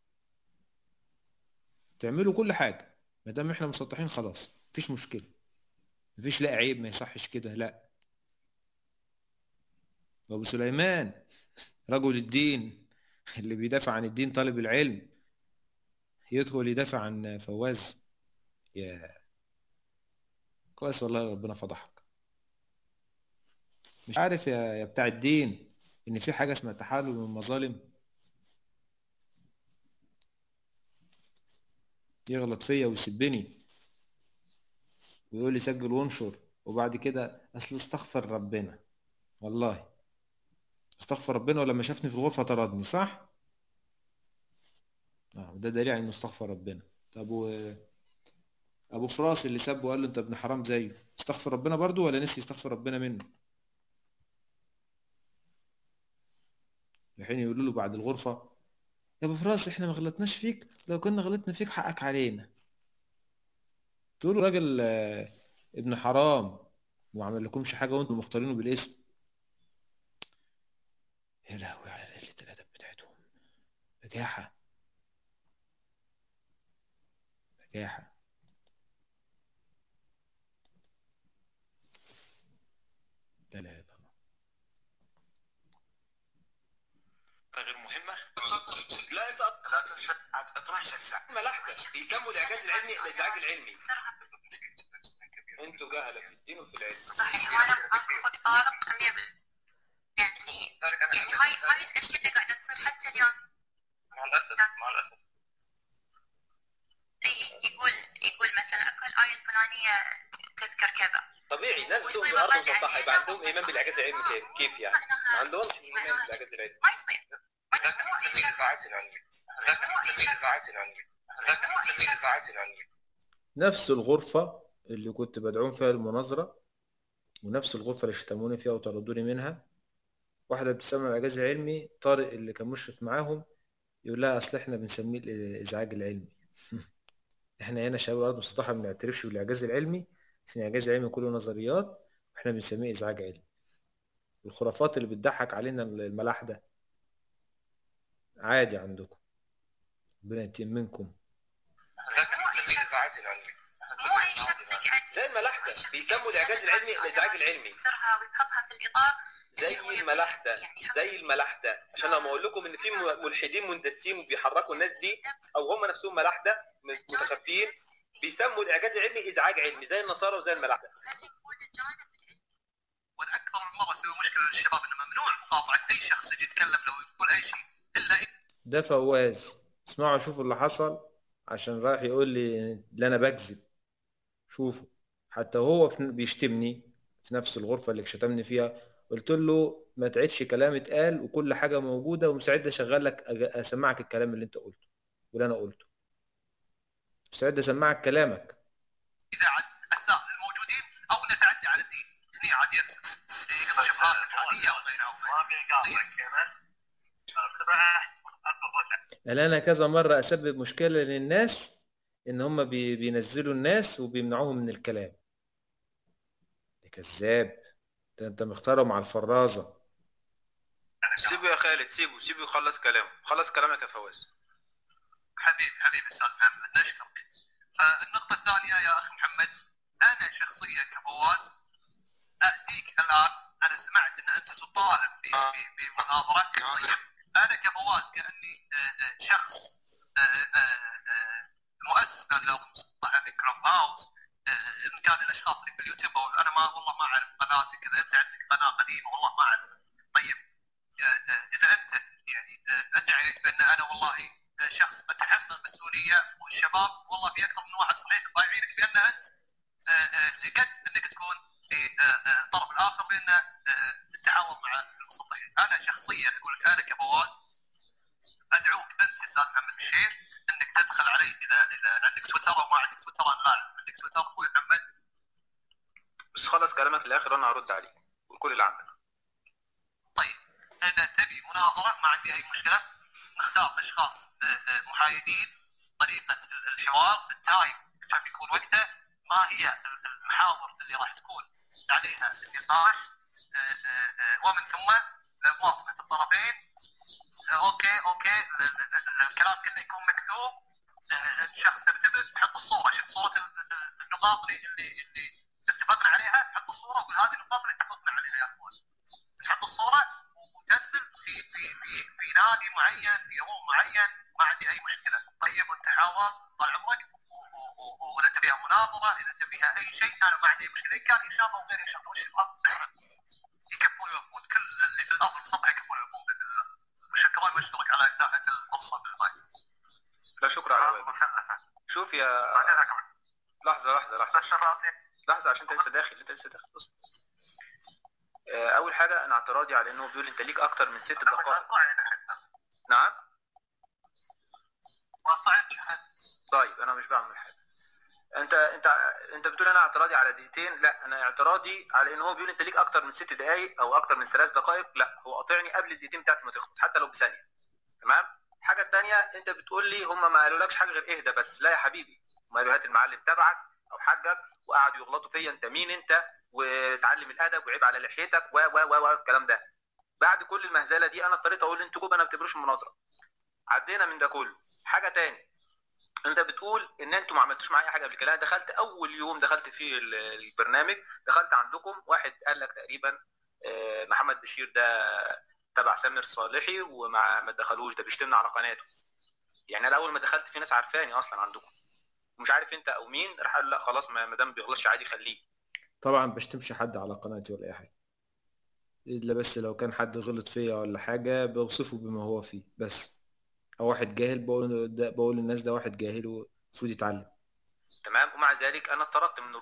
تعملوا كل حاجة ما دام احنا مسطحين خلاص مفيش مشكلة. مفيش لا عيب ما يصحش كده لا. وابو سليمان رجل الدين اللي بيدافع عن الدين طالب العلم يدخل يدافع عن فواز؟ يا كويس والله ربنا فضحك. مش عارف يا يا بتاع الدين ان في حاجة اسمها تحلل من المظالم. يغلط فيا ويسبني ويقول لي سجل وانشر وبعد كده اصل استغفر ربنا. والله استغفر ربنا ولما شافني في الغرفة طردني صح؟ اه ده دليل انه استغفر ربنا. طب و ابو فراس اللي سابه وقال له انت ابن حرام زيه استغفر ربنا برضو ولا نسي يستغفر ربنا منه؟ الحين يقولوا له بعد الغرفة يا ابو فراس احنا ما غلطناش فيك، لو كنا غلطنا فيك حقك علينا. تقول له راجل آه، ابن حرام وما عمل لكمش حاجة وانتم مختارينه بالاسم. يا لهوي على قلة الادب بتاعتهم. بجاحة بجاحة. لا لا لا غير مهمة. لا انت اثنا عشر ساعة ملاحظة يتم الاعجاز العلمي الازعاج العلمي. انتوا جهلة في الدين وفي العلم. صحيح وانا معك طارق مية بالمية. يعني يعني هاي هاي الاشياء اللي قاعدة تصير حتى اليوم. مع الاسف مع الاسف. يقول يقول مثلا اكو الآية الفلانية تذكر كذا. طبيعي ناس بتؤمن بالارض مسطحه يبقى عندهم ايمان بالاعجاز العلمي. كيف كيف يعني ما عندهمش ايمان بالاعجاز العلمي؟ ما يصير ذاك نسميه الاذاعات العلميه ذاك نسميه الاذاعات العلميه ذاك نسميه الاذاعات العلميه. نفس الغرفة اللي كنت بدعوم فيها المناظرة ونفس الغرفة اللي شتموني فيها وطردوني منها، واحدة بتسمى الإعجاز العلمي، طارق اللي كان مشرف معاهم يقول لها أصل إحنا بنسميه الإزعاج العلمي. إحنا هنا شباب الأرض المسطحة ما بنعترفش بالإعجاز العلمي عشان الإعجاز العلمي كله نظريات وإحنا بنسميه إزعاج علمي. الخرافات اللي بتضحك علينا الملاح ده عادي عندكم، ربنا يتم منكم. ذاك نسميه الاذاعات العلميه مو اي شخص يقعد زي الملاحده بيسموا الاعجاز العلمي الازعاج العلمي، يكسرها ويحطها في الاطار زي الملاحده زي الملاحده عشان لما اقول لكم ان في ملحدين مندسين وبيحركوا الناس دي او هم نفسهم ملاحده متخفيين بيسموا الاعجاز العلمي ازعاج علمي زي النصارى وزي الملاحده. والاكثر من مره يسوي مشكله للشباب انه ممنوع مقاطعه اي شخص يجي يتكلم لو يقول اي شيء الا إن... ده فواز، اسمعوا شوفوا اللي حصل عشان رايح يقول لي اللي انا بكذب. شوفوا حتى هو بيشتمني في نفس الغرفة اللي شتمني فيها، قلت له ما تعيدش كلام اتقال وكل حاجة موجودة ومستعد اشغل لك اسمعك الكلام اللي انت قلته واللي انا قلته، مستعد اسمعك كلامك. اذا عاد السائل الموجودين او نتعدى على الدين هنا عاد يرسل يقدر شبهات الحادية وغيرها ما بيقاطعك كمان. قال انا كذا مرة اسبب مشكلة للناس ان هم بي بينزلوا الناس وبيمنعوهم من الكلام. ده كذاب، ده انت مختاره مع الفرازة. سيبه يا خالد سيبه سيبه يخلص كلامه. خلص كلامك يا فواز. حبيبي حبيبي استاذ محمد نشكرك. فالنقطة الثانية يا اخي محمد، انا شخصيا كفواز اتيك الان، انا سمعت ان انت تطالب بمناظرة. طيب انا كفواز كاني شخص مؤسسا لو مسطحه في كلوب هاوس، ان كان الاشخاص اللي في اليوتيوب انا ما والله ما اعرف قناتك، اذا انت عندك قناه قديمه والله ما اعرف. طيب اذا انت يعني ادعيت بان انا والله شخص اتحمل مسؤوليه والشباب والله في اكثر من واحد صحيح ضايعينك بان انت قد انك تكون في الطرف الاخر بان التعاون مع المسطحين. انا شخصيا اقول لك انا كفواز ادعوك انت استاذ محمد بشير انك تدخل علي اذا اذا عندك تويتر او ما عندك تويتر. انا لا عندك تويتر اخوي محمد. بس خلص كلامك للاخر وانا هرد عليك والكل اللي عندك. طيب اذا تبي مناظره ما عندي اي مشكله، نختار اشخاص محايدين، طريقه الحوار التايم كم يكون وقته، ما هي المحاور اللي راح تكون عليها النقاش، ومن ثم موافقه الطرفين. اوكي اوكي الكلام كله يكون مكتوب، الشخص يرتبط تحط الصوره، شوف صوره النقاط اللي اللي اللي اتفقنا عليها، حط الصوره وقول هذه النقاط اللي اتفقنا عليها يا اخوان. تحط الصوره وترسل في في في في نادي معين في يوم معين، ما عندي اي مشكله. طيب وتحاور طال عمرك، واذا تبيها مناظره اذا تبيها اي شيء انا ما عندي مشكله، ان كان ان شاء الله وغير ان شاء الله والشباب يكفون ويوفون، كل اللي في الارض المسطحه يكفون ويوفون باذن الله. وشكرا واشكرك على اتاحه الفرصه بالمايك. لا شكرا على واجب. شوف يا لحظه لحظه لحظه لحظه عشان انت لسه داخل انت لسه داخل بص. اول حاجه انا اعتراضي على انه بيقول انت ليك اكتر من ست دقائق. نعم طيب انا مش بعمل حاجه. انت انت انت بتقول انا اعتراضي على دقيقتين، لا انا اعتراضي على ان هو بيقول انت ليك اكتر من ست دقائق او اكتر من ثلاث دقائق. لا هو قاطعني قبل الدقيقتين بتاعتي ما تخلص حتى لو بثانيه. تمام. الحاجه الثانيه انت بتقول لي هم ما قالولكش حاجه غير اهدى بس. لا يا حبيبي، هم قالوا هات المعلم تبعك او حاجك وقعدوا يغلطوا فيا انت مين انت وتعلم الادب وعيب على لحيتك و و و الكلام ده. بعد كل المهزله دي انا اضطريت اقول انتوا جوب انا ما بتبروش المناظره. عدينا من ده كله. حاجه ثانيه انت بتقول ان انتوا ما عملتوش معايا حاجه قبل كده. دخلت اول يوم دخلت فيه البرنامج دخلت عندكم واحد قال لك تقريبا محمد بشير ده تبع سامر صالحي وما ما دخلوش، ده بيشتمنا على قناته. يعني انا اول ما دخلت في ناس عارفاني اصلا عندكم ومش عارف انت او مين، راح قال لا خلاص ما دام بيغلطش عادي خليه. طبعا بشتمش حد على قناتي ولا اي حاجه، الا بس لو كان حد غلط فيا ولا حاجه بوصفه بما هو فيه بس، او واحد جاهل بقول ده بقول للناس ده واحد جاهل ومفروض يتعلم. تمام. ومع ذلك انا اتطردت من الروم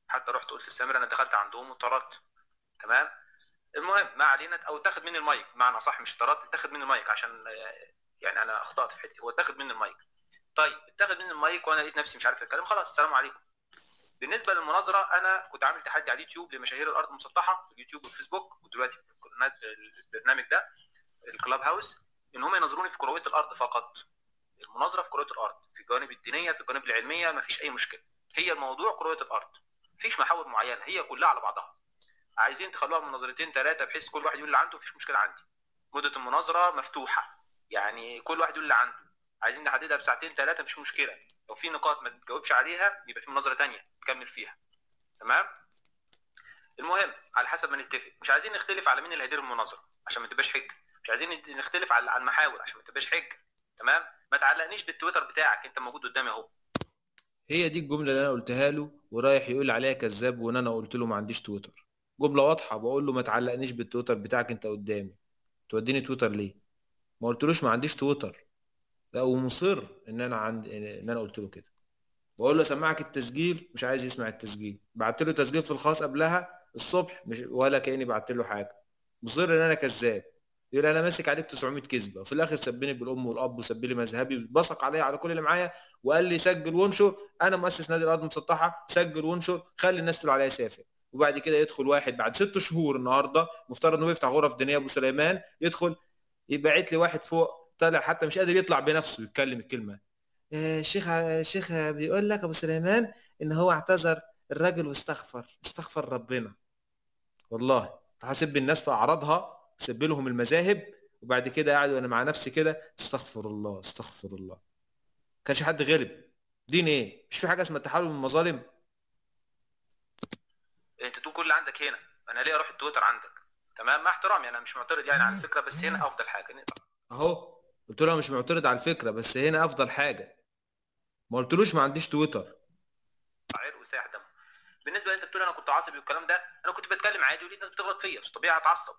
حتى رحت قلت لسامر انا دخلت عندهم وطردت. تمام. المهم ما علينا، او اتاخد مني المايك بمعنى صح، مش طردت، اتاخد مني المايك عشان يعني انا اخطات في حته، هو اتاخد مني المايك. طيب اتاخد مني المايك وانا لقيت نفسي مش عارف اتكلم، خلاص السلام عليكم. بالنسبه للمناظره انا كنت عامل تحدي على اليوتيوب لمشاهير الارض المسطحه في اليوتيوب والفيسبوك، ودلوقتي في البرنامج ده الكلاب هاوس، ان هم ينظروني في كرويه الارض فقط. المناظره في كرويه الارض، في الجوانب الدينيه، في الجوانب العلميه، ما فيش اي مشكله. هي الموضوع كرويه الارض، مفيش محاور معينه، هي كلها على بعضها. عايزين تخلوها مناظرتين ثلاثه بحيث كل واحد يقول اللي عنده، مفيش مشكله عندي. مده المناظره مفتوحه، يعني كل واحد يقول اللي عنده. عايزين نحددها بساعتين ثلاثه مفيش مشكله. لو في نقاط ما تجاوبش عليها يبقى في مناظره ثانيه نكمل فيها. تمام. المهم على حسب ما نتفق، مش عايزين نختلف على مين اللي هيدير المناظره عشان ما تبقاش حجه، مش عايزين نختلف على المحاور عشان ما تبقاش حجه. تمام. ما تعلقنيش بالتويتر بتاعك، انت موجود قدامي اهو. هي دي الجمله اللي انا قلتها له، ورايح يقول عليها كذاب وان انا قلت له ما عنديش تويتر. جمله واضحه، بقول له ما تعلقنيش بالتويتر بتاعك، انت قدامي توديني تويتر ليه؟ ما قلتلوش ما عنديش تويتر، لا ومصر ان انا عندي، ان انا قلت له كده. بقول له اسمعك التسجيل، مش عايز يسمع التسجيل. بعت له تسجيل في الخاص قبلها الصبح، مش ولا كاني بعت له حاجه. مصر ان انا كذاب، يقول انا ماسك عليك تسعمية كذبه، وفي الاخر سبني بالام والاب وسب لي مذهبي وبصق عليا على كل اللي معايا، وقال لي سجل وانشر، انا مؤسس نادي الارض المسطحه، سجل وانشر، خلي الناس تقول عليا سافر. وبعد كده يدخل واحد بعد ست شهور النهارده مفترض انه يفتح غرف دينيه ابو سليمان، يدخل يبعت لي واحد فوق طالع حتى مش قادر يطلع بنفسه يتكلم الكلمه. الشيخ الشيخ بيقول لك ابو سليمان ان هو اعتذر الراجل واستغفر، استغفر ربنا. والله هسب الناس في اعراضها، سب لهم المذاهب، وبعد كده قاعد وانا مع نفسي كده استغفر الله استغفر الله. كانش حد غلب. دين ايه؟ مش في حاجه اسمها التحالف من المظالم؟ انت تقول كل اللي عندك هنا، انا ليه اروح التويتر عندك؟ تمام. مع احترامي انا مش معترض يعني على الفكره، بس هنا افضل حاجه اهو. قلت له مش معترض على الفكره بس هنا افضل حاجه. ما قلتلوش ما عنديش تويتر. عرق وساح دم. بالنسبه انت بتقول انا كنت عصبي والكلام ده، انا كنت بتكلم عادي ولقيت ناس بتغلط فيا، مش طبيعي اتعصب.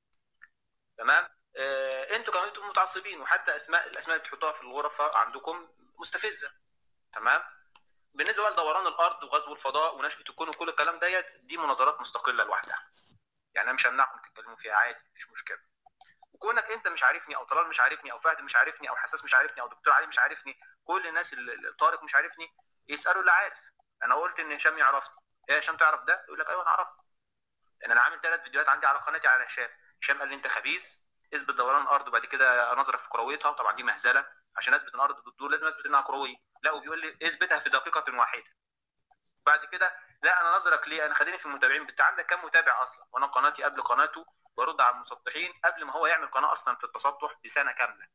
تمام. آه انتوا كمان انتوا متعصبين، وحتى اسماء الاسماء اللي بتحطوها في الغرفه عندكم مستفزه. تمام. بالنسبه بقى لدوران الارض وغزو الفضاء ونشأة الكون وكل الكلام ديت، دي مناظرات مستقله لوحدها. يعني انا مش همنعكم تتكلموا فيها عادي، مفيش مشكله. وكونك انت مش عارفني او طلال مش عارفني او فهد مش عارفني او حساس مش عارفني او دكتور علي مش عارفني، كل الناس اللي طارق مش عارفني، يسالوا اللي عارف. انا قلت ان هشام يعرفني، ايه هشام تعرف ده؟ يقول لك ايوه انا اعرفه. لان انا عامل ثلاث فيديوهات عندي على قناتي على هشام. هشام قال لي انت خبيث، اثبت دوران الارض وبعد كده انظرك في كرويتها. طبعا دي مهزله، عشان اثبت ان الارض بتدور لازم اثبت انها كرويه. لا وبيقول لي اثبتها في دقيقه واحده. بعد كده لا انا نظرك ليه؟ انا خليني في المتابعين. انت عندك كام متابع اصلا؟ وانا قناتي قبل قناته برد على المسطحين قبل ما هو يعمل قناه اصلا في التسطح بسنه كامله.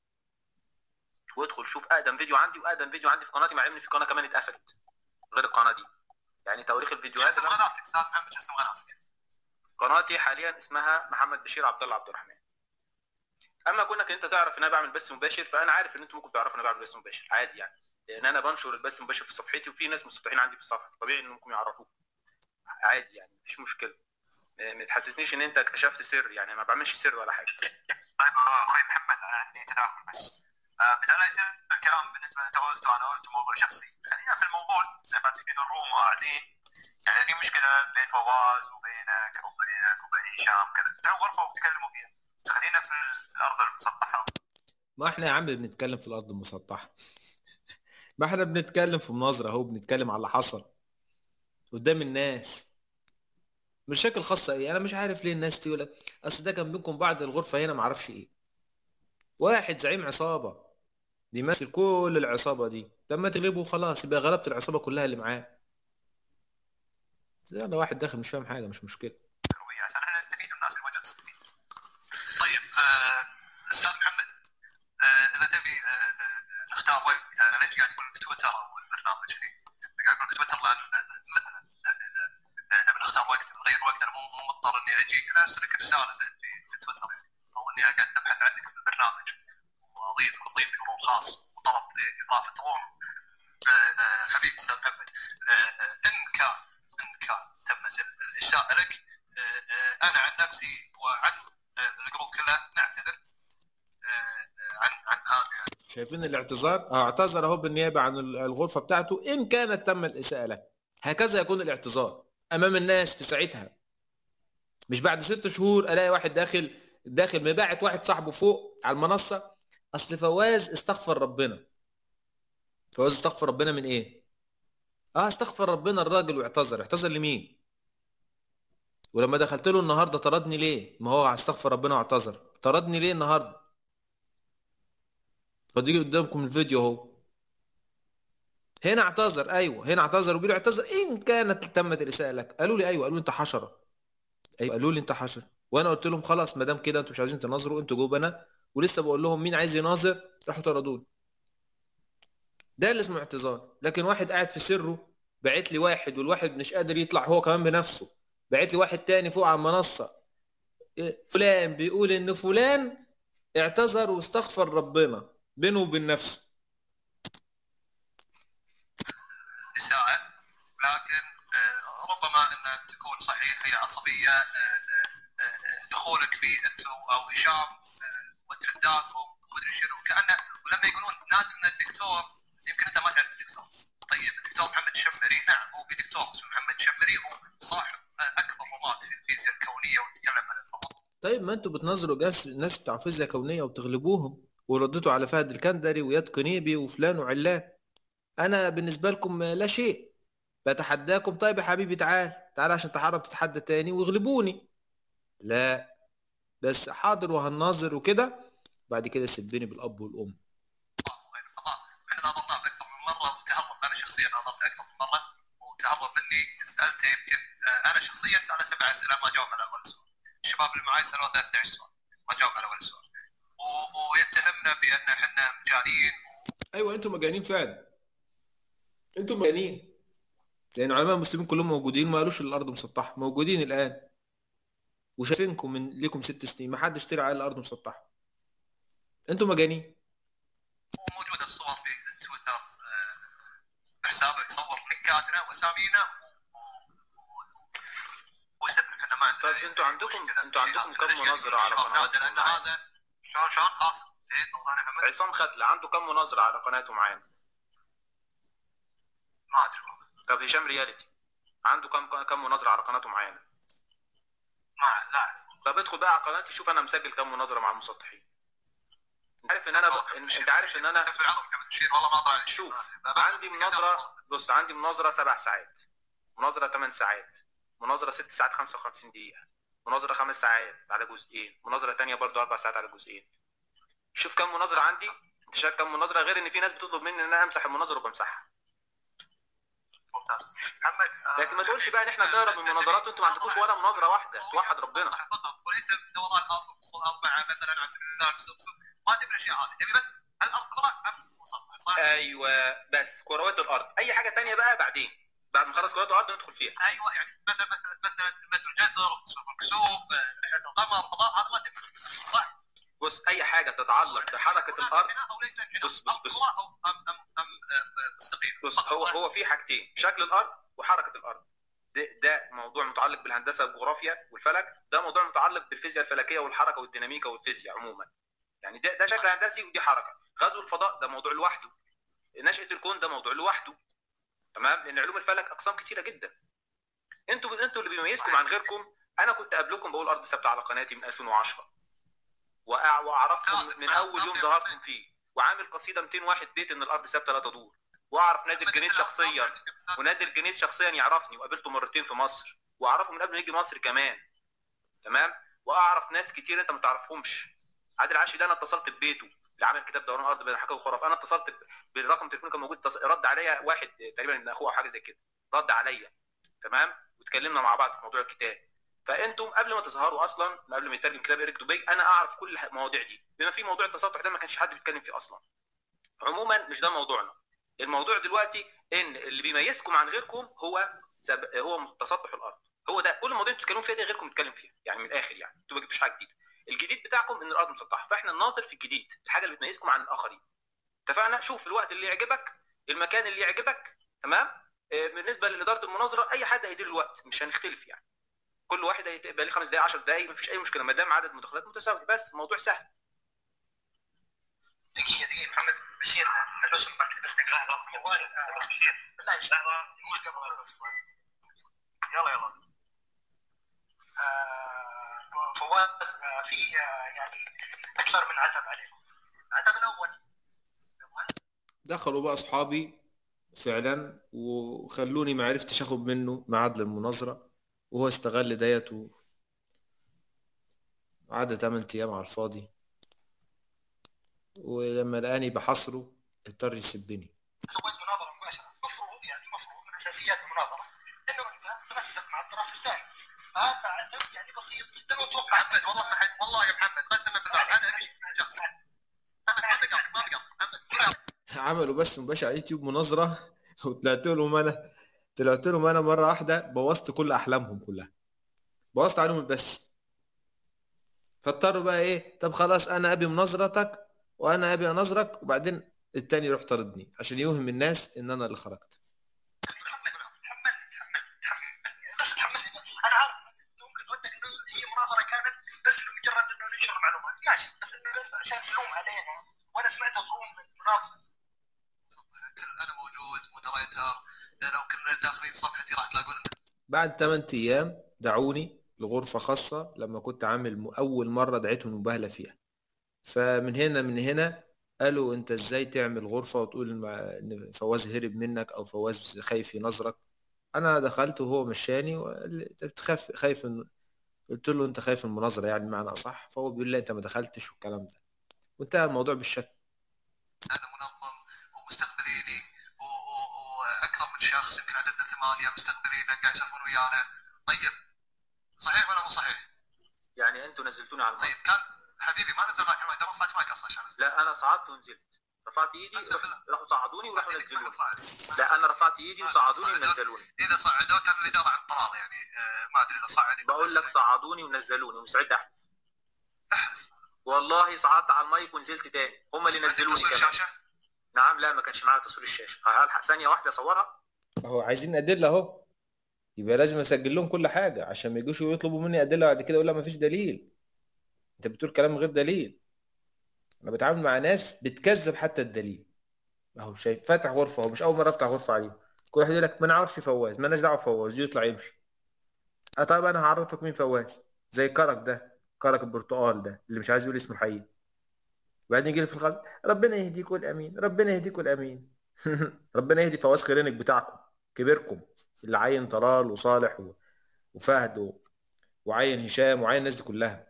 وادخل شوف اقدم فيديو عندي واقدم فيديو عندي في قناتي، مع ان في قناه كمان اتقفلت غير القناه دي. يعني تواريخ الفيديوهات. اسم قناتك استاذ محمد؟ اسم قناتك؟ قناتي حاليا اسمها محمد بشير عبد الله عبد الرحمن. اما كونك انت تعرف ان انا بعمل بث مباشر، فانا عارف ان انتم ممكن تعرفوا ان انا بعمل بث مباشر عادي يعني، لان انا بنشر البث المباشر في صفحتي، وفي ناس مسطحين عندي في الصفحه، طبيعي انكم يعرفوه عادي يعني، مفيش مشكله. ما تحسسنيش ان انت اكتشفت سر، يعني ما بعملش سر ولا حاجه. طيب اخوي محمد انا عندي تداخل بس. آه بدل لا يصير الكلام بالنسبه انت قلته انا قلت موضوع شخصي، خلينا في الموضوع. فاتحين الروم وقاعدين، يعني في مشكله بين فواز وبينك وبينك وبين هشام كذا، تعالوا غرفه وتكلموا فيها. خلينا في الارض المسطحه. ما احنا يا عم بنتكلم في الارض المسطحه. ما احنا بنتكلم في مناظره اهو، بنتكلم على اللي حصل قدام الناس. مشاكل خاصه ايه؟ انا مش عارف ليه الناس تقول لك اصل ده كان بينكم بعد الغرفه هنا ما اعرفش ايه. واحد زعيم عصابه بيمثل كل العصابه دي، لما تغلبه خلاص يبقى غلبت العصابه كلها اللي معاه. انا واحد داخل مش فاهم حاجه، مش مشكله. عشان احنا نستفيد والناس اللي موجوده تستفيد. طيب آه، استاذ محمد آه، اذا تبي آه، نختار وقت، انا ليش قاعد اقول بتويتر او البرنامج فيه؟ قاعد اقول بتويتر لان مثلا نبي نختار وقت نغير وقت، انا مو مضطر اني اجيك، انا ارسلك رساله في تويتر او اني قاعد ابحث عنك في البرنامج واضيفك وتضيف لي روم خاص وطلب لاضافه روم. حبيبي استاذ محمد ان كان ان كان تم الاشاء لك، انا عن نفسي وعن الجروب كله نعتذر عن عن هذا. شايفين الاعتذار؟ اه اعتذر اهو بالنيابه عن الغرفه بتاعته ان كانت تم الاساءه له. هكذا يكون الاعتذار. امام الناس في ساعتها، مش بعد ست شهور الاقي واحد داخل داخل مباعت واحد صاحبه فوق على المنصه، اصل فواز استغفر ربنا. فواز استغفر ربنا من ايه؟ اه استغفر ربنا الراجل واعتذر. اعتذر لمين؟ ولما دخلت له النهارده طردني ليه؟ ما هو استغفر ربنا واعتذر، طردني ليه النهارده؟ فدي قدامكم الفيديو اهو. هنا اعتذر، ايوه هنا اعتذر وبيقول اعتذر ان كانت تمت الاساءه لك. قالوا لي ايوه، قالوا لي انت حشره. ايوه قالوا لي انت حشره، وانا قلت لهم خلاص ما دام كده انتوا مش عايزين تناظروا انتوا جوبنا، ولسه بقول لهم مين عايز يناظر راحوا طردوني. ده اللي اسمه اعتذار. لكن واحد قاعد في سره بعت لي واحد، والواحد مش قادر يطلع هو كمان بنفسه، بعت لي واحد تاني فوق على المنصه فلان بيقول ان فلان اعتذر واستغفر ربنا بينه وبين نفسه. إساءة، لكن ربما أن تكون صحيح هي عصبية، دخولك فيه أنتم أو هشام وترداكم ومدري شنو كأنه، ولما يقولون نادي من الدكتور يمكن أنت ما تعرف الدكتور. طيب الدكتور محمد الشمري، نعم هو في دكتور اسمه محمد الشمري، هو صاحب أكبر رمات في الفيزياء الكونية ويتكلم عن الفضاء. طيب ما انتوا بتنظروا ناس ناس بتاع فيزياء كونيه وبتغلبوهم، وردتوا على فهد الكندري وياد قنيبي وفلان وعلان. انا بالنسبه لكم لا شيء، بتحداكم. طيب يا حبيبي تعال تعال عشان تحرم تتحدى تاني ويغلبوني. لا بس حاضر وهنناظر وكده، بعد كده سبني بالاب والام. احنا نظرنا اكثر من مره وتهرب، انا شخصيا نظرت اكثر من مره وتهرب مني. سالته يمكن انا شخصيا سال سبع اسئله ما جاوب على ولا سؤال. الشباب اللي معي سالوه ثلاثة عشر سؤال ما جاوب على ولا سؤال، ويتهمنا بان احنا مجانين. ايوه انتم مجانين فعلا، انتم مجانين، لان علماء المسلمين كلهم موجودين ما قالوش الارض مسطحه، موجودين الان وشايفينكم من لكم ست سنين ما حدش طلع قال الارض مسطحه. انتم مجانين. وموجوده الصور في تويتر، حسابه يصور لينكاتنا واسامينا ويسبب احنا ما عندنا. طيب انتوا عندكم انتوا عندكم كم مناظره على قناتكم؟ لان هذا شلون شلون خاص عصام ختله عنده كم مناظره على قناته معانا؟ ما ادري. طب هشام رياليتي عنده كم كم مناظره على قناته معانا؟ ما لا. طب ادخل بقى على قناتي شوف انا مسجل كم مناظره مع المسطحين. عارف ان انا ب... انت عارف ان انا والله ما طلع. شوف عندي مناظره، بص عندي مناظره سبع ساعات، مناظره ثمان ساعات، مناظره ست ساعات خمسة وخمسين دقيقه، مناظره خمس ساعات على جزئين، مناظره ثانيه برضو اربع ساعات على جزئين. شوف كم مناظره عندي. انت شايف كم مناظره، غير ان في ناس بتطلب مني ان انا امسح المناظره وبمسحها. ممتاز محمد. لكن ما تقولش بقى ان احنا بنهرب من مناظرات وانتوا ما عندكوش ولا مناظره واحده. توحد ربنا. وليس دوران الارض الارض مع مثلا على سبيل المثال ما تبي الاشياء هذه، تبي بس الارض كره ام مسطح صح؟ ايوه بس كروات الارض، اي حاجه ثانيه بقى بعدين بعد ما نخلص كروات الارض ندخل فيها. ايوه يعني مثلا مثلا مثلا مثل الجزر، الكسوف، القمر، الفضاء، هذا ما تبي صح؟ بص اي حاجه تتعلق بحركه الارض. بص بص بص بص هو هو في حاجتين، شكل الارض وحركه الارض. ده, ده موضوع متعلق بالهندسه والجغرافيا والفلك، ده موضوع متعلق بالفيزياء الفلكيه والحركه والديناميكا والفيزياء عموما. يعني ده ده شكل هندسي ودي حركه. غزو الفضاء ده موضوع لوحده. نشأة الكون ده موضوع لوحده. تمام؟ لان علوم الفلك اقسام كتيره جدا. انتوا انتوا اللي بيميزكم عن غيركم. انا كنت قبلكم بقول ارض ثابته على قناتي من ألفين وعشرة واعرفكم من اول يوم ظهرتم فيه، وعامل قصيده مئتين واحد بيت ان الارض ثابته لا تدور، واعرف نادر الجنيد شخصيا، ونادر الجنيد شخصيا يعرفني وقابلته مرتين في مصر، واعرفه من قبل ما يجي مصر كمان. تمام؟ واعرف ناس كتير انت ما تعرفهمش. عادل عاشي ده انا اتصلت ببيته اللي عمل كتاب دوران الارض بين الحكايه والخرافه، انا اتصلت بالرقم التليفون كان موجود، رد عليا واحد تقريبا ابن اخوه او حاجه زي كده، رد عليا. تمام؟ واتكلمنا مع بعض في موضوع الكتاب. فانتم قبل ما تظهروا اصلا، قبل ما يترجم كتاب إيريك دوبي، انا اعرف كل المواضيع دي، بما في موضوع التسطح ده ما كانش حد بيتكلم فيه اصلا. عموما مش ده موضوعنا. الموضوع دلوقتي ان اللي بيميزكم عن غيركم هو سب... هو تسطح الارض. هو ده كل المواضيع اللي بتتكلموا فيها دي غيركم بيتكلم فيها، يعني من الاخر يعني انتوا ما جبتوش حاجه جديده. الجديد بتاعكم ان الارض مسطحه، فاحنا نناظر في الجديد، الحاجه اللي بتميزكم عن الاخرين. اتفقنا؟ شوف الوقت اللي يعجبك، المكان اللي يعجبك. تمام؟ بالنسبه لاداره المناظره اي حد هيدير الوقت، مش هنختلف يعني. كل واحد هيبقى ليه خمس دقائق عشر دقائق مفيش اي مشكله ما دام عدد مداخلات متساوي، بس موضوع سهل. دقيقه دقيقه محمد بشير الحسن بعد بس تقرا رقم موبايل بشير بالله ان شاء الله يلا يلا. آه فواز آه في آه يعني اكثر من عتب عليهم. العتب الاول دخلوا بقى اصحابي فعلا وخلوني ما عرفتش اخد منه ميعاد للمناظره، وهو استغل ديت وقعد ثمانية ايام على الفاضي، ولما لقاني بحصره اضطر يسبني. سويت مناظره مباشره، المفروض يعني المفروض من اساسيات المناظره انه انت تنسق مع الطرف الثاني. هذا عتب يعني بسيط جدا واتوقع. محمد والله ما حد والله يا محمد قسما بالله انا ابي شخص محمد ما بقى ما بقى محمد. عملوا بس مباشر على اليوتيوب مناظره وطلعت لهم انا طلعت لهم انا مره واحده بوظت كل احلامهم كلها، بوظت عليهم بس. فاضطروا بقى ايه، طب خلاص انا ابي مناظرتك وانا ابي اناظرك، وبعدين التاني يروح طاردني عشان يوهم الناس ان انا اللي خرجت. انا عارف ممكن ودك انه هي مناظره كانت بس لمجرد انه ننشر معلومات ماشي، بس انه بس عشان تلوم علينا وانا سمعت تلوم مناظره. انا موجود مودريتر، لو كنا داخلين صفحتي راح تلاقون. بعد ثمانية ايام دعوني لغرفه خاصه لما كنت عامل اول مره دعيتهم مباهله فيها. فمن هنا من هنا قالوا انت ازاي تعمل غرفه وتقول ان فواز هرب منك او فواز خايف ينظرك. انا دخلت وهو مشاني انت بتخاف خايف من... قلت له انت خايف من المناظره يعني بمعنى اصح، فهو بيقول لي انت ما دخلتش والكلام ده، وانتهى الموضوع بالشكل. انا منظم ومستقبليني واكثر من شخص يمكن عددنا ثمانيه مستقبلين قاعد يسولفون ويانا. طيب صحيح ولا مو صحيح؟ يعني انتوا نزلتوني على المايك. طيب كان حبيبي ما نزلناك على المايك، ما صعدت معك اصلا عشان أنزل. لا انا صعدت ونزلت، رفعت ايدي راحوا صعدوني وراحوا نزلوني. لا انا رفعت ايدي وصعدوني ونزلوني. اذا صعدوك كان الاداره عن طراز يعني آه ما ادري اذا صعد. بقول لك صعدوني ونزلوني ومستعد احلف. احلف والله صعدت على المايك ونزلت تاني، هم اللي نزلوني كمان. نعم لا ما كانش معايا تصوير الشاشه. هلحق ثانيه واحده اصورها. اهو عايزين ادله اهو، يبقى لازم اسجل لهم كل حاجه عشان ما يجوش يطلبوا مني ادله بعد كده اقول لا ما فيش دليل. انت بتقول كلام غير دليل. انا بتعامل مع ناس بتكذب حتى الدليل. اهو شايف فاتح غرفه، هو مش اول مره افتح غرفه عليه. كل واحد يقول لك ما نعرفش فواز، ما لناش دعوه بفواز، يطلع يمشي. اه طيب انا هعرفك مين فواز. زي كرك ده، كرك البرتقال ده اللي مش عايز يقول اسمه حقيقي. وبعدين يجي لي في الخاص ربنا يهديكم الامين، ربنا يهديكم الامين. ربنا يهدي فواز خيرينك بتاعكم كبيركم اللي عين طلال وصالح و... وفهد و... وعين هشام وعين الناس دي كلها.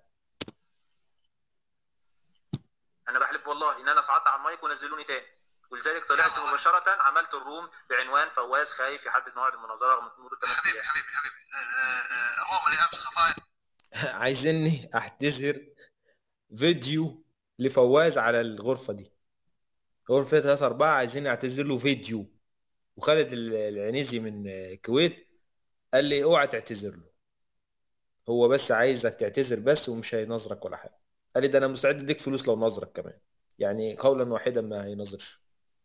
انا بحلف والله ان انا صعدت على المايك ونزلوني تاني، ولذلك طلعت مباشره عملت الروم بعنوان فواز خايف يحدد موعد المناظره رغم مرور ثمان ايام. حبيبي حبيبي حبيبي الروم اللي امس خفايا. عايزيني اعتذر فيديو لفواز على الغرفه دي، غرفه فيها ثلاثة أربعة، عايزين اعتذر له فيديو. وخالد العنيزي من الكويت قال لي اوعى تعتذر له، هو بس عايزك تعتذر بس ومش هينظرك ولا حاجه. قال لي ده انا مستعد اديك فلوس لو نظرك كمان، يعني قولا واحدا ما هينظرش.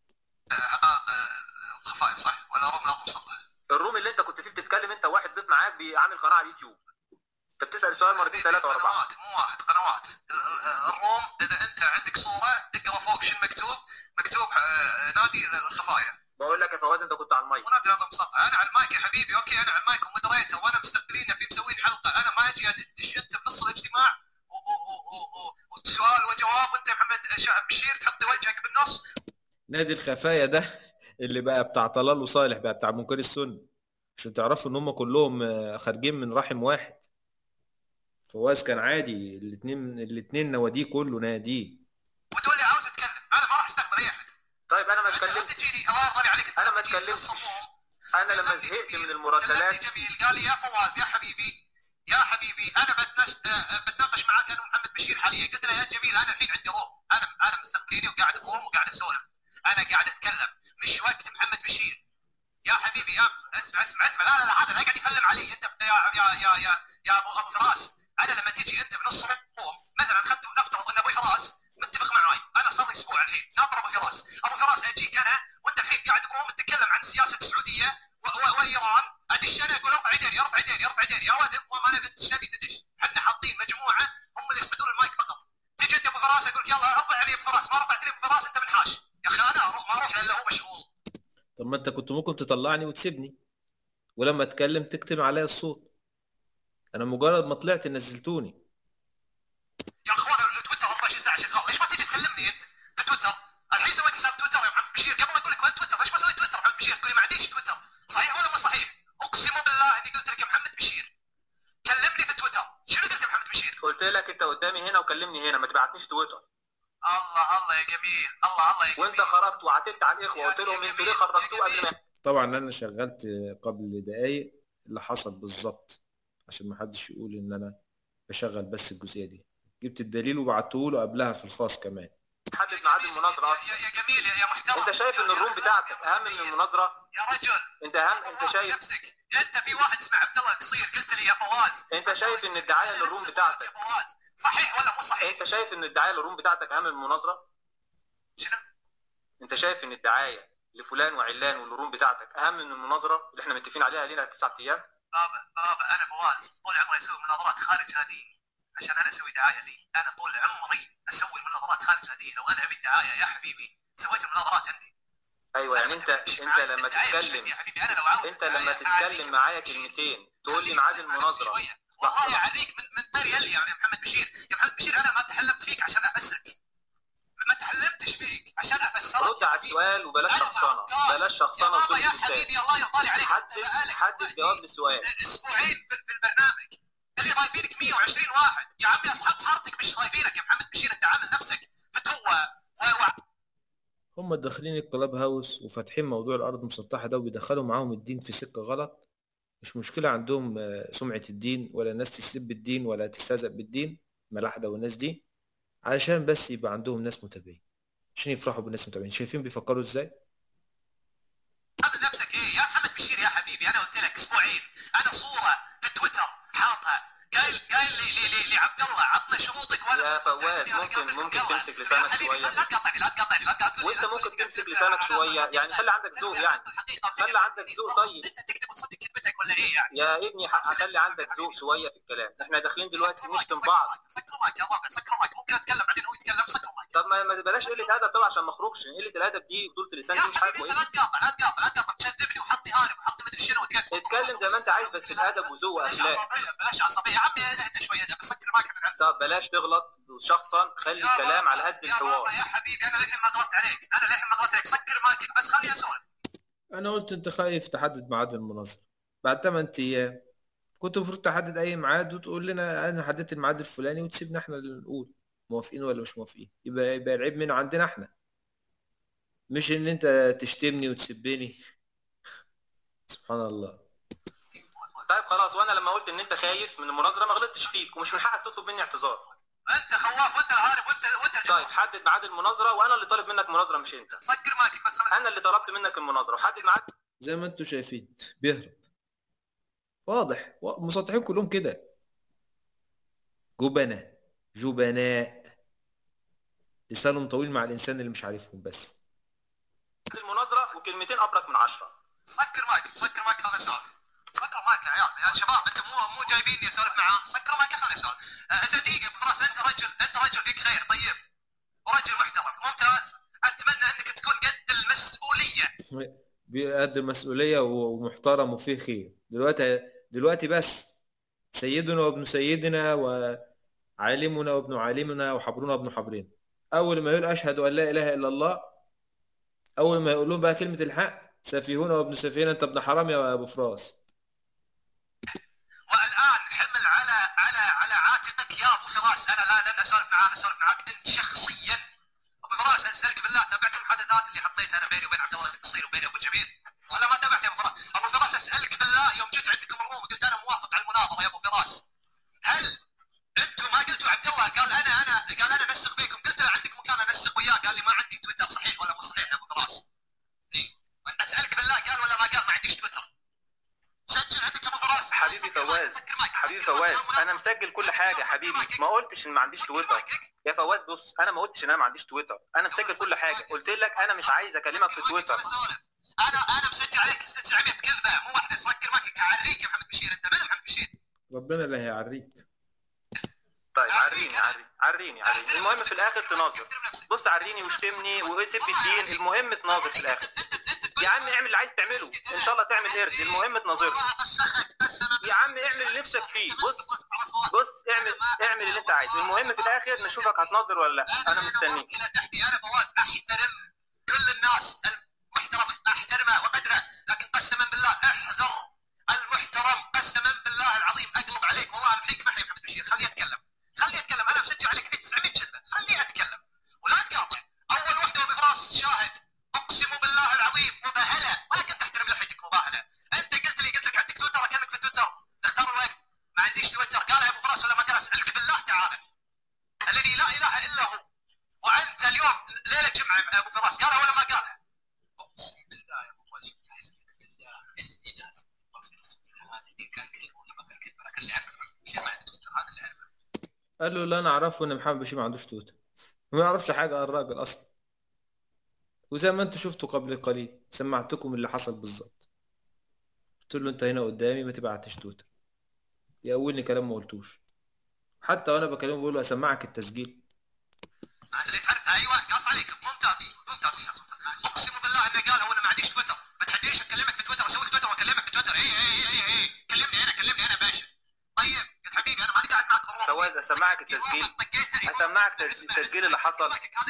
خفايا صح ولا روم ناظم مسطح؟ الروم اللي انت كنت فيه بتتكلم انت وواحد ضيف معاك بيعمل قناه على اليوتيوب، انت بتسال سؤال مرتين ثلاثه ورا بعض. قنوات مو واحد، قنوات. الروم اذا انت عندك صوره اقرا فوق شو مكتوب، مكتوب نادي الخفايا. بقول لك يا فواز انت كنت على المايك. ونادي ناظم مسطح. انا على المايك يا حبيبي، اوكي انا على المايك ومودريتر وانا مستقبليننا في مسوين حلقه، انا ما اجي ادش انت بنص الاجتماع وسؤال وجواب وانت محمد بشير تحطي وجهك بالنص. نادي الخفايا ده اللي بقى بتاع طلال وصالح بقى بتاع منكر السنه، عشان تعرفوا ان هم كلهم خارجين من رحم واحد. فواز كان عادي، الاثنين الاثنين نواديه كله ناديه. وتقول لي عاوز اتكلم، انا ما راح استقبل اي احد. طيب انا ما اتكلمت. تجيني الله يرضى عليك. انا ما اتكلمتش. انا لما زهقت من المراسلات جميل قال لي يا فواز يا حبيبي يا حبيبي انا بتناقش بتناقش معاك انا ومحمد بشير حاليا. قلت له يا جميل انا الحين عندي روح، انا انا مستقبليني وقاعد اقوم وقاعد اسولف، انا قاعد اتكلم مش وقت محمد بشير. يا حبيبي يا اسمع اسمع اسمع لا لا لا هذا لا قاعد يتكلم علي انت يا يا يا يا يا ابو ابو فراس. انا لما تجي انت بنص الروم مثلا خدت نفترض ان ابو فراس متفق معاي، انا صار لي اسبوع الحين ناطر ابو فراس، ابو فراس اجيك انا وانت الحين قاعد تقوم تتكلم عن سياسه السعوديه وايران، ادش انا اقول ارفع يدين ارفع يدين ارفع يدين يا ولد ما انا بنت شبي تدش، احنا حاطين مجموعه هم اللي يصعدون المايك فقط. تجي انت ابو فراس اقول يلا ارفع علي ابو فراس، ما رفعت لي ابو فراس انت منحاش يا اخي. انا اروح ما اروح الا هو مشغول. طب ما انت كنت ممكن تطلعني وتسيبني، ولما اتكلم تكتم عليا الصوت. انا مجرد ما طلعت نزلتوني. يا اخوان التويتر أربعة وعشرين ساعه شغال، ليش ما تيجي تكلمني انت في تويتر؟ الحين سويت حساب تويتر يا محمد بشير، قبل ما اقول لك وين تويتر، ليش ما سويت تويتر محمد بشير؟ تقول لي ما عنديش تويتر، صحيح ولا مو صحيح؟ اقسم بالله اني قلت لك يا محمد بشير كلمني في تويتر، شنو قلت يا محمد بشير؟ قلت لك انت قدامي هنا وكلمني هنا، ما تبعتنيش تويتر. الله الله يا جميل، الله الله يا جميل. وانت خرجت وعتبت على الاخوه قلت لهم انتوا ليه خرجتوه قبل ما. طبعا انا شغلت قبل دقايق اللي حصل بالظبط عشان ما حدش يقول ان انا بشغل بس الجزئيه دي. جبت الدليل وبعته له قبلها في الخاص كمان. حدد ميعاد المناظره اصلا. يا, يا جميل يا, يا محترم. انت شايف ان الروم بتاعتك اهم من المناظره؟ يا رجل انت اهم انت شايف نفسك. انت في واحد اسمه عبد الله القصير قلت لي يا فواز، انت شايف ان الدعايه للروم بتاعتك يا فواز صحيح ولا مو صحيح؟ انت شايف ان الدعايه للروم بتاعتك اهم من المناظره؟ شنو؟ انت شايف ان الدعايه لفلان وعلان والروم بتاعتك اهم من المناظره اللي احنا متفقين عليها لينا تسعة ايام؟ بابا بابا انا فواز طول عمري اسوي مناظرات خارج هذه عشان انا اسوي دعايه لي، انا طول عمري اسوي مناظرات خارج هذه، لو انا ابي الدعايه يا حبيبي سويت المناظرات عندي. ايوه يعني انت انت لما تتكلم يا حبيبي انا لو عاوز انت لما تتكلم معايا كلمتين تقول لي ميعاد المناظره. والله اعريك من من طريق لي يعني يا محمد بشير، يا محمد بشير انا ما تحلمت فيك عشان افسرك، ما تحلمتش فيك عشان افسرك. رد على السؤال وبلاش شخصنه، بلاش شخصنه وطول يا حبيبي الله يرضى لي عليك. حدد حدد جواب للسؤال. اسبوعين في البرنامج اللي رايبينك مية وعشرين واحد يا عمي، اصحاب حارتك مش رايبينك يا محمد بشير، انت عامل نفسك فتوه و هم داخلين الكلاب هاوس وفاتحين موضوع الارض المسطحه ده وبيدخلوا معاهم الدين في سكه غلط. مش مشكله عندهم سمعه الدين ولا الناس تسب الدين ولا تستهزأ بالدين، ملاحده والناس دي، علشان بس يبقى عندهم ناس متابعين عشان يفرحوا بالناس متابعين. شايفين بيفكروا ازاي؟ عامل نفسك ايه يا محمد بشير يا حبيبي؟ انا قلت لك اسبوعين انا صوره في تويتر حاطها قايل قايل لي لي لي لعبد الله عطنا شروطك وانا يا فواز ممكن ممكن تمسك لسانك شويه. لا تقاطعني لا تقاطعني لا تقاطعني. وانت ممكن تمسك لسانك شويه يعني، خلي عندك ذوق يعني، خلي عندك ذوق. طيب انت تكتب وتصدق كلمتك ولا ايه يعني؟ يا ابني خلي عندك ذوق شويه في الكلام، احنا داخلين دلوقتي نشتم بعض. سكر مايك يا ربع سكر مايك، ممكن اتكلم بعدين هو يتكلم. سكر مايك. طب ما بلاش قله ادب طبعا عشان ما اخرجش. قله الادب دي بطوله اللسان دي مش حاجه كويسه. لا تقاطع لا تقاطع لا تقاطع تكذبني وحطني هارب وحطني مدري شنو وتقاطع. اتكلم زي ما انت عايز بس بادب وذوق واخلاق. بلاش عصبيه يا عمي اهدى شويه ده بسكر مايك. طب بلاش تغلط شخصا، خلي الكلام على قد الحوار. يا حبيبي انا للحين ما ضغطت عليك، انا للحين ما ضغطت عليك، سكر مايك بس خليني اسولف. انا قلت انت خايف تحدد ميعاد المناظره بعد ثمانية ايام، كنت المفروض تحدد اي ميعاد وتقول لنا انا حددت الميعاد الفلاني وتسيبنا احنا اللي نقول موافقين ولا مش موافقين. يبقى يبقى العيب من عندنا احنا، مش ان انت تشتمني وتسبني. سبحان الله. طيب خلاص، وانا لما قلت ان انت خايف من المناظره ما غلطتش فيك ومش من حقك تطلب مني اعتذار. انت خواف وانت العارف وانت وانت طيب حدد ميعاد المناظره وانا اللي طالب منك مناظره مش انت. سكر مايك بس خلاص. انا اللي طلبت منك المناظره وحدد ميعاد. زي ما انتم شايفين بيهرب واضح، مسطحين كلهم كده جبناء جبناء لسانهم طويل مع الانسان اللي مش عارفهم. بس المناظره وكلمتين ابرك من عشرة. سكر مايك سكر مايك خليني اسولف. سكر مايك يا عيال يا شباب، انت مو مو جايبيني اسولف معاه. سكر مايك خليني اسولف. انت دقيقه خلاص، انت رجل انت رجل فيك خير طيب ورجل محترم ممتاز. اتمنى انك تكون قد المسؤوليه. قد المسؤوليه ومحترم وفيه خير. دلوقتي دلوقتي بس سيدنا وابن سيدنا وعالمنا وابن عالمنا وحبرنا وابن حبرنا، اول ما يقول اشهد ان لا اله الا الله، اول ما يقولون بقى كلمه الحق سفيهون وابن سفيهون انت ابن حرام يا ابو فراس. والان حمل على على على عاتقك يا ابو فراس. انا لا لن اسولف معاك، اسولف معاك انت شخصيا. ابو فراس اسالك بالله، تابعت المحادثات اللي حطيتها انا بيني وبين عبد الله القصير وبيني وبين جميل ولا ما تابعت يا ابو فراس؟ ابو فراس اسالك بالله، يوم جيت عندكم الروم قلت انا موافق على المناظره يا ابو فراس، هل انتم ما قلتوا عبد الله قال انا انا قال انا انسق بيكم؟ قلت له عندك مكان انسق وياه، قال لي ما عندي تويتر. صحيح ولا مو صحيح يا ابو فراس؟ اي اسالك بالله قال ولا ما قال ما عنديش تويتر؟ سجل عندك ابو فراس. حبيبي فواز حبيبي فواز انا مسجل كل حاجه حبيبي، ما قلتش ان ما عنديش تويتر يا فواز. بص انا ما قلتش ان انا ما عنديش تويتر، انا مسجل كل حاجه. قلت لك انا مش عايز اكلمك في تويتر. انا انا مسجل عليك سبعمية كلمه مو واحده. سكر مايك اعريك يا محمد بشير. انت من محمد بشير؟ ربنا اللي هيعريك. طيب عريني عريني عريني عريني المهم في الاخر تناظر. بص عريني واشتمني وسب الدين، المهم تناظر في الاخر. انت انت يا عم اعمل اللي عايز تعمله، ان شاء الله تعمل قرد، المهم تناظرني. يا عم اعمل اللي نفسك فيه. بص بص اعمل اعمل اللي انت عايزه، المهم في الاخر نشوفك هتناظر ولا لا. انا مستنيك. انا فواز احترم كل الناس المحترمه، احترمه وقدره، لكن قسما بالله احذر المحترم، قسما بالله العظيم اقلب عليك والله امحيك محي محمد بشير. خليه يتكلم خليه يتكلم، انا مسجل عليك تسعمية كذبه، خليه يتكلم ولا تقاطع. اول وحده بفراس شاهد، اقسم بالله العظيم مباهله، ولا كنت تحترم لحيتك مباهله. انت قلت لي قلت لك عندك تويتر كانك في تويتر، اختار الوقت. ما عنديش تويتر، قالها ابو فراس ولا ما قالها؟ اسالك بالله تعالى الذي لا اله الا هو، وانت اليوم ليله جمعه يا ابو فراس، قالها ولا ما قالها؟ اقسم بالله يا ابو فراس بالله اني لازم هذا اللي كان كذب ولا ما كان كذب، انا كان اللي اعرف شو ما عنده تويتر، هذا اللي اعرفه. قال له اللي انا اعرفه ان محمد بشير ما عندوش تويتر، ما يعرفش حاجه عن الراجل اصلا. وزي ما انتوا شفتوا قبل قليل سمعتكم اللي حصل بالظبط. قلت له انت هنا قدامي ما تبعتش تويتر، يقولني كلام ما قلتوش. حتى وانا بكلمه بقول له اسمعك التسجيل. اللي تعرف ايوه قاص عليك، ممتاز ممتاز ممتاز. اقسم بالله انه قالها وانا ما عنديش تويتر، ما تحديش اكلمك في تويتر، اسوي لك تويتر واكلمك في تويتر. اي اي اي اي كلمني انا كلمني انا باشا. طيب يا حبيبي انا ماني قاعد معك بالروح. فواز اسمعك التسجيل، اسمعك التسجيل اللي حصل.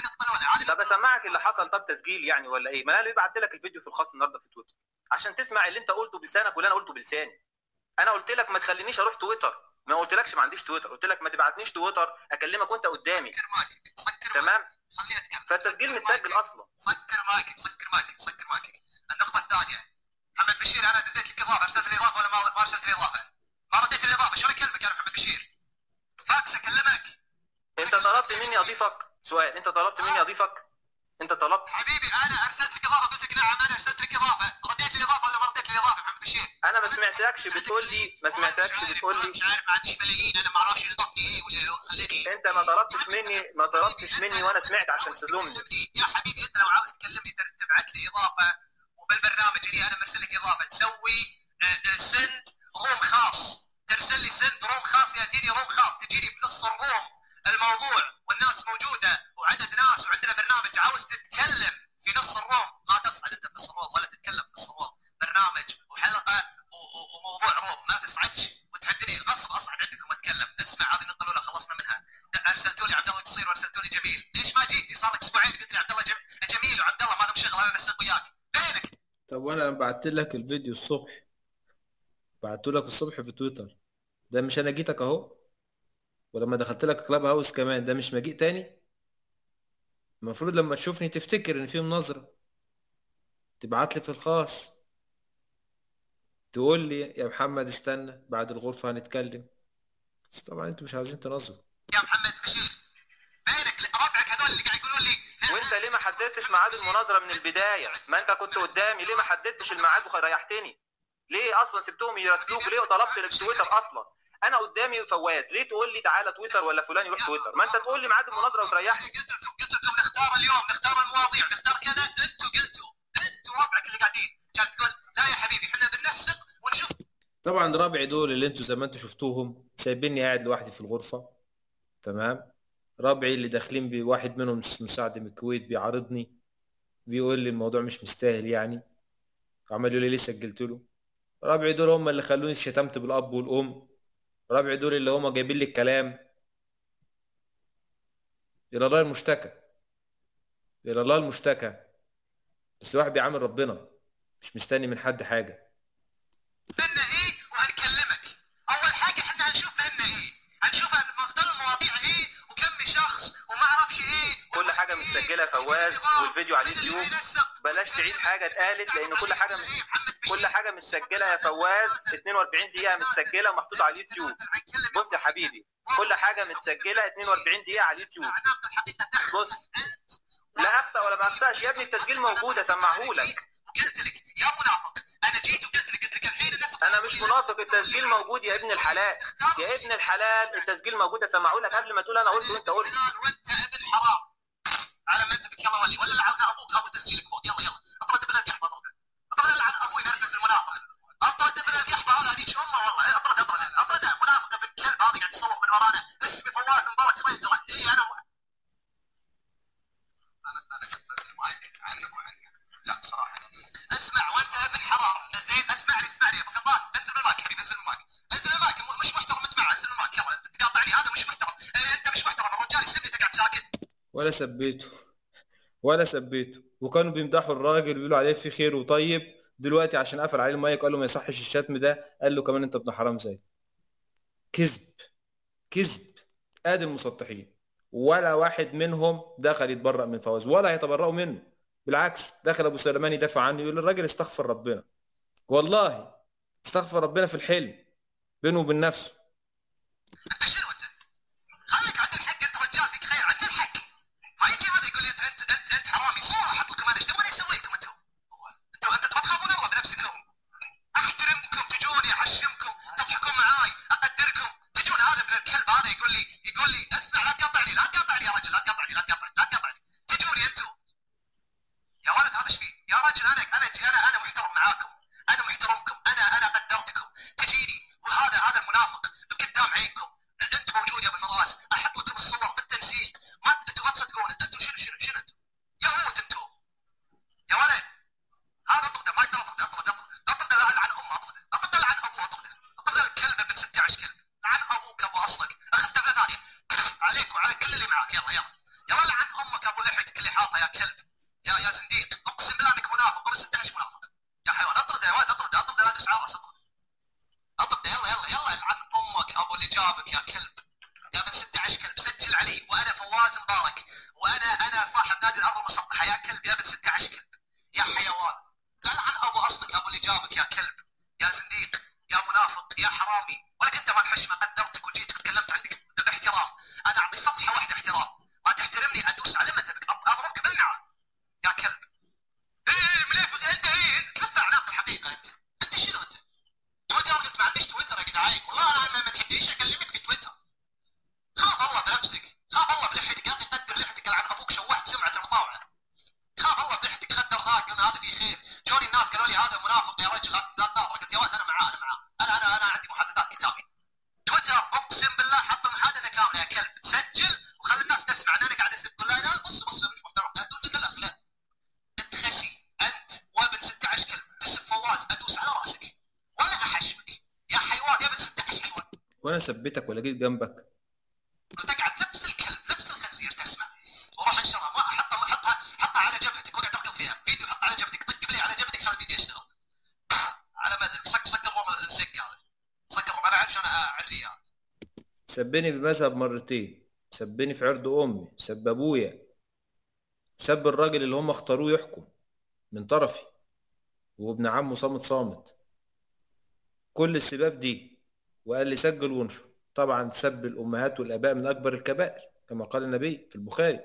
طب اسمعك اللي حصل. طب تسجيل يعني ولا ايه؟ ما انا اللي بعت لك الفيديو في الخاص النهارده في تويتر عشان تسمع اللي انت قلته بلسانك واللي انا قلته بلساني. انا قلت لك ما تخلينيش اروح تويتر، ما قلتلكش ما عنديش تويتر، قلت لك ما تبعتنيش تويتر اكلمك وانت قدامي. تمام؟ فالتسجيل متسجل اصلا. سكر مايكك سكر مايكك سكر مايكك. النقطه الثانيه محمد بشير، انا دزيت لك اضافه، ارسلت لي اضافه ولا ما ما ارسلت لي اضافه؟ ما رديت لي اضافه، شو اكلمك يا محمد بشير؟ فاكس اكلمك. انت طلبت مني اضيفك؟ سؤال، انت طلبت مني اضيفك؟ انت طلبت؟ حبيبي انا ارسلت لك اضافه، قلت لك نعم انا ارسلت لك اضافه، رديت لي اضافه ولا ما رديت لي اضافه محمد بشير؟ انا ما سمعتكش بتقول لي ما سمعتكش بتقول لي مش عارف، ما عنديش ملايين، انا ما اعرفش اللي ضفني ايه ولا خليني. انت ما طلبتش مني ما طلبتش مني وانا سمعت عشان تظلمني. يا حبيبي انت لو عاوز تكلمني تبعت لي اضافه، وبالبرنامج اللي انا مرسل لك اضافه تسوي سند روم خاص، ترسل لي سند روم خاص، ياتيني روم خاص تجيني بنص الروم الموضوع والناس موجوده وعدد ناس وعندنا برنامج، عاوز تتكلم في نص الروم ما تصعد انت في نص الروم ولا تتكلم في نص الروم، برنامج وحلقه وموضوع روم ما تصعدش وتحدني غصب اصعد عندكم واتكلم. اسمع هذه النقطه الاولى خلصنا منها. ارسلتوا لي عبد الله قصير وارسلتوا لي جميل، ليش ما جيتي؟ صار لك اسبوعين قلت لي عبد الله جميل وعبد الله ما لهم شغل، انا نسق وياك فينك؟ طب وانا بعت لك الفيديو الصبح، بعته لك الصبح في تويتر، ده مش انا جيتك اهو؟ ولما دخلت لك كلاب هاوس كمان ده مش مجيء تاني؟ المفروض لما تشوفني تفتكر ان في مناظرة تبعت لي في الخاص تقول لي يا محمد استنى بعد الغرفة هنتكلم. بس طبعا انتوا مش عايزين تنظروا. يا محمد بشير بينك ربعك هذول اللي قاعد يقولون لي وانت ليه ما حددتش ميعاد المناظرة من البداية؟ ما انت كنت قدامي، ليه ما حددتش الميعاد وريحتني؟ ليه اصلا سبتهم يراسلوك؟ ليه طلبت التويتر اصلا؟ انا قدامي فواز، ليه تقول لي تعالى تويتر ولا فلان يروح تويتر؟ ما انت تقول لي ميعاد المناظرة وتريحني. قلت لكم قلت لكم نختار اليوم، نختار المواضيع، نختار كذا، انتوا قلتوا انتوا ربعك اللي قاعدين كانت تقول لا يا حبيبي احنا بننسق ونشوف. طبعا رابعي دول اللي انتوا زي ما انتوا شفتوهم سايبيني قاعد لوحدي في الغرفة. تمام؟ رابعي اللي داخلين بواحد منهم مساعد من الكويت بيعارضني، بيقول لي الموضوع مش مستاهل يعني، عمال يقول لي ليه سجلت له. رابعي دول هم اللي خلوني شتمت بالاب والام. رابعي دول اللي هم جايبين لي الكلام. الى الله المشتكى، الى الله المشتكى. بس الواحد بيعامل ربنا، مش مستني من حد حاجه. منا ايه وهنكلمك. اول حاجه احنا هنشوف منا ايه، هنشوف مختار المواضيع ايه وكم شخص وما اعرفش ايه. كل حاجه متسجله يا فواز والفيديو على اليوتيوب، بلاش تعيد حاجه اتقالت لان كل حاجه مت... كل حاجه متسجله يا فواز. اتنين واربعين دقيقه متسجله ومحطوطه على اليوتيوب. بص يا حبيبي كل حاجه متسجله اتنين واربعين دقيقه على اليوتيوب. بص لا اخسى ولا ما اخساش يا ابني، التسجيل موجود اسمعهولك. قلت لك يا منافق، انا جيت وقلت لك قلت لك الحين الناس. انا مش منافق، التسجيل موجود يا ابن الحلال، يا ابن الحلال التسجيل موجود اسمعهولك قبل ما تقول انا قلت وانت قلت. وانت ابن حرام على مذهبك. يلا ولي ولا لعنا ابوك ابو تسجيلك فوق. يلا يلا اطرد ابن اليحبى، اطرد اطرد لعن ابوي نرفز المنافق. اطرد ابن اليحبى هذا هذيك امه والله. اطرد اطرد اطرد منافق ابن الكلب هذا قاعد يصور من ورانا. اسمي فواز مبارك خير. اي انا انا انا المايك عنك وعنك. لا صراحه. اسمع وانت ابن حرام زين، اسمع لي اسمع لي يا ابو خلاص، انزل من المايك حبيبي، انزل من المايك، انزل من المايك، مش محترم انت معه، انزل من المايك يلا، تقاطعني هذا مش محترم، انت مش محترم، الرجال يسبني انت قاعد ساكت. ولا سبيته ولا سبيته، وكانوا بيمدحوا الراجل بيقولوا عليه في خير وطيب. دلوقتي عشان قفل عليه المايك قال له ما يصحش الشتم ده، قال له كمان انت ابن حرام زي. كذب كذب. ادي المسطحين، ولا واحد منهم دخل يتبرأ من فواز ولا هيتبرأوا منه، بالعكس دخل ابو سليمان يدافع عنه يقول الراجل استغفر ربنا، والله استغفر ربنا في الحلم بينه وبين نفسه. انت شنو انت؟ خليك عند الحق، انت رجال فيك خير، عند الحق. ما يجي هذا يقول لي انت انت انت, انت حرامي، صوره احط لكم انا ايش تبغون اسوي لكم انتم؟ انتم انتم ما تخافون الله بنفسكم. احترمكم تجوني احشمكم تضحكون معاي اقدركم، تجون هذا ابن الكلب هذا يقول لي يقول لي اسمع لا تقاطعني لا تقاطعني يا رجل، لا تقاطعني لا تقاطعني لا تقاطعني، تجوني انتم يا ولد هذا ايش فيه؟ يا رجل انا انا انا انا محترم معاكم، انا محترمكم، انا انا قدرتكم، تجيني وهذا هذا المنافق قدام عينكم، انت موجود يا ابو فراس، احط لكم الصور بالتنسيق، ما انتم ما تصدقون انتم شنو شنو شنو انتم؟ يهود انتم يا ولد. هذا اطرده ما يقدر اطرده اطرده اطرده اطرده لعن امه اطرده اطرده لعن ابوه اطرده اطرده الكلب ابن ستة عشر كلب، لعن ابوك ابو اصلك، اخذ دفعه ثانيه عليك وعلى كل اللي معك، يلا يلا يلا لعن امك ابو لحيتك اللي حاطه يا كلب يا يا زنديق، اقسم بالله انك منافق ابو ستة عشر منافق يا حيوان، اطرده يا ولد اطرده اطرده لا تدوس على راسه اطرده اطرده يلا يلا يلا لعن امك ابو اللي جابك يا كلب يا ابن ستة عشر كلب، سجل علي وانا فواز مبارك وانا انا صاحب نادي الارض المسطحه يا كلب يا ابن ستة عشر كلب يا حيوان، لعن ابو اصلك ابو اللي جابك يا كلب يا زنديق يا منافق يا حرامي، ولك انت ما الحشمه قدرتك وجيتك وتكلمت عندك باحترام، انا اعطي صفحه واحده احترام، ما تحترمني ادوس على مذهبك اضربك بالنعال يا كلب. ايه مليفق انت ايه تلف اعناق الحقيقه انت انت شنو انت؟ تويتر قلت ما عنديش تويتر يا جدعان، والله انا ما تحديش اكلمك في تويتر. خاف الله بنفسك، خاف الله بلحيتك يا اخي، قدر لحيتك لعن ابوك شوهت سمعه المطاوعه. خاف الله بلحيتك خدر راك قلنا هذا فيه خير، جوني الناس قالوا لي هذا منافق يا رجل لا تناظر، قلت يا ولد انا معاه انا معاه انا انا انا عندي محادثات كتابي. تويتر اقسم بالله حط محادثه كامله يا كلب، سجل وخلي الناس تسمع انا قاعد اسب لا لا بص بص مش محترم لا تقول لك الاخلاق. انت خسي انت وابن ستة عشر كلب تسب فواز ادوس على راسك ولا احشمك يا حيوان يا ابن ستة عشر حيوان. وانا ثبتك ولا جيت جنبك؟ وتقعد نفس الكلب نفس الخنزير تسمع وراح انشرها ما حطها حطها حطها على جبهتك واقعد اركض فيها فيديو، حطها على جبهتك طق لي على جبهتك خلي الفيديو يشتغل على مذهبك. سك سكر الروم السك هذا سكر الروم انا عارف انا اعريه. سبني بمذهب مرتين، سبني في عرض امي، سب ابويا، سب الراجل اللي هم اختاروه يحكم من طرفي وابن عمه صامت صامت، كل السباب دي، وقال لي سجل وانشر. طبعا سب الامهات والاباء من اكبر الكبائر كما قال النبي في البخاري،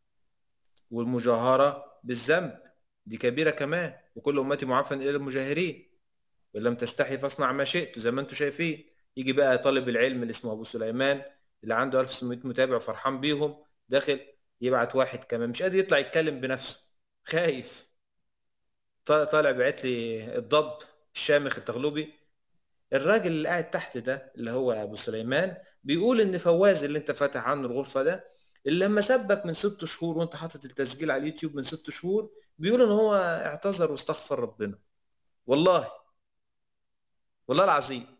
والمجاهره بالذنب دي كبيره كمان، وكل امتي معافى الى المجاهرين وان لم تستحي فاصنع ما شئت زي ما انتم شايفين. يجي بقى طالب العلم اللي اسمه ابو سليمان اللي عنده ألف وستمية متابع وفرحان بيهم، داخل يبعت واحد كمان مش قادر يطلع يتكلم بنفسه، خايف، طالع بعت لي الضب الشامخ التغلبي. الراجل اللي قاعد تحت ده اللي هو ابو سليمان بيقول ان فواز اللي انت فاتح عنه الغرفه ده اللي لما سبك من ست شهور وانت حاطط التسجيل على اليوتيوب من ست شهور بيقول ان هو اعتذر واستغفر ربنا. والله والله العظيم.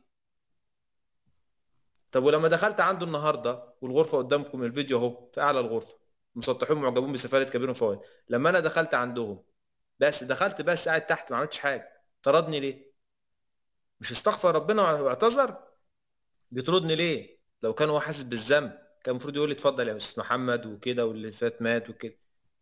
طب ولما دخلت عنده النهارده والغرفه قدامكم الفيديو اهو في اعلى الغرفه، مسطحين معجبون بسفاله كبير وفواز، لما انا دخلت عندهم بس دخلت بس قاعد تحت ما عملتش حاجه، طردني ليه؟ مش استغفر ربنا واعتذر؟ بيطردني ليه؟ لو كان هو حاسس بالذنب كان المفروض يقول لي اتفضل يا استاذ محمد وكده واللي فات مات وكده.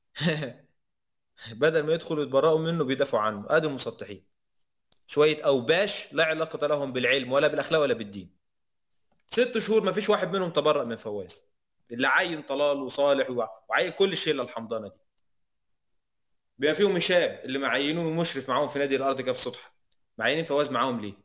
بدل ما يدخلوا يتبرئوا منه بيدافعوا عنه. ادي المسطحين شويه اوباش لا علاقه لهم بالعلم ولا بالاخلاق ولا بالدين. ست شهور ما فيش واحد منهم تبرأ من فواز، اللي عين طلال وصالح وعين كل الشله الحمضانه دي، بما فيهم هشام اللي معينونه مشرف معاهم في نادي الارض كده في سطح، معينين فواز معاهم ليه؟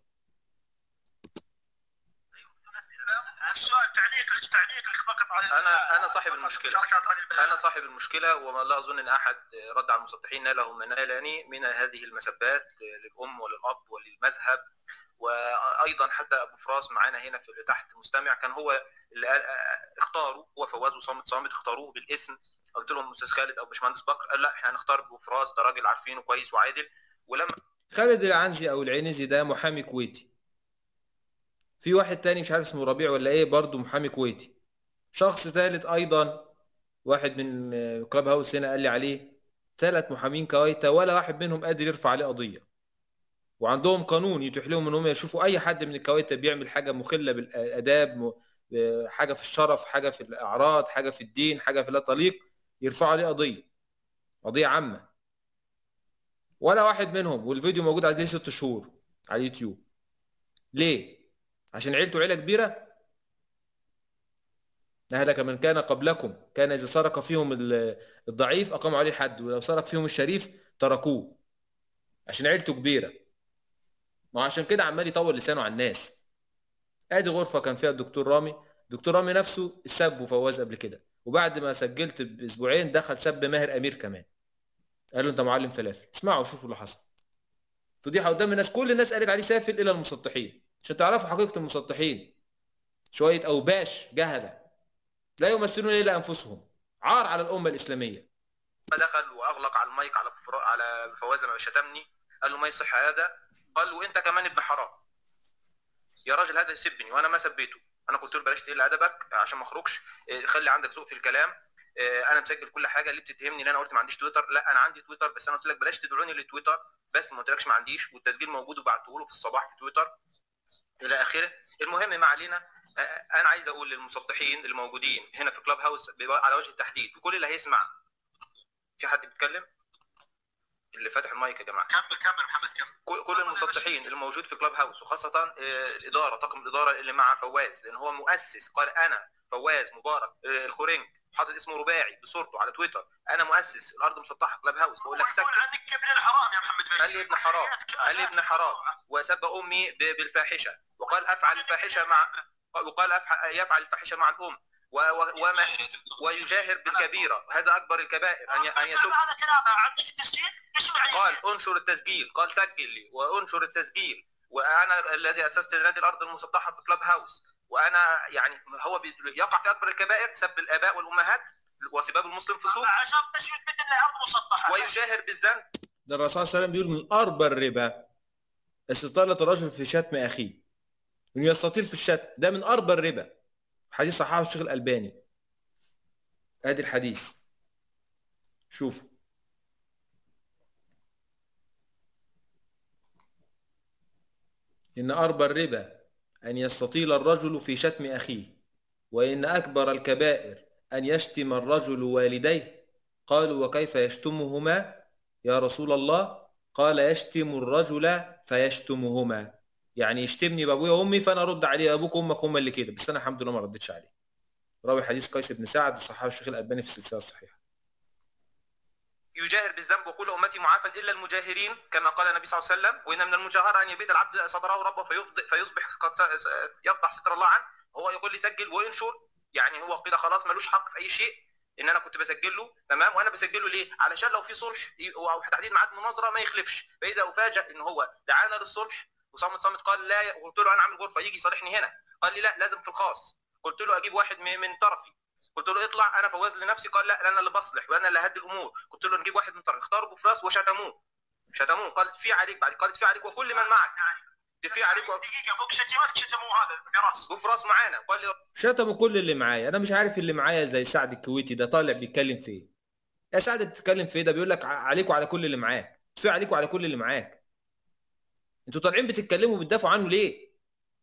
السؤال تعليقك تعليقك فقط على انا انا صاحب المشكله انا صاحب المشكله وما لا اظن ان احد رد على المسطحين ناله ما نالني من هذه المسبات للام وللاب وللمذهب. وايضا حتى ابو فراس معانا هنا في تحت مستمع كان هو اللي اختاروا، هو فواز وصامت صامت اختاروه بالاسم قلت لهم استاذ خالد او باشمهندس بكر، قال لا احنا هنختار بوفراس، ده راجل عارفينه كويس وعادل. ولما خالد العنزي او العنزي ده محامي كويتي. في واحد تاني مش عارف اسمه ربيع ولا ايه، برضه محامي كويتي. شخص ثالث ايضا واحد من كلاب هاوس هنا قال لي عليه. ثلاث محامين كويتة ولا واحد منهم قادر يرفع عليه قضيه، وعندهم قانون يتيح لهم ان هم يشوفوا اي حد من الكويتة بيعمل حاجه مخله بالاداب، حاجه في الشرف، حاجه في الاعراض، حاجه في الدين، حاجه في لا تليق، يرفعوا عليه قضيه، قضيه عامه. ولا واحد منهم، والفيديو موجود عليه ست شهور على اليوتيوب. ليه؟ عشان عيلته عيله كبيره. أهلك من كان قبلكم كان إذا سرق فيهم الضعيف أقاموا عليه الحد، ولو سرق فيهم الشريف تركوه، عشان عيلته كبيرة. ما عشان كده عمال يطول لسانه على الناس. ادي غرفة كان فيها الدكتور رامي، الدكتور رامي نفسه سب وفواز قبل كده، وبعد ما سجلت بأسبوعين دخل سب ماهر أمير كمان، قال له أنت معلم فلافل. اسمعوا وشوفوا اللي حصل. فضيحة قدام الناس، كل الناس قالت عليه سافل إلا المسطحين، عشان تعرفوا حقيقة المسطحين. شوية أوباش جهلة لا يمثلون الا انفسهم، عار على الامه الاسلاميه. دخل واغلق على المايك على على فواز لما شتمني، قال له ما يصح هذا، قال له انت كمان ابن حرام يا راجل، هذا يسبني وانا ما سبيته. انا قلت له بلاش تقل ادبك عشان ما اخرجش، خلي عندك ذوق في الكلام. انا مسجل كل حاجه. اللي بتتهمني ان انا قلت ما عنديش تويتر، لا انا عندي تويتر، بس انا قلت لك بلاش تدعوني للتويتر، بس ما قلتلكش ما عنديش، والتسجيل موجود وبعته له في الصباح في تويتر الى اخره. المهم ما علينا. انا عايز اقول للمسطحين الموجودين هنا في كلاب هاوس على وجه التحديد، وكل اللي هيسمع، في حد بيتكلم؟ اللي فاتح المايك يا جماعه. كمل كمل محمد كمل. كل المسطحين الموجود في كلاب هاوس، وخاصه الاداره، طاقم الاداره اللي مع فواز، لان هو مؤسس، قال انا فواز مبارك الخورنج، حاطط اسمه رباعي بصورته على تويتر، انا مؤسس الارض مسطحه كلاب هاوس. بقول لك سكت. عنك ابن الحرام يا محمد باشا. قال لي ابن حرام، قال لي ابن حرام، وسب امي بالفاحشه، وقال افعل الفاحشه مع وقال يفعل الفاحشه مع الام، وما ويجاهر بالكبيره، هذا اكبر الكبائر ان ان يسب. هذا كلامه عندك التسجيل؟ ايش معنى؟ قال انشر التسجيل، قال سجل لي وانشر التسجيل، وانا الذي اسست نادي الارض المسطحه في كلاب هاوس، وانا يعني هو يقع في اكبر الكبائر، سب الاباء والامهات وسباب المسلم فسوق، عشان بس يثبت ان الارض مسطحه، ويجاهر بالذنب. ده الرسول صلى الله عليه وسلم بيقول من اربى الربا استطالة الرجل في شتم اخيه، انه يستطيل في الشتم، ده من اربى الربا. حديث صححه الشيخ الالباني. ادي الحديث، شوفوا. ان اربى الربا ان يستطيل الرجل في شتم اخيه، وان اكبر الكبائر ان يشتم الرجل والديه. قالوا وكيف يشتمهما يا رسول الله؟ قال يشتم الرجل فيشتمهما، يعني يشتمني بابويا وامي فانا ارد عليه ابوك وامك هم اللي كده، بس انا الحمد لله ما ردتش عليه. راوي حديث قيس بن سعد، صححه الشيخ الالباني في السلسله الصحيحه. يجاهر بالذنب وكل امتي معافى الا المجاهرين، كما قال النبي صلى الله عليه وسلم، وان من المجاهره ان يبيد العبد صدره ربه فيصبح قد يفضح ستر الله عنه. هو يقول لي سجل وينشر، يعني هو كده خلاص ملوش حق في اي شيء، ان انا كنت بسجل له، تمام. وانا بسجله ليه؟ علشان لو في صلح او تحديد ميعاد مناظره ما يخلفش. فاذا افاجئ ان هو دعانا للصلح وصمت صمت قال لا، قلت له انا عامل غرفه يجي يصالحني هنا، قال لي لا لازم في الخاص. قلت له اجيب واحد من طرفي، قلت له اطلع انا فواز لنفسي، قال لا انا اللي بصلح وانا اللي هدي الامور. قلت له نجيب واحد من طرفي، اختاروا بوفراس وشتموه شتموه قال تفي عليك، بعد قال تفي عليك وكل من معك، تفي عليك و... دقيقه فوق شتيمات شتموه هذا بوفراس بوفراس معانا، قال لي شتموا كل اللي معايا. انا مش عارف اللي معايا زي سعد الكويتي ده طالع بيتكلم في ايه. يا سعد بتتكلم في ايه؟ ده بيقول لك عليكم على كل اللي معاك، تفي عليكم على كل اللي معاك. انتوا طالعين بتتكلموا وبتدافعوا عنه ليه؟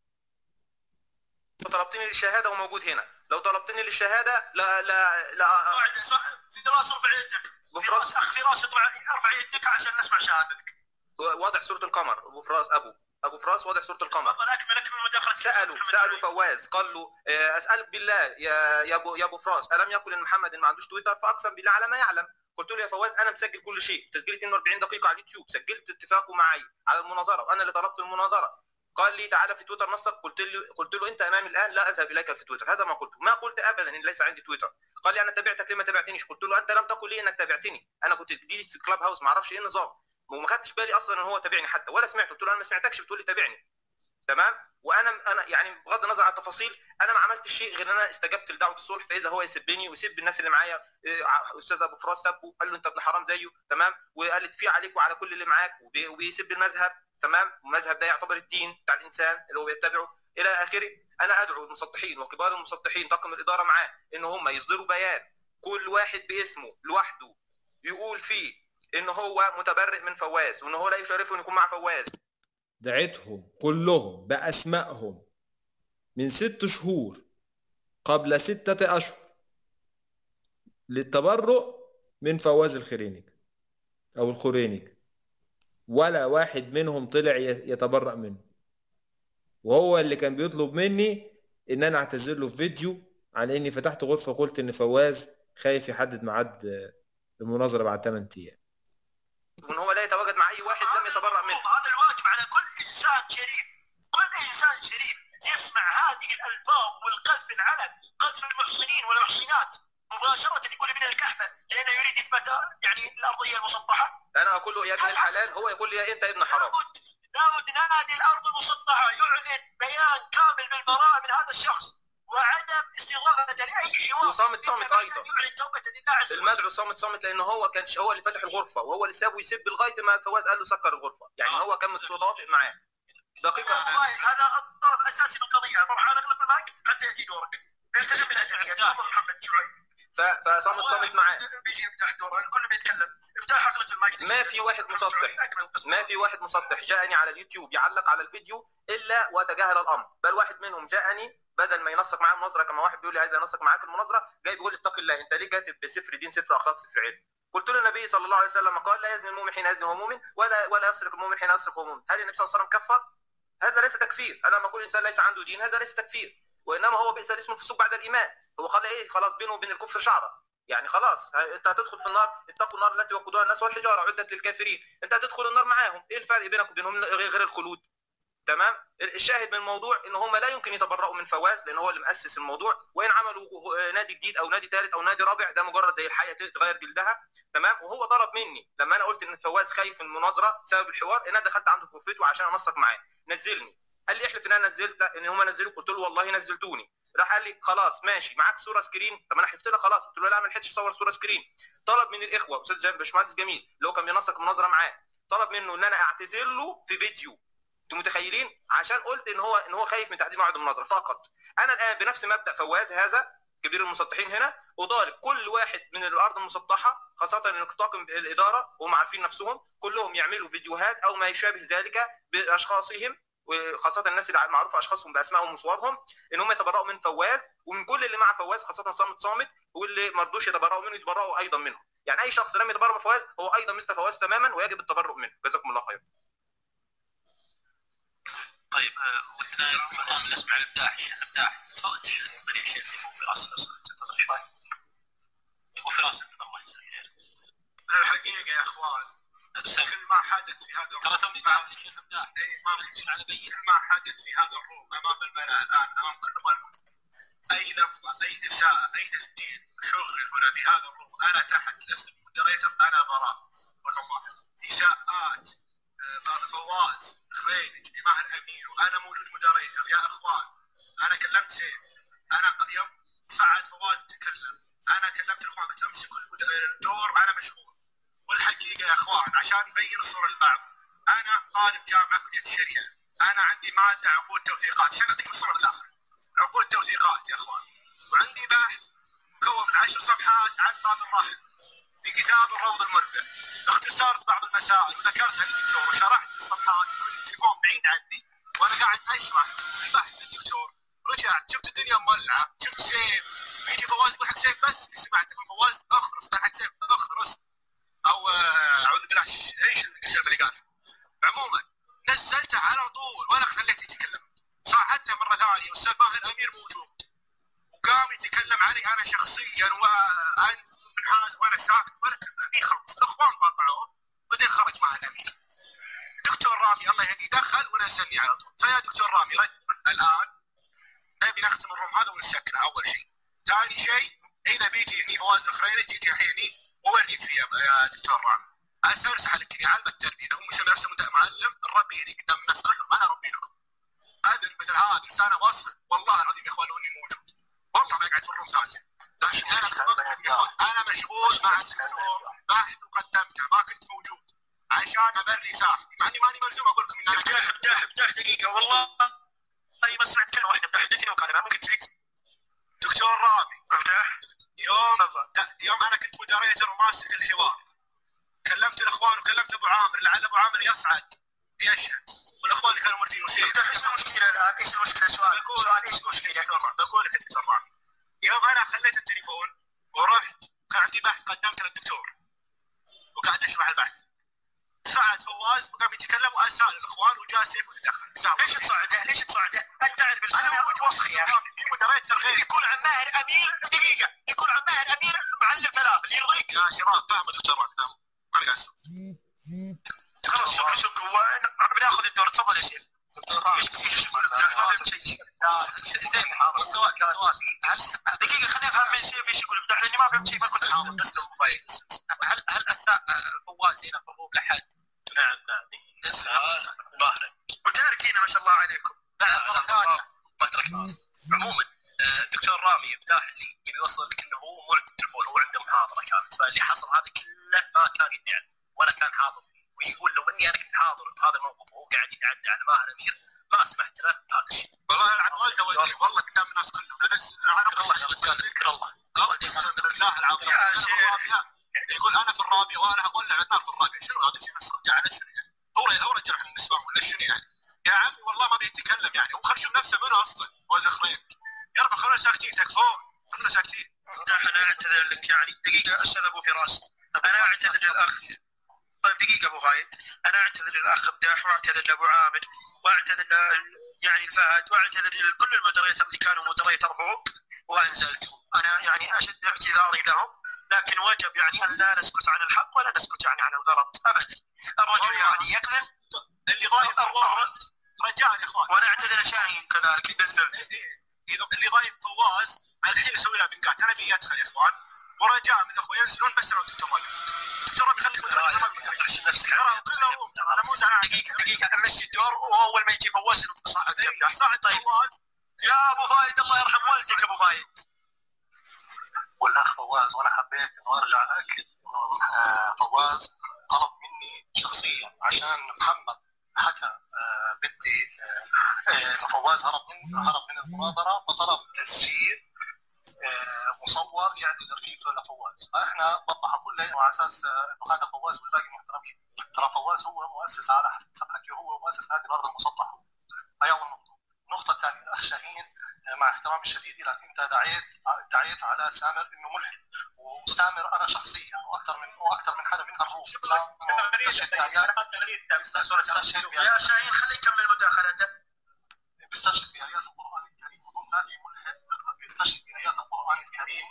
طلبتني للشهاده وموجود هنا، لو طلبتني للشهاده لا لا لا في دراسه ارفع يدك، فراس اخ فراس ارفع يدك عشان نسمع شهادتك. واضح صوره القمر، ابو فراس ابو ابو فراس واضح صوره القمر. تفضل اكمل اكمل مداخله. سالوا سالوا فواز، قال له اسالك بالله يا يا ابو يا ابو فراس، الم يقل ان محمد ما عندوش تويتر؟ فاقسم بالله على ما يعلم. قلت له يا فواز انا مسجل كل شيء، تسجيل اثنين وأربعين دقيقه على اليوتيوب، سجلت اتفاقه معي على المناظره وانا اللي طلبت المناظره. قال لي تعالى في تويتر نصك، قلت له قلت له انت امامي الان لا اذهب اليك في تويتر، هذا ما قلته، ما قلت ابدا ان ليس عندي تويتر. قال لي انا تابعتك لما تابعتنيش، قلت له انت لم تقل لي انك تابعتني، انا كنت جديد في كلاب هاوس ما اعرفش ايه النظام، وما خدتش بالي اصلا ان هو تابعني حتى ولا سمعت. قلت له انا ما سمعتكش بتقول لي تابعني، تمام. وانا انا يعني بغض النظر عن التفاصيل انا ما عملتش شيء غير ان انا استجبت لدعوه الصلح. فاذا هو يسبني ويسب الناس اللي معايا، استاذ ابو فراس سبه قال له انت ابن حرام زيه، تمام، وقالت فيه عليك وعلى كل اللي معاك، وبيسب المذهب، تمام، المذهب ده يعتبر الدين بتاع الانسان اللي هو بيتبعه الى اخره. انا ادعو المسطحين وكبار المسطحين طاقم الاداره معاه ان هم يصدروا بيان كل واحد باسمه لوحده يقول فيه ان هو متبرئ من فواز، وان هو لا يشرفه ان يكون مع فواز. دعيتهم كلهم بأسمائهم من ست شهور قبل ستة أشهر للتبرؤ من فواز الخرينج أو الخرينج، ولا واحد منهم طلع يتبرأ منه. وهو اللي كان بيطلب مني إن أنا أعتذر له في فيديو على إني فتحت غرفة قلت إن فواز خايف يحدد ميعاد المناظرة بعد ثمانية أيام، وإن هو لا يتواجد مع أي واحد لم يتبرأ منه. هذا الواجب على كل إنسان شريف، كل إنسان شريف يسمع هذه الألفاظ والقذف العلن، قذف المحصنين والمحصنات مباشرة يقول من الكعبة لأنه يريد إثبات يعني الأرضية المسطحة. أنا أقول له يا ابن الحلال، هو يقول لي يا أنت ابن حرام. لابد نادي الأرض المسطحة يعلن بيان كامل بالبراءة من هذا الشخص وعدم استضافة لأي حوار. وصامت صامت أيضا. يعلن توبة لله عز وجل. المدعو صامت صامت لأنه هو كان هو اللي فتح الغرفة وهو اللي سابه يسب لغاية ما فواز قال له سكر الغرفة، يعني هو كان متوافق معاه. دقيقة. هذا الطرف أساسي بالقضية. طبعا أنا أغلق المايك حتى يأتي دورك. التزم بالأدعية. تفضل محمد شعيب. فصامت صامت معاه. بيجي يفتح دوره، الكل بيتكلم. افتح حقلة المايك. ما في واحد مسطح ما في واحد مسطح جاءني على اليوتيوب يعلق على الفيديو الا وتجاهل الامر، بل واحد منهم جاءني بدل ما ينسق معاه المناظره كما واحد بيقول لي عايز انسق معاك المناظره، جاي بيقول لي اتق الله انت ليه كاتب بصفر دين صفر اخلاق صفر علم؟ قلت له النبي صلى الله عليه وسلم قال لا يزني المؤمن حين يزني وهو مؤمن ولا ولا يسرق المؤمن حين يسرق وهو مؤمن. هل النبي صلى الله عليه وسلم كفر؟ هذا ليس تكفير. انا لما اقول انسان ليس عنده دين هذا ليس تكفير، وانما هو بئس الاسم الفسوق بعد الايمان. هو قال ايه؟ خلاص بينه وبين الكفر شعره، يعني خلاص انت هتدخل في النار، اتقوا النار التي وقودها الناس والحجاره عدت للكافرين، انت هتدخل النار معاهم، ايه الفرق بينك وبينهم غير الخلود؟ تمام. الشاهد من الموضوع ان هم لا يمكن يتبرؤوا من فواز لان هو اللي مؤسس الموضوع، وان عملوا نادي جديد او نادي ثالث او نادي رابع ده مجرد زي الحيه تغير جلدها، تمام. وهو طلب مني لما انا قلت ان فواز خايف من المناظره بسبب الحوار ان انا دخلت عنده في غرفته عشان انسق معاه، نزلني، قال لي احلف ان انا نزلت ان هم نزلوك، قلت له والله نزلتوني، راح قال لي خلاص ماشي معاك صوره سكرين، طب انا حلفت له خلاص، قلت له لا ما لحقتش اصور صوره سكرين. طلب من الاخوه استاذ باشمهندس جميل اللي هو كان بينسق المناظره معاه، طلب منه ان انا اعتذر له في فيديو، انتوا متخيلين؟ عشان قلت ان هو ان هو خايف من تحديد موعد المناظره فقط. انا الان بنفس مبدا فواز هذا كبير المسطحين هنا اطالب كل واحد من الارض المسطحه خاصه ان طاقم الاداره وهم عارفين نفسهم كلهم يعملوا فيديوهات او ما يشابه ذلك باشخاصهم، وخاصه الناس اللي معروفه اشخاصهم باسمائهم وصورهم، ان هم يتبرؤوا من فواز ومن كل اللي مع فواز خاصه صامت صامت، واللي ما رضوش يتبرؤوا منه يتبرؤوا ايضا منهم. يعني اي شخص لم يتبرأ من فواز هو ايضا مثل فواز تماما ويجب التبرؤ منه. جزاكم الله خير. طيب ودنا طبعا نسمع الابداع الابداع فوت طريق شيء في الاصل وفي الاصل الله يسهل. الحقيقه يا اخوان كل ما حدث في هذا الروم ترى توني تعرف الشيخ ابداع اي ما بنشيل على بين كل ما حدث في هذا الروم امام الملأ الان امام كل اخوان اي لفظه اي اساءه اي تسجيل شغل هنا في هذا الروم انا تحت اسم المودريتر انا براء. رقم واحد اساءات فواز خريج جماعة الامير وانا موجود مودريتر يا اخوان. انا كلمت سيف، انا يوم صعد فواز تكلم انا كلمت الاخوان قلت امسكوا الدور انا مشغول. والحقيقه يا اخوان عشان نبين الصوره للبعض انا طالب جامعه كليه الشريعه، انا عندي ماده عقود توثيقات عشان اعطيكم الصوره بالاخر عقود توثيقات يا اخوان، وعندي بحث مكون من عشر صفحات عن باب الرحم في كتاب الروض المربع، اختصرت بعض المسائل وذكرتها للدكتور وشرحت الصفحات التليفون بعيد عني وانا قاعد اشرح البحث للدكتور. رجعت شفت الدنيا مولعه، شفت سيف يجي فواز يقول حق سيف بس سمعت من فواز اخرس قال حق سيف اخرس او اعوذ بالله ايش الكلمه اللي قالها. عموما نزلته على طول ولا خليته يتكلم، صعدته مره ثانيه والاستاذ ماهر امير موجود وقام يتكلم علي انا شخصيا وان منحاز وانا ساكت ولا كلمه. يخلص الاخوان قاطعوه بعدين خرج مع الامير. دكتور رامي الله يهديه دخل ونزلني على طول. فيا دكتور رامي رد الان نبي نختم الروم هذا ونسكره اول شيء. ثاني شيء اذا بيجي هني فواز الخريري جيت هني وورني فيها يا دكتور رامي. اسرس عليك علم التربيه هم يسمون نفسهم معلم الربيني قدام الناس كلهم انا ربي لكم. اذن مثل هذا انسان وصل والله العظيم يا اخوان لو اني موجود والله ما قاعد في الروم ثانيه، لكن انا انا مشغول مع الدكتور باحث وقدمته ما كنت موجود عشان ابري ساعه، مع اني ماني ملزوم اقول لكم ان انا بداح بداح بداح دقيقه والله اي ما سمعت كلمه واحده بحدثني وكان ممكن تريد. دكتور رامي بداح يوم يوم انا كنت مودريتر وماسك الحوار كلمت الاخوان وكلمت ابو عامر لعل ابو عامر يصعد يشهد والاخوان اللي كانوا مرتين وسيم. ايش المشكله الان؟ ايش المشكله؟ سؤال سؤال ايش المشكله؟ بقول لك دكتور رامي يوم انا خليت التليفون ورحت كان عندي بحث قدمته للدكتور وقاعد اشرح البحث، صعد فواز وقام يتكلم واسال الاخوان وجاء سيف وتدخل. ليش تصعده؟ ليش تصعده؟ انت تعرف انا وجه وسخ يا اخي مودريتر غير يكون عن ماهر امير دقيقه يكون عن ماهر امير معلم فلافل يرضيك يا شباب؟ فاهم دكتور فاهم ما قاصر خلاص شكرا شكرا بناخذ الدور. تفضل يا شيخ. سؤال سؤال دقيقه خليني افهم من سيف ايش يقول ابداع لاني ما فهمت شيء ما كنت حاضر بس لو موبايل. هل هل اساء فواز هنا في الروم لحد؟ نعم نعم ظاهرا وتاركينا ما شاء الله عليكم. لا ما تركنا. عموما دكتور رامي ابداع اللي يبي يوصل لك انه هو مو عنده التليفون هو عنده محاضره كانت، فاللي حصل هذا كله ما كان يدعي ولا كان حاضر فيه، ويقول لو اني انا كنت حاضر بهذا الموقف وهو قاعد يتعدى على ماهر امير ما سمحت له هذا الشيء. والله عن والده والدي والله قدام الناس كلهم ذكر الله يا رجال ذكر الله. اقسم بالله العظيم يا شيخ يقول انا في الرابيه وانا اقول عدنان في الرابيه شنو هذا الشيء بس رجع على شنو يعني؟ هو هو رجع من النسوان ولا شنو يعني؟ يا عمي والله ما بيتكلم يعني هو خلينا نشوف نفسه منه اصلا وزخرين يا رب خلونا ساكتين تكفون خلونا ساكتين. انا اعتذر لك يعني دقيقه استاذ ابو فراس انا اعتذر للاخ. طيب دقيقه ابو غايد انا اعتذر للاخ ابداح واعتذر لابو عامر واعتذر يعني الفهد واعتذر لكل المودريتر اللي كانوا مودريتر فوق وانزلتهم. انا يعني اشد اعتذاري لهم لكن وجب يعني ان لا نسكت عن الحق ولا نسكت يعني عن الغلط ابدا. الرجل يعني يكذب اللي ضايق رجاء يا اخوان وانا اعتذر شاهين كذلك نزلت اللي ضايق فواز الحين يسوي له بنقات انا بي ادخل يا اخوان ورجاء من الاخوه ينزلون بس لو دكتور رامي دكتور رامي خليك مدرسه ما بيدري نفسك كلها روم ترى انا مو زعلان. دقيقه دقيقه امشي الدور واول ما يجي فواز صعد صعد طيب يا ابو فايد الله يرحم والديك ابو فايد والاخ فواز وانا حبيت انه ارجع اكد انه فواز طلب مني شخصيا عشان محمد حكى آه بدي انه آه فواز هرب من هرب من المناظره فطلب تسجيل آه مصور يعتذر فيه لفواز. فاحنا وضحنا كله على اساس انه هذا فواز والباقي محترمين. ترى فواز هو مؤسس على حسب حكي هو مؤسس هذه الارض المسطحه. هي اول نقطه. النقطه الثانيه الاخ شاهين مع احترامي الشديد لك انت دعيت دعيت على سامر انه ملحد وسامر انا شخصيا واكثر من واكثر من حدا من ارجوك يا شاهين خليه يكمل مداخلته. بيستشهد بايات القران الكريم وضمن هذه ملحد بيستشهد بايات القران الكريم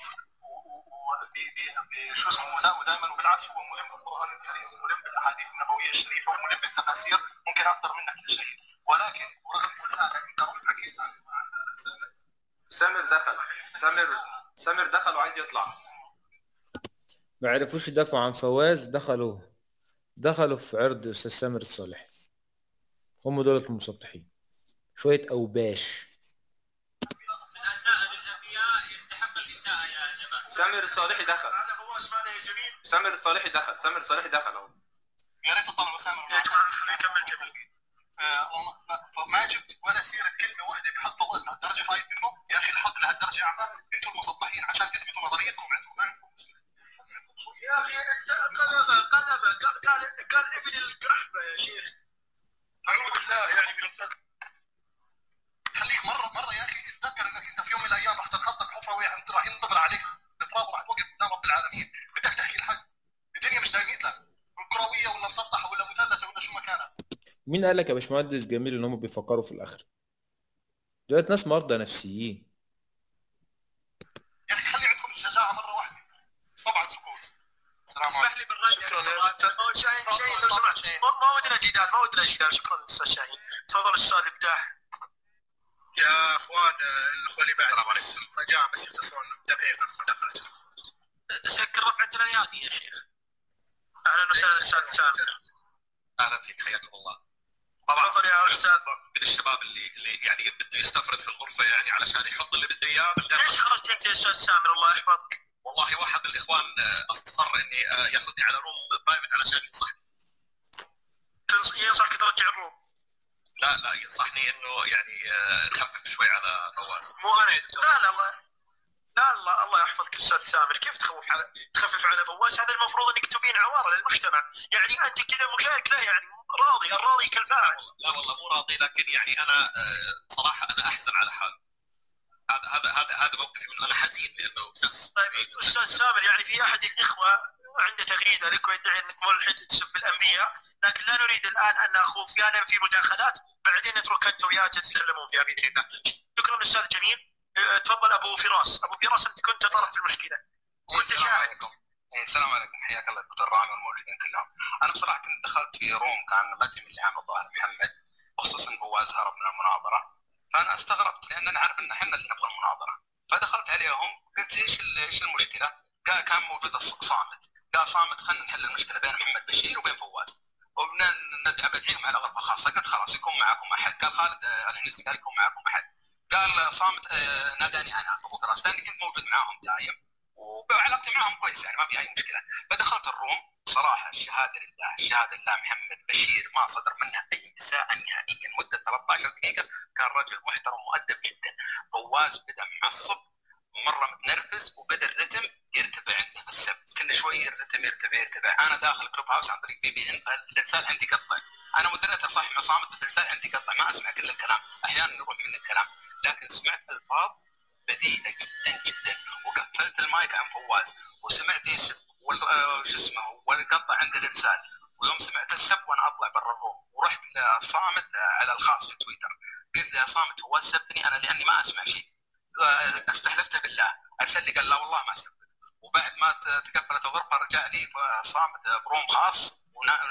وشو اسمه ودائما وبالعكس هو ملم بالقران الكريم وملم بالاحاديث النبويه الشريفه وملم بالتفاسير ممكن اكثر منك شيء ولكن ورغم كل هذا انت رحت حكيت عن سامر. سامر دخل سامر سامر دخل وعايز يطلع ما عرفوش يدافعوا عن فواز دخلوا دخلوا في عرض استاذ سامر الصالح. هم دول المسطحين شويه اوباش. سامر الصالحي دخل سامر الصالحي دخل سامر الصالحي دخل اهو. يا ريت تطلع سامر يكمل جميل. ما جبت ولا سيره كلمه واحده بحق فواز لهالدرجه خايف منه يا اخي الحق لهالدرجه اعمى انتم المسطحين عشان تثبتوا نظريتكم عندكم يا اخي انت قلبه قلبه قال قال ابن القحبه يا شيخ اعوذ بالله يعني من القلب. خليك مره مره يا اخي اتذكر انك انت في يوم من الايام راح تنحط بحفره وانت راح ينطبر عليك التراب وراح توقف قدام رب العالمين بدك تحكي الحق. الدنيا مش دايمين لك كرويه ولا مسطحه ولا مثلثه ولا شو ما كانت. مين قال لك يا باشمهندس جميل ان هم بيفكروا في الاخر؟ دولت ناس مرضى نفسيين. يا اخي خلي عندكم الشجاعه مره واحده. طبعا سكوت. السلام عليكم. اسمح لي بالرد شكرا شاهين شاهين لو سمحت ما ودنا جدال ما ودنا جدال. شكرا استاذ شاهين. تفضل استاذ ابداح. يا اخوان الاخوه اللي بعد رجاء بس يختصرون دقيقه مداخلتهم. سكر رفعه الايادي يا شيخ. اهلا وسهلا استاذ سامر. اهلا فيك حياكم الله. تفضل يا استاذ. من الشباب اللي اللي يعني بده يستفرد في الغرفه يعني علشان يحط اللي بده اياه. ليش خرجت انت يا استاذ سامر الله يحفظك؟ والله واحد من الاخوان اصر اني ياخذني على روم برايفت علشان ينصحني. ينصحك ترجع الروم؟ لا لا ينصحني انه يعني نخفف شوي على فواز. مو انا لا لا الله لا الله الله يحفظك استاذ سامر. كيف تخوف على تخفف على فواز؟ هذا المفروض انك تبين عوار للمجتمع. يعني انت كذا مشارك له يعني راضي. الراضي كالفاعل. لا والله مو راضي لكن يعني انا صراحه انا احزن على حاله. هذا هذا هذا هذا موقفي منه. انا حزين لانه شخص. طيب استاذ سامر يعني في احد الاخوه عنده تغريده لك ويدعي انك ملحد تسب الانبياء لكن لا نريد الان ان ناخذ فيها في مداخلات بعدين نترك انت وياه تتكلمون فيها باذن الله. شكرا استاذ جميل. تفضل ابو فراس. ابو فراس انت كنت طرف في المشكله وانت شاهد. السلام عليكم حياك الله دكتور رامي والموجودين كلهم. انا بصراحه كنت دخلت في روم كان مقدم اللي عام الظاهر محمد بخصوص ان فواز هرب من المناظره فانا استغربت لان انا عارف ان احنا اللي نبغى المناظره فدخلت عليهم قلت ايش ايش المشكله؟ قال كان موجود صامت قال صامت خلينا نحل المشكله بين محمد بشير وبين فواز وبندعي بدعيهم على غرفه خاصه. قلت خلاص يكون معكم احد. قال خالد العنزي قال يكون معكم احد. قال صامت ناداني انا ابو فراس لاني كنت موجود معاهم دايم وعلاقتي معهم كويس يعني ما في اي مشكله. فدخلت الروم صراحه الشهاده لله الشهاده لله محمد بشير ما صدر منه اي اساءه نهائيا مده ثلاثة عشر دقيقه. كان رجل محترم مؤدب جدا. فواز بدا معصب مره متنرفز وبدا الرتم يرتفع عنده في السب كل شوي الرتم يرتفع يرتفع. انا داخل كلوب هاوس عن طريق بي بي ان الارسال عندي قطع. انا مدرتها صح مع صامت بس الارسال عندي قطع ما اسمع كل الكلام احيانا يروح من الكلام لكن سمعت الفاظ بذيئه جدا جدا وقفلت المايك عن فواز وسمعت يسب وش اسمه والقطع عند الارسال ويوم سمعت السب وانا اطلع برا الروم ورحت لصامت على الخاص في تويتر قلت له يا صامت هو سبني انا لاني ما اسمع شيء استحلفته بالله. ارسل لي قال لا والله ما سبني. وبعد ما تقفلت الغرفه رجع لي صامت بروم خاص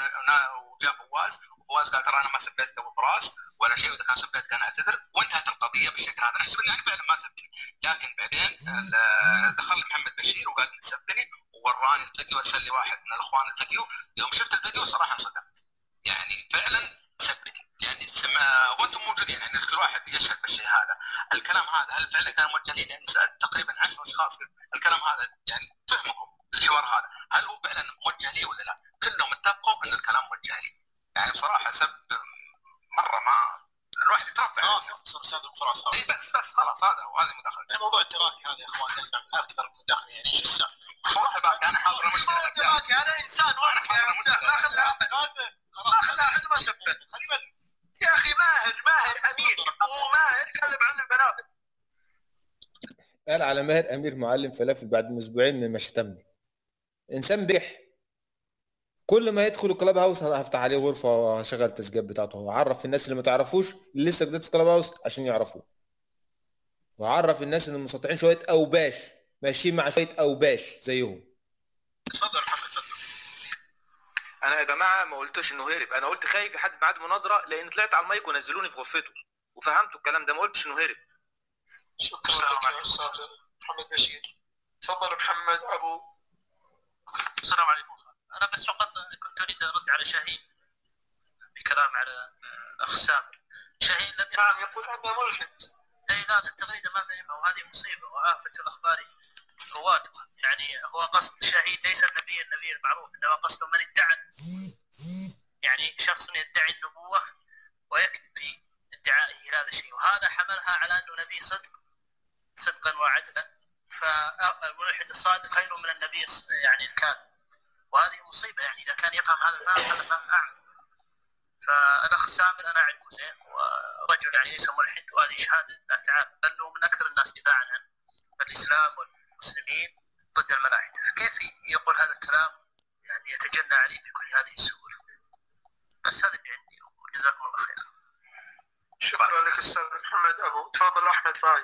وجاء فواز وفواز قال ترى انا ما سبيت ابو فراس ولا شيء واذا كان سبيت كان اعتذر وانتهت القضيه بالشكل هذا. نحسب اني فعلا ما سبني لكن بعدين دخل محمد بشير وقال اني سبني ووراني الفيديو ارسل لي واحد من الاخوان الفيديو. يوم شفت الفيديو صراحه صدمت يعني فعلا سبني يعني سمع وانتم موجودين يعني كل واحد يشهد بالشيء هذا. الكلام هذا هل فعلا كان موجه لي؟ لاني سالت تقريبا عشرة اشخاص الكلام هذا يعني فهمكم الحوار هذا هل هو فعلا موجه لي ولا لا؟ كلهم اتفقوا ان الكلام موجه لي. يعني بصراحه سب مره ما الواحد يتربع اه صار استاذ خلاص اي بس بس خلاص هذا هو هذا مداخله. الموضوع التراكي هذا يا اخوان نفهم اكثر من مداخله يعني ايش السالفه؟ والله بعد انا حاضر المشكله التراكي هذا انسان واحد ما خلى احد ما خلى احد ما سبت يا اخي. ماهر ماهر امير هو ماهر كلم عن البنات قال على ماهر امير معلم فلافل بعد من اسبوعين من ما شتمني. انسان بيح كل ما يدخل الكلاب هاوس هفتح عليه غرفه وهشغل التسجيل بتاعته وعرف الناس اللي ما تعرفوش اللي لسه جديد في الكلاب هاوس عشان يعرفوه وعرف الناس ان المسطعين شويه اوباش ماشيين مع شويه اوباش زيهم. تفضل محمد. انا يا جماعه ما قلتش انه هرب انا قلت خايف حد معاد مناظره لان طلعت على المايك ونزلوني في غرفته وفهمتوا الكلام ده ما قلتش انه هرب. شكرا يا استاذ محمد بشير. تفضل محمد ابو. السلام عليكم. انا بس فقط كنت اريد ارد على شاهين بكلام على الاخ سامر. شاهين لم نعم يقول انا ملحد. اي لا التغريده ما فهمها وهذه مصيبه وآفة الاخبار رواتها. يعني هو قصد شاهين ليس النبي النبي المعروف انما قصده من ادعى يعني شخص يدعي النبوه ويكذب في ادعائه هذا الشيء وهذا حملها على انه نبي صدق صدقا وعدلا فالملحد الصادق خير من النبي يعني الكاذب وهذه مصيبه. يعني اذا كان يفهم هذا الفهم هذا فهم اعمى. فالاخ سامر انا اعرفه زين ورجل يعني ليس ملحد وهذه شهاده لا تعالى بل هو من اكثر الناس دفاعا عن الاسلام والمسلمين ضد الملاحده. فكيف يقول هذا الكلام يعني يتجنى عليه بكل هذه السهوله؟ بس هذا اللي عندي وجزاكم الله خير. شكرا لك استاذ محمد ابو. تفضل احمد فايد.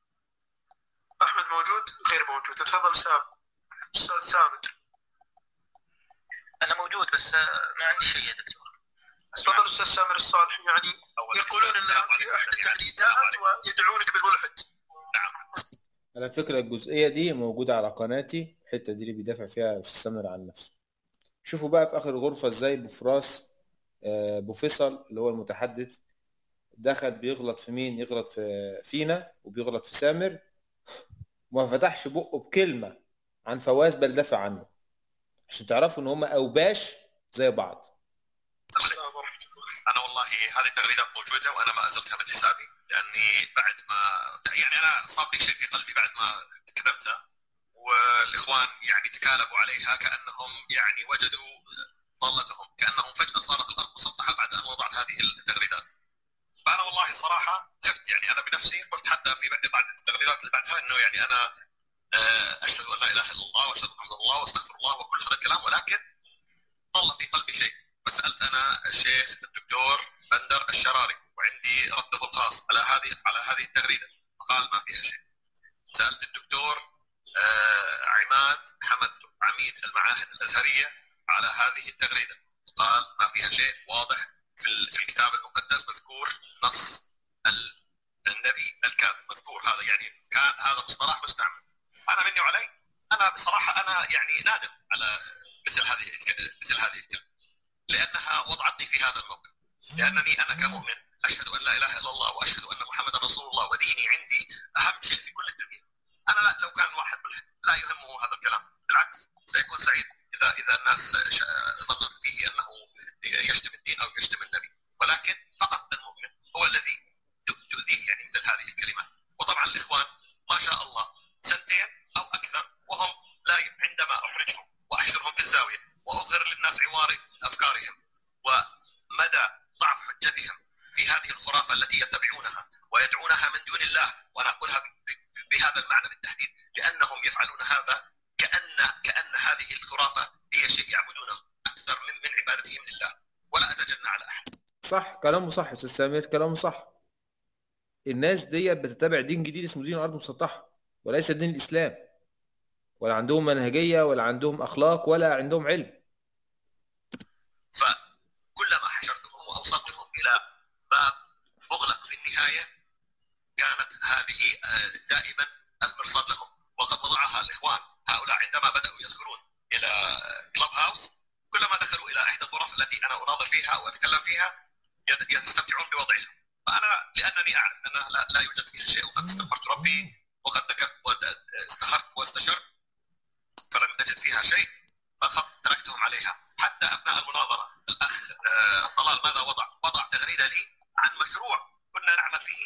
احمد موجود غير موجود. تفضل سام استاذ سامر. انا موجود بس ما عندي شيء يا دكتور. تفضل استاذ سامر الصالح. يعني يقولون ان في احد التغريدات ويدعونك بالملحد. نعم على فكره الجزئيه دي موجوده على قناتي الحته دي اللي بيدافع فيها في السامر عن نفسه. شوفوا بقى في اخر غرفه ازاي بفراس آه، ابو فيصل اللي هو المتحدث دخل بيغلط في مين؟ يغلط في فينا وبيغلط في سامر، وما فتحش بقه بكلمة عن فواز بل دافع عنه، عشان تعرفوا ان هم اوباش زي بعض. انا والله هذه التغريدات موجوده وانا ما ازلتها من حسابي، لاني بعد ما يعني انا صار لي شيء في قلبي بعد ما كتبتها، والاخوان يعني تكالبوا عليها كانهم يعني وجدوا ضالتهم، كانهم فجاه صارت الارض مسطحه بعد ان وضعت هذه التغريدات. فانا والله الصراحه خفت، يعني انا بنفسي قلت حتى في بعض التغريدات اللي بعدها انه يعني انا اشهد ان لا اله الا الله واشهد ان محمد الله واستغفر الله وكل هذا الكلام، ولكن ظل في قلبي شيء. فسالت انا الشيخ الدكتور بندر الشراري وعندي رده الخاص على هذه على هذه التغريده، فقال ما فيها شيء. سالت الدكتور آه عماد حمد عميد المعاهد الازهريه على هذه التغريده، قال ما فيها شيء، واضح في في الكتاب المقدس مذكور نص النبي الكاذب مذكور، هذا يعني كان هذا مصطلح مستعمل. انا مني وعلي، انا بصراحه انا يعني نادم على مثل هذه مثل هذه الكلمه، لانها وضعتني في هذا الموقف، لانني انا كمؤمن اشهد ان لا اله الا الله واشهد ان محمدا رسول الله وديني عندي اهم شيء في كل الدنيا. انا لا لو كان واحد ملحد لا يهمه هذا الكلام، بالعكس سيكون سعيد اذا اذا الناس ظنت فيه انه يشتم الدين او يشتم النبي، ولكن فقط المؤمن هو الذي تؤذيه يعني مثل هذه الكلمات. وطبعا الاخوان ما شاء الله سنتين او اكثر وهم لا عندما احرجهم واحشرهم في الزاويه واظهر للناس عوار افكارهم ومدى ضعف حجتهم في هذه الخرافه التي يتبعونها ويدعونها من دون الله، وانا اقولها بهذا المعنى بالتحديد، لانهم يفعلون هذا كان كان هذه الخرافه هي شيء يعبدونه اكثر من من عبادتهم لله، ولا اتجنى على احد. صح كلامه صح يا استاذ سامر، كلامه صح. الناس دي بتتبع دين جديد اسمه دين الارض المسطحه، وليس دين الاسلام، ولا عندهم منهجيه ولا عندهم اخلاق ولا عندهم علم. فكلما حشرتهم واوصلتهم الى باب مغلق في النهايه كانت هذه دائما المرصاد لهم، وقد وضعها الاخوان هؤلاء عندما بداوا يدخلون الى كلوب هاوس، كلما دخلوا الى احدى الغرف التي انا اناظر فيها واتكلم فيها يستمتعون بوضعهم. فانا لانني اعرف انها لا, لا يوجد فيها شيء، وقد استغفرت ربي وقد ذكرت واستخرت واستشرت فلم اجد فيها شيء، فتركتهم عليها. حتى اثناء المناظره الاخ طلال ماذا وضع؟ وضع تغريده لي عن مشروع كنا نعمل فيه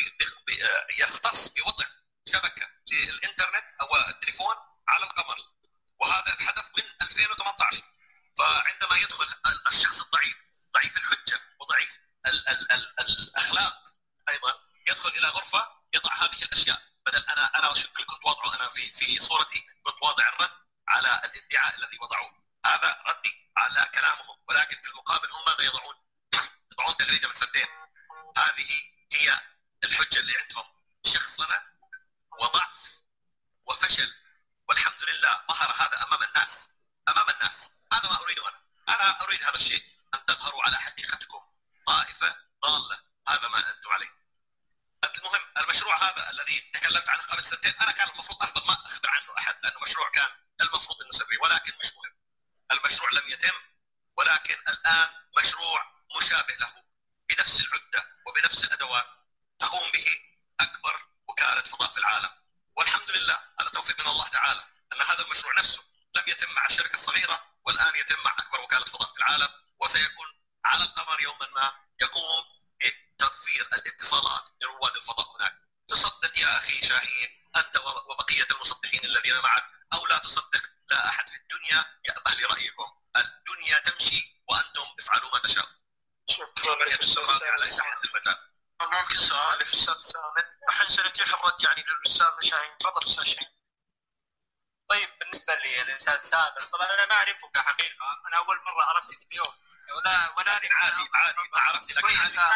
يختص بوضع شبكه للانترنت او التليفون على القمر، وهذا الحدث من ألفين وثمانية عشر. فعندما يدخل الشخص الضعيف ضعيف الحجه وضعيف ال ال ال الاخلاق ايضا يدخل الى غرفه يضع هذه الاشياء، بدل انا انا شكل كنت واضعه انا في في صورتي كنت واضع الرد على الادعاء الذي وضعوه، هذا ردي على كلامهم، ولكن في المقابل هم ماذا يضعون؟ يضعون تغريده من سنتين. هذه هي الحجه اللي عندهم، شخصنه وضعف وفشل، والحمد لله ظهر هذا امام الناس امام الناس. هذا ما اريده انا، انا اريد هذا الشيء، ان تظهروا على حقيقتكم طائفه ضاله، هذا ما انتم عليه. المهم المشروع هذا الذي تكلمت عنه قبل سنتين انا كان المفروض اصلا ما اخبر عنه احد، لانه مشروع كان المفروض انه سري، ولكن مش مهم، المشروع لم يتم، ولكن الان مشروع مشابه له بنفس العده وبنفس الادوات تقوم به اكبر وكاله فضاء في العالم، والحمد لله هذا توفيق من الله تعالى ان هذا المشروع نفسه لم يتم مع الشركه الصغيره، والان يتم مع اكبر وكاله فضاء في العالم، وسيكون على القمر يوما ما يقوم بتوفير الاتصالات لرواد الفضاء هناك. تصدق يا اخي شاهين انت وبقيه المصدقين الذين معك، او لا تصدق، لا احد في الدنيا يأبه لرايكم، الدنيا تمشي وانتم افعلوا ما تشاء. شكرا يا استاذ سامر. ممكن سؤال في الاستاذ سامر، الحين سنتيح الرد يعني للاستاذ شاهين، تفضل استاذ شاهين. طيب بالنسبه لي الاستاذ سامر، طبعا انا ما اعرفه كحقيقه، انا اول مره عرفتك اليوم، ولا ولا عادي عادي ما عرفتي، لكن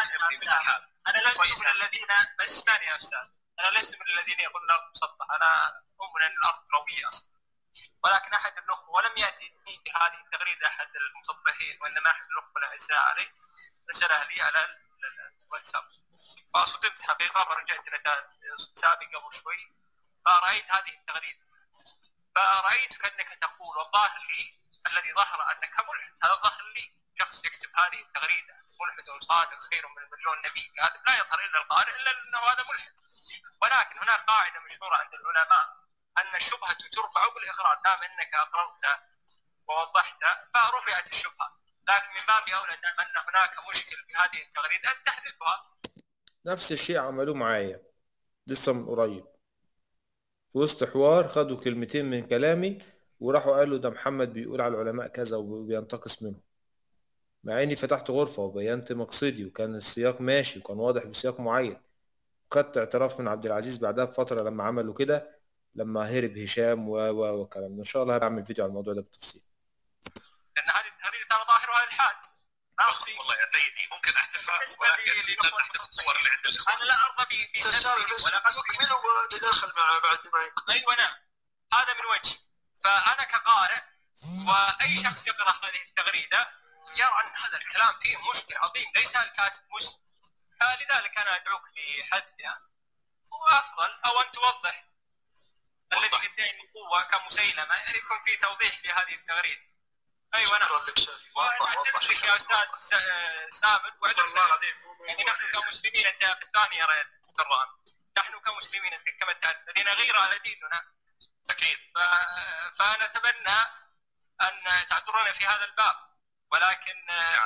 انا لست من الذين بس اسمعني يا استاذ، انا لست من الذين يقولون الارض مسطحه، انا اؤمن ان الارض كرويه اصلا، ولكن احد الاخوه ولم ياتي بهذه التغريده احد المصبحين، وانما احد الاخوه الاعزاء علي رسلها لي على الواتساب، فصدمت حقيقه، فرجعت الى حسابي قبل شوي فرايت هذه التغريده، فرأيت كأنك تقول والظاهر لي الذي ظهر أنك ملحد، هذا ظهر لي شخص يكتب هذه التغريده ملحد وصادق خير من مليون نبي، هذا لا يظهر الا القارئ الا انه هذا ملحد. ولكن هناك قاعده مشهوره عند العلماء ان الشبهه ترفع بالاقرار، دام انك اقررت ووضحت فرفعت الشبهه، لكن من باب اولى دام ان هناك مشكل بهذه التغريده ان تحذفها. نفس الشيء عملوه معايا لسه من قريب، في وسط حوار خدوا كلمتين من كلامي وراحوا قالوا ده محمد بيقول على العلماء كذا وبينتقص منهم، مع اني فتحت غرفة وبينت مقصدي وكان السياق ماشي وكان واضح بسياق معين. وخدت اعتراف من عبد العزيز بعدها بفترة لما عملوا كده، لما هرب هشام و و وكلام. ان شاء الله هعمل فيديو على الموضوع ده بالتفصيل. لان هذه التغريده ترى ظاهرها الحاد. والله يا سيدي ممكن احذفها، ولكن لا تحذف الصور اللي عند الاخوان. انا لا ارضى بسبب ولا قصدي منو تدخل مع بعد ما يكون. ايوه نعم، هذا من وجه. فانا كقارئ واي شخص يقرا هذه التغريده يرى ان هذا الكلام فيه مشكل عظيم، ليس الكاتب مسلم، فلذلك انا ادعوك لحذفها. وافضل او ان توضح الذي يدعي النبوه كمسيلمه، يعني يكون في توضيح لهذه التغريده. ايوه نعم. واعتذر لك يا استاذ سامر، واعتذر والله العظيم. يعني نحن كمسلمين الداغستاني يا دكتور رامي، نحن كمسلمين كما تعرف الذين غير على ديننا اكيد، فانا اتمنى ان تعذرونا في هذا الباب، ولكن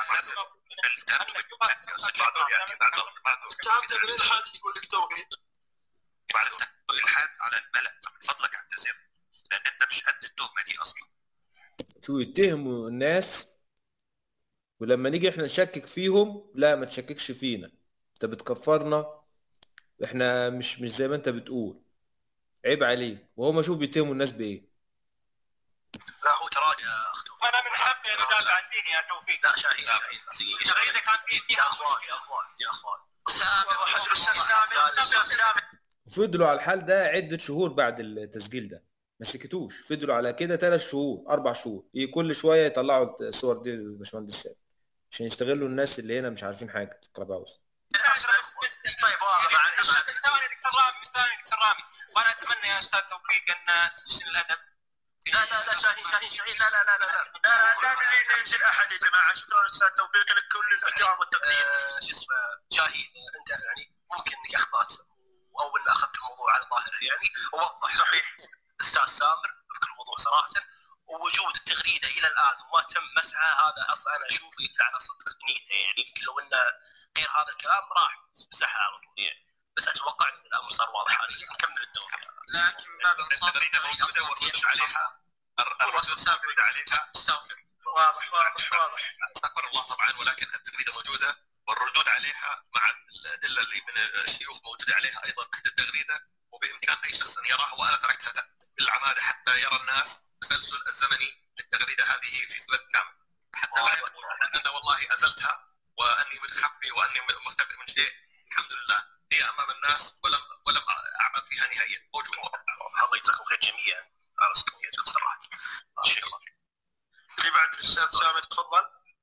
يقول لك توحيد بعد الالحاد على الملأ، فمن فضلك اعتذر لان انت مش قد التهمه دي اصلا. شو يتهموا الناس ولما نيجي احنا نشكك فيهم لا ما تشككش فينا، انت بتكفرنا، احنا مش مش زي ما انت بتقول، عيب عليك. وهم شوف بيتهموا الناس بايه. لا هو تراجع يا اختي، انا من حقي ان ادافع عن ديني يا توفيق. لا شاهين شاهين تغريده كان فيها يا اخوان يا اخوان يا اخوان سامر وحجر الاستاذ سامر الاستاذ سامر فضلوا على الحال ده عدة شهور بعد التسجيل ده، ما سكتوش، فضلوا على كده ثلاث شهور اربع شهور، كل شويه يطلعوا الصور دي للباشمهندس سامر عشان يستغلوا الناس اللي هنا مش عارفين حاجه في كلاب هاوس. طيب واضح. ثواني دكتور رامي ثواني دكتور رامي، وانا اتمنى يا استاذ توفيق ان تحسن الادب. لا لا لا شاهين شاهين شاهين لا لا لا لا لا لا لا نريد ننزل احد يا جماعه. شكرا استاذ توفيق لك كل الاحترام والتقدير. شو اسمه شاهين، انت يعني ممكن انك اخطات او ان اخذت الموضوع على ظاهره يعني، ووضح صحيح استاذ سامر بكل وضوح صراحه، ووجود التغريده الى الان وما تم مسحها هذا اصلا انا اشوفه يدل على صدق نيته، يعني يمكن لو انه غير هذا الكلام راح مسحها على طول يعني، بس اتوقع ان الامر صار واضح حاليا. نكمل الدور يعني. لكن باب التغريده موجوده والرد عليها الرد السابق عليها استغفر واضح واضح واضح استغفر الله طبعا، ولكن التغريده موجوده والردود عليها مع الادله اللي من الشيوخ موجوده عليها ايضا تحت التغريده، وبامكان اي شخص ان يراها، وانا تركتها بالعماده حتى يرى الناس التسلسل الزمني للتغريده هذه في سبب كامل، حتى لا يقول ان والله ازلتها واني متخفي واني مختبئ من شيء. الحمد لله هي امام الناس ولم ولم اعمل فيها نهائيا، موجوده. الله يجزاكم خير جميعا على صدقكم بصراحه ان شاء الله. اللي بعد الاستاذ سامر تفضل.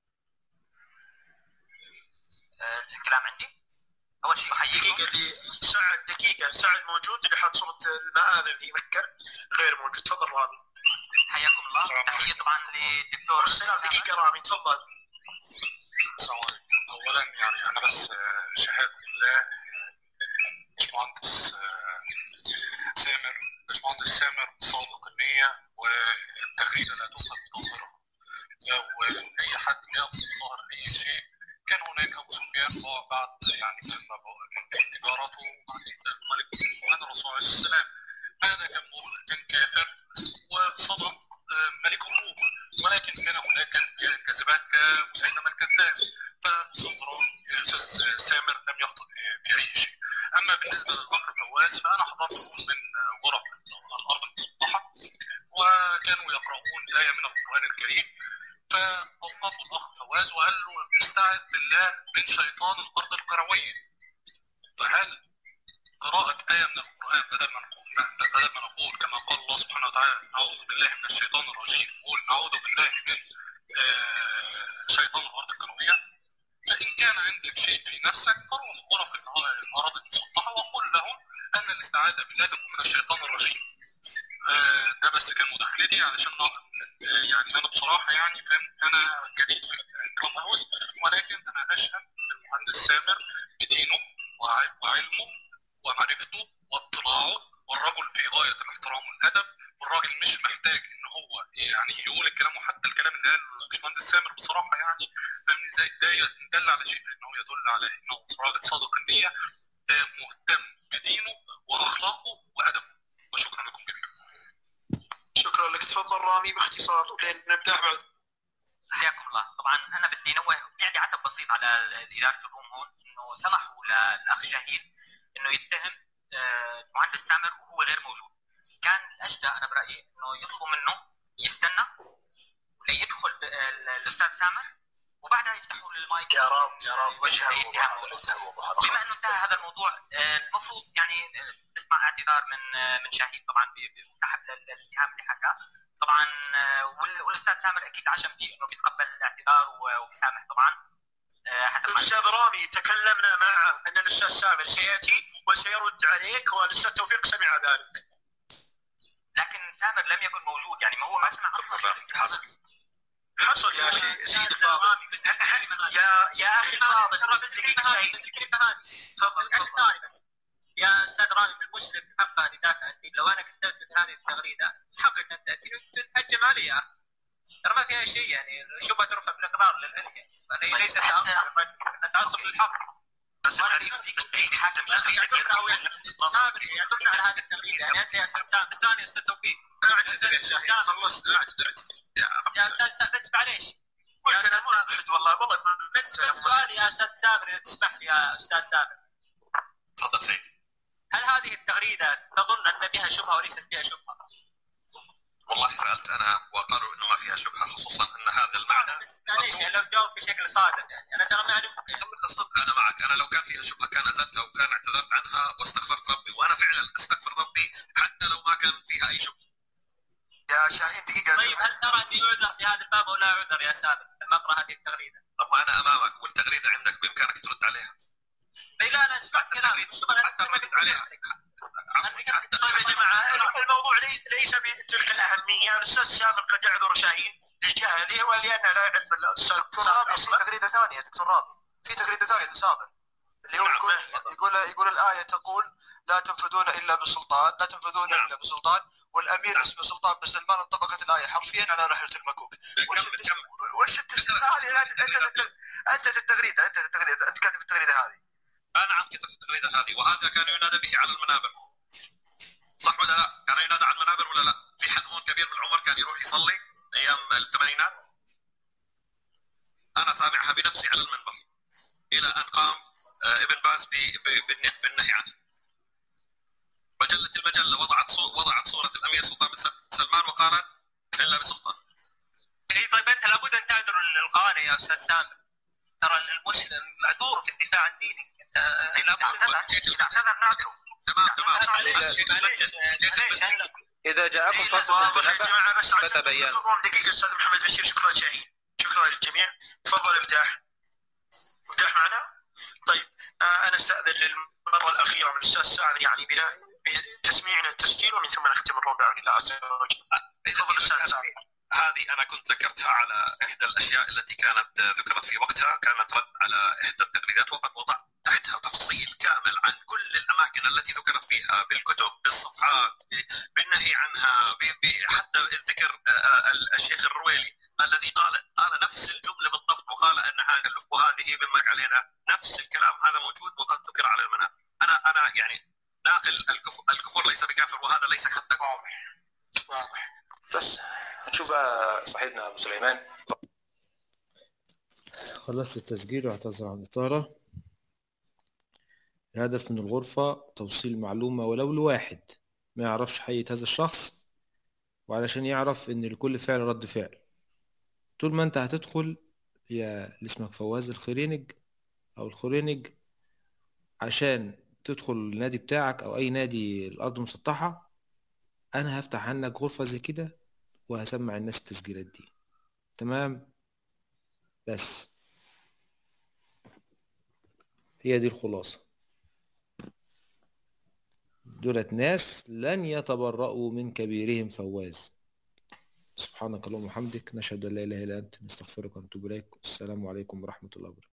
الكلام عندي اول شيء احييكم. دقيقه اللي سعد دقيقه سعد موجود، اللي حط صوره المآذن اللي يمكن غير موجود. تفضل رامي. حياكم الله. تحيه طبعا للدكتور السلام. دقيقه رامي تفضل. السلام عليكم. اولا يعني انا بس شهاده لله باشمهندس سامر باشمهندس سامر صادق النيه، والتغريده لا تؤخذ بظاهرها. لو اي حد ياخذ بظاهر اي شيء، كان هناك ابو سفيان بعد يعني لما من تجارته مع الملك محمد الرسول عليه السلام، هذا كان كان كافر وصدق ملك الروم، ولكن كان هناك كذبات كمسيلمة الكذاب، فالاستاذ سامر لم يخطئ باي شيء. اما بالنسبه للاخ فواز فانا حضرته من غرف الارض المسطحه، وكانوا يقرؤون ايه من القران الكريم، فأوقفوا الأخ فواز وقال له استعذ بالله من شيطان الأرض الكروية. فهل قراءة آية من القرآن بدل ما نقول بدل ما نقول كما قال الله سبحانه وتعالى نعوذ بالله من الشيطان الرجيم، نقول نعوذ بالله من آه شيطان الأرض الكروية؟ فإن كان عندك شيء في نفسك فروح غرف الأراضي المسطحة وقل لهم أن الاستعاذة بالله تكون من الشيطان الرجيم. آه ده بس كان مداخلتي علشان يعني انا بصراحه يعني انا جديد في الكلوب هاوس، ولكن انا اشهد المهندس سامر بدينه وعلمه ومعرفته واطلاعه، والرجل في غايه الاحترام والادب، والراجل مش محتاج ان هو يعني يقول الكلام، وحتى الكلام اللي قاله الباشمهندس سامر بصراحه يعني فاهمني زي ده يدل على شيء، انه يدل على انه راجل صادق النيه مهتم بدينه واخلاقه وادبه. وشكرا لكم جميعا. شكرا لك. تفضل رامي باختصار ولين نبدا بعد. حياكم الله. طبعا انا بدي نوه يعني عتب بسيط على اداره الروم هون، انه سمحوا للاخ شاهين انه يتهم المهندس سامر وهو غير موجود. كان الاشدى انا برايي انه يطلبوا منه يستنى ليدخل الاستاذ سامر وبعدها يفتحوا المايك. يا رب يا رب وش هالموضوع هذا؟ بما انه انتهى هذا الموضوع المفروض يعني نسمع اعتذار من من شاهين طبعا بسحب الاتهام اللي حكاه طبعا، والاستاذ سامر اكيد عشم فيه انه بيتقبل الاعتذار وبيسامح طبعا. الاستاذ رامي تكلمنا معه ان الاستاذ سامر سياتي وسيرد عليك، والاستاذ توفيق سمع ذلك. لكن سامر لم يكن موجود، يعني ما هو ما سمع اصلا. حصل يا شيء سيد الفاضل. يا يا اخي الفاضل تفضل تفضل يا استاذ رامي بالمسلم حقا ندافع عنك. لو انا كتبت مثل هذه التغريده حق ان تاتي وتتهجم عليها، ترى ما فيها شيء، يعني شبهه ترفع بالاقرار للالهه، فهي ليست تعصب للحق. بس ما فيك اي حاجه يعتمد على هذه التغريده. يعني انت يا استاذ سامر ثاني استاذ توفيق اعتذر يا شاهين خلص اعتذر يا استاذ بس معليش قلت انا منافد والله والله بس بس سؤال يا استاذ سامر اذا تسمح لي يا استاذ سامر. تفضل سيدي. هل هذه التغريده تظن ان بها شبهه وليست بها شبهه؟ والله سالت انا وقالوا انه ما فيها شبهه، خصوصا ان هذا المعنى معليش يعني لو جاوب بشكل صادق، يعني انا ترى ما اعرف الصدق. انا معك، انا لو كان فيها شبهه كان ازلتها وكان اعتذرت عنها واستغفرت ربي، وانا فعلا استغفر ربي حتى لو ما كان فيها اي شبهه. يا شاهين دقيقه. طيب هل ترى اني يعذر في هذا الباب او لا اعذر يا سابق لما اقرا هذه التغريده؟ طب ما انا امامك والتغريده عندك بامكانك ترد عليها. اي لا انا سمعت كلامي بس حتى ردت عليها. طيب يا جماعه الموضوع ليس بتلك الاهميه. الاستاذ سامر قد يعذر شاهين لجهله ولانه لا يعرف الاستاذ رامي. في تغريده ثانيه دكتور رامي، في تغريده ثانيه لصابر اللي هو يقول يقول يقول الايه تقول لا تنفذون الا بسلطان، لا تنفذون نعم. الا بسلطان، والامير نعم. اسمه سلطان بن سلمان. انطبقت الايه حرفيا على رحله المكوك. وش التشريع هذه؟ انت انت التغريده انت التغريده انت كاتب التغريده هذه. انا عم كتبت التغريده هذه، وهذا كان ينادى به على المنابر، صح ولا لا؟ كان ينادى على المنابر ولا لا؟ في حد هون كبير بالعمر كان يروح يصلي ايام الثمانينات؟ انا سامعها بنفسي على المنبر الى ان قام ابن باز بالنهي عنه. مجله المجله وضعت صور وضعت صوره الامير سلطان بن سلمان وقالت الا بسلطان. اي طيب انت لابد ان تعذر القوانين يا استاذ سامر، ترى المسلم معذور في الدفاع عن دينه. انت لابد ان تعتذر نعذره. تمام تمام. اذا جاءكم فصل بالنبأ فتبينوا. دقيقه استاذ محمد بشير. شكرا شاهين، شكرا للجميع. تفضل افتح افتح معنا. طيب آه انا استاذن للمره الاخيره من الاستاذ سعد يعني بتسميعنا التسجيل ومن ثم نختم الروم بعون الله عز وجل. تفضل استاذ سعد. هذه انا كنت ذكرتها على احدى الاشياء التي كانت ذكرت في وقتها، كانت رد على احدى التغريدات، وقد وضعت تحتها تفصيل كامل عن كل الاماكن التي ذكرت فيها بالكتب بالصفحات بالنهي عنها، حتى ذكر الشيخ الرويلي الذي قال قال نفس الجمله بالضبط، وقال انها وهذه بمك علينا نفس الكلام هذا موجود وقد ذكر على المنابر. انا انا يعني ناقل الكفر, الكفر ليس بكافر، وهذا ليس حتى واضح واضح. بس نشوف صاحبنا ابو سليمان. خلصت التسجيل واعتذر عن الاطاله. الهدف من الغرفه توصيل معلومه ولو لواحد ما يعرفش حقيقه هذا الشخص، وعلشان يعرف ان لكل فعل رد فعل. طول ما انت هتدخل يا اللي اسمك فواز الخرينج او الخرينج عشان تدخل النادي بتاعك او اي نادي الارض مسطحه، انا هفتح عنك غرفه زي كده وهسمع الناس التسجيلات دي. تمام؟ بس هي دي الخلاصه. دولت ناس لن يتبرؤوا من كبيرهم فواز. سبحانك اللهم وبحمدك، نشهد ان لا اله الا انت، نستغفرك ونتوب اليك. السلام عليكم ورحمة الله وبركاته.